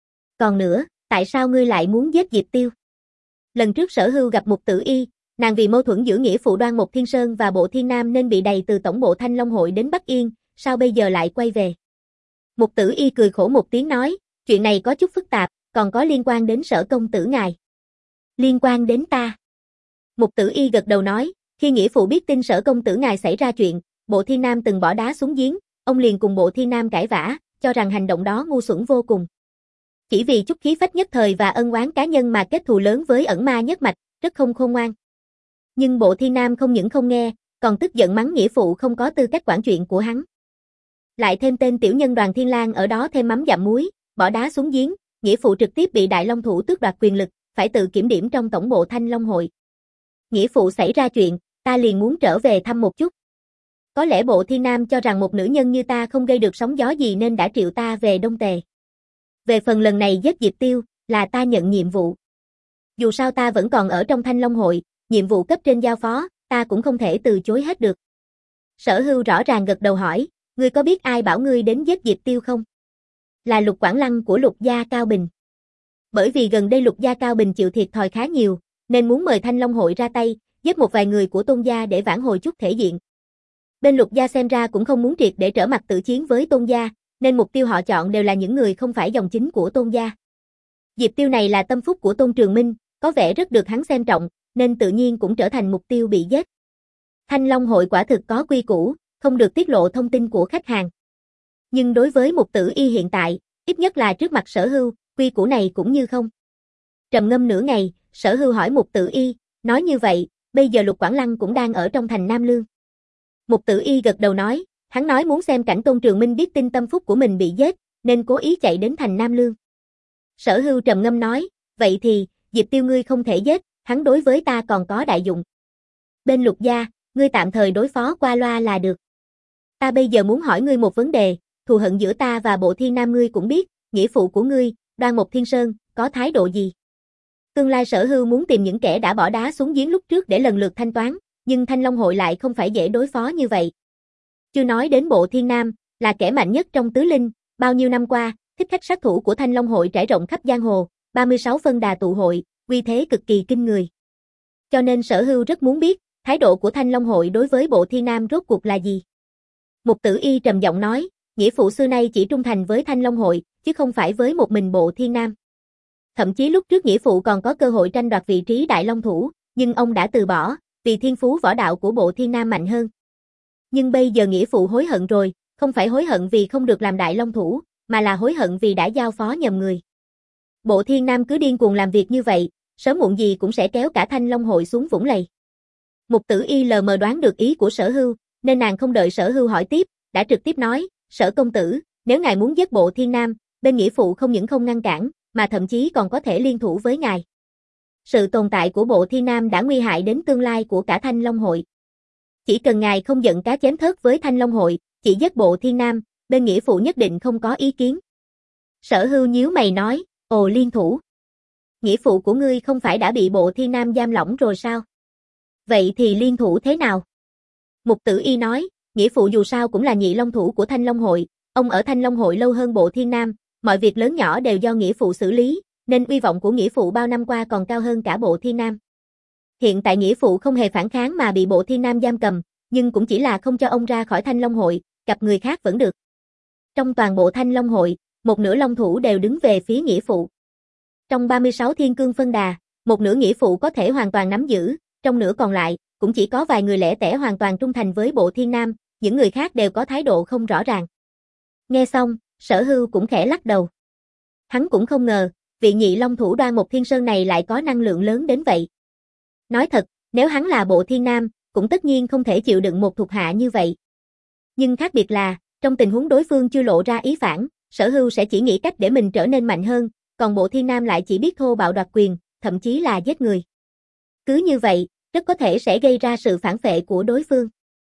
Còn nữa, tại sao ngươi lại muốn giết Diệp Tiêu? Lần trước Sở Hưu gặp Mục Tử Y, nàng vì mâu thuẫn giữa nghĩa phụ Đoan Mục Thiên Sơn và Bộ Thiên Nam nên bị đầy từ tổng bộ Thanh Long Hội đến Bắc Yên, sao bây giờ lại quay về? Mục Tử Y cười khổ một tiếng nói, chuyện này có chút phức tạp, còn có liên quan đến Sở công tử ngài. Liên quan đến ta? Mục Tử Y gật đầu nói, khi nghĩa phụ biết tin Sở công tử ngài xảy ra chuyện, Bộ Thiên Nam từng bỏ đá xuống giếng, ông liền cùng Bộ Thiên Nam cãi vã, cho rằng hành động đó ngu xuẩn vô cùng. Chỉ vì chút khí phách nhất thời và ân oán cá nhân mà kết thù lớn với ẩn ma nhất mạch, rất không khôn ngoan. Nhưng Bộ Thiên Nam không những không nghe, còn tức giận mắng nghĩa phụ không có tư cách quản chuyện của hắn. Lại thêm tên tiểu nhân Đoàn Thiên Lang ở đó thêm mắm dặm muối, bỏ đá xuống giếng, nghĩa phụ trực tiếp bị Đại Long Thủ tước đoạt quyền lực, phải tự kiểm điểm trong tổng bộ Thanh Long hội. Nghĩa phụ xảy ra chuyện, ta liền muốn trở về thăm một chút. Có lẽ bộ Thiên Nam cho rằng một nữ nhân như ta không gây được sóng gió gì nên đã triệu ta về Đông Tề. Về phần lần này giết Diệp Tiêu, là ta nhận nhiệm vụ. Dù sao ta vẫn còn ở trong Thanh Long hội, nhiệm vụ cấp trên giao phó, ta cũng không thể từ chối hết được. Sở Hưu rõ ràng gật đầu hỏi, ngươi có biết ai bảo ngươi đến giết Diệp Tiêu không? Là Lục Quảng Lăng của Lục gia Cao Bình. Bởi vì gần đây Lục gia Cao Bình chịu thiệt thòi khá nhiều, nên muốn mời Thanh Long hội ra tay, giết một vài người của Tôn gia để vãn hồi chút thể diện. Bên Lục gia xem ra cũng không muốn triệt để trở mặt tử chiến với Tôn gia, nên mục tiêu họ chọn đều là những người không phải dòng chính của Tôn gia. Diệp Tiêu này là tâm phúc của Tôn Trường Minh, có vẻ rất được hắn xem trọng, nên tự nhiên cũng trở thành mục tiêu bị giết. Thanh Long hội quả thực có quy củ, không được tiết lộ thông tin của khách hàng. Nhưng đối với Mục Tử Y hiện tại, ít nhất là trước mặt Sở Hưu, quy củ này cũng như không. Trầm ngâm nửa ngày, Sở Hưu hỏi Mục Tử Y, nói như vậy, bây giờ Lục Quảng Lăng cũng đang ở trong thành Nam Lương. Mục Tử Y gật đầu nói, hắn nói muốn xem cảnh Tôn Trường Minh biết tin tâm phúc của mình bị giết, nên cố ý chạy đến thành Nam Lương. Sở Hưu trầm ngâm nói, vậy thì, Diệp Tiêu ngươi không thể giết, hắn đối với ta còn có đại dụng. Bên Lục gia, ngươi tạm thời đối phó qua loa là được. Ta bây giờ muốn hỏi ngươi một vấn đề, thù hận giữa ta và bộ Thiên Nam ngươi cũng biết, nghĩa phụ của ngươi, Đoan Mộc Thiên Sơn, có thái độ gì? Tương lai Sở Hưu muốn tìm những kẻ đã bỏ đá xuống giếng lúc trước để lần lượt thanh toán, nhưng Thanh Long hội lại không phải dễ đối phó như vậy. Chưa nói đến bộ Thiên Nam, là kẻ mạnh nhất trong tứ linh, bao nhiêu năm qua, thích khách sát thủ của Thanh Long hội trải rộng khắp giang hồ, ba mươi sáu phân đà tụ hội, uy thế cực kỳ kinh người. Cho nên Sở Hưu rất muốn biết, thái độ của Thanh Long hội đối với bộ Thiên Nam rốt cuộc là gì? Mục Tử Y trầm giọng nói, nghĩa phụ xưa nay chỉ trung thành với Thanh Long hội, chứ không phải với một mình bộ Thiên Nam. Thậm chí lúc trước nghĩa phụ còn có cơ hội tranh đoạt vị trí Đại Long thủ, nhưng ông đã từ bỏ, vì thiên phú võ đạo của bộ Thiên Nam mạnh hơn. Nhưng bây giờ nghĩa phụ hối hận rồi, không phải hối hận vì không được làm Đại Long thủ, mà là hối hận vì đã giao phó nhầm người. Bộ Thiên Nam cứ điên cuồng làm việc như vậy, sớm muộn gì cũng sẽ kéo cả Thanh Long hội xuống vũng lầy. Mục Tử Y lờ mờ đoán được ý của Sở Hưu, nên nàng không đợi Sở Hưu hỏi tiếp, đã trực tiếp nói, Sở công tử, nếu ngài muốn giết bộ Thiên Nam, bên nghĩa phụ không những không ngăn cản, mà thậm chí còn có thể liên thủ với ngài. Sự tồn tại của bộ Thiên Nam đã nguy hại đến tương lai của cả Thanh Long hội. Chỉ cần ngài không giận cá chém thớt với Thanh Long hội, chỉ giết bộ Thiên Nam, bên nghĩa phụ nhất định không có ý kiến. Sở Hưu nhíu mày nói, ồ liên thủ. Nghĩa phụ của ngươi không phải đã bị bộ Thiên Nam giam lỏng rồi sao? Vậy thì liên thủ thế nào? Mục Tử Y nói, nghĩa phụ dù sao cũng là nhị long thủ của Thanh Long hội, ông ở Thanh Long hội lâu hơn bộ Thiên Nam, mọi việc lớn nhỏ đều do nghĩa phụ xử lý, nên uy vọng của nghĩa phụ bao năm qua còn cao hơn cả bộ Thiên Nam. Hiện tại nghĩa phụ không hề phản kháng mà bị bộ Thiên Nam giam cầm, nhưng cũng chỉ là không cho ông ra khỏi Thanh Long hội, gặp người khác vẫn được. Trong toàn bộ Thanh Long hội, một nửa long thủ đều đứng về phía nghĩa phụ. Trong ba mươi sáu thiên cương phân đà, một nửa nghĩa phụ có thể hoàn toàn nắm giữ, trong nửa còn lại, cũng chỉ có vài người lẻ tẻ hoàn toàn trung thành với bộ Thiên Nam, những người khác đều có thái độ không rõ ràng. Nghe xong, Sở Hưu cũng khẽ lắc đầu. Hắn cũng không ngờ, vị nhị long thủ Đoan Mộc Thiên Sơn này lại có năng lượng lớn đến vậy. Nói thật, nếu hắn là bộ Thiên Nam, cũng tất nhiên không thể chịu đựng một thuộc hạ như vậy. Nhưng khác biệt là, trong tình huống đối phương chưa lộ ra ý phản, Sở Hưu sẽ chỉ nghĩ cách để mình trở nên mạnh hơn, còn bộ Thiên Nam lại chỉ biết thô bạo đoạt quyền, thậm chí là giết người. Cứ như vậy, rất có thể sẽ gây ra sự phản phệ của đối phương.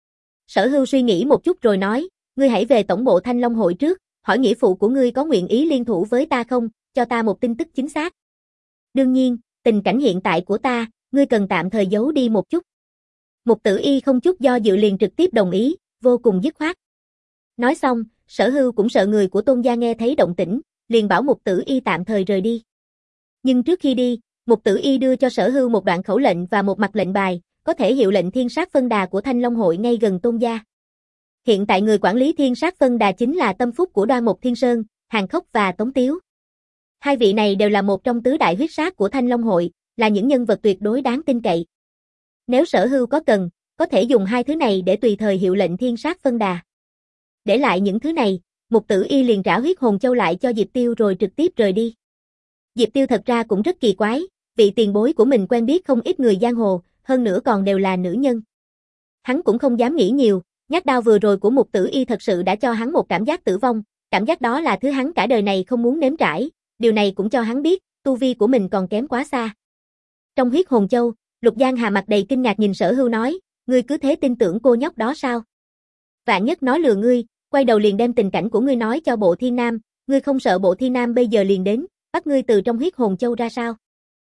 Sở Hưu suy nghĩ một chút rồi nói, ngươi hãy về tổng bộ Thanh Long hội trước, hỏi nghĩa phụ của ngươi có nguyện ý liên thủ với ta không, cho ta một tin tức chính xác. Đương nhiên, tình cảnh hiện tại của ta, ngươi cần tạm thời giấu đi một chút. Mục Tử Y không chút do dự liền trực tiếp đồng ý, vô cùng dứt khoát. Nói xong, Sở Hưu cũng sợ người của Tôn gia nghe thấy động tĩnh, liền bảo Mục Tử Y tạm thời rời đi. Nhưng trước khi đi, Mục Tử Y đưa cho Sở Hưu một đoạn khẩu lệnh và một mặt lệnh bài, có thể hiệu lệnh thiên sát phân đà của Thanh Long hội ngay gần Tôn gia. Hiện tại người quản lý thiên sát phân đà chính là tâm phúc của Đoan Mộc Thiên Sơn, Hàn Khốc và Tống Tiếu. Hai vị này đều là một trong tứ đại huyết sát của Thanh Long hội, là những nhân vật tuyệt đối đáng tin cậy. Nếu Sở Hưu có cần, có thể dùng hai thứ này để tùy thời hiệu lệnh thiên sát phân đà. Để lại những thứ này, Mục Tử Y liền trả huyết hồn châu lại cho Diệp Tiêu rồi trực tiếp rời đi. Diệp Tiêu thật ra cũng rất kỳ quái, vị tiền bối của mình quen biết không ít người giang hồ, hơn nữa còn đều là nữ nhân. Hắn cũng không dám nghĩ nhiều, nhát đao vừa rồi của Mục Tử Y thật sự đã cho hắn một cảm giác tử vong, cảm giác đó là thứ hắn cả đời này không muốn nếm trải, điều này cũng cho hắn biết, tu vi của mình còn kém quá xa. Trong huyết hồn châu, Lục Giang Hà mặt đầy kinh ngạc nhìn Sở Hưu nói, ngươi cứ thế tin tưởng cô nhóc đó sao? Vạn nhất nó lừa ngươi, quay đầu liền đem tình cảnh của ngươi nói cho Bộ Thiên Nam, ngươi không sợ Bộ Thiên Nam bây giờ liền đến, bắt ngươi từ trong huyết hồn châu ra sao?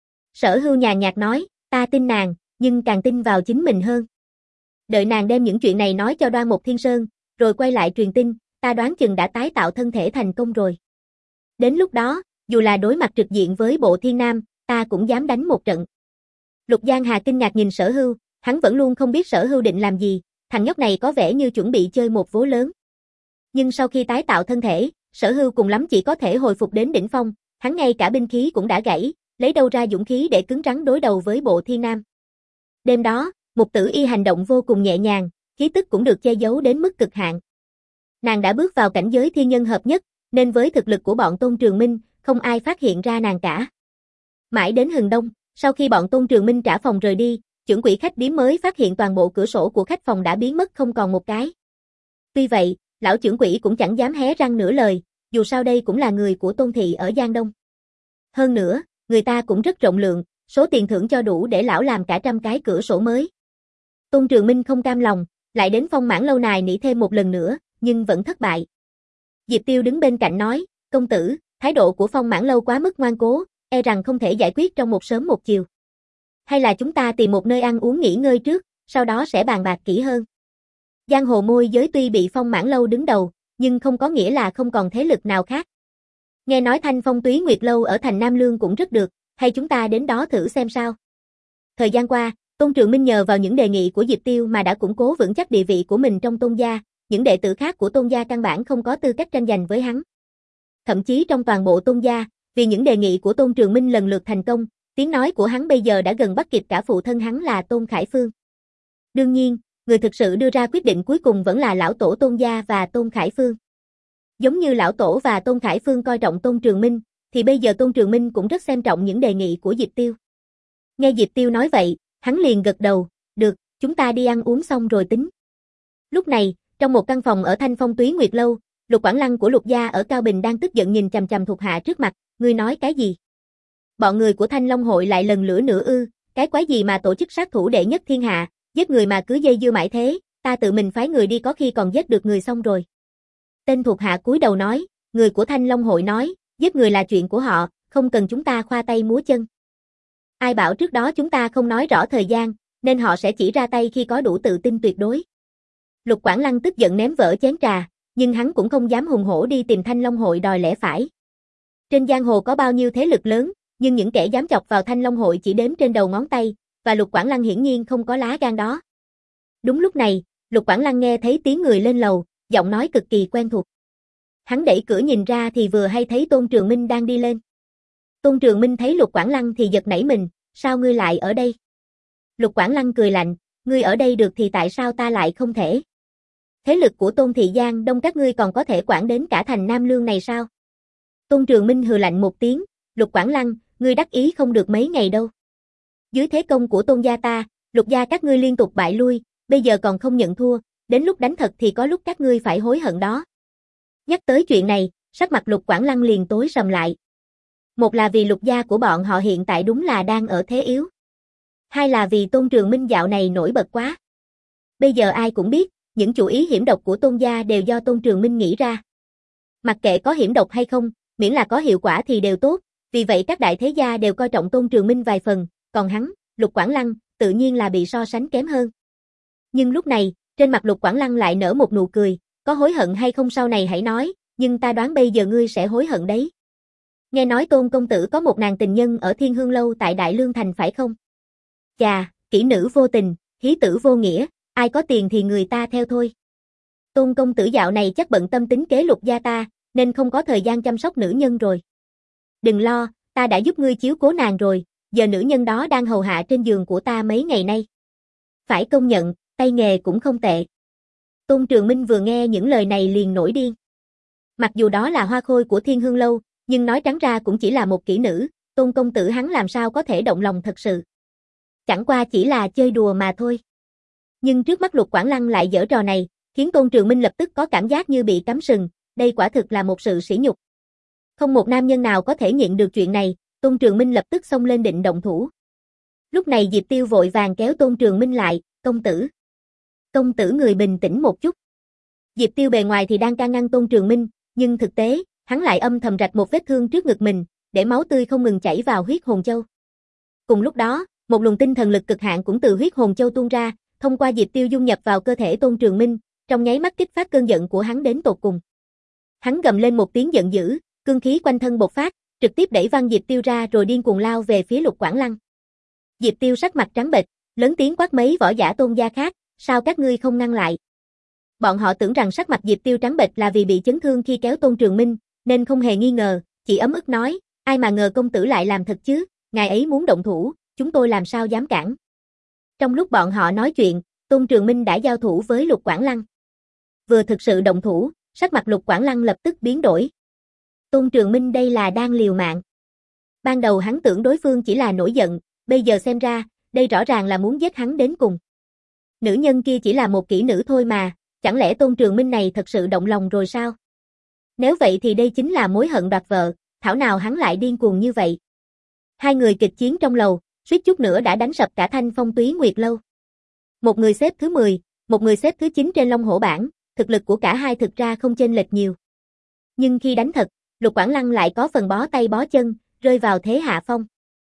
Sở Hưu nhàn nhạt nói, ta tin nàng, nhưng càng tin vào chính mình hơn. Đợi nàng đem những chuyện này nói cho Đoan Mục Thiên Sơn, rồi quay lại truyền tin, ta đoán chừng đã tái tạo thân thể thành công rồi. Đến lúc đó, dù là đối mặt trực diện với Bộ Thiên Nam, ta cũng dám đánh một trận. Lục Giang Hà kinh ngạc nhìn Sở Hưu, hắn vẫn luôn không biết Sở Hưu định làm gì, thằng nhóc này có vẻ như chuẩn bị chơi một vố lớn. Nhưng sau khi tái tạo thân thể, Sở Hưu cùng lắm chỉ có thể hồi phục đến đỉnh phong, hắn ngay cả binh khí cũng đã gãy, lấy đâu ra dũng khí để cứng rắn đối đầu với Bộ Thiên Nam. Đêm đó, Mục Tử Y hành động vô cùng nhẹ nhàng, khí tức cũng được che giấu đến mức cực hạn. Nàng đã bước vào cảnh giới thiên nhân hợp nhất, nên với thực lực của bọn Tôn Trường Minh, không ai phát hiện ra nàng cả. Mãi đến hừng đông, sau khi bọn Tôn Trường Minh trả phòng rời đi, trưởng quỹ khách điếm mới phát hiện toàn bộ cửa sổ của khách phòng đã biến mất không còn một cái. Tuy vậy, lão trưởng quỹ cũng chẳng dám hé răng nửa lời, dù sao đây cũng là người của Tôn thị ở Giang Đông. Hơn nữa, người ta cũng rất rộng lượng, số tiền thưởng cho đủ để lão làm cả trăm cái cửa sổ mới. Tôn Trường Minh không cam lòng, lại đến Phong Mãn lâu nài nỉ thêm một lần nữa, nhưng vẫn thất bại. Diệp Tiêu đứng bên cạnh nói, công tử, thái độ của Phong Mãn lâu quá mức ngoan cố, e rằng không thể giải quyết trong một sớm một chiều. Hay là chúng ta tìm một nơi ăn uống nghỉ ngơi trước, sau đó sẽ bàn bạc kỹ hơn. Giang hồ môi giới tuy bị Phong Mãn lâu đứng đầu, nhưng không có nghĩa là không còn thế lực nào khác. Nghe nói Thanh Phong Túy Nguyệt lâu ở thành Nam Lương cũng rất được, hay chúng ta đến đó thử xem sao. Thời gian qua, Tôn Trường Minh nhờ vào những đề nghị của Diệp Tiêu mà đã củng cố vững chắc địa vị của mình trong Tôn gia, những đệ tử khác của Tôn gia căn bản không có tư cách tranh giành với hắn. Thậm chí trong toàn bộ Tôn gia, vì những đề nghị của Tôn Trường Minh lần lượt thành công, tiếng nói của hắn bây giờ đã gần bắt kịp cả phụ thân hắn là Tôn Khải Phương. Đương nhiên, người thực sự đưa ra quyết định cuối cùng vẫn là lão tổ Tôn gia và Tôn Khải Phương. Giống như lão tổ và Tôn Khải Phương coi trọng Tôn Trường Minh, thì bây giờ Tôn Trường Minh cũng rất xem trọng những đề nghị của Diệp Tiêu. Nghe Diệp Tiêu nói vậy, hắn liền gật đầu, được, chúng ta đi ăn uống xong rồi tính. Lúc này, trong một căn phòng ở Thanh Phong Túy Nguyệt lâu, Lục Quảng Lăng của Lục gia ở Cao Bình đang tức giận nhìn chằm chằm thuộc hạ trước mặt, ngươi nói cái gì? Bọn người của Thanh Long hội lại lần lửa nữa ư, cái quái gì mà tổ chức sát thủ đệ nhất thiên hạ, giết người mà cứ dây dưa mãi thế, ta tự mình phái người đi có khi còn giết được người xong rồi. Tên thuộc hạ cúi đầu nói, người của Thanh Long hội nói, giết người là chuyện của họ, không cần chúng ta khoa tay múa chân. Ai bảo trước đó chúng ta không nói rõ thời gian, nên họ sẽ chỉ ra tay khi có đủ tự tin tuyệt đối. Lục Quảng Lăng tức giận ném vỡ chén trà, nhưng hắn cũng không dám hùng hổ đi tìm Thanh Long hội đòi lẽ phải. Trên giang hồ có bao nhiêu thế lực lớn, nhưng những kẻ dám chọc vào Thanh Long hội chỉ đếm trên đầu ngón tay, và Lục Quảng Lăng hiển nhiên không có lá gan đó. Đúng lúc này, Lục Quảng Lăng nghe thấy tiếng người lên lầu, giọng nói cực kỳ quen thuộc. Hắn đẩy cửa nhìn ra thì vừa hay thấy Tôn Trường Minh đang đi lên. Tôn Trường Minh thấy Lục Quảng Lăng thì giật nảy mình, sao ngươi lại ở đây? Lục Quảng Lăng cười lạnh, ngươi ở đây được thì tại sao ta lại không thể? Thế lực của Tôn thị Giang Đông các ngươi còn có thể quản đến cả thành Nam Lương này sao? Tôn Trường Minh hừ lạnh một tiếng, Lục Quảng Lăng, ngươi đắc ý không được mấy ngày đâu. Dưới thế công của Tôn gia ta, Lục gia các ngươi liên tục bại lui, bây giờ còn không nhận thua, đến lúc đánh thật thì có lúc các ngươi phải hối hận đó. Nhắc tới chuyện này, sắc mặt Lục Quảng Lăng liền tối sầm lại. Một là vì Lục gia của bọn họ hiện tại đúng là đang ở thế yếu. Hai là vì Tôn Trường Minh dạo này nổi bật quá. Bây giờ ai cũng biết, những chủ ý hiểm độc của Tôn gia đều do Tôn Trường Minh nghĩ ra. Mặc kệ có hiểm độc hay không, miễn là có hiệu quả thì đều tốt, vì vậy các đại thế gia đều coi trọng Tôn Trường Minh vài phần, còn hắn, Lục Quảng Lăng, tự nhiên là bị so sánh kém hơn. Nhưng lúc này, trên mặt Lục Quảng Lăng lại nở một nụ cười, có hối hận hay không sau này hãy nói, nhưng ta đoán bây giờ ngươi sẽ hối hận đấy. Nghe nói Tôn công tử có một nàng tình nhân ở Thiên Hương lâu tại Đại Lương thành phải không? Chà, kỹ nữ vô tình, hí tử vô nghĩa, ai có tiền thì người ta theo thôi. Tôn công tử dạo này chắc bận tâm tính kế Lục gia ta, nên không có thời gian chăm sóc nữ nhân rồi. Đừng lo, ta đã giúp ngươi chiếu cố nàng rồi, giờ nữ nhân đó đang hầu hạ trên giường của ta mấy ngày nay. Phải công nhận, tay nghề cũng không tệ. Tôn Trường Minh vừa nghe những lời này liền nổi điên. Mặc dù đó là hoa khôi của Thiên Hương lâu, nhưng nói trắng ra cũng chỉ là một kỹ nữ, Tôn công tử hắn làm sao có thể động lòng thật sự. Chẳng qua chỉ là chơi đùa mà thôi. Nhưng trước mắt Lục Quảng Lăng lại giở trò này, khiến Tôn Trường Minh lập tức có cảm giác như bị cắm sừng, đây quả thực là một sự sỉ nhục. Không một nam nhân nào có thể nhịn được chuyện này, Tôn Trường Minh lập tức xông lên định động thủ. Lúc này Diệp Tiêu vội vàng kéo Tôn Trường Minh lại, công tử. Công tử người bình tĩnh một chút. Diệp Tiêu bề ngoài thì đang can ngăn Tôn Trường Minh, nhưng thực tế, hắn lại âm thầm rạch một vết thương trước ngực mình, để máu tươi không ngừng chảy vào huyết hồn châu. Cùng lúc đó, một luồng tinh thần lực cực hạn cũng từ huyết hồn châu tuôn ra, thông qua Diệp Tiêu dung nhập vào cơ thể Tôn Trường Minh, trong nháy mắt kích phát cơn giận của hắn đến tột cùng. Hắn gầm lên một tiếng giận dữ, cương khí quanh thân bộc phát, trực tiếp đẩy văng Diệp Tiêu ra rồi điên cuồng lao về phía Lục Quảng Lăng. Diệp Tiêu sắc mặt trắng bệch, lớn tiếng quát mấy võ giả Tôn gia khác, sao các ngươi không ngăn lại? Bọn họ tưởng rằng sắc mặt Diệp Tiêu trắng bệch là vì bị chấn thương khi kéo Tôn Trường Minh, nên không hề nghi ngờ, chỉ ấm ức nói, ai mà ngờ công tử lại làm thật chứ, ngài ấy muốn động thủ, chúng tôi làm sao dám cản. Trong lúc bọn họ nói chuyện, Tôn Trường Minh đã giao thủ với Lục Quảng Lăng. Vừa thực sự động thủ, sắc mặt Lục Quảng Lăng lập tức biến đổi. Tôn Trường Minh đây là đang liều mạng. Ban đầu hắn tưởng đối phương chỉ là nổi giận, bây giờ xem ra, đây rõ ràng là muốn giết hắn đến cùng. Nữ nhân kia chỉ là một kỹ nữ thôi mà, chẳng lẽ Tôn Trường Minh này thật sự động lòng rồi sao? Nếu vậy thì đây chính là mối hận đoạt vợ, thảo nào hắn lại điên cuồng như vậy. Hai người kịch chiến trong lầu, suýt chút nữa đã đánh sập cả Thanh Phong Túy Nguyệt lâu. Một người xếp thứ mười, một người xếp thứ chín trên Long Hổ bảng, thực lực của cả hai thực ra không chênh lệch nhiều. Nhưng khi đánh thật, Lục Quảng Lăng lại có phần bó tay bó chân, rơi vào thế hạ phong.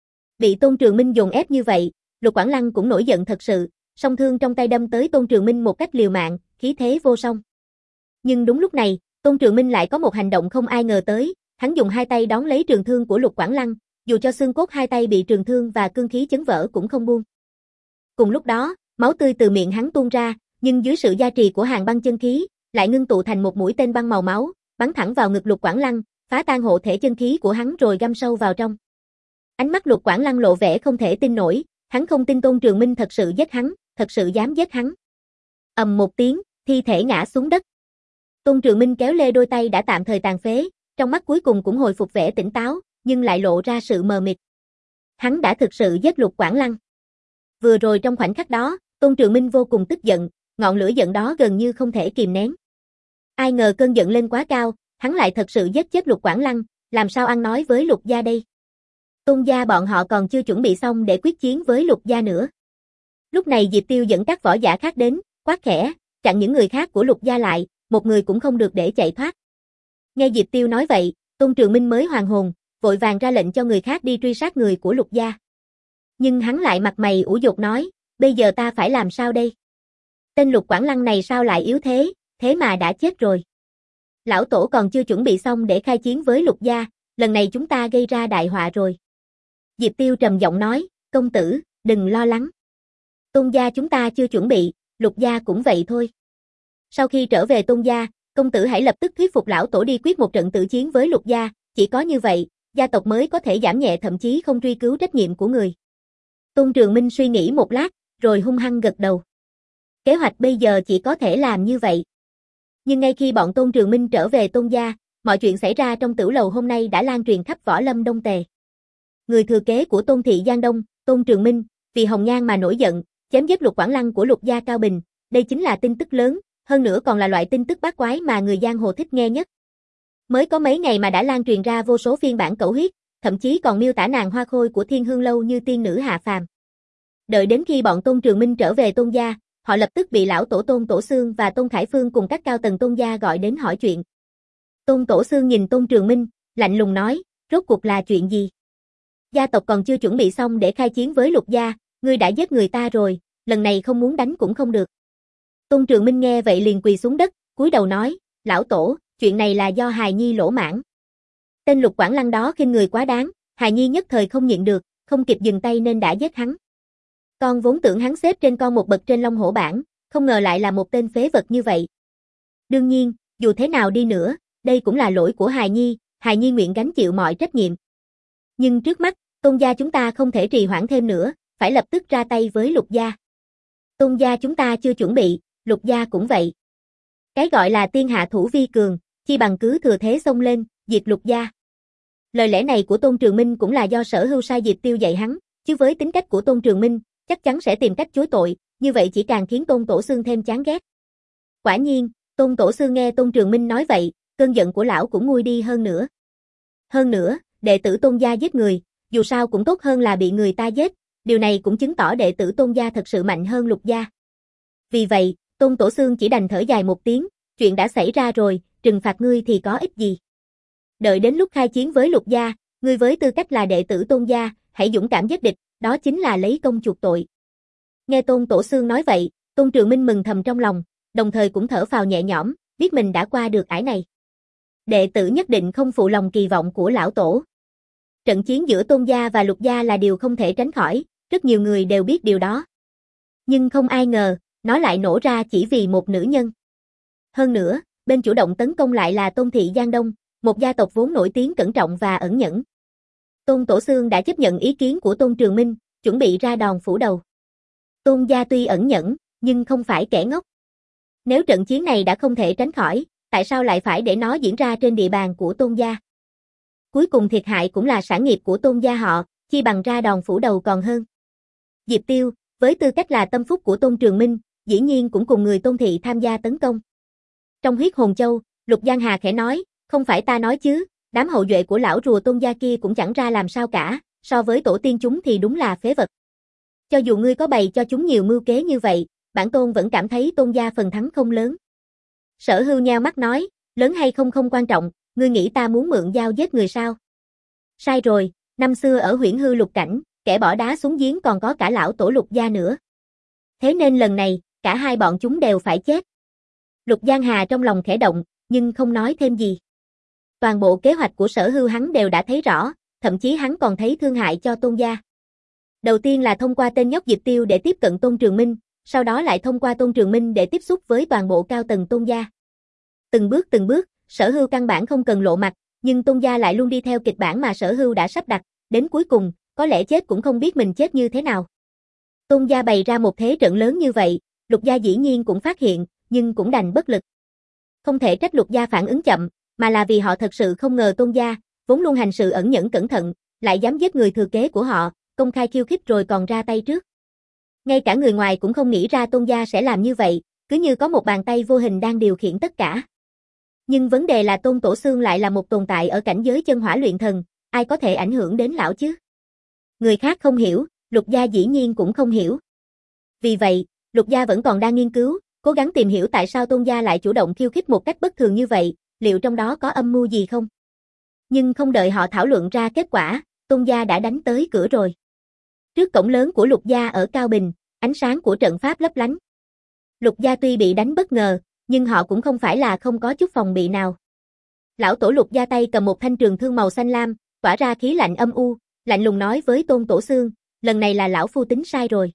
Bị Tôn Trường Minh dồn ép như vậy, Lục Quảng Lăng cũng nổi giận thật sự, song thương trong tay đâm tới Tôn Trường Minh một cách liều mạng, khí thế vô song. Nhưng đúng lúc này, Tôn Trường Minh lại có một hành động không ai ngờ tới, hắn dùng hai tay đón lấy trường thương của Lục Quảng Lăng, dù cho xương cốt hai tay bị trường thương và cương khí chấn vỡ cũng không buông. Cùng lúc đó, máu tươi từ miệng hắn tuôn ra, nhưng dưới sự gia trì của Hàn Băng chân khí, lại ngưng tụ thành một mũi tên băng màu máu, bắn thẳng vào ngực Lục Quảng Lăng, phá tan hộ thể chân khí của hắn rồi găm sâu vào trong. Ánh mắt Lục Quảng Lăng lộ vẻ không thể tin nổi, hắn không tin Tôn Trường Minh thật sự giết hắn, thật sự dám giết hắn. Ầm một tiếng, thi thể ngã xuống đất. Tôn Trường Minh kéo lê đôi tay đã tạm thời tàn phế, trong mắt cuối cùng cũng hồi phục vẻ tỉnh táo, nhưng lại lộ ra sự mờ mịt. Hắn đã thực sự giết Lục Quảng Lăng. Vừa rồi trong khoảnh khắc đó, Tôn Trường Minh vô cùng tức giận, ngọn lửa giận đó gần như không thể kìm nén. Ai ngờ cơn giận lên quá cao, hắn lại thật sự giết chết Lục Quảng Lăng, làm sao ăn nói với Lục gia đây? Tôn gia bọn họ còn chưa chuẩn bị xong để quyết chiến với Lục gia nữa. Lúc này Diệp Tiêu dẫn các võ giả khác đến, quát khẽ, chặn những người khác của Lục gia lại, một người cũng không được để chạy thoát. Nghe Diệp Tiêu nói vậy, Tôn Trường Minh mới hoàn hồn, vội vàng ra lệnh cho người khác đi truy sát người của Lục gia. Nhưng hắn lại mặt mày ủ dột nói, bây giờ ta phải làm sao đây? Tên Lục Quảng Lăng này sao lại yếu thế, thế mà đã chết rồi. Lão tổ còn chưa chuẩn bị xong để khai chiến với Lục gia, lần này chúng ta gây ra đại họa rồi. Diệp Tiêu trầm giọng nói, công tử, đừng lo lắng. Tôn gia chúng ta chưa chuẩn bị, Lục gia cũng vậy thôi. Sau khi trở về Tôn gia, công tử hãy lập tức thuyết phục lão tổ đi quyết một trận tử chiến với Lục gia, chỉ có như vậy, gia tộc mới có thể giảm nhẹ thậm chí không truy cứu trách nhiệm của người. Tôn Trường Minh suy nghĩ một lát, rồi hung hăng gật đầu. Kế hoạch bây giờ chỉ có thể làm như vậy. Nhưng ngay khi bọn Tôn Trường Minh trở về Tôn gia, mọi chuyện xảy ra trong tử lầu hôm nay đã lan truyền khắp võ lâm Đông Tề. Người thừa kế của Tôn thị Giang Đông, Tôn Trường Minh, vì hồng nhan mà nổi giận, chém giết Lục Quảng Lăng của Lục gia Cao Bình, đây chính là tin tức lớn, hơn nữa còn là loại tin tức bát quái mà người giang hồ thích nghe nhất. Mới có mấy ngày mà đã lan truyền ra vô số phiên bản cẩu huyết, thậm chí còn miêu tả nàng hoa khôi của Thiên Hương lâu như tiên nữ hạ phàm. Đợi đến khi bọn Tôn Trường Minh trở về Tôn gia, họ lập tức bị lão tổ Tôn Tổ Xương và Tôn Khải Phương cùng các cao tầng Tôn gia gọi đến hỏi chuyện. Tôn Tổ Xương nhìn Tôn Trường Minh, lạnh lùng nói, rốt cuộc là chuyện gì? Gia tộc còn chưa chuẩn bị xong để khai chiến với Lục gia, ngươi đã giết người ta rồi, lần này không muốn đánh cũng không được. Tôn Trường Minh nghe vậy liền quỳ xuống đất, cúi đầu nói, lão tổ, chuyện này là do hài nhi lỗ mãng. Tên Lục Quảng Lăng đó khinh người quá đáng, hài nhi nhất thời không nhịn được, không kịp dừng tay nên đã giết hắn. Con vốn tưởng hắn xếp trên con một bậc trên Long Hổ bảng, không ngờ lại là một tên phế vật như vậy. Đương nhiên, dù thế nào đi nữa, đây cũng là lỗi của hài nhi, hài nhi nguyện gánh chịu mọi trách nhiệm. Nhưng trước mắt, Tôn gia chúng ta không thể trì hoãn thêm nữa, phải lập tức ra tay với Lục gia. Tôn gia chúng ta chưa chuẩn bị, Lục gia cũng vậy. Cái gọi là tiên hạ thủ vi cường, chi bằng cứ thừa thế xông lên, diệt Lục gia. Lời lẽ này của Tôn Trường Minh cũng là do Sở Hưu sai Diệp Tiêu dạy hắn, chứ với tính cách của Tôn Trường Minh, chắc chắn sẽ tìm cách chối tội, như vậy chỉ càng khiến Tôn Tổ Xương thêm chán ghét. Quả nhiên, Tôn Tổ Xương nghe Tôn Trường Minh nói vậy, cơn giận của lão cũng nguôi đi hơn nữa. Hơn nữa, đệ tử Tôn gia giết người, dù sao cũng tốt hơn là bị người ta giết, điều này cũng chứng tỏ đệ tử Tôn gia thật sự mạnh hơn Lục gia. Vì vậy, Tôn Tổ Xương chỉ đành thở dài một tiếng, chuyện đã xảy ra rồi, trừng phạt ngươi thì có ích gì. Đợi đến lúc khai chiến với Lục gia, ngươi với tư cách là đệ tử Tôn gia, hãy dũng cảm giết địch, đó chính là lấy công chuộc tội. Nghe Tôn Tổ Xương nói vậy, Tôn Trường Minh mừng thầm trong lòng, đồng thời cũng thở phào nhẹ nhõm, biết mình đã qua được ải này. Đệ tử nhất định không phụ lòng kỳ vọng của lão tổ. Trận chiến giữa Tôn gia và Lục gia là điều không thể tránh khỏi, rất nhiều người đều biết điều đó. Nhưng không ai ngờ, nó lại nổ ra chỉ vì một nữ nhân. Hơn nữa, bên chủ động tấn công lại là Tôn thị Giang Đông, một gia tộc vốn nổi tiếng cẩn trọng và ẩn nhẫn. Tôn Tổ Xương đã chấp nhận ý kiến của Tôn Trường Minh, chuẩn bị ra đòn phủ đầu. Tôn gia tuy ẩn nhẫn, nhưng không phải kẻ ngốc. Nếu trận chiến này đã không thể tránh khỏi, tại sao lại phải để nó diễn ra trên địa bàn của Tôn gia? Cuối cùng thiệt hại cũng là sản nghiệp của Tôn gia họ, chi bằng ra đòn phủ đầu còn hơn. Diệp Tiêu, với tư cách là tâm phúc của Tôn Trường Minh, dĩ nhiên cũng cùng người Tôn thị tham gia tấn công. Trong huyết hồn châu, Lục Giang Hà khẽ nói, không phải ta nói chứ, đám hậu duệ của lão rùa Tôn gia kia cũng chẳng ra làm sao cả, so với tổ tiên chúng thì đúng là phế vật. Cho dù ngươi có bày cho chúng nhiều mưu kế như vậy, bản tôn vẫn cảm thấy Tôn gia phần thắng không lớn. Sở Hưu nheo mắt nói, lớn hay không không quan trọng, ngươi nghĩ ta muốn mượn dao giết người sao? Sai rồi, năm xưa ở Huyễn Hư Lục Cảnh, kẻ bỏ đá xuống giếng còn có cả lão tổ Lục gia nữa. Thế nên lần này, cả hai bọn chúng đều phải chết. Lục Giang Hà trong lòng khẽ động, nhưng không nói thêm gì. Toàn bộ kế hoạch của Sở Hưu hắn đều đã thấy rõ, thậm chí hắn còn thấy thương hại cho Tôn gia. Đầu tiên là thông qua tên nhóc Diệp Tiêu để tiếp cận Tôn Trường Minh, sau đó lại thông qua Tôn Trường Minh để tiếp xúc với toàn bộ cao tầng Tôn gia. Từng bước từng bước, Sở Hưu căn bản không cần lộ mặt, nhưng Tôn gia lại luôn đi theo kịch bản mà Sở Hưu đã sắp đặt, đến cuối cùng, có lẽ chết cũng không biết mình chết như thế nào. Tôn gia bày ra một thế trận lớn như vậy, Lục gia dĩ nhiên cũng phát hiện, nhưng cũng đành bất lực. Không thể trách Lục gia phản ứng chậm, mà là vì họ thật sự không ngờ Tôn gia, vốn luôn hành sự ẩn nhẫn cẩn thận, lại dám giết người thừa kế của họ, công khai khiêu khích rồi còn ra tay trước. Ngay cả người ngoài cũng không nghĩ ra Tôn gia sẽ làm như vậy, cứ như có một bàn tay vô hình đang điều khiển tất cả. Nhưng vấn đề là Tôn Tổ Xương lại là một tồn tại ở cảnh giới chân hỏa luyện thần, ai có thể ảnh hưởng đến lão chứ? Người khác không hiểu, Lục gia dĩ nhiên cũng không hiểu. Vì vậy, Lục gia vẫn còn đang nghiên cứu, cố gắng tìm hiểu tại sao Tôn gia lại chủ động khiêu khích một cách bất thường như vậy, liệu trong đó có âm mưu gì không? Nhưng không đợi họ thảo luận ra kết quả, Tôn gia đã đánh tới cửa rồi. Trước cổng lớn của Lục gia ở Cao Bình, ánh sáng của trận pháp lấp lánh. Lục gia tuy bị đánh bất ngờ, nhưng họ cũng không phải là không có chút phòng bị nào. Lão tổ Lục gia tay cầm một thanh trường thương màu xanh lam, tỏa ra khí lạnh âm u, lạnh lùng nói với Tôn Tổ Xương, lần này là lão phu tính sai rồi.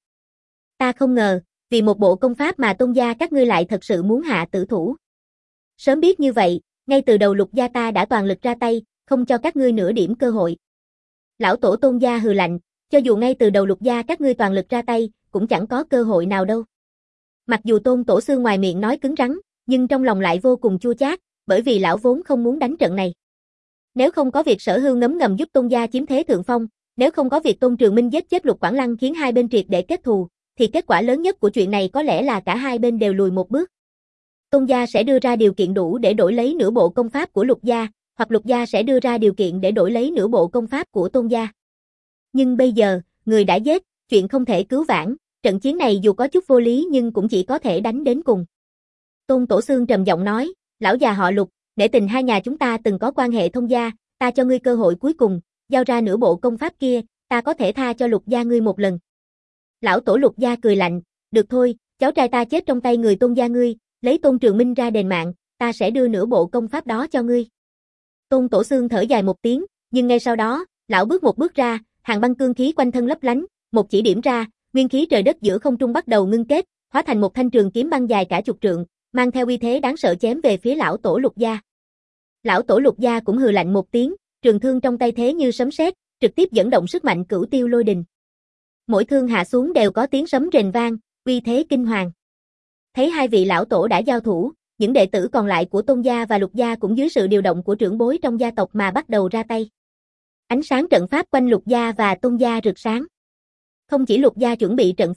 Ta không ngờ, vì một bộ công pháp mà Tôn gia các ngươi lại thật sự muốn hạ tử thủ. Sớm biết như vậy, ngay từ đầu Lục gia ta đã toàn lực ra tay, không cho các ngươi nửa điểm cơ hội. Lão tổ Tôn gia hừ lạnh, cho dù ngay từ đầu Lục gia các ngươi toàn lực ra tay, cũng chẳng có cơ hội nào đâu. Mặc dù Tôn Tổ Xương ngoài miệng nói cứng rắn, nhưng trong lòng lại vô cùng chua chát, bởi vì lão vốn không muốn đánh trận này. Nếu không có việc Sở Hưu ngấm ngầm giúp Tôn gia chiếm thế thượng phong, nếu không có việc Tôn Trường Minh giết chết Lục Quảng Lăng khiến hai bên triệt để kết thù, thì kết quả lớn nhất của chuyện này có lẽ là cả hai bên đều lùi một bước. Tôn gia sẽ đưa ra điều kiện đủ để đổi lấy nửa bộ công pháp của Lục gia, hoặc Lục gia sẽ đưa ra điều kiện để đổi lấy nửa bộ công pháp của Tôn gia. Nhưng bây giờ, người đã giết, chuyện không thể cứu vãn, trận chiến này dù có chút vô lý nhưng cũng chỉ có thể đánh đến cùng. Tôn Tổ Xương trầm giọng nói, lão già họ Lục, nể tình hai nhà chúng ta từng có quan hệ thông gia, ta cho ngươi cơ hội cuối cùng, giao ra nửa bộ công pháp kia, ta có thể tha cho Lục gia ngươi một lần. Lão tổ Lục gia cười lạnh, được thôi, cháu trai ta chết trong tay người Tôn gia ngươi, lấy Tôn Trường Minh ra đền mạng, ta sẽ đưa nửa bộ công pháp đó cho ngươi. Tôn Tổ Xương thở dài một tiếng, nhưng ngay sau đó, lão bước một bước ra, hàng băng cương khí quanh thân lấp lánh, một chỉ điểm ra, nguyên khí trời đất giữa không trung bắt đầu ngưng kết, hóa thành một thanh trường kiếm băng dài cả chục trượng, mang theo uy thế đáng sợ chém về phía lão tổ Lục gia. Lão tổ Lục gia cũng hừ lạnh một tiếng, trường thương trong tay thế như sấm sét, trực tiếp dẫn động sức mạnh cửu tiêu lôi đình. Mỗi thương hạ xuống đều có tiếng sấm rền vang, uy thế kinh hoàng. Thấy hai vị lão tổ đã giao thủ, những đệ tử còn lại của Tôn gia và Lục gia cũng dưới sự điều động của trưởng bối trong gia tộc mà bắt đầu ra tay. Ánh sáng trận pháp quanh Lục gia và Tôn gia rực sáng. Không chỉ Lục gia chuẩn bị trận pháp,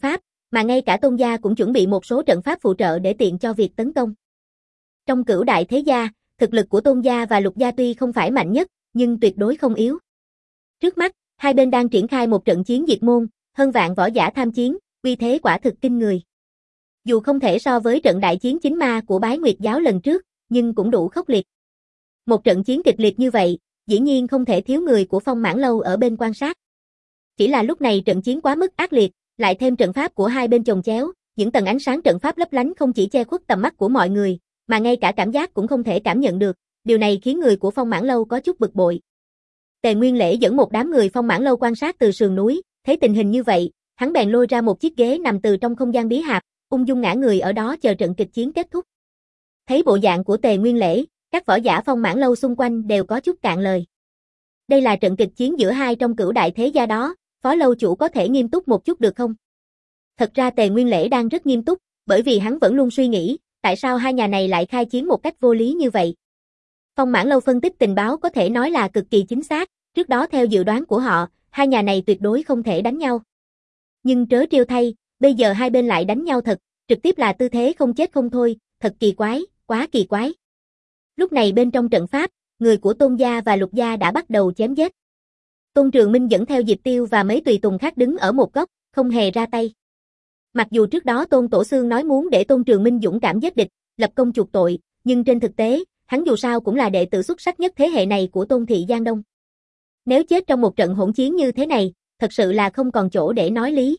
mà ngay cả Tôn gia cũng chuẩn bị một số trận pháp phụ trợ để tiện cho việc tấn công. Trong cửu đại thế gia, thực lực của Tôn gia và Lục gia tuy không phải mạnh nhất, nhưng tuyệt đối không yếu. Trước mắt, hai bên đang triển khai một trận chiến diệt môn, hơn vạn võ giả tham chiến, uy thế quả thực kinh người. Dù không thể so với trận đại chiến chính ma của Bái Nguyệt giáo lần trước, nhưng cũng đủ khốc liệt. Một trận chiến kịch liệt như vậy, dĩ nhiên không thể thiếu người của Phong Mãn Lâu ở bên quan sát. Chỉ là lúc này trận chiến quá mức ác liệt, lại thêm trận pháp của hai bên chồng chéo, những tầng ánh sáng trận pháp lấp lánh không chỉ che khuất tầm mắt của mọi người, mà ngay cả cảm giác cũng không thể cảm nhận được, điều này khiến người của Phong Mãn Lâu có chút bực bội. Tề Nguyên Lễ dẫn một đám người Phong Mãn Lâu quan sát từ sườn núi, thấy tình hình như vậy, hắn bèn lôi ra một chiếc ghế nằm từ trong không gian bí hạp, ung dung ngã người ở đó chờ trận kịch chiến kết thúc. Thấy bộ dạng của Tề Nguyên Lễ, các võ giả Phong Mãn Lâu xung quanh đều có chút cạn lời. Đây là trận kịch chiến giữa hai trong cửu đại thế gia đó, Phó lâu chủ có thể nghiêm túc một chút được không? Thật ra Tề Nguyên Lễ đang rất nghiêm túc, bởi vì hắn vẫn luôn suy nghĩ, tại sao hai nhà này lại khai chiến một cách vô lý như vậy. Phong Mãn Lâu phân tích tình báo có thể nói là cực kỳ chính xác, trước đó theo dự đoán của họ, hai nhà này tuyệt đối không thể đánh nhau. Nhưng trớ trêu thay, bây giờ hai bên lại đánh nhau thật, trực tiếp là tư thế không chết không thôi, thật kỳ quái, quá kỳ quái. Lúc này bên trong trận pháp, người của Tôn gia và Lục gia đã bắt đầu chém giết. Tôn Trường Minh dẫn theo Diệp Tiêu và mấy tùy tùng khác đứng ở một góc, không hề ra tay. Mặc dù trước đó Tôn Tổ Xương nói muốn để Tôn Trường Minh dũng cảm giết địch, lập công chuộc tội, nhưng trên thực tế, hắn dù sao cũng là đệ tử xuất sắc nhất thế hệ này của Tôn thị Giang Đông. Nếu chết trong một trận hỗn chiến như thế này, thật sự là không còn chỗ để nói lý.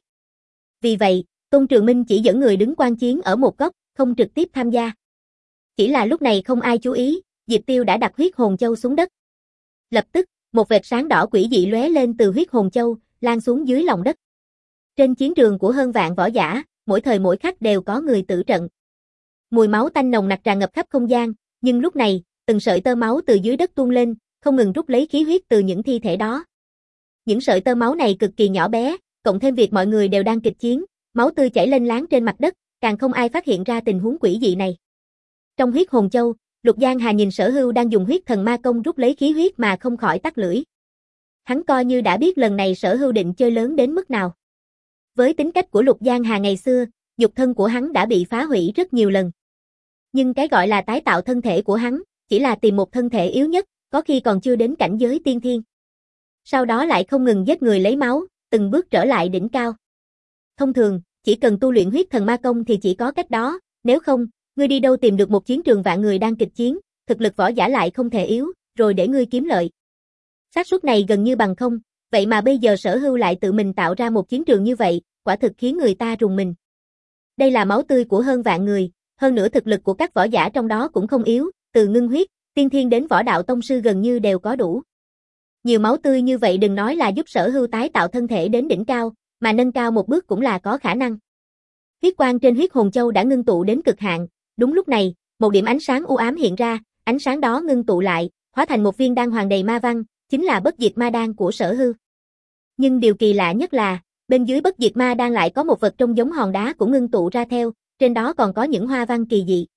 Vì vậy, Tôn Trường Minh chỉ dẫn người đứng quan chiến ở một góc, không trực tiếp tham gia. Chỉ là lúc này không ai chú ý, Diệp Tiêu đã đặt huyết hồn châu xuống đất. Lập tức, một vệt sáng đỏ quỷ dị lóe lên từ huyết hồn châu, lan xuống dưới lòng đất. Trên chiến trường của hơn vạn võ giả, mỗi thời mỗi khắc đều có người tử trận. Mùi máu tanh nồng nặc tràn ngập khắp không gian, nhưng lúc này, từng sợi tơ máu từ dưới đất tuôn lên, không ngừng rút lấy khí huyết từ những thi thể đó. Những sợi tơ máu này cực kỳ nhỏ bé, cộng thêm việc mọi người đều đang kịch chiến, máu tươi chảy lênh láng trên mặt đất, càng không ai phát hiện ra tình huống quỷ dị này. Trong huyết hồn châu, Lục Giang Hà nhìn Sở Hưu đang dùng huyết thần ma công rút lấy khí huyết mà không khỏi tắc lưỡi. Hắn coi như đã biết lần này Sở Hưu định chơi lớn đến mức nào. Với tính cách của Lục Giang Hà ngày xưa, nhục thân của hắn đã bị phá hủy rất nhiều lần. Nhưng cái gọi là tái tạo thân thể của hắn, chỉ là tìm một thân thể yếu nhất, có khi còn chưa đến cảnh giới tiên thiên. Sau đó lại không ngừng giết người lấy máu, từng bước trở lại đỉnh cao. Thông thường, chỉ cần tu luyện huyết thần ma công thì chỉ có cách đó, nếu không, ngươi đi đâu tìm được một chiến trường vạn người đang kịch chiến, thực lực võ giả lại không thể yếu, rồi để ngươi kiếm lợi. Xác suất này gần như bằng không, vậy mà bây giờ Sở Hưu lại tự mình tạo ra một chiến trường như vậy, quả thực khiến người ta rùng mình. Đây là máu tươi của hơn vạn người, hơn nữa thực lực của các võ giả trong đó cũng không yếu, từ ngưng huyết, tiên thiên đến võ đạo tông sư gần như đều có đủ. Nhiều máu tươi như vậy đừng nói là giúp Sở Hưu tái tạo thân thể đến đỉnh cao, mà nâng cao một bước cũng là có khả năng. Huyết quang trên huyết hồn châu đã ngưng tụ đến cực hạn, đúng lúc này, một điểm ánh sáng u ám hiện ra, ánh sáng đó ngưng tụ lại, hóa thành một viên đan hoàng đầy ma văn, chính là bất diệt ma đan của Sở Hưu. Nhưng điều kỳ lạ nhất là, bên dưới bất diệt ma đan lại có một vật trông giống hòn đá cũng ngưng tụ ra theo, trên đó còn có những hoa văn kỳ dị.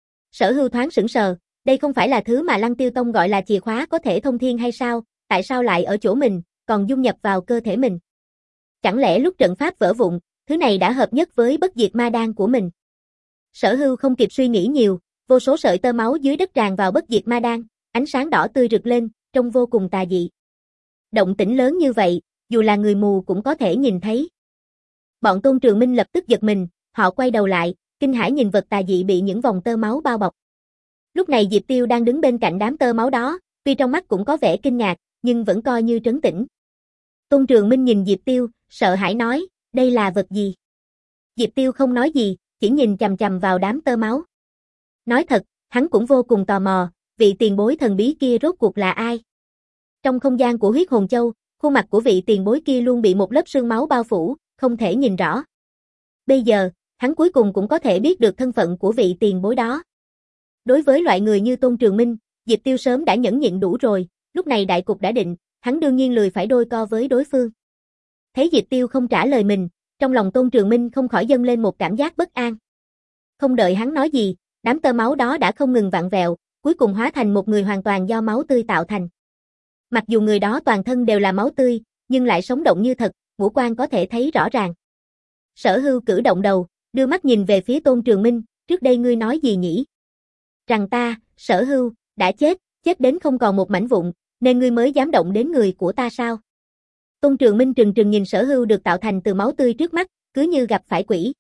Sở Hưu thoáng sững sờ, đây không phải là thứ mà Lăng Tiêu Tông gọi là chìa khóa có thể thông thiên hay sao, tại sao lại ở chỗ mình, còn dung nhập vào cơ thể mình? Chẳng lẽ lúc trận pháp vỡ vụn, thứ này đã hợp nhất với bất diệt ma đan của mình? Sở Hưu không kịp suy nghĩ nhiều, vô số sợi tơ máu dưới đất tràn vào bất diệt ma đan, ánh sáng đỏ tươi rực lên, trông vô cùng tà dị. Động tĩnh lớn như vậy, dù là người mù cũng có thể nhìn thấy. Bọn Tôn Trường Minh lập tức giật mình, họ quay đầu lại, kinh hãi nhìn vật tà dị bị những vòng tơ máu bao bọc. Lúc này Diệp Tiêu đang đứng bên cạnh đám tơ máu đó, tuy trong mắt cũng có vẻ kinh ngạc, nhưng vẫn coi như trấn tĩnh. Tôn Trường Minh nhìn Diệp Tiêu, sợ hãi nói, đây là vật gì? Diệp Tiêu không nói gì, chỉ nhìn chằm chằm vào đám tơ máu. Nói thật, hắn cũng vô cùng tò mò, vị tiền bối thần bí kia rốt cuộc là ai? Trong không gian của huyết hồn châu, khuôn mặt của vị tiền bối kia luôn bị một lớp sương máu bao phủ, không thể nhìn rõ. Bây giờ, hắn cuối cùng cũng có thể biết được thân phận của vị tiền bối đó. Đối với loại người như Tôn Trường Minh, Diệp Tiêu sớm đã nhẫn nhịn đủ rồi, lúc này đại cục đã định, hắn đương nhiên lười phải đôi co với đối phương. Thấy Diệp Tiêu không trả lời mình, trong lòng Tôn Trường Minh không khỏi dâng lên một cảm giác bất an. Không đợi hắn nói gì, đám tơ máu đó đã không ngừng vặn vẹo, cuối cùng hóa thành một người hoàn toàn do máu tươi tạo thành. Mặc dù người đó toàn thân đều là máu tươi, nhưng lại sống động như thật, ngũ quan có thể thấy rõ ràng. Sở Hưu cử động đầu, đưa mắt nhìn về phía Tôn Trường Minh, trước đây ngươi nói gì nhỉ? Rằng ta, Sở Hưu, đã chết, chết đến không còn một mảnh vụn, nên ngươi mới dám động đến người của ta sao? Tôn Trường Minh trừng trừng nhìn Sở Hưu được tạo thành từ máu tươi trước mắt, cứ như gặp phải quỷ.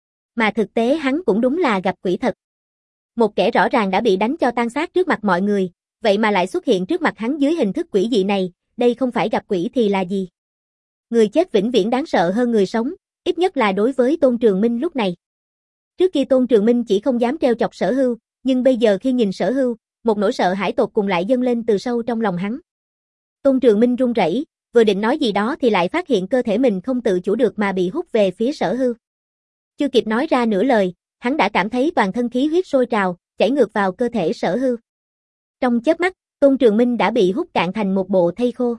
Mà thực tế hắn cũng đúng là gặp quỷ thật. Một kẻ rõ ràng đã bị đánh cho tan xác trước mặt mọi người, vậy mà lại xuất hiện trước mặt hắn dưới hình thức quỷ dị này, đây không phải gặp quỷ thì là gì? Người chết vĩnh viễn đáng sợ hơn người sống, ít nhất là đối với Tôn Trường Minh lúc này. Trước kia Tôn Trường Minh chỉ không dám trêu chọc Sở Hưu, nhưng bây giờ khi nhìn Sở Hưu, một nỗi sợ hãi tột cùng lại dâng lên từ sâu trong lòng hắn. Tôn Trường Minh run rẩy, vừa định nói gì đó thì lại phát hiện cơ thể mình không tự chủ được mà bị hút về phía Sở Hưu. Chưa kịp nói ra nửa lời, hắn đã cảm thấy toàn thân khí huyết sôi trào, chảy ngược vào cơ thể Sở Hưu. Trong chớp mắt, Tôn Trường Minh đã bị hút cạn thành một bộ thây khô.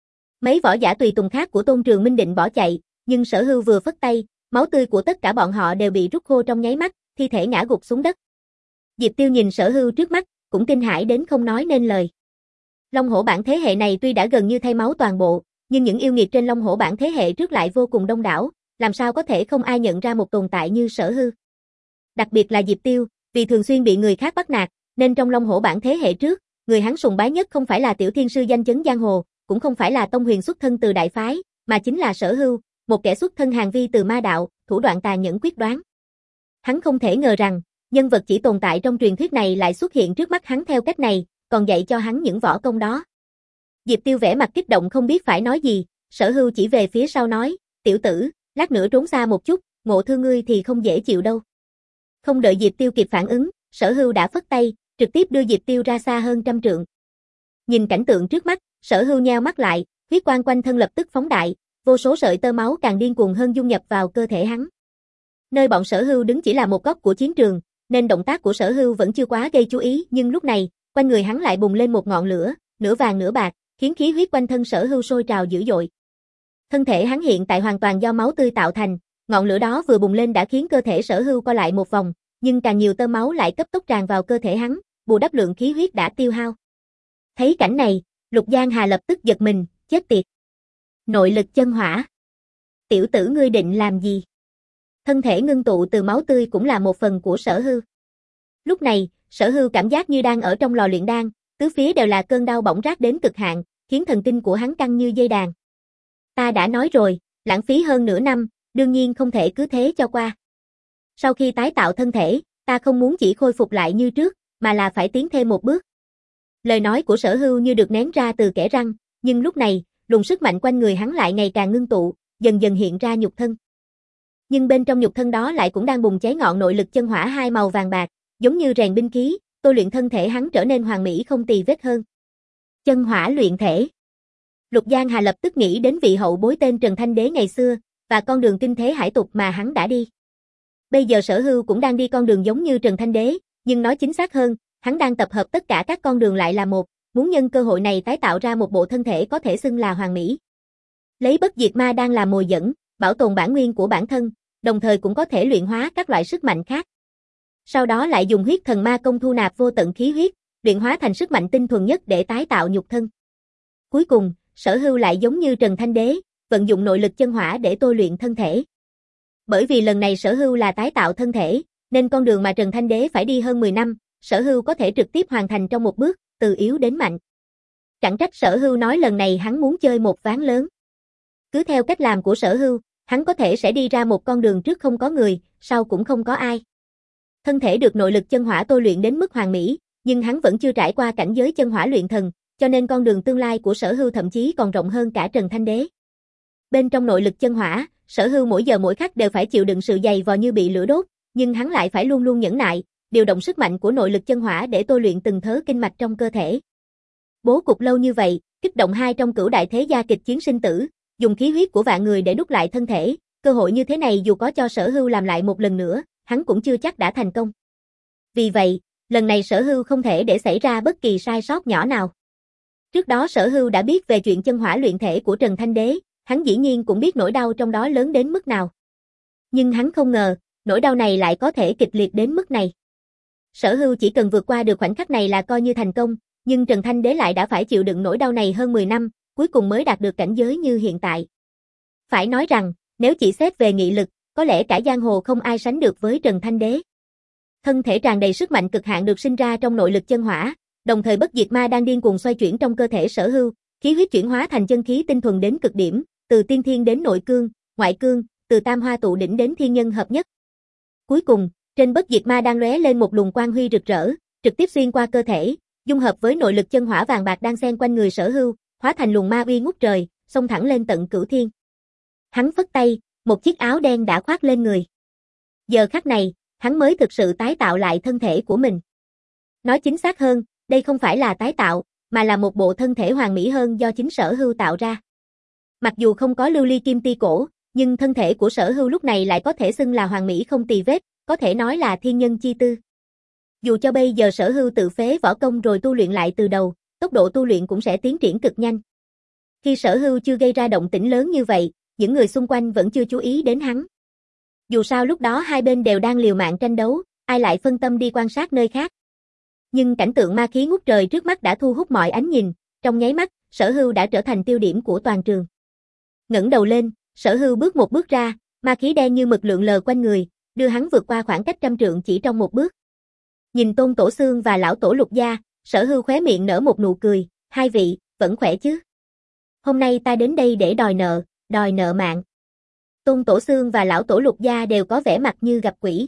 Mấy võ giả tùy tùng khác của Tôn Trường Minh định bỏ chạy, nhưng Sở Hưu vừa phất tay, máu tươi của tất cả bọn họ đều bị rút khô trong nháy mắt, thi thể ngã gục xuống đất. Diệp Tiêu nhìn Sở Hưu trước mắt, cũng kinh hãi đến không nói nên lời. Long hổ bản thế hệ này tuy đã gần như thay máu toàn bộ, nhưng những yêu nghiệt trên Long hổ bản thế hệ trước lại vô cùng đông đảo, làm sao có thể không ai nhận ra một tồn tại như Sở Hưu. Đặc biệt là Diệp Tiêu, vì thường xuyên bị người khác bắt nạt, nên trong Long hổ bản thế hệ trước, người hắn sùng bái nhất không phải là tiểu thiên sư danh chấn giang hồ, cũng không phải là Tông Huyền xuất thân từ đại phái, mà chính là Sở Hưu, một kẻ xuất thân hàng vi từ ma đạo, thủ đoạn tàn nhẫn quyết đoán. Hắn không thể ngờ rằng, nhân vật chỉ tồn tại trong truyền thuyết này lại xuất hiện trước mắt hắn theo cách này, còn dạy cho hắn những võ công đó. Diệp Tiêu vẻ mặt kích động không biết phải nói gì, Sở Hưu chỉ về phía sau nói, tiểu tử, lát nữa trốn xa một chút, ngộ thương ngươi thì không dễ chịu đâu. Không đợi Diệp Tiêu kịp phản ứng, Sở Hưu đã phất tay, trực tiếp đưa Diệp Tiêu ra xa hơn trăm trượng. Nhìn cảnh tượng trước mắt, Sở Hưu nheo mắt lại, huyết quang quanh thân lập tức phóng đại, vô số sợi tơ máu càng điên cuồng hơn dung nhập vào cơ thể hắn. Nơi bọn Sở Hưu đứng chỉ là một góc của chiến trường, nên động tác của Sở Hưu vẫn chưa quá gây chú ý, nhưng lúc này, quanh người hắn lại bùng lên một ngọn lửa, nửa vàng nửa bạc, khiến khí huyết quanh thân Sở Hưu sôi trào dữ dội. Thân thể hắn hiện tại hoàn toàn do máu tươi tạo thành, ngọn lửa đó vừa bùng lên đã khiến cơ thể Sở Hưu co lại một vòng, nhưng càng nhiều tơ máu lại cấp tốc tràn vào cơ thể hắn, bù đắp lượng khí huyết đã tiêu hao. Thấy cảnh này, Lục Giang Hà lập tức giật mình, chết tiệt. Nội lực chân hỏa. Tiểu tử ngươi định làm gì? Thân thể ngưng tụ từ máu tươi cũng là một phần của Sở Hưu. Lúc này, Sở Hưu cảm giác như đang ở trong lò luyện đan, tứ phía đều là cơn đau bỏng rát đến cực hạn, khiến thần kinh của hắn căng như dây đàn. Ta đã nói rồi, lãng phí hơn nửa năm, đương nhiên không thể cứ thế cho qua. Sau khi tái tạo thân thể, ta không muốn chỉ khôi phục lại như trước, mà là phải tiến thêm một bước. Lời nói của Sở Hưu như được nén ra từ kẽ răng, nhưng lúc này, luồng sức mạnh quanh người hắn lại ngày càng ngưng tụ, dần dần hiện ra nhục thân. Nhưng bên trong nhục thân đó lại cũng đang bùng cháy ngọn nội lực chân hỏa hai màu vàng bạc, giống như rèn binh khí, tôi luyện thân thể hắn trở nên hoàn mỹ không tì vết hơn. Chân hỏa luyện thể. Lục Giang Hà lập tức nghĩ đến vị hậu bối tên Trần Thanh Đế ngày xưa, và con đường kinh thế hải tục mà hắn đã đi. Bây giờ Sở Hưu cũng đang đi con đường giống như Trần Thanh Đế, nhưng nói chính xác hơn, hắn đang tập hợp tất cả các con đường lại là một, muốn nhân cơ hội này tái tạo ra một bộ thân thể có thể xưng là hoàn mỹ. Lấy bất diệt ma đang làm mồi dẫn, bảo tồn bản nguyên của bản thân, đồng thời cũng có thể luyện hóa các loại sức mạnh khác. Sau đó lại dùng huyết thần ma công thu nạp vô tận khí huyết, luyện hóa thành sức mạnh tinh thuần nhất để tái tạo nhục thân. Cuối cùng, Sở Hưu lại giống như Trần Thanh Đế, vận dụng nội lực chân hỏa để tôi luyện thân thể. Bởi vì lần này Sở Hưu là tái tạo thân thể, nên con đường mà Trần Thanh Đế phải đi hơn mười năm, Sở Hưu có thể trực tiếp hoàn thành trong một bước, từ yếu đến mạnh. Chẳng trách Sở Hưu nói lần này hắn muốn chơi một ván lớn. Cứ theo cách làm của Sở Hưu, hắn có thể sẽ đi ra một con đường trước không có người, sau cũng không có ai. Thân thể được nội lực chân hỏa tôi luyện đến mức hoàn mỹ, nhưng hắn vẫn chưa trải qua cảnh giới chân hỏa luyện thần, cho nên con đường tương lai của Sở Hưu thậm chí còn rộng hơn cả Trần Thanh Đế. Bên trong nội lực chân hỏa, Sở Hưu mỗi giờ mỗi khắc đều phải chịu đựng sự dày vò như bị lửa đốt, nhưng hắn lại phải luôn luôn nhẫn nại, điều động sức mạnh của nội lực chân hỏa để tôi luyện từng thớ kinh mạch trong cơ thể. Bố cục lâu như vậy, kích động hai trong cửu đại thế gia kịch chiến sinh tử, dùng khí huyết của vạn người để đúc lại thân thể, cơ hội như thế này dù có cho Sở Hưu làm lại một lần nữa, hắn cũng chưa chắc đã thành công. Vì vậy, lần này Sở Hưu không thể để xảy ra bất kỳ sai sót nhỏ nào. Trước đó Sở Hưu đã biết về chuyện chân hỏa luyện thể của Trần Thanh Đế, hắn dĩ nhiên cũng biết nỗi đau trong đó lớn đến mức nào. Nhưng hắn không ngờ, nỗi đau này lại có thể kịch liệt đến mức này. Sở Hưu chỉ cần vượt qua được khoảnh khắc này là coi như thành công, nhưng Trần Thanh Đế lại đã phải chịu đựng nỗi đau này hơn mười năm, cuối cùng mới đạt được cảnh giới như hiện tại. Phải nói rằng, nếu chỉ xét về nghị lực, có lẽ cả giang hồ không ai sánh được với Trần Thanh Đế. Thân thể tràn đầy sức mạnh cực hạn được sinh ra trong nội lực chân hỏa, đồng thời bất diệt ma đang điên cuồng xoay chuyển trong cơ thể Sở Hưu, khí huyết chuyển hóa thành chân khí tinh thuần đến cực điểm, từ tiên thiên đến nội cương, ngoại cương, từ tam hoa tụ đỉnh đến thiên nhân hợp nhất. Cuối cùng, trên bất diệt ma đang lóe lên một luồng quang huy rực rỡ, trực tiếp xuyên qua cơ thể, dung hợp với nội lực chân hỏa vàng bạc đang xen quanh người Sở Hưu, hóa thành luồng ma uy ngút trời, xông thẳng lên tận cửu thiên. Hắn phất tay, một chiếc áo đen đã khoác lên người. Giờ khắc này, hắn mới thực sự tái tạo lại thân thể của mình. Nói chính xác hơn, đây không phải là tái tạo, mà là một bộ thân thể hoàn mỹ hơn do chính Sở Hưu tạo ra. Mặc dù không có lưu ly kim ti cổ, nhưng thân thể của Sở Hưu lúc này lại có thể xưng là hoàn mỹ không tì vết, có thể nói là thiên nhân chi tư. Dù cho bây giờ Sở Hưu tự phế võ công rồi tu luyện lại từ đầu, tốc độ tu luyện cũng sẽ tiến triển cực nhanh. Khi Sở Hưu chưa gây ra động tĩnh lớn như vậy, những người xung quanh vẫn chưa chú ý đến hắn. Dù sao lúc đó hai bên đều đang liều mạng tranh đấu, ai lại phân tâm đi quan sát nơi khác. Nhưng cảnh tượng ma khí ngút trời trước mắt đã thu hút mọi ánh nhìn, trong nháy mắt, Sở Hưu đã trở thành tiêu điểm của toàn trường. Ngẩng đầu lên, Sở Hưu bước một bước ra, ma khí đen như mực lượn lờ quanh người, đưa hắn vượt qua khoảng cách trăm trượng chỉ trong một bước. Nhìn Tôn Tổ Xương và lão tổ Lục Gia, Sở Hưu khóe miệng nở một nụ cười, hai vị, vẫn khỏe chứ? Hôm nay ta đến đây để đòi nợ, đòi nợ mạng. Tôn Tổ Xương và lão tổ Lục Gia đều có vẻ mặt như gặp quỷ.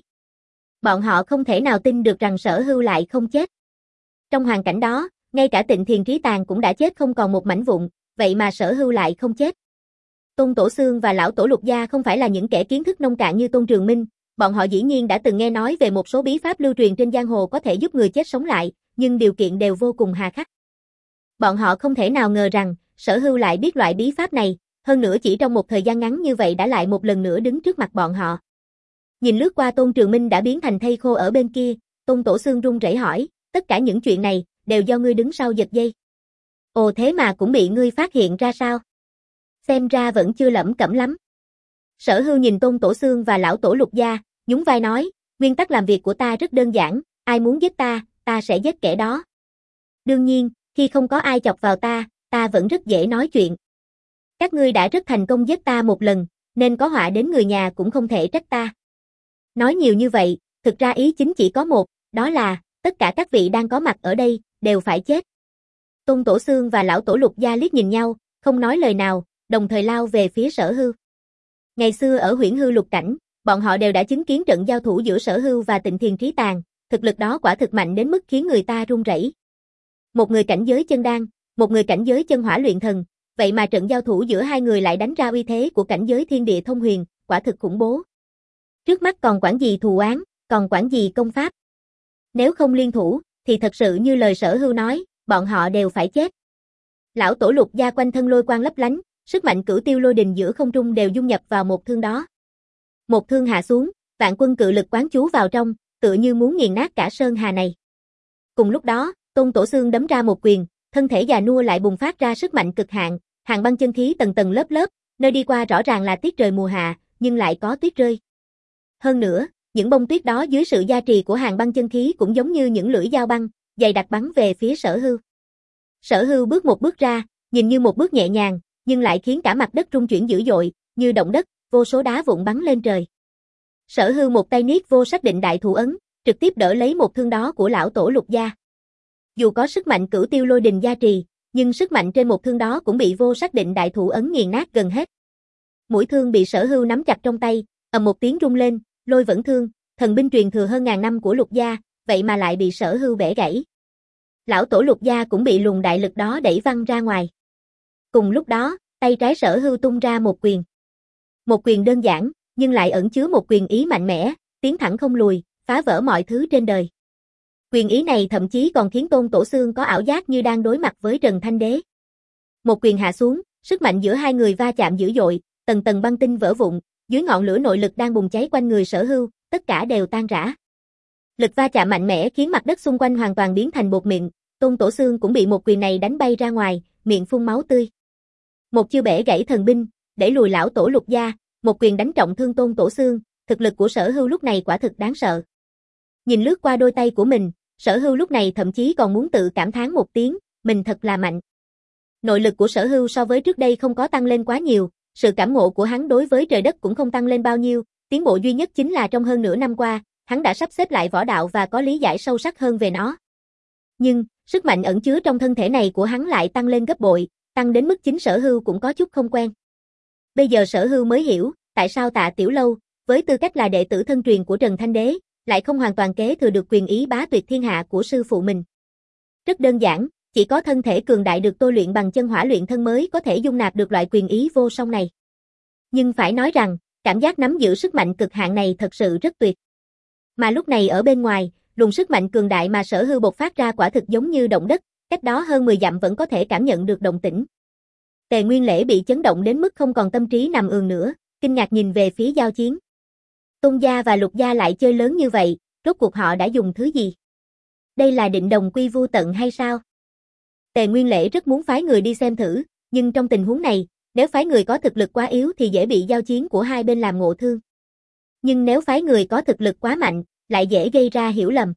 Bọn họ không thể nào tin được rằng Sở Hưu lại không chết. Trong hoàn cảnh đó, ngay cả Tịnh Thiền Trí Tàn cũng đã chết không còn một mảnh vụn, vậy mà Sở Hưu lại không chết. Tôn Tổ Xương và lão tổ Lục Gia không phải là những kẻ kiến thức nông cạn như Tôn Trường Minh, bọn họ dĩ nhiên đã từng nghe nói về một số bí pháp lưu truyền trên giang hồ có thể giúp người chết sống lại, nhưng điều kiện đều vô cùng hà khắc. Bọn họ không thể nào ngờ rằng, Sở Hưu lại biết loại bí pháp này, hơn nữa chỉ trong một thời gian ngắn như vậy đã lại một lần nữa đứng trước mặt bọn họ. Nhìn lướt qua Tôn Trường Minh đã biến thành thây khô ở bên kia, Tôn Tổ Xương run rẩy hỏi, tất cả những chuyện này, đều do ngươi đứng sau giật dây. Ồ thế mà cũng bị ngươi phát hiện ra sao? Xem ra vẫn chưa lẩm cẩm lắm. Sở Hưu nhìn Tôn Tổ Xương và lão tổ Lục Gia, nhún vai nói, nguyên tắc làm việc của ta rất đơn giản, ai muốn giết ta, ta sẽ giết kẻ đó. Đương nhiên, khi không có ai chọc vào ta, ta vẫn rất dễ nói chuyện. Các ngươi đã rất thành công giết ta một lần, nên có họa đến người nhà cũng không thể trách ta. Nói nhiều như vậy, thực ra ý chính chỉ có một, đó là, tất cả các vị đang có mặt ở đây, đều phải chết. Tôn Tổ Xương và lão tổ Lục Gia liếc nhìn nhau, không nói lời nào, đồng thời lao về phía Sở Hưu. Ngày xưa ở Huyễn Hư Lục Cảnh, bọn họ đều đã chứng kiến trận giao thủ giữa Sở Hưu và Tịnh Thiền Trí Tàn, thực lực đó quả thực mạnh đến mức khiến người ta run rẩy. Một người cảnh giới chân đan, một người cảnh giới chân hỏa luyện thần, vậy mà trận giao thủ giữa hai người lại đánh ra uy thế của cảnh giới thiên địa thông huyền, quả thực khủng bố. Trước mắt còn quản gì thù oán, còn quản gì công pháp. Nếu không liên thủ, thì thật sự như lời Sở Hưu nói, bọn họ đều phải chết. Lão tổ Lục Gia quanh thân lôi quang lấp lánh, sức mạnh cửu tiêu lôi đình giữa không trung đều dung nhập vào một thương đó. Một thương hạ xuống, vạn quân cự lực quán chú vào trong, tựa như muốn nghiền nát cả sơn hà này. Cùng lúc đó, Tôn Tổ Xương đấm ra một quyền, thân thể già nua lại bùng phát ra sức mạnh cực hạn, hàng băng chân khí tầng tầng lớp lớp, nơi đi qua rõ ràng là tiết trời mùa hạ, nhưng lại có tuyết rơi. Hơn nữa, những bông tuyết đó dưới sự gia trì của hàng băng chân khí cũng giống như những lưỡi dao băng, dày đặc bắn về phía Sở Hưu. Sở Hưu bước một bước ra, nhìn như một bước nhẹ nhàng, nhưng lại khiến cả mặt đất rung chuyển dữ dội, như động đất, vô số đá vụn bắn lên trời. Sở Hưu một tay niết vô xác định đại thủ ấn, trực tiếp đỡ lấy một thương đó của lão tổ Lục Gia. Dù có sức mạnh cửu tiêu lôi đình gia trì, nhưng sức mạnh trên một thương đó cũng bị vô xác định đại thủ ấn nghiền nát gần hết. Mũi thương bị Sở Hưu nắm chặt trong tay, ầm một tiếng rung lên, lôi vẫn thương, thần binh truyền thừa hơn ngàn năm của Lục Gia, vậy mà lại bị Sở Hưu bẻ gãy. Lão tổ Lục Gia cũng bị luồng đại lực đó đẩy văng ra ngoài. Cùng lúc đó, tay trái Sở Hưu tung ra một quyền. Một quyền đơn giản, nhưng lại ẩn chứa một quyền ý mạnh mẽ, tiến thẳng không lùi, phá vỡ mọi thứ trên đời. Quyền ý này thậm chí còn khiến Tôn Tổ Xương có ảo giác như đang đối mặt với Trần Thanh Đế. Một quyền hạ xuống, sức mạnh giữa hai người va chạm dữ dội, tầng tầng băng tinh vỡ vụn, dưới ngọn lửa nội lực đang bùng cháy quanh người Sở Hưu, tất cả đều tan rã. Lực va chạm mạnh mẽ khiến mặt đất xung quanh hoàn toàn biến thành bột mịn, Tôn Tổ Xương cũng bị một quyền này đánh bay ra ngoài, miệng phun máu tươi. Một chiêu bẻ gãy thần binh, đẩy lùi lão tổ Lục Gia, một quyền đánh trọng thương Tôn Tổ Xương, thực lực của Sở Hưu lúc này quả thực đáng sợ. Nhìn lướt qua đôi tay của mình, Sở Hưu lúc này thậm chí còn muốn tự cảm thán một tiếng, mình thật là mạnh. Nội lực của Sở Hưu so với trước đây không có tăng lên quá nhiều, sự cảm ngộ của hắn đối với trời đất cũng không tăng lên bao nhiêu, tiến bộ duy nhất chính là trong hơn nửa năm qua, hắn đã sắp xếp lại võ đạo và có lý giải sâu sắc hơn về nó. Nhưng, sức mạnh ẩn chứa trong thân thể này của hắn lại tăng lên gấp bội, tăng đến mức chính Sở Hưu cũng có chút không quen. Bây giờ Sở Hưu mới hiểu, tại sao Tạ Tiểu Lâu, với tư cách là đệ tử thân truyền của Trần Thanh Đế, lại không hoàn toàn kế thừa được quyền ý bá tuyệt thiên hạ của sư phụ mình. Rất đơn giản, chỉ có thân thể cường đại được tôi luyện bằng chân hỏa luyện thân mới có thể dung nạp được loại quyền ý vô song này. Nhưng phải nói rằng, cảm giác nắm giữ sức mạnh cực hạn này thật sự rất tuyệt. Mà lúc này ở bên ngoài, luồng sức mạnh cường đại mà Sở Hưu bộc phát ra quả thực giống như động đất, cách đó hơn mười dặm vẫn có thể cảm nhận được động tĩnh. Tề Nguyên Lễ bị chấn động đến mức không còn tâm trí nằm ườn nữa, kinh ngạc nhìn về phía giao chiến. Tôn gia và Lục gia lại chơi lớn như vậy, rốt cuộc họ đã dùng thứ gì? Đây là định đồng quy vu tận hay sao? Tề Nguyên Lễ rất muốn phái người đi xem thử, nhưng trong tình huống này, nếu phái người có thực lực quá yếu thì dễ bị giao chiến của hai bên làm ngộ thương. Nhưng nếu phái người có thực lực quá mạnh, lại dễ gây ra hiểu lầm.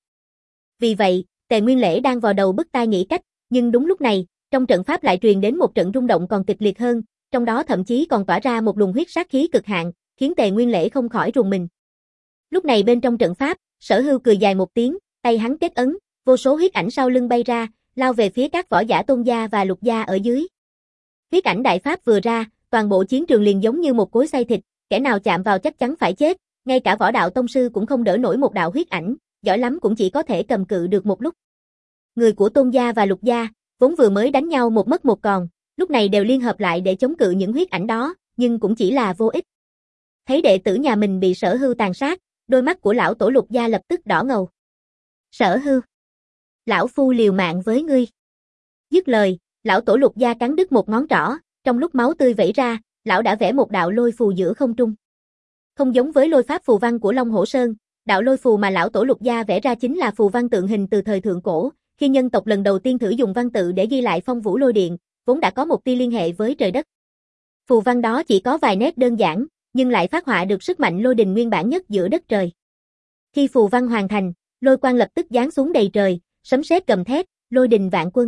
Vì vậy, Tề Nguyên Lễ đang vào đầu bứt tai nghĩ cách, nhưng đúng lúc này, trong trận pháp lại truyền đến một trận rung động còn kịch liệt hơn, trong đó thậm chí còn tỏa ra một luồng huyết sát khí cực hạn, khiến Tề Nguyên Lễ không khỏi rùng mình. Lúc này bên trong trận pháp, Sở Hưu cười dài một tiếng, tay hắn kết ấn, vô số huyết ảnh sau lưng bay ra, lao về phía các võ giả Tôn gia và Lục gia ở dưới. Huyết ảnh đại pháp vừa ra, toàn bộ chiến trường liền giống như một cối xay thịt, kẻ nào chạm vào chắc chắn phải chết, ngay cả võ đạo tông sư cũng không đỡ nổi một đạo huyết ảnh, giỏi lắm cũng chỉ có thể cầm cự được một lúc. Người của Tôn gia và Lục gia, vốn vừa mới đánh nhau một mất một còn, lúc này đều liên hợp lại để chống cự những huyết ảnh đó, nhưng cũng chỉ là vô ích. Thấy đệ tử nhà mình bị Sở Hưu tàn sát, đôi mắt của lão tổ Lục gia lập tức đỏ ngầu. Sở Hưu, lão phu liều mạng với ngươi. Dứt lời, lão tổ Lục gia cắn đứt một ngón trỏ, trong lúc máu tươi vẩy ra, lão đã vẽ một đạo lôi phù giữa không trung. Không giống với lôi pháp phù văn của Long Hổ Sơn, đạo lôi phù mà lão tổ Lục gia vẽ ra chính là phù văn tượng hình từ thời thượng cổ, khi nhân tộc lần đầu tiên thử dùng văn tự để ghi lại phong vũ lôi điện, vốn đã có một tia liên hệ với trời đất. Phù văn đó chỉ có vài nét đơn giản, nhưng lại phát họa được sức mạnh lôi đình nguyên bản nhất giữa đất trời. Khi phù văn hoàn thành, lôi quang lập tức giáng xuống đầy trời, sấm sét gầm thét, lôi đình vạn quân.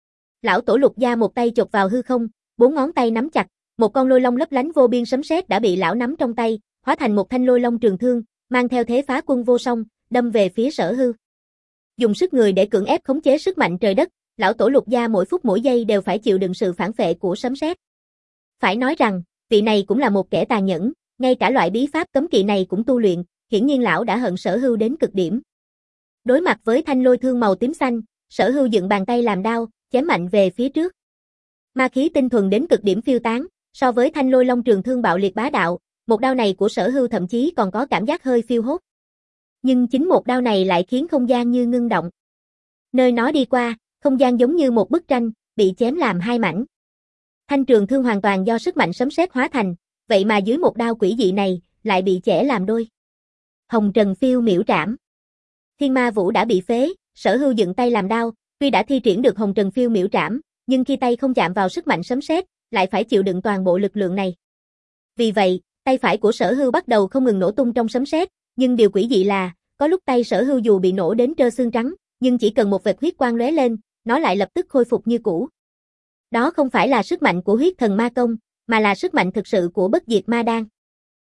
Lão tổ Lục gia một tay chộp vào hư không, bốn ngón tay nắm chặt, một con lôi long lấp lánh vô biên sấm sét đã bị lão nắm trong tay, hóa thành một thanh lôi long trường thương, mang theo thế phá quân vô song, đâm về phía Sở Hưu. Dùng sức người để cưỡng ép khống chế sức mạnh trời đất, lão tổ Lục gia mỗi phút mỗi giây đều phải chịu đựng sự phản phệ của sấm sét. Phải nói rằng, vị này cũng là một kẻ tàn nhẫn, ngay cả loại bí pháp cấm kỵ này cũng tu luyện, hiển nhiên lão đã hận Sở Hưu đến cực điểm. Đối mặt với thanh lôi thương màu tím xanh, Sở Hưu dựng bàn tay làm đao, chém mạnh về phía trước. Ma khí tinh thuần đến cực điểm phiêu tán, so với thanh lôi long trường thương bạo liệt bá đạo, một đao này của Sở Hưu thậm chí còn có cảm giác hơi phiêu hốt. Nhưng chính một đao này lại khiến không gian như ngưng động. Nơi nó đi qua, không gian giống như một bức tranh, bị chém làm hai mảnh. Thanh trường thương hoàn toàn do sức mạnh sấm sét hóa thành, vậy mà dưới một đao quỷ dị này, lại bị chẻ làm đôi. Hồng trần phiêu miểu trảm. Thiên ma vũ đã bị phế, Sở Hưu dựng tay làm đao, tuy đã thi triển được hồng trần phiêu miểu trảm, nhưng khi tay không chạm vào sức mạnh sấm sét, lại phải chịu đựng toàn bộ lực lượng này. Vì vậy, tay phải của Sở Hưu bắt đầu không ngừng nổ tung trong sấm sét, nhưng điều quỷ dị là, có lúc tay Sở Hưu dù bị nổ đến trơ xương trắng, nhưng chỉ cần một vệt huyết quang lóe lên, nó lại lập tức khôi phục như cũ. Đó không phải là sức mạnh của huyết thần ma công, mà là sức mạnh thực sự của bất diệt ma đan.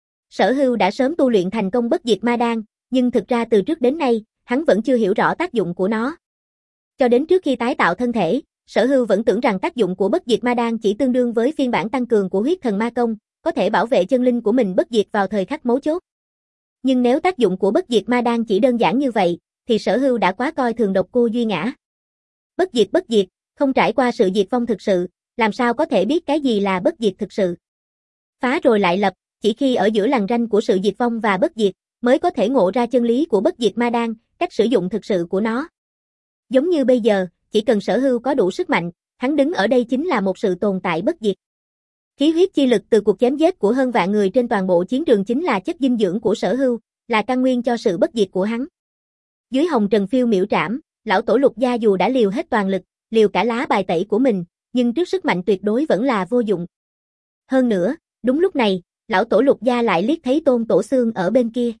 Sở Hưu đã sớm tu luyện thành công bất diệt ma đan, nhưng thực ra từ trước đến nay, hắn vẫn chưa hiểu rõ tác dụng của nó. Cho đến trước khi tái tạo thân thể, Sở Hưu vẫn tưởng rằng tác dụng của bất diệt ma đan chỉ tương đương với phiên bản tăng cường của huyết thần ma công, có thể bảo vệ chân linh của mình bất diệt vào thời khắc mấu chốt. Nhưng nếu tác dụng của bất diệt ma đan chỉ đơn giản như vậy, thì Sở Hưu đã quá coi thường độc cô Duy Ngã. Bất diệt bất diệt, không trải qua sự diệt vong thực sự, làm sao có thể biết cái gì là bất diệt thực sự. Phá rồi lại lập, chỉ khi ở giữa lằn ranh của sự diệt vong và bất diệt, mới có thể ngộ ra chân lý của bất diệt ma đan, cách sử dụng thực sự của nó. Giống như bây giờ, chỉ cần Sở Hưu có đủ sức mạnh, hắn đứng ở đây chính là một sự tồn tại bất diệt. Khí huyết chi lực từ cuộc chém giết của hơn vạn người trên toàn bộ chiến trường chính là chất dinh dưỡng của Sở Hưu, là căn nguyên cho sự bất diệt của hắn. Dưới hồng trần phiêu miểu trảm, lão tổ Lục gia dù đã liều hết toàn lực, liều cả lá bài tẩy của mình, nhưng trước sức mạnh tuyệt đối vẫn là vô dụng. Hơn nữa, đúng lúc này, lão tổ Lục gia lại liếc thấy Tôn Tổ Xương ở bên kia.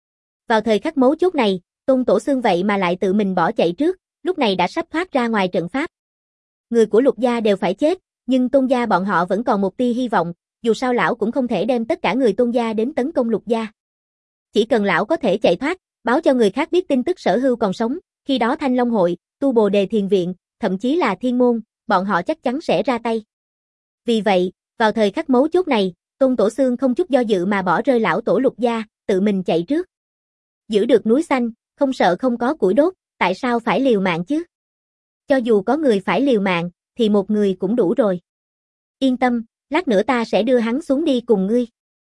Vào thời khắc mấu chốt này, Tôn Tổ Xương vậy mà lại tự mình bỏ chạy trước, lúc này đã sắp thoát ra ngoài trận pháp. Người của Lục gia đều phải chết, nhưng Tôn gia bọn họ vẫn còn một tia hy vọng, dù sao lão cũng không thể đem tất cả người Tôn gia đến tấn công Lục gia. Chỉ cần lão có thể chạy thoát, báo cho người khác biết tin tức Sở Hưu còn sống, khi đó Thanh Long hội, Tu Bồ Đề Thiền viện, thậm chí là Thiên môn, bọn họ chắc chắn sẽ ra tay. Vì vậy, vào thời khắc mấu chốt này, Tôn Tổ Xương không chút do dự mà bỏ rơi lão tổ Lục gia, tự mình chạy trước. Giữ được núi xanh, không sợ không có củi đốt, tại sao phải liều mạng chứ? Cho dù có người phải liều mạng, thì một người cũng đủ rồi. Yên tâm, lát nữa ta sẽ đưa hắn xuống đi cùng ngươi.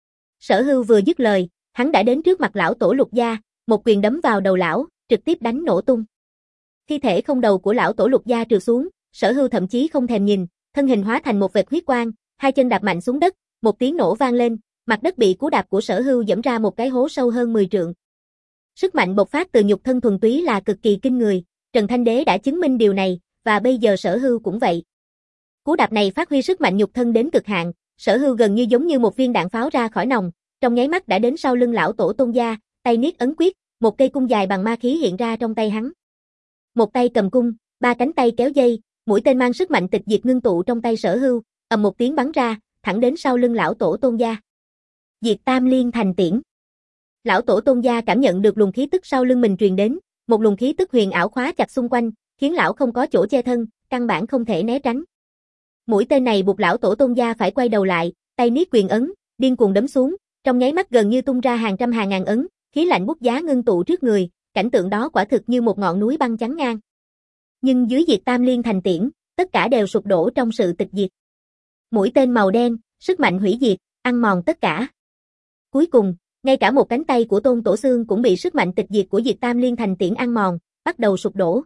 Sở Hưu vừa dứt lời, hắn đã đến trước mặt lão tổ Lục gia, một quyền đấm vào đầu lão, trực tiếp đánh nổ tung. Thi thể không đầu của lão tổ Lục gia trượt xuống, Sở Hưu thậm chí không thèm nhìn, thân hình hóa thành một vệt huyết quang, hai chân đạp mạnh xuống đất, một tiếng nổ vang lên, mặt đất bị cú đạp của Sở Hưu giẫm ra một cái hố sâu hơn mười trượng. Sức mạnh bộc phát từ nhục thân thuần túy là cực kỳ kinh người, Trần Thanh Đế đã chứng minh điều này, và bây giờ Sở Hưu cũng vậy. Cú đạp này phát huy sức mạnh nhục thân đến cực hạn, Sở Hưu gần như giống như một viên đạn pháo ra khỏi nòng, trong nháy mắt đã đến sau lưng lão tổ Tôn gia, tay niết ấn quyết, một cây cung dài bằng ma khí hiện ra trong tay hắn. Một tay cầm cung, ba cánh tay kéo dây, mũi tên mang sức mạnh tịch diệt ngưng tụ trong tay Sở Hưu, ầm một tiếng bắn ra, thẳng đến sau lưng lão tổ Tôn gia. Diệt Tam Liên thành tiễn. Lão tổ Tôn gia cảm nhận được luồng khí tức sau lưng mình truyền đến, một luồng khí tức huyền ảo khóa chặt xung quanh, khiến lão không có chỗ che thân, căn bản không thể né tránh. Mũi tên này buộc lão tổ Tôn gia phải quay đầu lại, tay niết quyền ấn, điên cuồng đấm xuống, trong nháy mắt gần như tung ra hàng trăm hàng ngàn ấn, khí lạnh bút giá ngưng tụ trước người, cảnh tượng đó quả thực như một ngọn núi băng chắn ngang. Nhưng dưới Diệt Tam Liên thành tiễn, tất cả đều sụp đổ trong sự tịch diệt. Mũi tên màu đen, sức mạnh hủy diệt, ăn mòn tất cả. Cuối cùng, ngay cả một cánh tay của Tôn Tổ Xương cũng bị sức mạnh tịch diệt của Diệt Tam Liên thành tiễn ăn mòn, bắt đầu sụp đổ.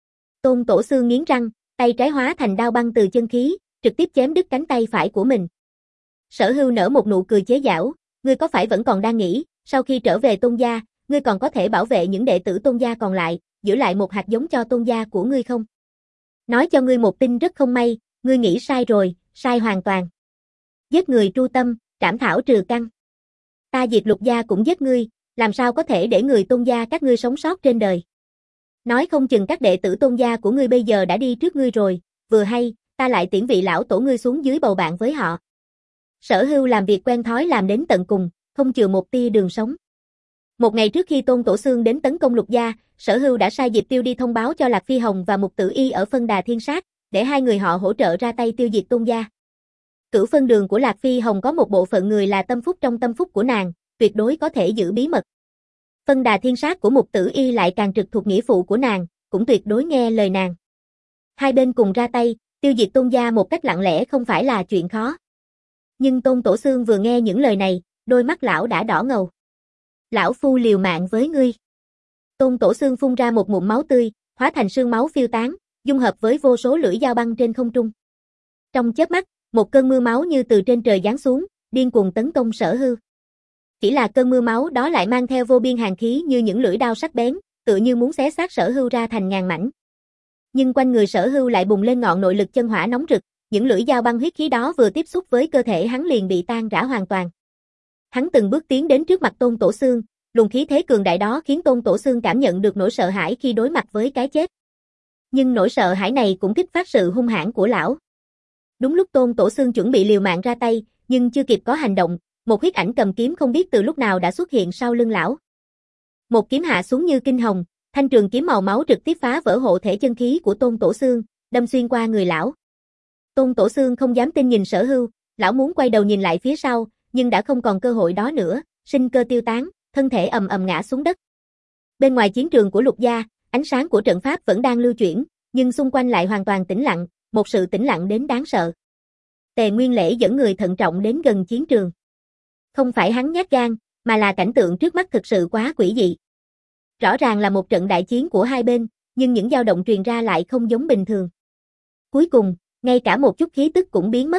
Tôn Tổ Xương nghiến răng, tay trái hóa thành đao băng từ chân khí, trực tiếp chém đứt cánh tay phải của mình. Sở Hưu nở một nụ cười chế giễu, ngươi có phải vẫn còn đang nghĩ, sau khi trở về Tôn gia, ngươi còn có thể bảo vệ những đệ tử Tôn gia còn lại, giữ lại một hạt giống cho Tôn gia của ngươi không? Nói cho ngươi một tin rất không may, ngươi nghĩ sai rồi, sai hoàn toàn. Giết người tru tâm, trảm thảo trừ căn. Ta diệt Lục gia cũng giết ngươi, làm sao có thể để người Tôn gia các ngươi sống sót trên đời? Nói không chừng các đệ tử Tôn gia của ngươi bây giờ đã đi trước ngươi rồi, vừa hay, ta lại tiễn vị lão tổ ngươi xuống dưới bầu bạn với họ. Sở Hưu làm việc quen thói làm đến tận cùng, không chừa một tia đường sống. Một ngày trước khi Tôn Tổ Xương đến tấn công Lục gia, Sở Hưu đã sai Diệp Tiêu đi thông báo cho Lạc Phi Hồng và Mục Tử Y ở phân đà thiên sát, để hai người họ hỗ trợ ra tay tiêu diệt Tôn gia. Cửu phân đường của Lạc Phi Hồng có một bộ phận người là tâm phúc trong tâm phúc của nàng, tuyệt đối có thể giữ bí mật. Phân đà thiên sát của Mục Tử Y lại càng trực thuộc nghĩa phụ của nàng, cũng tuyệt đối nghe lời nàng. Hai bên cùng ra tay, tiêu diệt Tôn gia một cách lặng lẽ không phải là chuyện khó. Nhưng Tôn Tổ Xương vừa nghe những lời này, đôi mắt lão đã đỏ ngầu. Lão phu liều mạng với ngươi. Tôn Tổ Xương phun ra một ngụm máu tươi, hóa thành sương máu phiêu tán, dung hợp với vô số lưỡi dao băng trên không trung. Trong chớp mắt, một cơn mưa máu như từ trên trời giáng xuống, điên cuồng tấn công Sở Hưu. Chỉ là cơn mưa máu đó lại mang theo vô biên hàn khí như những lưỡi đao sắc bén, tựa như muốn xé xác Sở Hưu ra thành ngàn mảnh. Nhưng quanh người Sở Hưu lại bùng lên ngọn nội lực chân hỏa nóng rực, những lưỡi dao băng huyết khí đó vừa tiếp xúc với cơ thể hắn liền bị tan rã hoàn toàn. Hắn từng bước tiến đến trước mặt Tôn Tổ Xương, luồng khí thế cường đại đó khiến Tôn Tổ Xương cảm nhận được nỗi sợ hãi khi đối mặt với cái chết. Nhưng nỗi sợ hãi này cũng kích phát sự hung hãn của lão. Đúng lúc Tôn Tổ Xương chuẩn bị liều mạng ra tay, nhưng chưa kịp có hành động, một huyết ảnh cầm kiếm không biết từ lúc nào đã xuất hiện sau lưng lão. Một kiếm hạ xuống như kinh hồng, thanh trường kiếm màu máu trực tiếp phá vỡ hộ thể chân khí của Tôn Tổ Xương, đâm xuyên qua người lão. Tôn Tổ Xương không dám tin nhìn Sở Hưu, lão muốn quay đầu nhìn lại phía sau, nhưng đã không còn cơ hội đó nữa, sinh cơ tiêu tán, thân thể ầm ầm ngã xuống đất. Bên ngoài chiến trường của Lục gia, ánh sáng của trận pháp vẫn đang lưu chuyển, nhưng xung quanh lại hoàn toàn tĩnh lặng, một sự tĩnh lặng đến đáng sợ. Tề Nguyên Lễ dẫn người thận trọng đến gần chiến trường. Không phải hắn nhát gan, mà là cảnh tượng trước mắt thực sự quá quỷ dị. Rõ ràng là một trận đại chiến của hai bên, nhưng những dao động truyền ra lại không giống bình thường. Cuối cùng, ngay cả một chút khí tức cũng biến mất.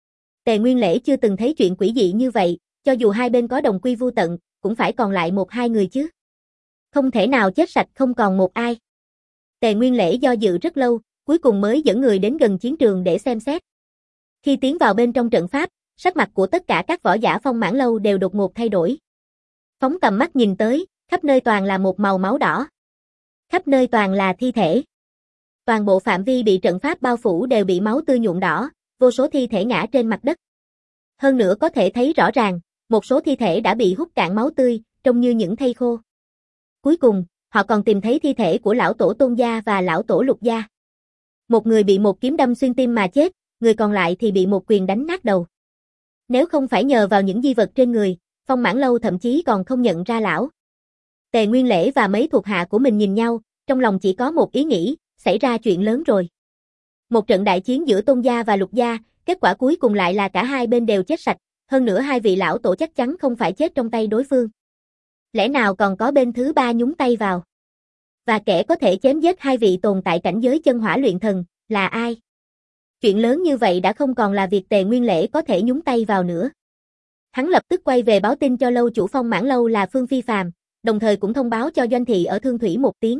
Tề Nguyên Lễ chưa từng thấy chuyện quỷ dị như vậy, cho dù hai bên có đồng quy vu tận, cũng phải còn lại một hai người chứ. Không thể nào chết sạch không còn một ai. Tề Nguyên Lễ do dự rất lâu, cuối cùng mới dẫn người đến gần chiến trường để xem xét. Khi tiến vào bên trong trận pháp, sắc mặt của tất cả các võ giả Phong Mãn Lâu đều đột ngột thay đổi. Phóng tầm mắt nhìn tới, khắp nơi toàn là một màu máu đỏ. Khắp nơi toàn là thi thể. Toàn bộ phạm vi bị trận pháp bao phủ đều bị máu tươi nhuộm đỏ, vô số thi thể ngã trên mặt đất. Hơn nữa có thể thấy rõ ràng, một số thi thể đã bị hút cạn máu tươi, trông như những thây khô. Cuối cùng, họ còn tìm thấy thi thể của lão tổ Tôn gia và lão tổ Lục gia. Một người bị một kiếm đâm xuyên tim mà chết, người còn lại thì bị một quyền đánh nát đầu. Nếu không phải nhờ vào những di vật trên người, Phong Mãn Lâu thậm chí còn không nhận ra lão. Tề Nguyên Lễ và mấy thuộc hạ của mình nhìn nhau, trong lòng chỉ có một ý nghĩ, xảy ra chuyện lớn rồi. Một trận đại chiến giữa Tôn gia và Lục gia, kết quả cuối cùng lại là cả hai bên đều chết sạch, hơn nữa hai vị lão tổ chắc chắn không phải chết trong tay đối phương. Lẽ nào còn có bên thứ ba nhúng tay vào? Và kẻ có thể chém giết hai vị tồn tại cảnh giới chân hỏa luyện thần, là ai? Chuyện lớn như vậy đã không còn là việc Tề Nguyên Lễ có thể nhúng tay vào nữa. Hắn lập tức quay về báo tin cho lâu chủ Phong Mãn Lâu là Phương Phi Phàm, đồng thời cũng thông báo cho Doanh Thị ở Thương Thủy một tiếng.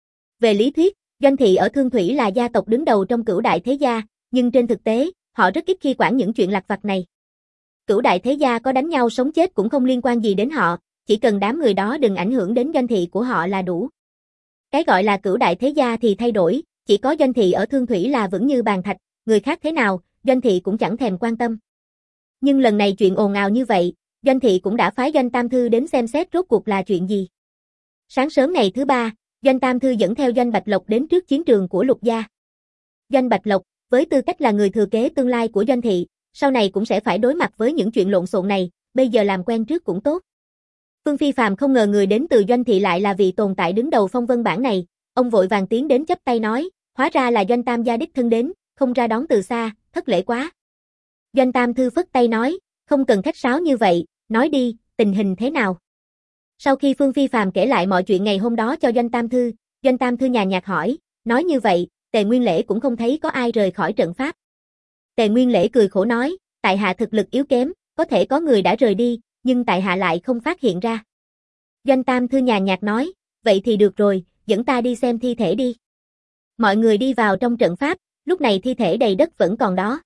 Về lý thuyết, Doanh Thị ở Thương Thủy là gia tộc đứng đầu trong cửu đại thế gia, nhưng trên thực tế, họ rất ít khi quản những chuyện lặt vặt này. Cửu đại thế gia có đánh nhau sống chết cũng không liên quan gì đến họ, chỉ cần đám người đó đừng ảnh hưởng đến Doanh Thị của họ là đủ. Cái gọi là cửu đại thế gia thì thay đổi, chỉ có Doanh Thị ở Thương Thủy là vững như bàn thạch, người khác thế nào, Doanh Thị cũng chẳng thèm quan tâm. Nhưng lần này chuyện ồn ào như vậy, Doanh Thị cũng đã phái Doanh Tam Thư đến xem xét rốt cuộc là chuyện gì. Sáng sớm ngày thứ ba, Doanh Tam Thư dẫn theo Doanh Bạch Lộc đến trước chiến trường của Lục gia. Doanh Bạch Lộc, với tư cách là người thừa kế tương lai của Doanh Thị, sau này cũng sẽ phải đối mặt với những chuyện lộn xộn này, bây giờ làm quen trước cũng tốt. Phương Phi Phàm không ngờ người đến từ Doanh Thị lại là vị tồn tại đứng đầu phong vân bảng này, ông vội vàng tiến đến chắp tay nói, hóa ra là Doanh Tam gia đích thân đến, không ra đón từ xa, thất lễ quá. Doanh Tam Thư phất tay nói, không cần khách sáo như vậy, nói đi, tình hình thế nào? Sau khi Phương Phi Phàm kể lại mọi chuyện ngày hôm đó cho Doanh Tam Thư, Doanh Tam Thư nhàn nhạt hỏi, nói như vậy, Tề Nguyên Lễ cũng không thấy có ai rời khỏi trận pháp. Tề Nguyên Lễ cười khổ nói, tại hạ thực lực yếu kém, có thể có người đã rời đi, nhưng tại hạ lại không phát hiện ra. Doanh Tam Thư nhàn nhạt nói, vậy thì được rồi, dẫn ta đi xem thi thể đi. Mọi người đi vào trong trận pháp, lúc này thi thể đầy đất vẫn còn đó.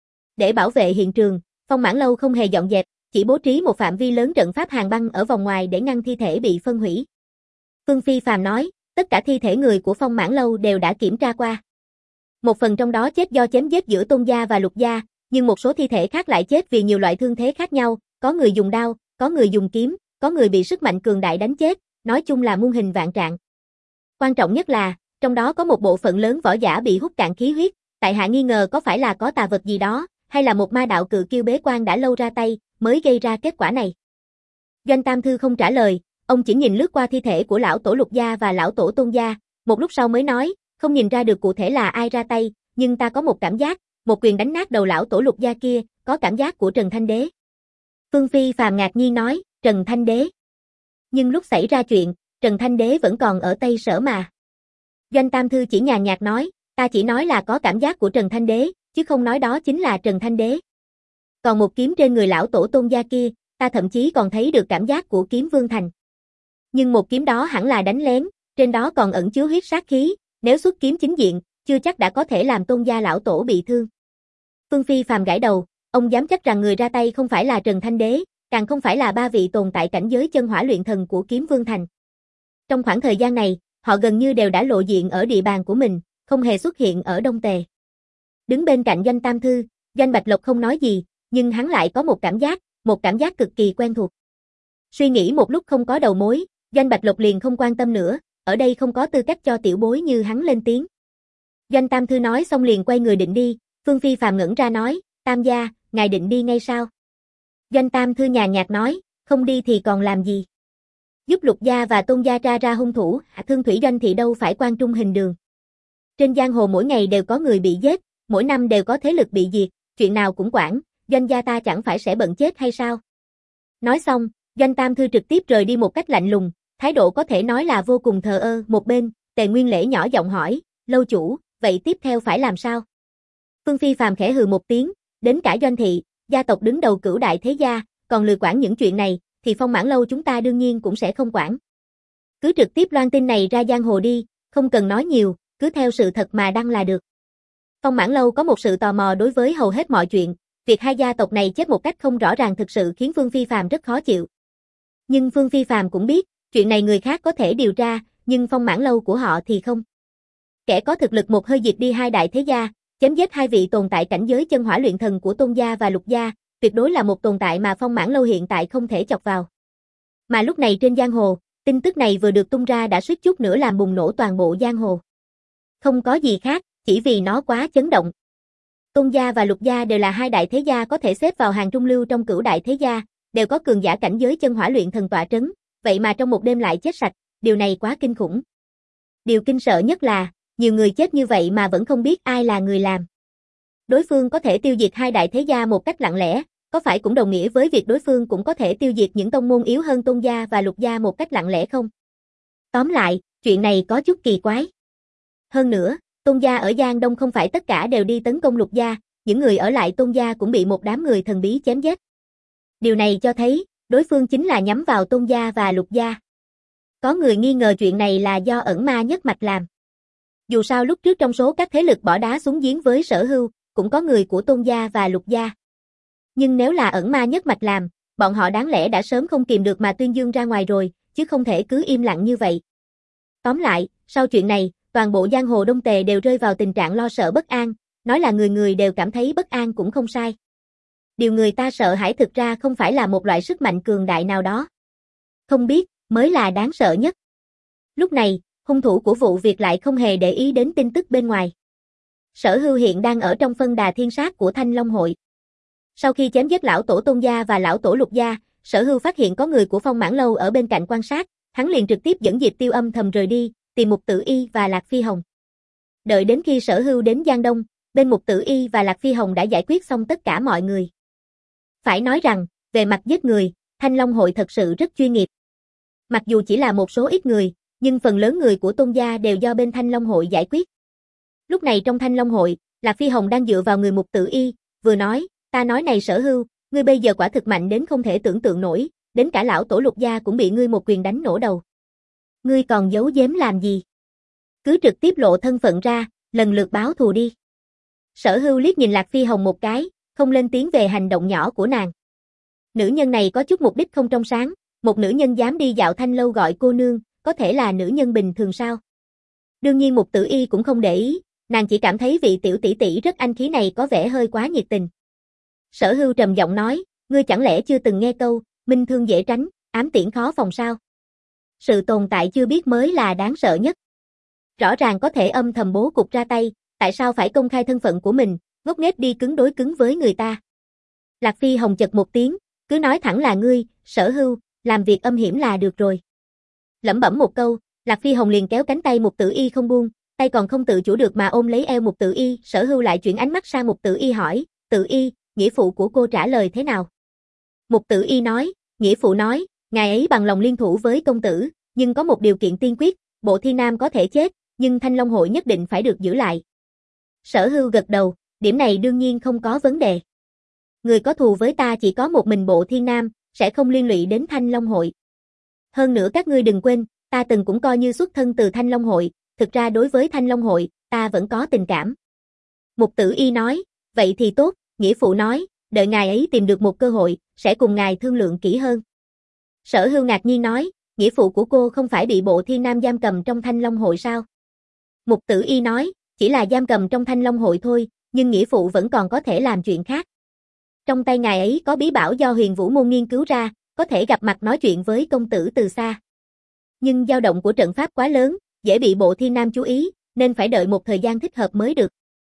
Để bảo vệ hiện trường, Phong Mãn Lâu không hề dọn dẹp, chỉ bố trí một phạm vi lớn trận pháp hàng băng ở vòng ngoài để ngăn thi thể bị phân hủy. Phương Phi Phàm nói, tất cả thi thể người của Phong Mãn Lâu đều đã kiểm tra qua. Một phần trong đó chết do chém giết giữa Tôn gia và Lục gia, nhưng một số thi thể khác lại chết vì nhiều loại thương thế khác nhau, có người dùng đao, có người dùng kiếm, có người bị sức mạnh cường đại đánh chết, nói chung là muôn hình vạn trạng. Quan trọng nhất là, trong đó có một bộ phận lớn võ giả bị hút cạn khí huyết, tại hạ nghi ngờ có phải là có tà vật gì đó, hay là một ma đạo cự kiêu bế quan đã lâu ra tay, mới gây ra kết quả này. Doanh Tam Thư không trả lời, ông chỉ nhìn lướt qua thi thể của lão tổ Lục gia và lão tổ Tôn gia, một lúc sau mới nói, không nhìn ra được cụ thể là ai ra tay, nhưng ta có một cảm giác, một quyền đánh nát đầu lão tổ Lục gia kia, có cảm giác của Trần Thanh Đế. Phương Phi Phàm ngạc nhiên nói, Trần Thanh Đế. Nhưng lúc xảy ra chuyện, Trần Thanh Đế vẫn còn ở Tây Sở mà. Doanh Tam Thư chỉ nhàn nhạt nói, ta chỉ nói là có cảm giác của Trần Thanh Đế, chứ không nói đó chính là Trần Thanh Đế. Còn một kiếm trên người lão tổ Tôn gia kia, ta thậm chí còn thấy được cảm giác của kiếm Vương Thành. Nhưng một kiếm đó hẳn là đánh lén, trên đó còn ẩn chứa huyết sát khí, nếu xuất kiếm chính diện, chưa chắc đã có thể làm Tôn gia lão tổ bị thương. Phương Phi Phàm gãi đầu, ông dám chắc rằng người ra tay không phải là Trần Thanh Đế, càng không phải là ba vị tồn tại cảnh giới chân hỏa luyện thần của kiếm Vương Thành. Trong khoảng thời gian này, họ gần như đều đã lộ diện ở địa bàn của mình, không hề xuất hiện ở Đông Tề. Đứng bên cạnh Doanh Tam Thư, Doanh Bạch Lộc không nói gì, nhưng hắn lại có một cảm giác, một cảm giác cực kỳ quen thuộc. Suy nghĩ một lúc không có đầu mối, Doanh Bạch Lộc liền không quan tâm nữa, ở đây không có tư cách cho tiểu bối như hắn lên tiếng. Doanh Tam Thư nói xong liền quay người định đi, Phương Phi Phàm ngẩn ra nói, Tam gia, ngài định đi ngay sao? Doanh Tam Thư nhàn nhạt nói, không đi thì còn làm gì? Giúp Lục gia và Tôn gia tra ra hung thủ, Thương Thủy Doanh Thị đâu phải quan trung hình đường. Trên giang hồ mỗi ngày đều có người bị giết, mỗi năm đều có thế lực bị diệt, chuyện nào cũng quản, Doanh gia ta chẳng phải sẽ bận chết hay sao? Nói xong, Doanh Tam Thư trực tiếp rời đi một cách lạnh lùng, thái độ có thể nói là vô cùng thờ ơ. Một bên, Tề Nguyên Lễ nhỏ giọng hỏi, lâu chủ, vậy tiếp theo phải làm sao? Phương Phi Phàm khẽ hừ một tiếng, đến cả Doanh Thị, gia tộc đứng đầu cửu đại thế gia, còn lười quản những chuyện này, thì Phong Mãn Lâu chúng ta đương nhiên cũng sẽ không quản. Cứ trực tiếp loan tin này ra giang hồ đi, không cần nói nhiều, cứ theo sự thật mà đăng là được. Phong Mãn Lâu có một sự tò mò đối với hầu hết mọi chuyện, việc hai gia tộc này chết một cách không rõ ràng thực sự khiến Phương Phi Phàm rất khó chịu. Nhưng Phương Phi Phàm cũng biết, chuyện này người khác có thể điều tra, nhưng Phong Mãn Lâu của họ thì không. Kẻ có thực lực một hơi diệt đi hai đại thế gia, chém giết hai vị tồn tại cảnh giới chân hỏa luyện thần của Tôn gia và Lục gia, tuyệt đối là một tồn tại mà Phong Mãn Lâu hiện tại không thể chọc vào. Mà lúc này trên giang hồ, tin tức này vừa được tung ra đã suýt chút nữa làm bùng nổ toàn bộ giang hồ. Không có gì khác, chỉ vì nó quá chấn động. Tôn gia và Lục gia đều là hai đại thế gia có thể xếp vào hàng trung lưu trong cửu đại thế gia, đều có cường giả cảnh giới chân hỏa luyện thần tọa trấn, vậy mà trong một đêm lại chết sạch, điều này quá kinh khủng. Điều kinh sợ nhất là, nhiều người chết như vậy mà vẫn không biết ai là người làm. Đối phương có thể tiêu diệt hai đại thế gia một cách lặng lẽ, có phải cũng đồng nghĩa với việc đối phương cũng có thể tiêu diệt những tông môn yếu hơn Tôn gia và Lục gia một cách lặng lẽ không? Tóm lại, chuyện này có chút kỳ quái. Hơn nữa, Tôn gia ở Giang Đông không phải tất cả đều đi tấn công Lục gia, những người ở lại Tôn gia cũng bị một đám người thần bí chém giết. Điều này cho thấy, đối phương chính là nhắm vào Tôn gia và Lục gia. Có người nghi ngờ chuyện này là do ẩn ma nhất mạch làm. Dù sao lúc trước trong số các thế lực bỏ đá xuống giếng với Sở Hưu, cũng có người của Tôn gia và Lục gia. Nhưng nếu là ẩn ma nhất mạch làm, bọn họ đáng lẽ đã sớm không kìm được mà tuyên dương ra ngoài rồi, chứ không thể cứ im lặng như vậy. Tóm lại, sau chuyện này, toàn bộ giang hồ Đông Tề đều rơi vào tình trạng lo sợ bất an, nói là người người đều cảm thấy bất an cũng không sai. Điều người ta sợ hãi thực ra không phải là một loại sức mạnh cường đại nào đó. Không biết, mới là đáng sợ nhất. Lúc này, hung thủ của vụ việc lại không hề để ý đến tin tức bên ngoài. Sở Hưu hiện đang ở trong phân đà thiên sát của Thanh Long hội. Sau khi chém giết lão tổ Tôn gia và lão tổ Lục gia, Sở Hưu phát hiện có người của Phong Mãn Lâu ở bên cạnh quan sát, hắn liền trực tiếp dẫn Diệp Tiêu âm thầm rời đi, tìm Mục Tử Y và Lạc Phi Hồng. Đợi đến khi Sở Hưu đến Giang Đông, bên Mục Tử Y và Lạc Phi Hồng đã giải quyết xong tất cả mọi người. Phải nói rằng, về mặt giết người, Thanh Long hội thật sự rất chuyên nghiệp. Mặc dù chỉ là một số ít người, nhưng phần lớn người của Tôn gia đều do bên Thanh Long hội giải quyết. Lúc này trong Thanh Long hội, Lạc Phi Hồng đang dựa vào người Mục Tử Y, vừa nói, ta nói này Sở Hưu, ngươi bây giờ quả thực mạnh đến không thể tưởng tượng nổi, đến cả lão tổ Lục gia cũng bị ngươi một quyền đánh nổ đầu. Ngươi còn giấu giếm làm gì? Cứ trực tiếp lộ thân phận ra, lần lượt báo thù đi. Sở Hưu liếc nhìn Lạc Phi Hồng một cái, không lên tiếng về hành động nhỏ của nàng. Nữ nhân này có chút mục đích không trong sáng, một nữ nhân dám đi dạo thanh lâu gọi cô nương, có thể là nữ nhân bình thường sao? Đương nhiên Mục Tử Y cũng không để ý, nàng chỉ cảm thấy vị tiểu tỷ tỷ rất anh khí này có vẻ hơi quá nhiệt tình. Sở Hưu trầm giọng nói, ngươi chẳng lẽ chưa từng nghe câu, minh thương dễ tránh, ám tiễn khó phòng sao? Sự tồn tại chưa biết mới là đáng sợ nhất. Rõ ràng có thể âm thầm bố cục ra tay, tại sao phải công khai thân phận của mình, ngốc nghếch đi cứng đối cứng với người ta? Lạc Phi Hồng chật một tiếng, cứ nói thẳng là ngươi, Sở Hưu, làm việc âm hiểm là được rồi. Lẩm bẩm một câu, Lạc Phi Hồng liền kéo cánh tay Mục Tử Y không buông, tay còn không tự chủ được mà ôm lấy eo Mục Tử Y, Sở Hưu lại chuyển ánh mắt sang Mục Tử Y hỏi, Tử Y, nghĩa phụ của cô trả lời thế nào? Mục Tử Y nói, nghĩa phụ nói, ngài ấy bằng lòng liên thủ với công tử, nhưng có một điều kiện tiên quyết, Bộ Thiên Nam có thể chết, nhưng Thanh Long hội nhất định phải được giữ lại. Sở Hưu gật đầu, điểm này đương nhiên không có vấn đề. Người có thù với ta chỉ có một mình Bộ Thiên Nam, sẽ không liên lụy đến Thanh Long hội. Hơn nữa các ngươi đừng quên, ta từng cũng coi như xuất thân từ Thanh Long hội, thực ra đối với Thanh Long hội, ta vẫn có tình cảm. Mục Tử Y nói, vậy thì tốt, nghĩa phụ nói, đợi ngài ấy tìm được một cơ hội, sẽ cùng ngài thương lượng kỹ hơn. Sở Hưu ngạc nhiên nói, nghĩa phụ của cô không phải bị Bộ Thiên Nam giam cầm trong Thanh Long hội sao? Mục Tử Y nói, chỉ là giam cầm trong Thanh Long hội thôi, nhưng nghĩa phụ vẫn còn có thể làm chuyện khác. Trong tay ngài ấy có bí bảo do Huyền Vũ môn nghiên cứu ra, có thể gặp mặt nói chuyện với công tử từ xa. Nhưng dao động của trận pháp quá lớn, dễ bị Bộ Thiên Nam chú ý, nên phải đợi một thời gian thích hợp mới được.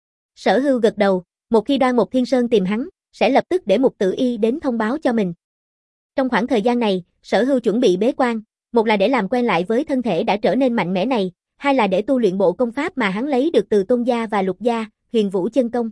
Sở Hưu gật đầu, một khi Đoan Mục Thiên Sơn tìm hắn, sẽ lập tức để Mục Tử Y đến thông báo cho mình. Trong khoảng thời gian này, Sở Hưu chuẩn bị bế quan, một là để làm quen lại với thân thể đã trở nên mạnh mẽ này, hai là để tu luyện bộ công pháp mà hắn lấy được từ Tôn gia và Lục gia, Huyền Vũ chân công.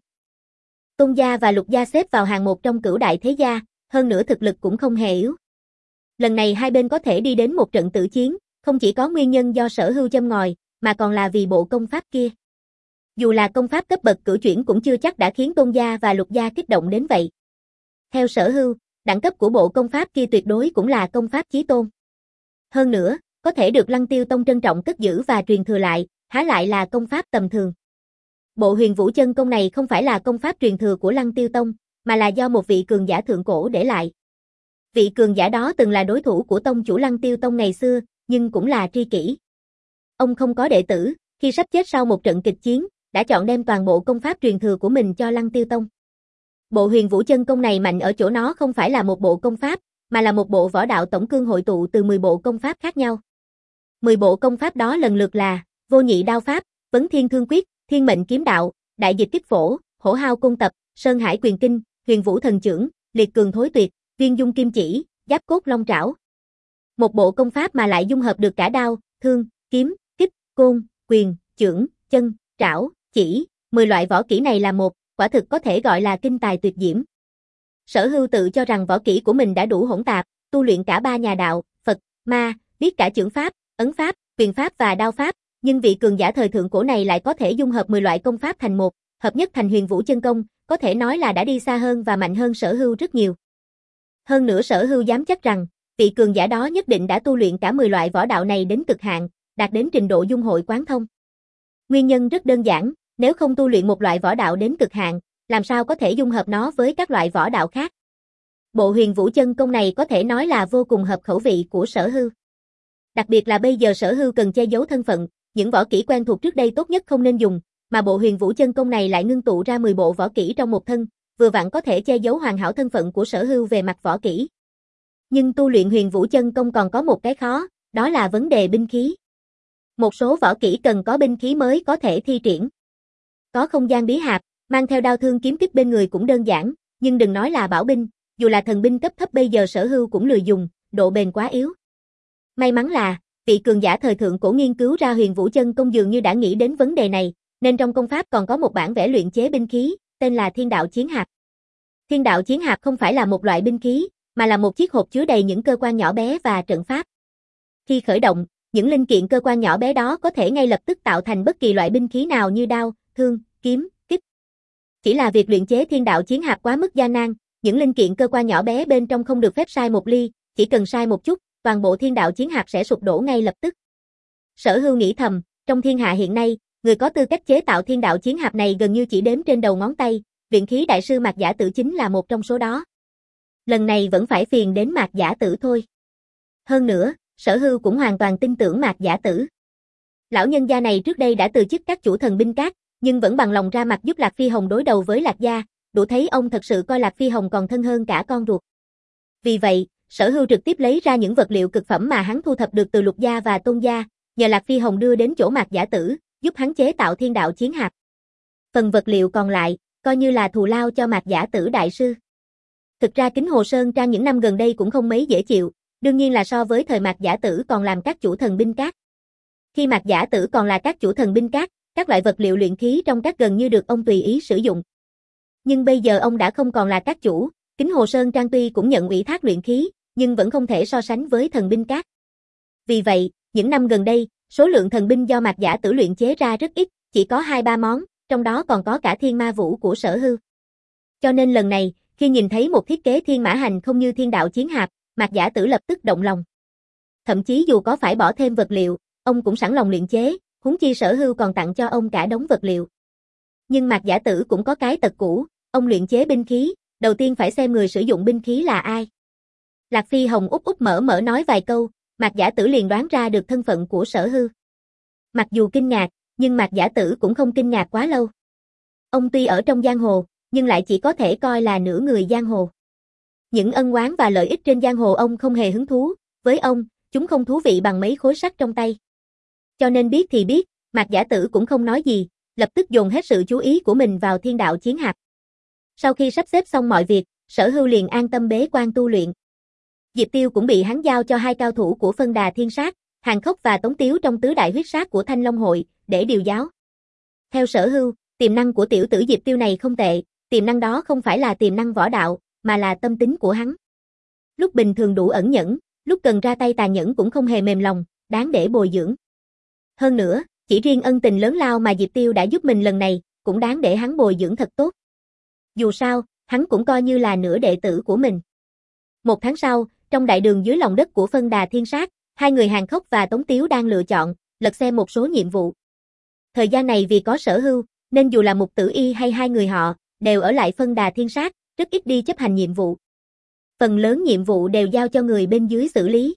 Tôn gia và Lục gia xếp vào hàng một trong cửu đại thế gia, hơn nữa thực lực cũng không hề yếu. Lần này hai bên có thể đi đến một trận tử chiến, không chỉ có nguyên nhân do Sở Hưu châm ngòi, mà còn là vì bộ công pháp kia. Dù là công pháp cấp bậc cửu chuyển cũng chưa chắc đã khiến Tôn gia và Lục gia kích động đến vậy. Theo Sở Hưu, đẳng cấp của bộ công pháp kia tuyệt đối cũng là công pháp chí tôn. Hơn nữa, có thể được Lăng Tiêu Tông trân trọng cất giữ và truyền thừa lại, há lại là công pháp tầm thường. Bộ Huyền Vũ chân công này không phải là công pháp truyền thừa của Lăng Tiêu Tông, mà là do một vị cường giả thượng cổ để lại. Vị cường giả đó từng là đối thủ của tông chủ Lăng Tiêu Tông ngày xưa, nhưng cũng là tri kỷ. Ông không có đệ tử, khi sắp chết sau một trận kịch chiến, đã chọn đem toàn bộ công pháp truyền thừa của mình cho Lăng Tiêu Tông. Bộ Huyền Vũ chân công này mạnh ở chỗ nó không phải là một bộ công pháp, mà là một bộ võ đạo tổng cương hội tụ từ mười bộ công pháp khác nhau. mười bộ công pháp đó lần lượt là Vô Nhị Đao Pháp, Vấn Thiên Thương Quyết, Thiên Mệnh Kiếm Đạo, Đại Dịch Kích Phổ, Hổ Hao Côn Tập, Sơn Hải Quyền Kinh, Huyền Vũ Thần Chưởng, Liệt Cường Thối Tuyệt, Viên Dung Kim Chỉ, Giáp Cốt Long Trảo. Một bộ công pháp mà lại dung hợp được cả đao, thương, kiếm, kích, côn, quyền, chưởng, chân, trảo, chỉ, mười loại võ kỹ này là một, quả thực có thể gọi là kinh tài tuyệt diễm. Sở Hưu tự cho rằng võ kỹ của mình đã đủ hỗn tạp, tu luyện cả ba nhà đạo, Phật, Ma, biết cả chưởng pháp, ấn pháp, quyền pháp và đao pháp, nhưng vị cường giả thời thượng cổ này lại có thể dung hợp mười loại công pháp thành một, hợp nhất thành Huyền Vũ chân công, có thể nói là đã đi xa hơn và mạnh hơn Sở Hưu rất nhiều. Hơn nữa Sở Hưu dám chắc rằng, vị cường giả đó nhất định đã tu luyện cả mười loại võ đạo này đến cực hạn, đạt đến trình độ dung hội quán thông. Nguyên nhân rất đơn giản, nếu không tu luyện một loại võ đạo đến cực hạn, làm sao có thể dung hợp nó với các loại võ đạo khác. Bộ Huyền Vũ chân công này có thể nói là vô cùng hợp khẩu vị của Sở Hưu. Đặc biệt là bây giờ Sở Hưu cần che giấu thân phận, những võ kỹ quen thuộc trước đây tốt nhất không nên dùng, mà bộ Huyền Vũ chân công này lại ngưng tụ ra mười bộ võ kỹ trong một thân, vừa vặn có thể che giấu hoàn hảo thân phận của Sở Hưu về mặt võ kỹ. Nhưng tu luyện Huyền Vũ chân công còn có một cái khó, đó là vấn đề binh khí. Một số võ kỹ cần có binh khí mới có thể thi triển. Có không gian bí hạp, mang theo đao thương kiếm kích bên người cũng đơn giản, nhưng đừng nói là bảo binh, dù là thần binh cấp thấp bây giờ Sở Hưu cũng lười dùng, độ bền quá yếu. May mắn là, vị cường giả thời thượng cổ nghiên cứu ra Huyền Vũ chân công dường như đã nghĩ đến vấn đề này, nên trong công pháp còn có một bản vẽ luyện chế binh khí, tên là Thiên Đạo Chiến Hạp. Thiên Đạo Chiến Hạp không phải là một loại binh khí, mà là một chiếc hộp chứa đầy những cơ quan nhỏ bé và trận pháp. Khi khởi động, những linh kiện cơ quan nhỏ bé đó có thể ngay lập tức tạo thành bất kỳ loại binh khí nào như đao, thương, kiếm, kích. Chỉ là việc luyện chế Thiên Đạo Chiến Hạp quá mức gian nan, những linh kiện cơ quan nhỏ bé bên trong không được phép sai một ly, chỉ cần sai một chút, toàn bộ Thiên Đạo Chiến Hạp sẽ sụp đổ ngay lập tức. Sở Hưu nghĩ thầm, trong thiên hạ hiện nay, người có tư cách chế tạo Thiên Đạo Chiến Hạp này gần như chỉ đếm trên đầu ngón tay, luyện khí đại sư Mạc Giả Tử chính là một trong số đó. Lần này vẫn phải phiền đến Mạc Giả Tử thôi. Hơn nữa, Sở Hưu cũng hoàn toàn tin tưởng Mạc Giả Tử. Lão nhân gia này trước đây đã từ chức các chủ thần binh các, nhưng vẫn bằng lòng ra mặt giúp Lạc Phi Hồng đối đầu với Lạc gia, đủ thấy ông thật sự coi Lạc Phi Hồng còn thân hơn cả con ruột. Vì vậy, Sở Hưu trực tiếp lấy ra những vật liệu cực phẩm mà hắn thu thập được từ Lục gia và Tôn gia, nhờ Lạc Phi Hồng đưa đến chỗ Mạc Giả Tử, giúp hắn chế tạo Thiên Đạo Chiến Hạp. Phần vật liệu còn lại, coi như là thù lao cho Mạc Giả Tử đại sư. Thực ra Kính Hồ Sơn Trang những năm gần đây cũng không mấy dễ chịu, đương nhiên là so với thời Mạc Giả Tử còn làm các chủ thần binh các. Khi Mạc Giả Tử còn là các chủ thần binh các, các loại vật liệu luyện khí trong các gần như được ông tùy ý sử dụng. Nhưng bây giờ ông đã không còn là các chủ, Kính Hồ Sơn Trang tuy cũng nhận ủy thác luyện khí, nhưng vẫn không thể so sánh với thần binh các. Vì vậy, những năm gần đây, số lượng thần binh do Mạc Giả Tử luyện chế ra rất ít, chỉ có hai ba món, trong đó còn có cả Thiên Ma Vũ của Sở Hưu. Cho nên lần này, khi nhìn thấy một thiết kế thiên mã hành không như Thiên Đạo Chiến Hạp, Mạc Giả Tử lập tức động lòng. Thậm chí dù có phải bỏ thêm vật liệu, ông cũng sẵn lòng luyện chế, huống chi Sở Hưu còn tặng cho ông cả đống vật liệu. Nhưng Mạc Giả Tử cũng có cái tật cũ, ông luyện chế binh khí, đầu tiên phải xem người sử dụng binh khí là ai. Lạc Phi Hồng úp úp mở mở nói vài câu, Mạc Giả Tử liền đoán ra được thân phận của Sở Hưu. Mặc dù kinh ngạc, nhưng Mạc Giả Tử cũng không kinh ngạc quá lâu. Ông tuy ở trong giang hồ, nhưng lại chỉ có thể coi là nửa người giang hồ. Những ân oán và lợi ích trên giang hồ ông không hề hứng thú, với ông, chúng không thú vị bằng mấy khối sắt trong tay. Cho nên biết thì biết, Mạc Giả Tử cũng không nói gì, lập tức dồn hết sự chú ý của mình vào Thiên Đạo Chiến Hạp. Sau khi sắp xếp xong mọi việc, Sở Hưu liền an tâm bế quan tu luyện. Diệp Tiêu cũng bị hắn giao cho hai cao thủ của Phân Đà Thiên Sát, Hàn Khốc và Tống Tiếu trong tứ đại huyết sát của Thanh Long Hội, để điều giáo. Theo Sở Hưu, tiềm năng của tiểu tử Diệp Tiêu này không tệ, tiềm năng đó không phải là tiềm năng võ đạo, mà là tâm tính của hắn. Lúc bình thường đủ ẩn nhẫn, lúc cần ra tay tàn nhẫn cũng không hề mềm lòng, đáng để bồi dưỡng. Hơn nữa, chỉ riêng ân tình lớn lao mà Diệp Tiêu đã giúp mình lần này, cũng đáng để hắn bồi dưỡng thật tốt. Dù sao, hắn cũng coi như là nửa đệ tử của mình. Một tháng sau, trong đại đường dưới lòng đất của Phân Đà Thiên Sát, hai người Hàn Khốc và Tống Tiếu đang lựa chọn, lật xem một số nhiệm vụ. Thời gian này vì có Sở Hưu, nên dù là Mục Tử Y hay hai người họ, đều ở lại Phân Đà Thiên Sát, rất ít đi chấp hành nhiệm vụ. Phần lớn nhiệm vụ đều giao cho người bên dưới xử lý.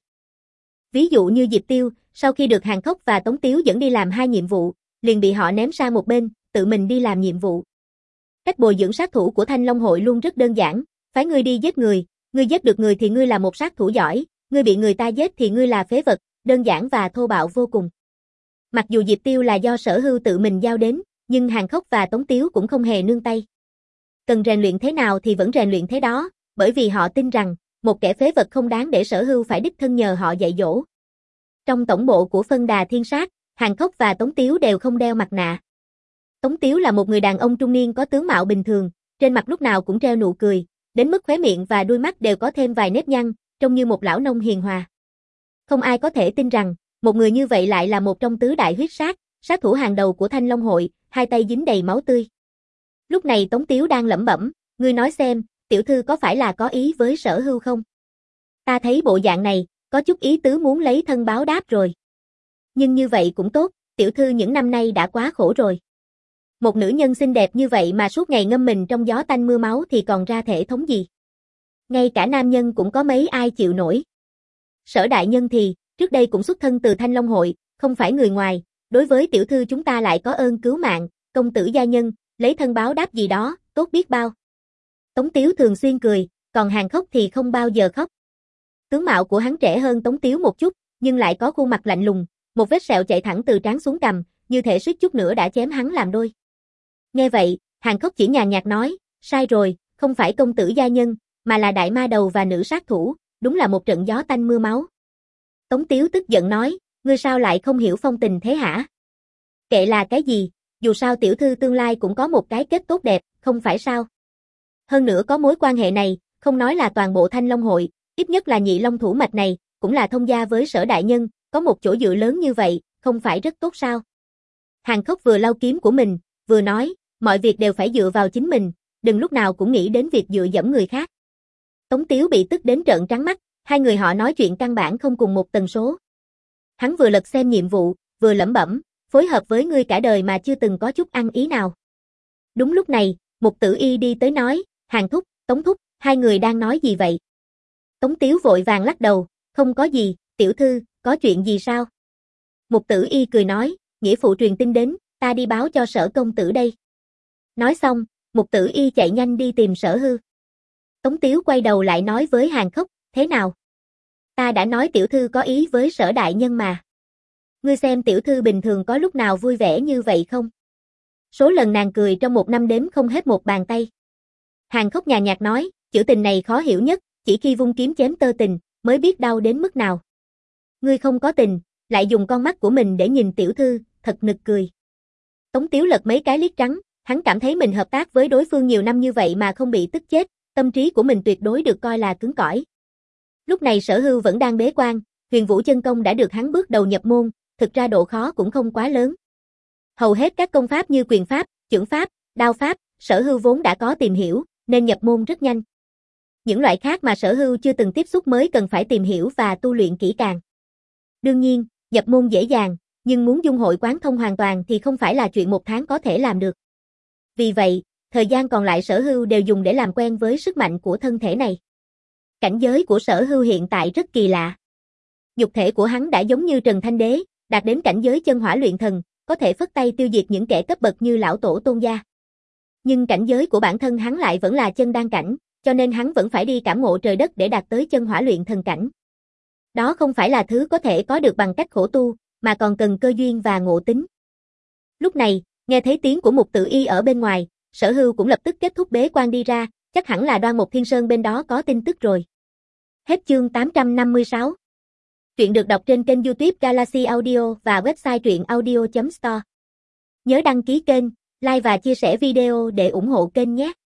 Ví dụ như Diệp Tiêu, sau khi được Hàn Khốc và Tống Tiếu dẫn đi làm hai nhiệm vụ, liền bị họ ném sang một bên, tự mình đi làm nhiệm vụ. Cách bồi dưỡng sát thủ của Thanh Long Hội luôn rất đơn giản, phái người đi giết người, Ngươi giết được người thì ngươi là một sát thủ giỏi, ngươi bị người ta giết thì ngươi là phế vật, đơn giản và thô bạo vô cùng. Mặc dù Diệp Tiêu là do Sở Hưu tự mình giao đến, nhưng Hàn Khốc và Tống Tiếu cũng không hề nương tay. Cần rèn luyện thế nào thì vẫn rèn luyện thế đó, bởi vì họ tin rằng, một kẻ phế vật không đáng để Sở Hưu phải đích thân nhờ họ dạy dỗ. Trong tổng bộ của Phân Đà Thiên Sát, Hàn Khốc và Tống Tiếu đều không đeo mặt nạ. Tống Tiếu là một người đàn ông trung niên có tướng mạo bình thường, trên mặt lúc nào cũng treo nụ cười, đến mức khóe miệng và đuôi mắt đều có thêm vài nếp nhăn, trông như một lão nông hiền hòa. Không ai có thể tin rằng, một người như vậy lại là một trong tứ đại huyết sát, sát thủ hàng đầu của Thanh Long Hội, hai tay dính đầy máu tươi. Lúc này Tống Tiếu đang lẩm bẩm, ngươi nói xem, tiểu thư có phải là có ý với Sở Hưu không? Ta thấy bộ dạng này, có chút ý tứ muốn lấy thân báo đáp rồi. Nhưng như vậy cũng tốt, tiểu thư những năm nay đã quá khổ rồi. Một nữ nhân xinh đẹp như vậy mà suốt ngày ngâm mình trong gió tanh mưa máu thì còn ra thể thống gì. Ngay cả nam nhân cũng có mấy ai chịu nổi. Sở đại nhân thì, trước đây cũng xuất thân từ Thanh Long Hội, không phải người ngoài, đối với tiểu thư chúng ta lại có ơn cứu mạng, công tử gia nhân, lấy thân báo đáp gì đó, tốt biết bao. Tống Tiếu thường xuyên cười, còn Hàn Khốc thì không bao giờ khóc. Tướng mạo của hắn trẻ hơn Tống Tiếu một chút, nhưng lại có khuôn mặt lạnh lùng, một vết sẹo chạy thẳng từ trán xuống cằm, như thể suýt chút nữa đã chém hắn làm đôi. Nghe vậy, Hàn Khốc chỉ nhàn nhạt nói, sai rồi, không phải công tử gia nhân, mà là đại ma đầu và nữ sát thủ, đúng là một trận gió tanh mưa máu. Tống Tiếu tức giận nói, ngươi sao lại không hiểu phong tình thế hả? Kệ là cái gì, dù sao tiểu thư tương lai cũng có một cái kết tốt đẹp, không phải sao? Hơn nữa có mối quan hệ này, không nói là toàn bộ Thanh Long Hội, ít nhất là nhị long thủ mạch này, cũng là thông gia với Sở đại nhân, có một chỗ dựa lớn như vậy, không phải rất tốt sao? Hàn Khốc vừa lau kiếm của mình, vừa nói, mọi việc đều phải dựa vào chính mình, đừng lúc nào cũng nghĩ đến việc dựa dẫm người khác. Tống Tiếu bị tức đến trợn trắng mắt, hai người họ nói chuyện căn bản không cùng một tần số. Hắn vừa lật xem nhiệm vụ, vừa lẩm bẩm, phối hợp với ngươi cả đời mà chưa từng có chút ăn ý nào. Đúng lúc này, Mục Tử Y đi tới nói, Hàn thúc, Tống thúc, hai người đang nói gì vậy? Tống Tiếu vội vàng lắc đầu, không có gì, tiểu thư, có chuyện gì sao? Mục Tử Y cười nói, nghĩa phụ truyền tin đến, ta đi báo cho Sở công tử đây. Nói xong, Mục Tử Y chạy nhanh đi tìm Sở Hưu. Tống Tiếu quay đầu lại nói với Hàn Khốc, thế nào? Ta đã nói tiểu thư có ý với Sở đại nhân mà. Ngươi xem tiểu thư bình thường có lúc nào vui vẻ như vậy không? Số lần nàng cười trong một năm đếm không hết một bàn tay. Hàn Khốc nhàn nhạt nói, chữ tình này khó hiểu nhất, chỉ khi vung kiếm chém tơ tình, mới biết đau đến mức nào. Ngươi không có tình, lại dùng con mắt của mình để nhìn tiểu thư, thật nực cười. Tống Tiếu lật mấy cái liếc trắng, hắn cảm thấy mình hợp tác với đối phương nhiều năm như vậy mà không bị tức chết, tâm trí của mình tuyệt đối được coi là cứng cỏi. Lúc này Sở Hưu vẫn đang bế quan, Huyền Vũ chân công đã được hắn bước đầu nhập môn, thực ra độ khó cũng không quá lớn. Hầu hết các công pháp như quyền pháp, chưởng pháp, đao pháp, Sở Hưu vốn đã có tìm hiểu, nên nhập môn rất nhanh. Những loại khác mà Sở Hưu chưa từng tiếp xúc mới cần phải tìm hiểu và tu luyện kỹ càng. Đương nhiên, nhập môn dễ dàng, nhưng muốn dung hội quán thông hoàn toàn thì không phải là chuyện một tháng có thể làm được. Vì vậy, thời gian còn lại Sở Hưu đều dùng để làm quen với sức mạnh của thân thể này. Cảnh giới của Sở Hưu hiện tại rất kỳ lạ. Nhục thể của hắn đã giống như Trần Thanh Đế, đạt đến cảnh giới chân hỏa luyện thần, có thể phất tay tiêu diệt những kẻ cấp bậc như lão tổ Tôn gia. Nhưng cảnh giới của bản thân hắn lại vẫn là chân đan cảnh, cho nên hắn vẫn phải đi cảm ngộ trời đất để đạt tới chân hỏa luyện thần cảnh. Đó không phải là thứ có thể có được bằng cách khổ tu, mà còn cần cơ duyên và ngộ tính. Lúc này, nghe thấy tiếng của Mục Tử Y ở bên ngoài, Sở Hưu cũng lập tức kết thúc bế quan đi ra, chắc hẳn là Đoan Mục Thiên Sơn bên đó có tin tức rồi. Hết chương tám trăm năm mươi sáu. Truyện được đọc trên kênh YouTube Galaxy Audio và website truyện audio chấm store. Nhớ đăng ký kênh, like và chia sẻ video để ủng hộ kênh nhé.